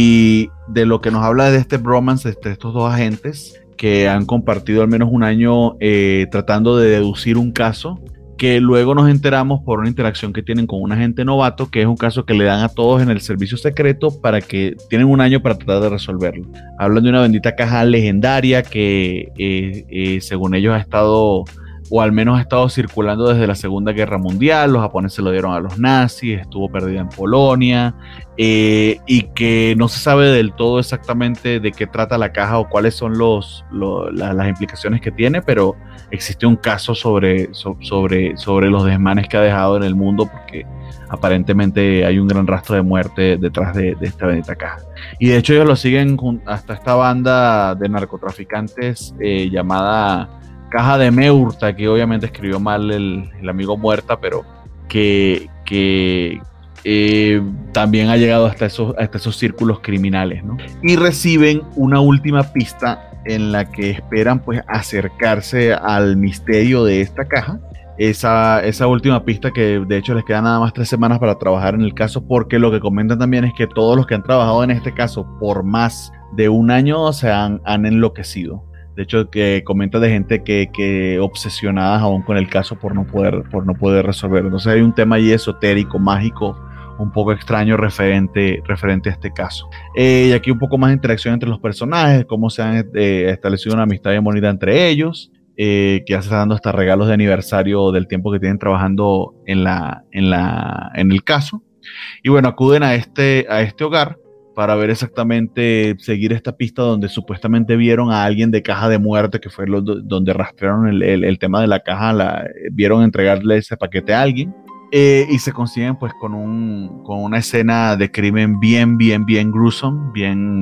y de lo que nos habla de este bromance entre estos dos agentes que han compartido al menos un año eh, tratando de deducir un caso, que luego nos enteramos por una interacción que tienen con un agente novato, que es un caso que le dan a todos en el servicio secreto para que tienen un año para tratar de resolverlo. Hablan de una bendita caja legendaria que eh, eh, según ellos ha estado, o al menos ha estado circulando desde la Segunda Guerra Mundial. Los japoneses lo dieron a los nazis, estuvo perdida en Polonia, eh, y que no se sabe del todo exactamente de qué trata la caja o cuáles son los, lo, la, las implicaciones que tiene, pero existe un caso sobre, so, sobre, sobre los desmanes que ha dejado en el mundo, porque aparentemente hay un gran rastro de muerte detrás de, de esta bendita caja. Y de hecho ellos lo siguen hasta esta banda de narcotraficantes eh, llamada Caja de Meurta, que obviamente escribió mal el, el amigo Muerta, pero que, que eh, también ha llegado hasta esos, hasta esos círculos criminales, ¿no? Y reciben una última pista en la que esperan pues acercarse al misterio de esta caja. Esa, esa última pista, que de hecho les quedan nada más tres semanas para trabajar en el caso, porque lo que comentan también es que todos los que han trabajado en este caso por más de un año se han, han enloquecido. De hecho, que comenta de gente que, que obsesionadas aún con el caso por no poder, por no poder resolverlo. Entonces hay un tema ahí esotérico, mágico, un poco extraño referente, referente a este caso. Eh, y aquí un poco más de interacción entre los personajes, cómo se han eh, establecido una amistad bien bonita entre ellos, eh, que ya se están dando hasta regalos de aniversario del tiempo que tienen trabajando en, la, en, la, en el caso. Y bueno, acuden a este, a este hogar para ver exactamente, seguir esta pista donde supuestamente vieron a alguien de caja de muerte, que fue lo, donde rastrearon el, el, el tema de la caja, la, vieron entregarle ese paquete a alguien, eh, y se consiguen pues con, un, con una escena de crimen bien, bien, bien gruesome, bien,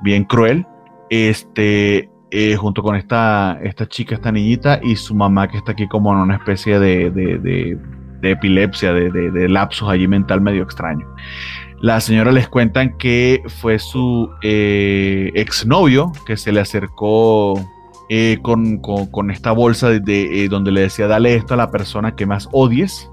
bien cruel, este, eh, junto con esta, esta chica, esta niñita, y su mamá que está aquí como en una especie de, de, de, de epilepsia, de, de, de lapsus allí mental medio extraño. La señora les cuentan que fue su eh, exnovio que se le acercó eh, con, con, con esta bolsa de, de, eh, donde le decía dale esto a la persona que más odies,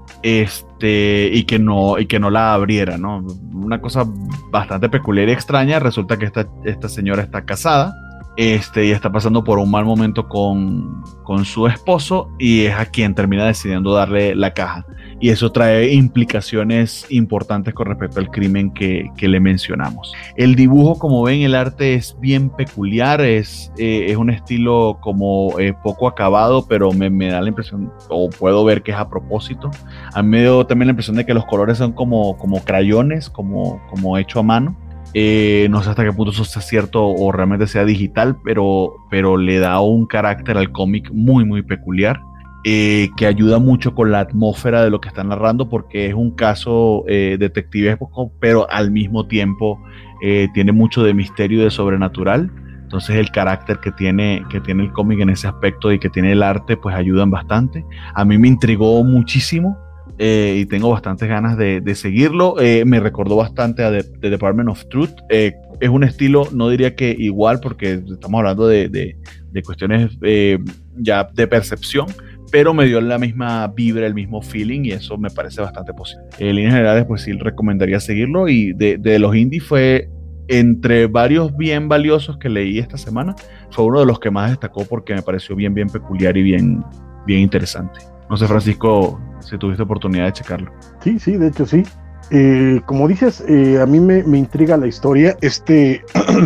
este, y que no, y que no la abriera, ¿no? Una cosa bastante peculiar y extraña. Resulta que esta, esta señora está casada, este, y está pasando por un mal momento con, con su esposo, y es a quien termina decidiendo darle la caja. Y eso trae implicaciones importantes con respecto al crimen que, que le mencionamos. El dibujo, como ven, el arte es bien peculiar, es, eh, es un estilo como eh, poco acabado, pero me, me da la impresión, o puedo ver que es a propósito. A mí me dio también la impresión de que los colores son como, como crayones, como, como hecho a mano. Eh, no sé hasta qué punto eso sea cierto o realmente sea digital, pero, pero le da un carácter al cómic muy, muy peculiar. Eh, que ayuda mucho con la atmósfera de lo que están narrando, porque es un caso eh, detectivesco, pero al mismo tiempo eh, tiene mucho de misterio y de sobrenatural. Entonces el carácter que tiene, que tiene el cómic en ese aspecto y que tiene el arte, pues ayudan bastante. A mí me intrigó muchísimo eh, y tengo bastantes ganas de, de seguirlo. Eh, me recordó bastante a The, The Department of Truth. Eh, es un estilo, no diría que igual, porque estamos hablando de, de, de cuestiones eh, ya de percepción, pero me dio la misma vibra, el mismo feeling, y eso me parece bastante posible. En líneas generales, pues sí recomendaría seguirlo, y de, de los indies fue, entre varios bien valiosos que leí esta semana, fue uno de los que más destacó porque me pareció bien, bien peculiar y bien, bien interesante. No sé, Francisco, si tuviste oportunidad de checarlo. Sí, sí, de hecho sí. Eh, como dices, eh, a mí me, me intriga la historia, este...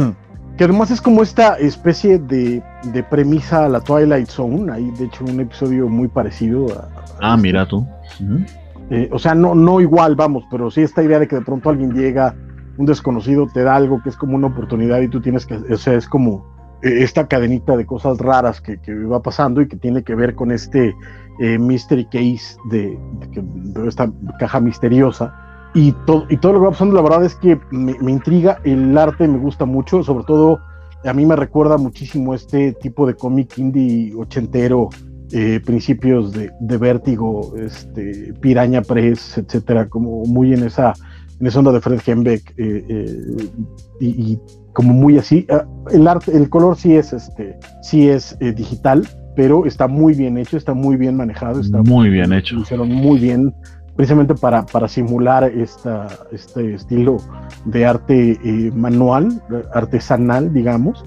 que además es como esta especie de, de premisa a la Twilight Zone. Hay de hecho un episodio muy parecido a, a ah este. Mira tú. Uh-huh. eh, o sea, no, no igual, vamos, pero sí esta idea de que de pronto alguien llega, un desconocido te da algo que es como una oportunidad y tú tienes que, o sea, es como eh, esta cadenita de cosas raras que, que va pasando y que tiene que ver con este eh, mystery case de, de, de esta caja misteriosa. Y todo, y todo lo que va pasando, la verdad es que me, me intriga, el arte me gusta mucho, sobre todo a mí me recuerda muchísimo este tipo de cómic indie ochentero, eh, principios de, de Vértigo, este, Piraña Press, etcétera, como muy en esa, en esa onda de Fred Hembeck, eh, eh, y, y como muy así. El arte, el color sí es, este, sí es eh, digital, pero está muy bien hecho, está muy bien manejado, está muy bien hecho, lo hicieron muy bien, precisamente para, para simular esta, este estilo de arte eh, manual, artesanal, digamos.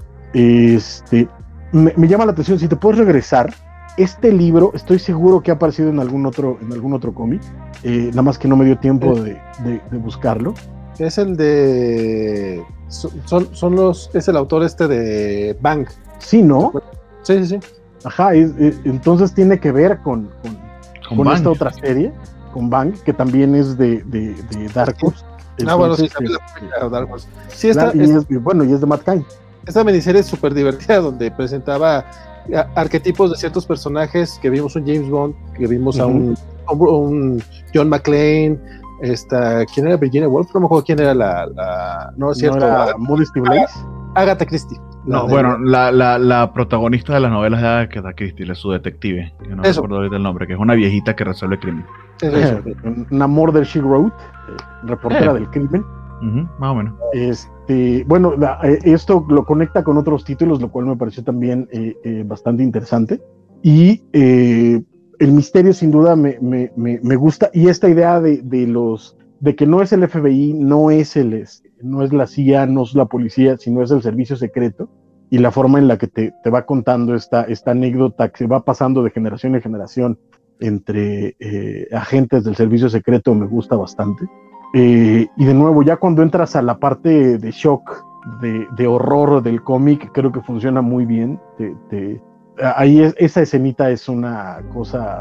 Este, me, me llama la atención, si te puedes regresar, este libro estoy seguro que ha aparecido en algún otro, en algún otro cómic, eh, nada más que no me dio tiempo de, de, de buscarlo. Es el de... Son, son los... Es el autor este de Bang. Sí, ¿no? Sí, sí, sí. Ajá, es, es, entonces tiene que ver con, con, con, con esta otra serie, con Bang, que también es de, de, de Dark Horse. Ah, bueno, sí, también la Dark Horse. Sí, esta, y es, y bueno, y es de Matt Kindt. Esta miniserie es súper divertida, donde presentaba arquetipos de ciertos personajes, que vimos un James Bond, que vimos uh-huh. a un, un John McClane, esta, ¿quién era Virginia Woolf? No me acuerdo quién era la, la no es cierto, ¿no era Modesty Blaze? Agatha Christie. No, de, bueno, la, la, la protagonista de las novelas de Agatha Christie, es su detective, que no eso. recuerdo ahorita el nombre, que es una viejita que resuelve crimen. Eso, eso. Una Murder She Wrote, eh, reportera eh. del crimen. Uh-huh, más o menos. Este, bueno, la, eh, esto lo conecta con otros títulos, lo cual me pareció también eh, eh, bastante interesante. Y eh, el misterio sin duda me, me, me, me gusta, y esta idea de, de los de que no es el F B I, no es el no es la C I A, no es la policía, sino es el servicio secreto, y la forma en la que te, te va contando esta, esta anécdota que se va pasando de generación en generación entre eh, agentes del servicio secreto me gusta bastante. Eh, y de nuevo, ya cuando entras a la parte de shock, de, de horror del cómic, creo que funciona muy bien. Te, te, ahí es, esa escenita es una cosa,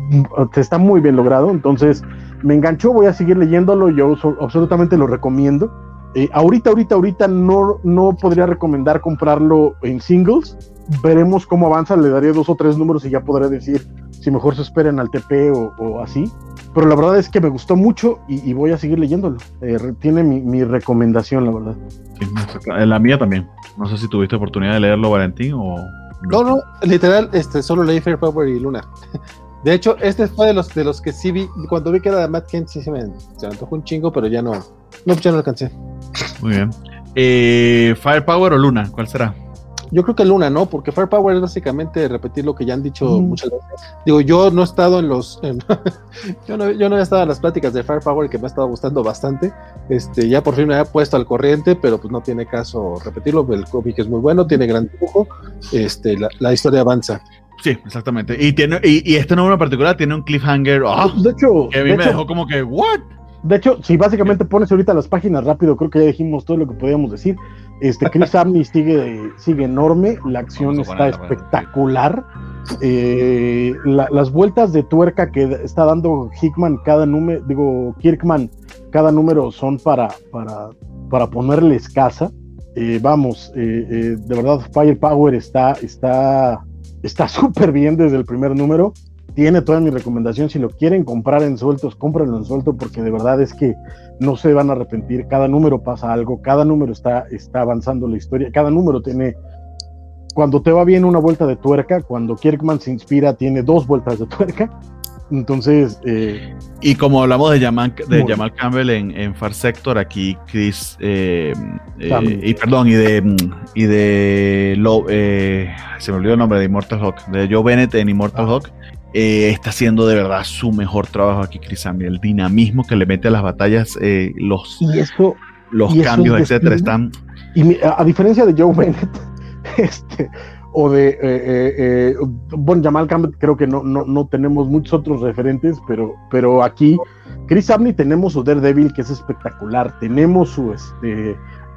te está muy bien logrado, entonces me enganchó, voy a seguir leyéndolo, yo so, absolutamente lo recomiendo. Eh, ahorita, ahorita, ahorita no, no podría recomendar comprarlo en singles. Veremos cómo avanza, le daré dos o tres números y ya podré decir si mejor se esperen al T P o, o así. Pero la verdad es que me gustó mucho y, y voy a seguir leyéndolo. Eh, tiene mi, mi recomendación, la verdad. Sí, la mía también. No sé si tuviste oportunidad de leerlo, Valentín, o... No, no, literal, este, solo leí Firepower y Luna. De hecho, este fue de los de los que sí vi. Cuando vi que era de Matt Kent, sí se me, se me antojó un chingo, pero ya no, no, ya no alcancé. Muy bien. Eh, ¿Firepower o Luna? ¿Cuál será? Yo creo que Luna, ¿no? Porque Firepower es básicamente repetir lo que ya han dicho mm. muchas veces. Digo, yo no he estado en los... En, yo, no, yo no he estado en las pláticas de Firepower, que me ha estado gustando bastante. Este, ya por fin me había puesto al corriente, pero pues no tiene caso repetirlo. El cómic es muy bueno, tiene gran dibujo. Este, la, la historia avanza. Sí, exactamente. Y tiene y, y este número en particular tiene un cliffhanger. Oh, de hecho, que a mí de me hecho, dejó como que, ¿what? De hecho, si básicamente pones ahorita las páginas rápido, creo que ya dijimos todo lo que podíamos decir. Este, Chris Samney sigue, sigue enorme, la acción está espectacular. Eh, la, las vueltas de tuerca que está dando Hickman cada número, digo, Kirkman, cada número son para, para, para ponerles casa. Eh, vamos, eh, eh, de verdad, Firepower está está está súper bien desde el primer número. Tiene toda mi recomendación. Si lo quieren comprar en sueltos, cómprenlo en suelto, porque de verdad es que no se van a arrepentir. Cada número pasa algo, cada número está, está avanzando la historia, cada número tiene, cuando te va bien, una vuelta de tuerca, cuando Kirkman se inspira tiene dos vueltas de tuerca. Entonces eh, y como hablamos de Jamal, de Jamal Campbell en, en Far Sector, aquí Chris eh, eh, y perdón y de y de lo, eh, se me olvidó el nombre de Immortal Hulk, de Joe Bennett en Immortal ah. Hulk. Eh, está haciendo de verdad su mejor trabajo aquí Chris Samney. El dinamismo que le mete a las batallas, eh, los, y eso, los y cambios, eso etcétera, están... Y mi, a, a diferencia de Joe Bennett, este, o de eh, eh, eh, bueno, Jamal Campbell, creo que no, no, no tenemos muchos otros referentes, pero, pero aquí, Chris Samney, tenemos su Daredevil, que es espectacular, tenemos su, este,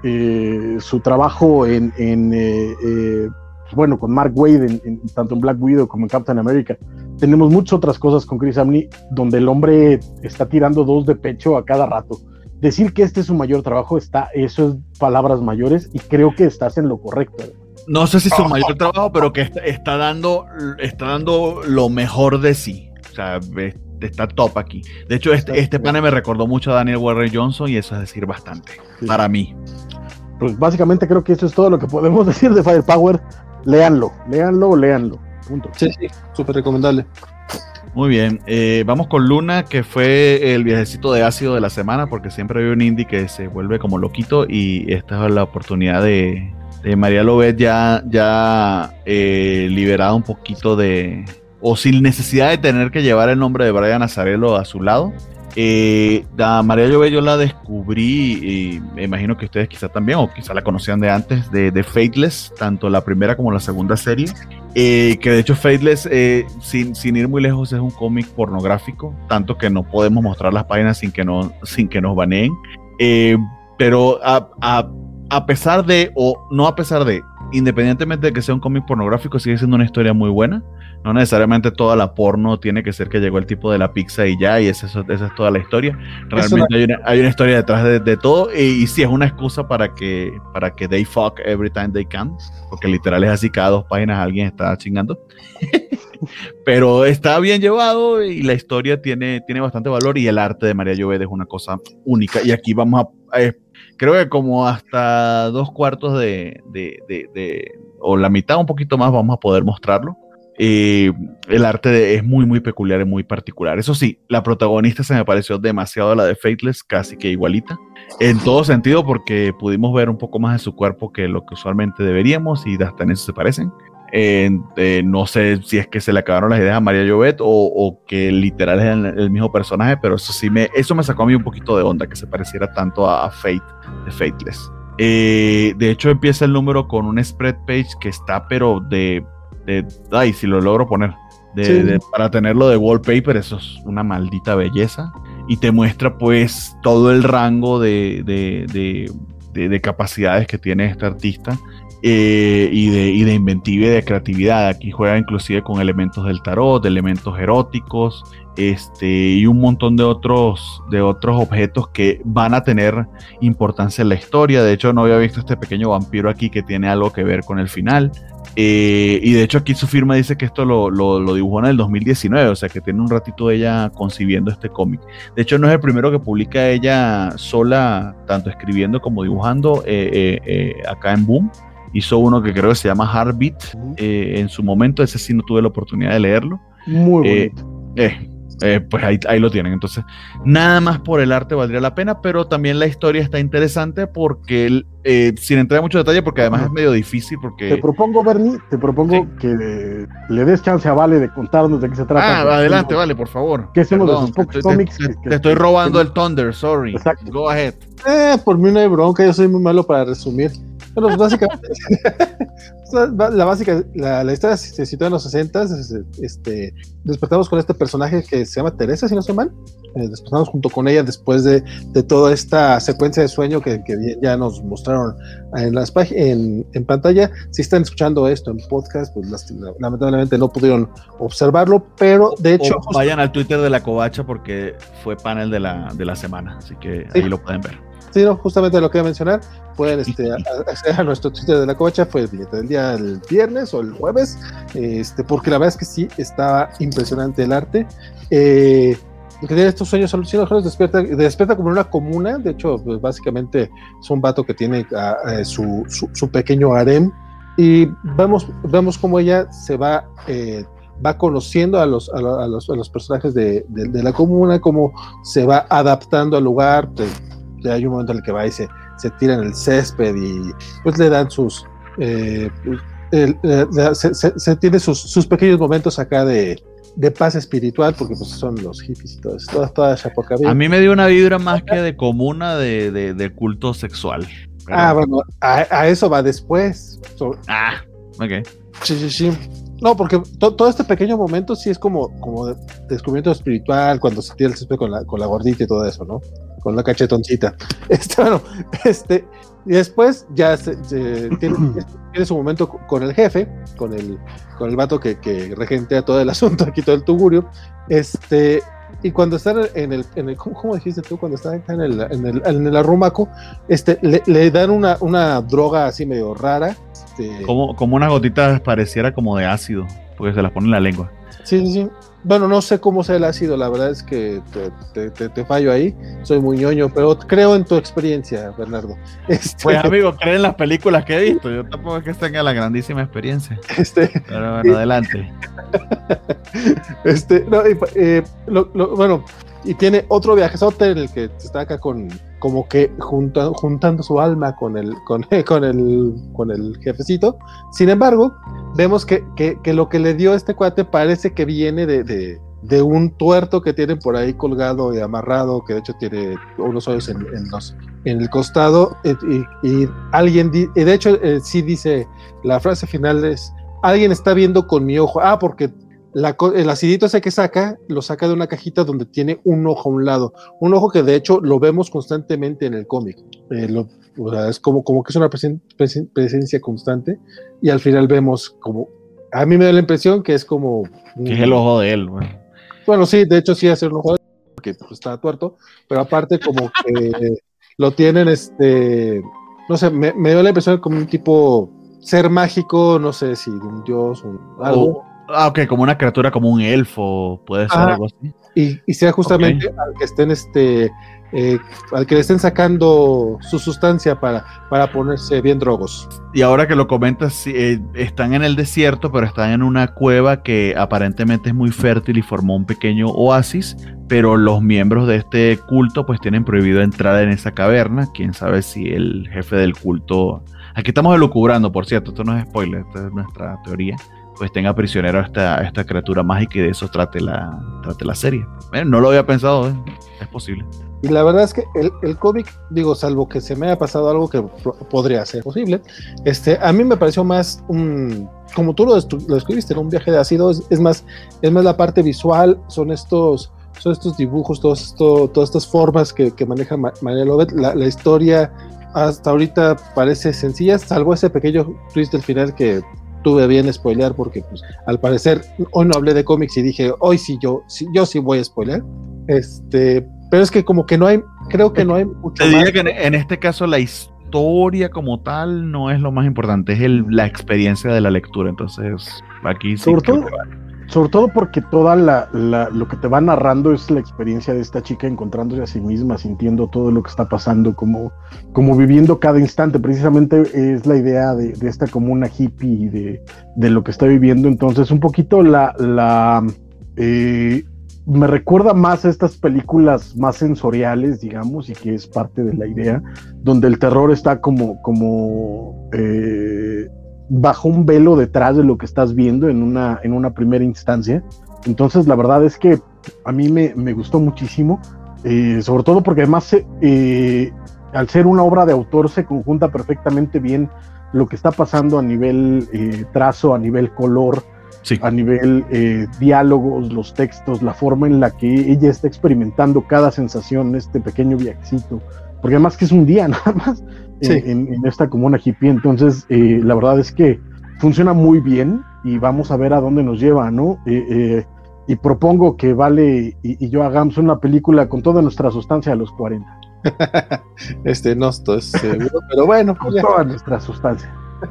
eh, su trabajo en... en eh, eh, bueno, con Mark Waid, en, en, tanto en Black Widow como en Captain America. Tenemos muchas otras cosas con Chris Samney, donde el hombre está tirando dos de pecho a cada rato. Decir que este es su mayor trabajo, está, eso es palabras mayores, y creo que estás en lo correcto. No sé si es su mayor trabajo, pero que está, está, dando, está dando lo mejor de sí. O sea, está top aquí. De hecho, este, este panel me recordó mucho a Daniel Warren Johnson, y eso es decir bastante, sí, para mí. Pues básicamente creo que eso es todo lo que podemos decir de Firepower. Léanlo, léanlo, léanlo. Punto. Sí, sí, súper recomendable. Muy bien, eh, vamos con Luna, que fue el viajecito de ácido de la semana, porque siempre hay un indie que se vuelve como loquito, y esta es la oportunidad de, de María Llobet ya, ya eh, liberada un poquito de, o sin necesidad de tener que llevar el nombre de Brian Azzarello a su lado. Eh, a María Llobet yo la descubrí, y me imagino que ustedes quizá también, o quizá la conocían de antes, de, de Fateless, tanto la primera como la segunda serie, eh, que de hecho Fateless, eh, sin, sin ir muy lejos, es un cómic pornográfico, tanto que no podemos mostrar las páginas sin que, no, sin que nos baneen, eh, pero a, a, a pesar de, o no a pesar de, independientemente de que sea un cómic pornográfico, sigue siendo una historia muy buena. No necesariamente toda la porno tiene que ser que llegó el tipo de la pizza y ya, y esa, esa es toda la historia. Realmente hay una, hay una historia detrás de, de todo, y, y sí es una excusa para que, para que they fuck every time they can, porque literal es así, cada dos páginas alguien está chingando. Pero está bien llevado y la historia tiene, tiene bastante valor, y el arte de María Llobet es una cosa única. Y aquí vamos a... Eh, creo que como hasta dos cuartos de, de, de, de... o la mitad, un poquito más, vamos a poder mostrarlo. Eh, el arte de, es muy muy peculiar y muy particular. Eso sí, la protagonista se me pareció demasiado a la de Fateless, casi que igualita en todo sentido, porque pudimos ver un poco más de su cuerpo que lo que usualmente deberíamos, y hasta en eso se parecen. Eh, eh, no sé si es que se le acabaron las ideas a María Llobet, o, o que literal es el, el mismo personaje, pero eso sí me, eso me sacó a mí un poquito de onda, que se pareciera tanto a, a Fate de Fateless. Eh, de hecho empieza el número con un spread page que está pero de De, ay, si lo logro poner de, sí. de, para tenerlo de wallpaper, eso es una maldita belleza, y te muestra pues todo el rango de, de, de, de, de capacidades que tiene este artista. eh, y, de, y de inventiva y de creatividad. Aquí juega inclusive con elementos del tarot, de elementos eróticos, este, y un montón de otros, de otros objetos que van a tener importancia en la historia. De hecho, no había visto este pequeño vampiro aquí que tiene algo que ver con el final. Eh, y de hecho aquí su firma dice que esto lo, lo, lo dibujó en el dos mil diecinueve, o sea que tiene un ratito ella concibiendo este cómic. De hecho no es el primero que publica ella sola, tanto escribiendo como dibujando, eh, eh, eh, acá en Boom. Hizo uno que creo que se llama Heartbeat, eh, en su momento. Ese sí no tuve la oportunidad de leerlo. Muy eh, bonito. Eh, eh, pues ahí, ahí lo tienen. Entonces, nada más por el arte valdría la pena, pero también la historia está interesante porque, eh, sin entrar en mucho detalle, porque además es medio difícil. Porque... Te propongo, Bernie, te propongo sí. que le des chance a Vale de contarnos de qué se trata. Ah, adelante, Vale, por favor. ¿Qué hacemos de esos pocos cómics? Te, te, te estoy robando el Thunder, sorry. Exacto. Go ahead. Eh, por mí no hay bronca, yo soy muy malo para resumir. Bueno, pues básicamente, la, básica, la, la historia se sitúa en los sesentas. Este, despertamos con este personaje que se llama Teresa, si no estoy mal. Eh, despertamos junto con ella después de, de toda esta secuencia de sueño que, que ya nos mostraron en, las en, en pantalla. Si están escuchando esto en podcast, pues las, lamentablemente no pudieron observarlo, pero de hecho... O vayan al Twitter de la Covacha porque fue panel de la, de la semana, así que sí. Ahí lo pueden ver. Sí, no, justamente lo que iba a mencionar, pueden este, acceder a nuestro Twitter de la Covacha, fue el día el viernes o el jueves, este, porque la verdad es que sí, estaba impresionante el arte. Eh, lo que tiene estos sueños alucinógenos, despierta, despierta como en una comuna. De hecho, pues, básicamente es un vato que tiene uh, su, su, su pequeño harem, y vemos, vemos cómo ella se va... Eh, va conociendo a los, a los, a los personajes de, de, de la comuna, cómo se va adaptando al lugar. Pues, hay un momento en el que va y se, se tira en el césped y pues le dan sus eh, el, el, se, se, se tiene sus, sus pequeños momentos acá de, de paz espiritual, porque pues son los hippies y todo eso, toda, toda a mí me dio una vibra más que de comuna de, de, de culto sexual. Pero... ah bueno, a, a eso va después. So, ah ok sí sí sí no, porque to, todo este pequeño momento sí es como, como de descubrimiento espiritual, cuando se tira el césped con la, con la gordita y todo eso, ¿no? Con la cachetoncita. Este, bueno, este, y después ya se, se, tiene, tiene su momento con el jefe, con el, con el vato que, que regentea todo el asunto, aquí todo el tugurio. Este, y cuando están en el, en el ¿cómo, cómo dijiste tú? Cuando están en el, en el, en el arrumaco, este, le, le dan una, una droga así medio rara. Este, como, como unas gotitas pareciera como de ácido, porque se las pone en la lengua. Sí, sí, sí. Bueno, no sé cómo sea el ácido, la verdad es que te, te, te, te fallo ahí, soy muy ñoño, pero creo en tu experiencia, Bernardo. Este... Pues amigo, creo en las películas que he visto, yo tampoco es que tenga la grandísima experiencia. Este... Pero bueno, y... adelante. Este, no, eh, lo, lo, bueno, y tiene otro viajezote en el que está acá con, como que junta, juntando su alma con el, con, con el, con el jefecito. Sin embargo, vemos que, que, que lo que le dio a este cuate parece que viene de, de, de un tuerto que tienen por ahí colgado y amarrado, que de hecho tiene unos hoyos en, en, los, en el costado, y, y, y alguien, di, y de hecho eh, sí dice, la frase final es, alguien está viendo con mi ojo. Ah, porque la, el acidito ese que saca, lo saca de una cajita donde tiene un ojo a un lado, un ojo que de hecho lo vemos constantemente en el cómic. Eh, lo, o sea, es como, como que es una presen, presen, presencia constante, y al final vemos como, a mí me da la impresión que es como... Que es el ojo de él, güey. Bueno, sí, de hecho sí es el ojo de él, porque pues, está tuerto, pero aparte como que lo tienen, este, no sé, me, me dio la impresión como un tipo ser mágico, no sé si de un dios o algo. Oh, ah, ok, como una criatura, como un elfo, puede ser ah, algo así. Y, y sea justamente okay. al que estén, este, eh, al que le estén sacando su sustancia para, para ponerse bien drogos. Y ahora que lo comentas, eh, están en el desierto, pero están en una cueva que aparentemente es muy fértil y formó un pequeño oasis, pero los miembros de este culto pues tienen prohibido entrar en esa caverna. Quién sabe si el jefe del culto, aquí estamos elucubrando, por cierto, esto no es spoiler, esta es nuestra teoría, pues tenga prisionero a esta, a esta criatura mágica y de eso trate la, trate la serie. Eh, no lo había pensado, eh. Es posible. Y la verdad es que el, el cómic, digo, salvo que se me haya pasado algo que pro- podría ser posible, este, a mí me pareció más un, como tú lo, estu- lo escribiste, ¿no? Un viaje de ácido, es, es más, es más la parte visual, son estos, son estos dibujos, todos esto, todas estas formas que, que maneja Mariela Llobet. La, la historia, hasta ahorita parece sencilla, salvo ese pequeño twist del final que tuve bien spoilear, porque pues al parecer hoy no hablé de cómics y dije, hoy sí yo, sí, yo sí voy a spoilear. Este, pero es que como que no hay, creo que no hay mucho Te diría más. que en, en este caso la historia como tal no es lo más importante, es el, la experiencia de la lectura, entonces aquí sí Sobre creo todo, que vale. sobre todo porque toda la, la, lo que te va narrando es la experiencia de esta chica encontrándose a sí misma, sintiendo todo lo que está pasando, como, como viviendo cada instante. Precisamente es la idea de, de esta comuna hippie y de, de lo que está viviendo. Entonces un poquito la, la eh, me recuerda más a estas películas más sensoriales, digamos, y que es parte de la idea, donde el terror está como, como eh, bajo un velo detrás de lo que estás viendo en una, en una primera instancia. Entonces la verdad es que a mí me, me gustó muchísimo, eh, sobre todo porque además eh, al ser una obra de autor se conjunta perfectamente bien lo que está pasando a nivel eh, trazo, a nivel color, sí. a nivel eh, diálogos, los textos, la forma en la que ella está experimentando cada sensación, este pequeño viajecito, porque además que es un día nada más. Sí. En, en esta comuna hippie. Entonces eh, la verdad es que funciona muy bien y vamos a ver a dónde nos lleva, ¿no? Eh, eh, y propongo que Vale y, y yo hagamos una película con toda nuestra sustancia a los cuarenta. Este no estoy seguro, pero bueno, con ya. toda nuestra sustancia.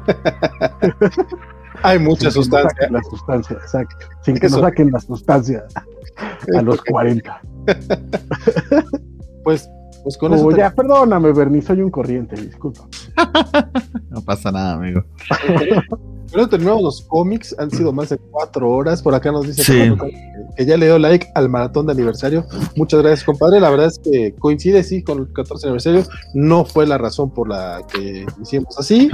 Hay mucha sin sustancia. Que la sustancia, exacto. Sin que Eso. nos saquen la sustancia a los cuarenta. Pues Pues con oh, eso te... ya, perdóname, Bernie, soy un corriente, disculpa. No pasa nada, amigo. Pero terminamos los cómics, han sido más de cuatro horas. Por acá nos dice sí. que ya le dio like al maratón de aniversario. Muchas gracias, compadre. La verdad es que coincide, sí, con el catorce aniversario. No fue la razón por la que hicimos así.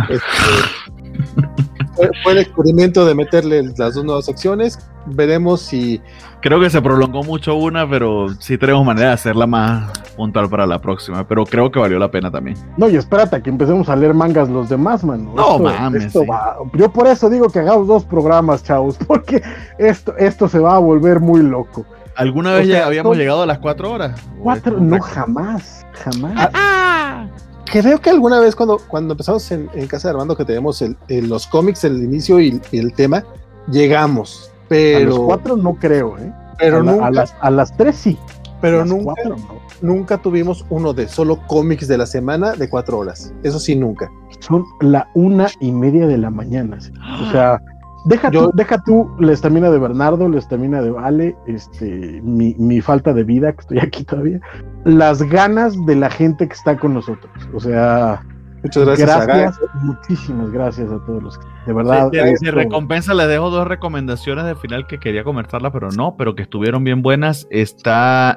Este, fue, fue el experimento de meterle las dos nuevas secciones. Veremos si... Creo que se prolongó mucho una, pero sí tenemos manera de hacerla más puntual para la próxima. Pero creo que valió la pena también. No, y espérate a que empecemos a leer mangas los demás, mano. No, esto, mames. Esto sí. va. Yo por eso digo que hagamos dos programas, chavos, porque esto, esto se va a volver muy loco. ¿Alguna vez o sea, ya habíamos son... llegado a las cuatro horas? Cuatro, no, jamás, jamás. Ah, creo que alguna vez cuando, cuando empezamos en, en casa de Armando, que tenemos el, el, los cómics, el inicio y, y el tema, llegamos. Pero... A los cuatro no creo, ¿eh? Pero a, la, nunca, a, las, a las tres sí. Pero nunca, cuatro, no. nunca tuvimos uno de solo cómics de la semana de cuatro horas. Eso sí, nunca. Son la una y media de la mañana. ¿Sí? O sea, deja, Yo, tú, deja tú la estamina de Bernardo, la estamina de Vale, este, mi, mi falta de vida, que estoy aquí todavía, las ganas de la gente que está con nosotros. O sea... Muchas gracias, gracias muchísimas gracias a todos los que de verdad. De, de, de recompensa les dejo dos recomendaciones de final que quería comentarlas, pero no, pero que estuvieron bien buenas. Está,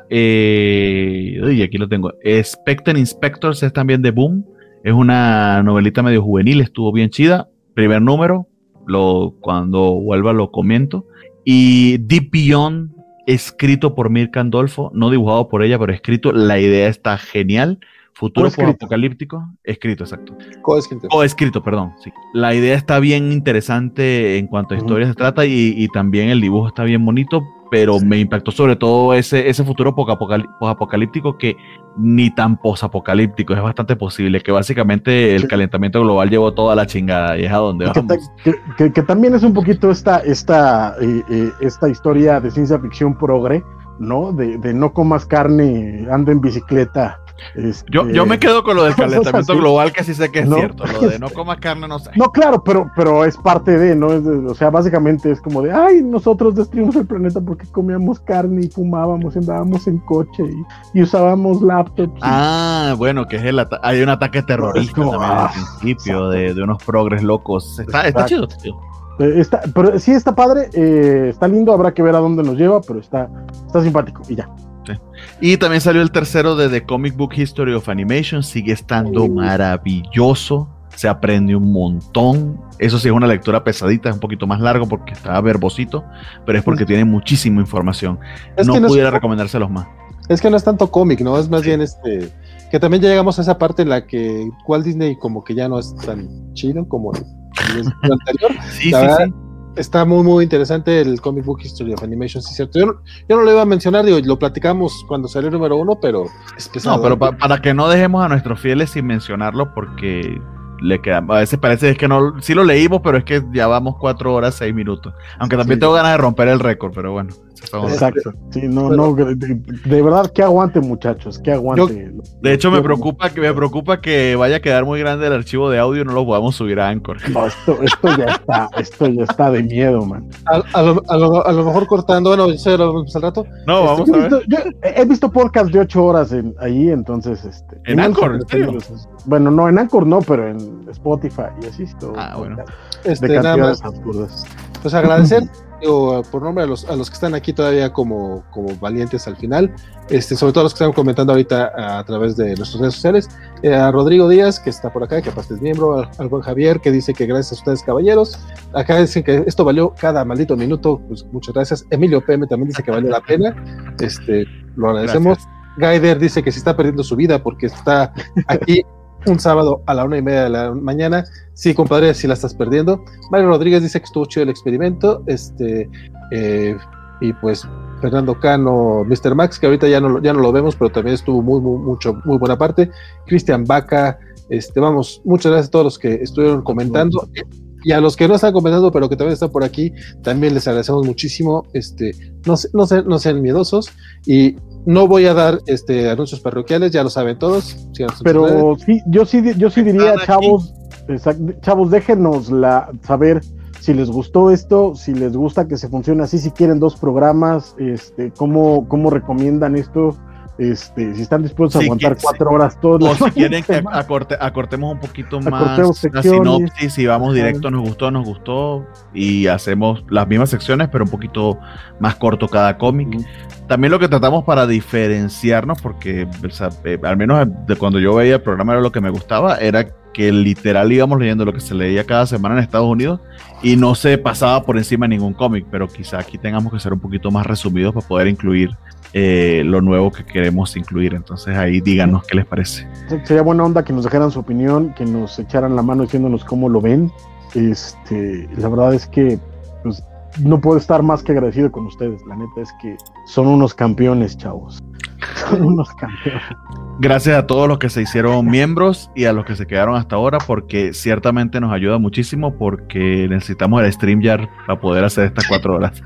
eh, uy, aquí lo tengo. Spectre Inspectors es también de Boom. Es una novelita medio juvenil, estuvo bien chida. Primer número, lo, cuando vuelva lo comento. Y Deep Beyond, escrito por Mirka Andolfo, no dibujado por ella, pero escrito. La idea está genial. Futuro apocalíptico, escrito, exacto. Coescrito. Coescrito, perdón, sí. La idea está bien interesante en cuanto a historias uh-huh. se trata y, y también el dibujo está bien bonito, pero sí. me impactó sobre todo ese, ese futuro posapocalíptico que ni tan posapocalíptico, es bastante posible, que básicamente el sí. calentamiento global llevó toda la chingada y es a donde que vamos. Ta, que, que, que también es un poquito esta, esta, eh, eh, esta historia de ciencia ficción progre, ¿no? De, de no comas carne, anda en bicicleta. Este... Yo, yo me quedo con lo del calentamiento global, que sí sé que es ¿no? cierto. Lo de no comas carne, no sé. No, claro, pero, pero es parte de, ¿no? Es de, o sea, básicamente es como de, ay, nosotros destruimos el planeta porque comíamos carne y fumábamos, andábamos en coche y, y usábamos laptops. Ah, y... bueno, que es el ata- hay un ataque terrorista como, también ah, al principio de, de unos progres locos. Está, está chido, tío. Está, pero sí está padre, eh, está lindo, habrá que ver a dónde nos lleva, pero está, está simpático y ya. Sí. Y también salió el tercero de The Comic Book History of Animation, sigue estando uh. maravilloso, se aprende un montón, eso sí es una lectura pesadita, es un poquito más largo porque está verbosito, pero es porque sí. tiene muchísima información, es no pudiera no es, recomendárselos más. Es que no es tanto cómic, ¿no? Es más sí. bien este, que también ya llegamos a esa parte en la que Walt Disney como que ya no es tan chido como el, el anterior. Sí, la sí, verdad, sí. está muy, muy interesante el Comic Book History of Animation, sí es cierto. Yo no, yo no lo iba a mencionar, digo, lo platicamos cuando salió el número uno, pero es pesado. No, pero pa, para que no dejemos a nuestros fieles sin mencionarlo, porque le queda, a veces parece es que no, sí lo leímos, pero es que ya vamos cuatro horas, seis minutos. Aunque también sí. tengo ganas de romper el récord, pero bueno. Exacto. Sí, no, pero, no, de, de verdad que aguante, muchachos, que aguante. Yo, de hecho, me preocupa que me preocupa que vaya a quedar muy grande el archivo de audio y no lo podamos subir a Anchor. No, esto, esto ya está, esto ya está de miedo, man. A, a, lo, a, lo, a lo mejor cortando, bueno, eso lo vamos al rato. No, este, vamos a ver. Visto, yo he visto podcast de ocho horas en, ahí, entonces, este. ¿En, en Anchor? ¿En bueno, no, en Anchor no, pero en Spotify y así todo. Ah, bueno. Este, de cantidades absurdas. Pues agradecer. Digo, por nombre a los, a los que están aquí todavía como, como valientes al final, este, sobre todo los que están comentando ahorita a, a través de nuestras redes sociales, eh, a Rodrigo Díaz, que está por acá, que aparte es miembro, al, al buen Javier, que dice que gracias a ustedes, caballeros, acá dicen que esto valió cada maldito minuto, pues muchas gracias. Emilio P M también dice que valió la pena, este, lo agradecemos. Gracias. Gaider dice que se está perdiendo su vida porque está aquí un sábado a la una y media de la mañana. Sí, compadre, sí la estás perdiendo. Mario Rodríguez dice que estuvo chido el experimento. Este, eh, y pues Fernando Cano, mister Max, que ahorita ya no, ya no lo vemos, pero también estuvo muy, muy, mucho, muy buena parte. Cristian Vaca, este, vamos, muchas gracias a todos los que estuvieron comentando. Y a los que no están comentando, pero que también están por aquí, también les agradecemos muchísimo. Este, no, no, sean, no sean miedosos. Y no voy a dar este anuncios parroquiales, ya lo saben todos. Pero sí, yo sí, yo sí diría, chavos, exacto, chavos, déjenos la, saber si les gustó esto, si les gusta que se funcione así, si quieren dos programas, este, cómo, cómo recomiendan esto. Este, si están dispuestos sí, a aguantar que, cuatro sí. horas todos. O si quieren que acorte, acortemos un poquito más la sinopsis, si vamos directo, nos gustó, nos gustó, y hacemos las mismas secciones, pero un poquito más corto cada cómic. Uh-huh. También lo que tratamos para diferenciarnos, porque o sea, eh, al menos de cuando yo veía el programa era lo que me gustaba, era que literal íbamos leyendo lo que se leía cada semana en Estados Unidos y no se pasaba por encima ningún cómic, pero quizá aquí tengamos que ser un poquito más resumidos para poder incluir Eh, lo nuevo que queremos incluir. Entonces ahí díganos qué les parece. Sería buena onda que nos dejaran su opinión, que nos echaran la mano diciéndonos cómo lo ven. Este, la verdad es que pues, no puedo estar más que agradecido con ustedes. La neta es que son unos campeones, chavos. Son unos campeones. Gracias a todos los que se hicieron miembros y a los que se quedaron hasta ahora, porque ciertamente nos ayuda muchísimo, porque necesitamos el StreamYard para poder hacer estas cuatro horas.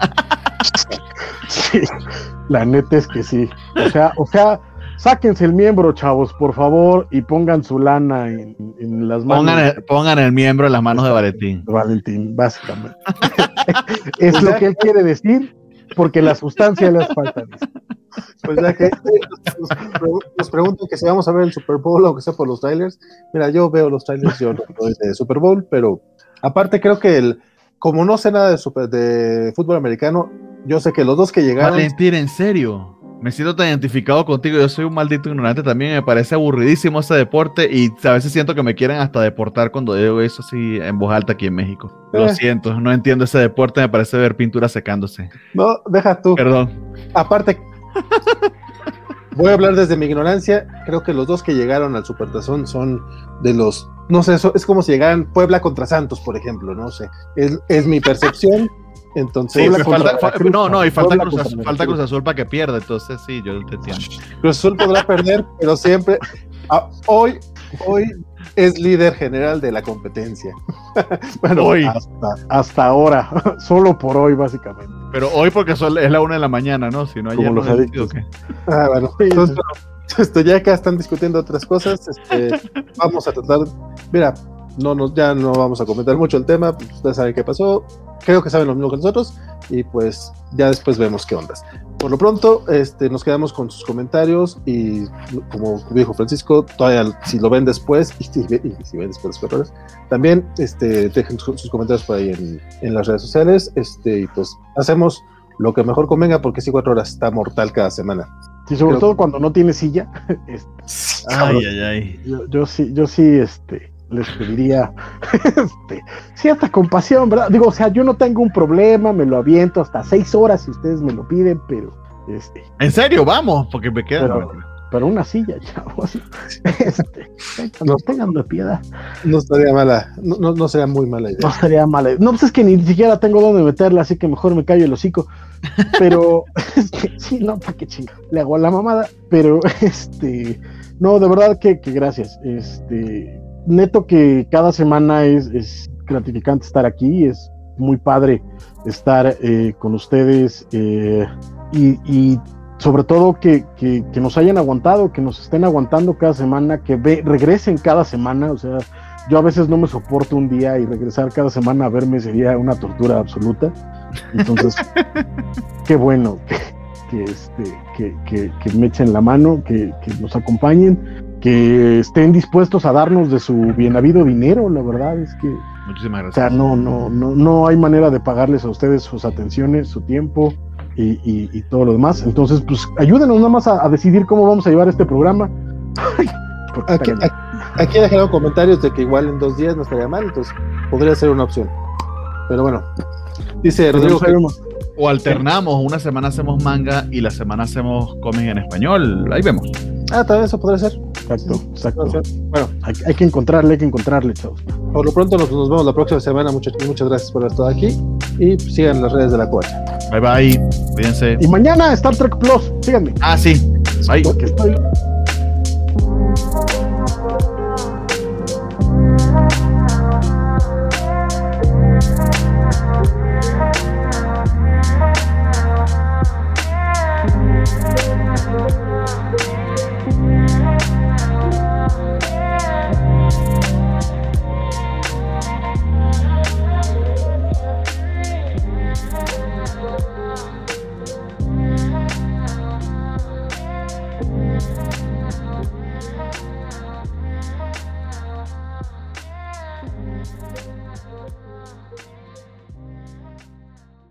Sí, la neta es que sí. O sea, o sea, sáquense el miembro, chavos, por favor, y pongan su lana en, en las manos. Pongan el, pongan el miembro en las manos de Valentín. Valentín, básicamente. Es o sea, lo que él quiere decir, porque la sustancia le hace falta. Pues ya que nos, nos preguntan que si vamos a ver el Super Bowl, aunque sea por los trailers. Mira, yo veo los trailers, yo no soy de Super Bowl, pero aparte creo que el, como no sé nada de, super, de fútbol americano, yo sé que los dos que llegaron... Valentín, en serio, me siento tan identificado contigo, yo soy un maldito ignorante también, me parece aburridísimo ese deporte y a veces siento que me quieren hasta deportar cuando digo eso así en voz alta aquí en México. Lo eh. siento, no entiendo ese deporte, me parece ver pintura secándose. No, deja tú. Perdón. Aparte, voy a hablar desde mi ignorancia, creo que los dos que llegaron al Supertazón son de los... No sé, es como si llegaran Puebla contra Santos, por ejemplo, no sé. Es, es mi percepción. Entonces, sí, falta, fa, no, no, y falta Cruz, Azul, falta Cruz Azul para que pierda, entonces sí, yo te entiendo. Cruz Azul podrá perder, pero siempre, a, hoy, hoy es líder general de la competencia. Bueno, hoy. Hasta, hasta ahora, solo por hoy, básicamente. Pero hoy porque son, es la una de la mañana, ¿no? Si no, ayer como los adictos. ¿Qué? Ah, bueno, entonces, esto, ya acá están discutiendo otras cosas, este, vamos a tratar, mira, no nos, ya no vamos a comentar mucho el tema, pues ustedes saben qué pasó, creo que saben lo mismo que nosotros, y pues ya después vemos qué ondas. Por lo pronto, este, nos quedamos con sus comentarios, y como dijo Francisco, todavía si lo ven después, y si, y si ven después de los errores, también este, dejen sus comentarios por ahí en, en las redes sociales, este, y pues hacemos lo que mejor convenga, porque sí, cuatro horas está mortal cada semana. Sí, sobre Creo todo que... cuando no tiene silla. Este, ay, ay, ay. Yo, yo sí, yo sí, este... les pediría este, cierta compasión, ¿verdad? Digo, o sea, yo no tengo un problema, me lo aviento hasta seis horas si ustedes me lo piden, pero este. ¿En serio? Vamos, porque me quedan. Pero, pero una silla, chavos. Este, no tengan de piedad. No estaría mala, no, no, no sería muy mala idea. No sería mala idea. No, pues es que ni siquiera tengo dónde meterla, así que mejor me callo el hocico. Pero, es que, sí, no, para qué chinga. Le hago a la mamada, pero, este, no, de verdad que, que gracias. Este, neto que cada semana es, es gratificante estar aquí, es muy padre estar eh, con ustedes eh, y, y sobre todo que, que, que nos hayan aguantado, que nos estén aguantando cada semana, que ve, regresen cada semana. O sea, yo a veces no me soporto un día y regresar cada semana a verme sería una tortura absoluta. Entonces, qué bueno que, que, este, que, que, que me echen la mano, que, que nos acompañen, que estén dispuestos a darnos de su bien habido dinero. La verdad es que muchísimas gracias. O sea, no, no, no, no hay manera de pagarles a ustedes sus atenciones, su tiempo y, y, y todo lo demás. Entonces, pues ayúdenos nada más a, a decidir cómo vamos a llevar este programa. Aquí, aquí, aquí he dejado comentarios de que igual en dos días no estaría mal, entonces podría ser una opción. Pero bueno, dice Rodrigo que, o alternamos, una semana hacemos manga y la semana hacemos cómics en español, ahí vemos. Ah, también eso podría ser. Exacto, exacto. Bueno, hay, hay que encontrarle, hay que encontrarle, chavos. Por lo pronto nos, nos vemos la próxima semana. Muchas, muchas gracias por haber estado aquí y pues, sigan las redes de la Covacha. Bye bye, cuídense. Y mañana Star Trek Plus, síganme. Ah, sí, bye. Porque estoy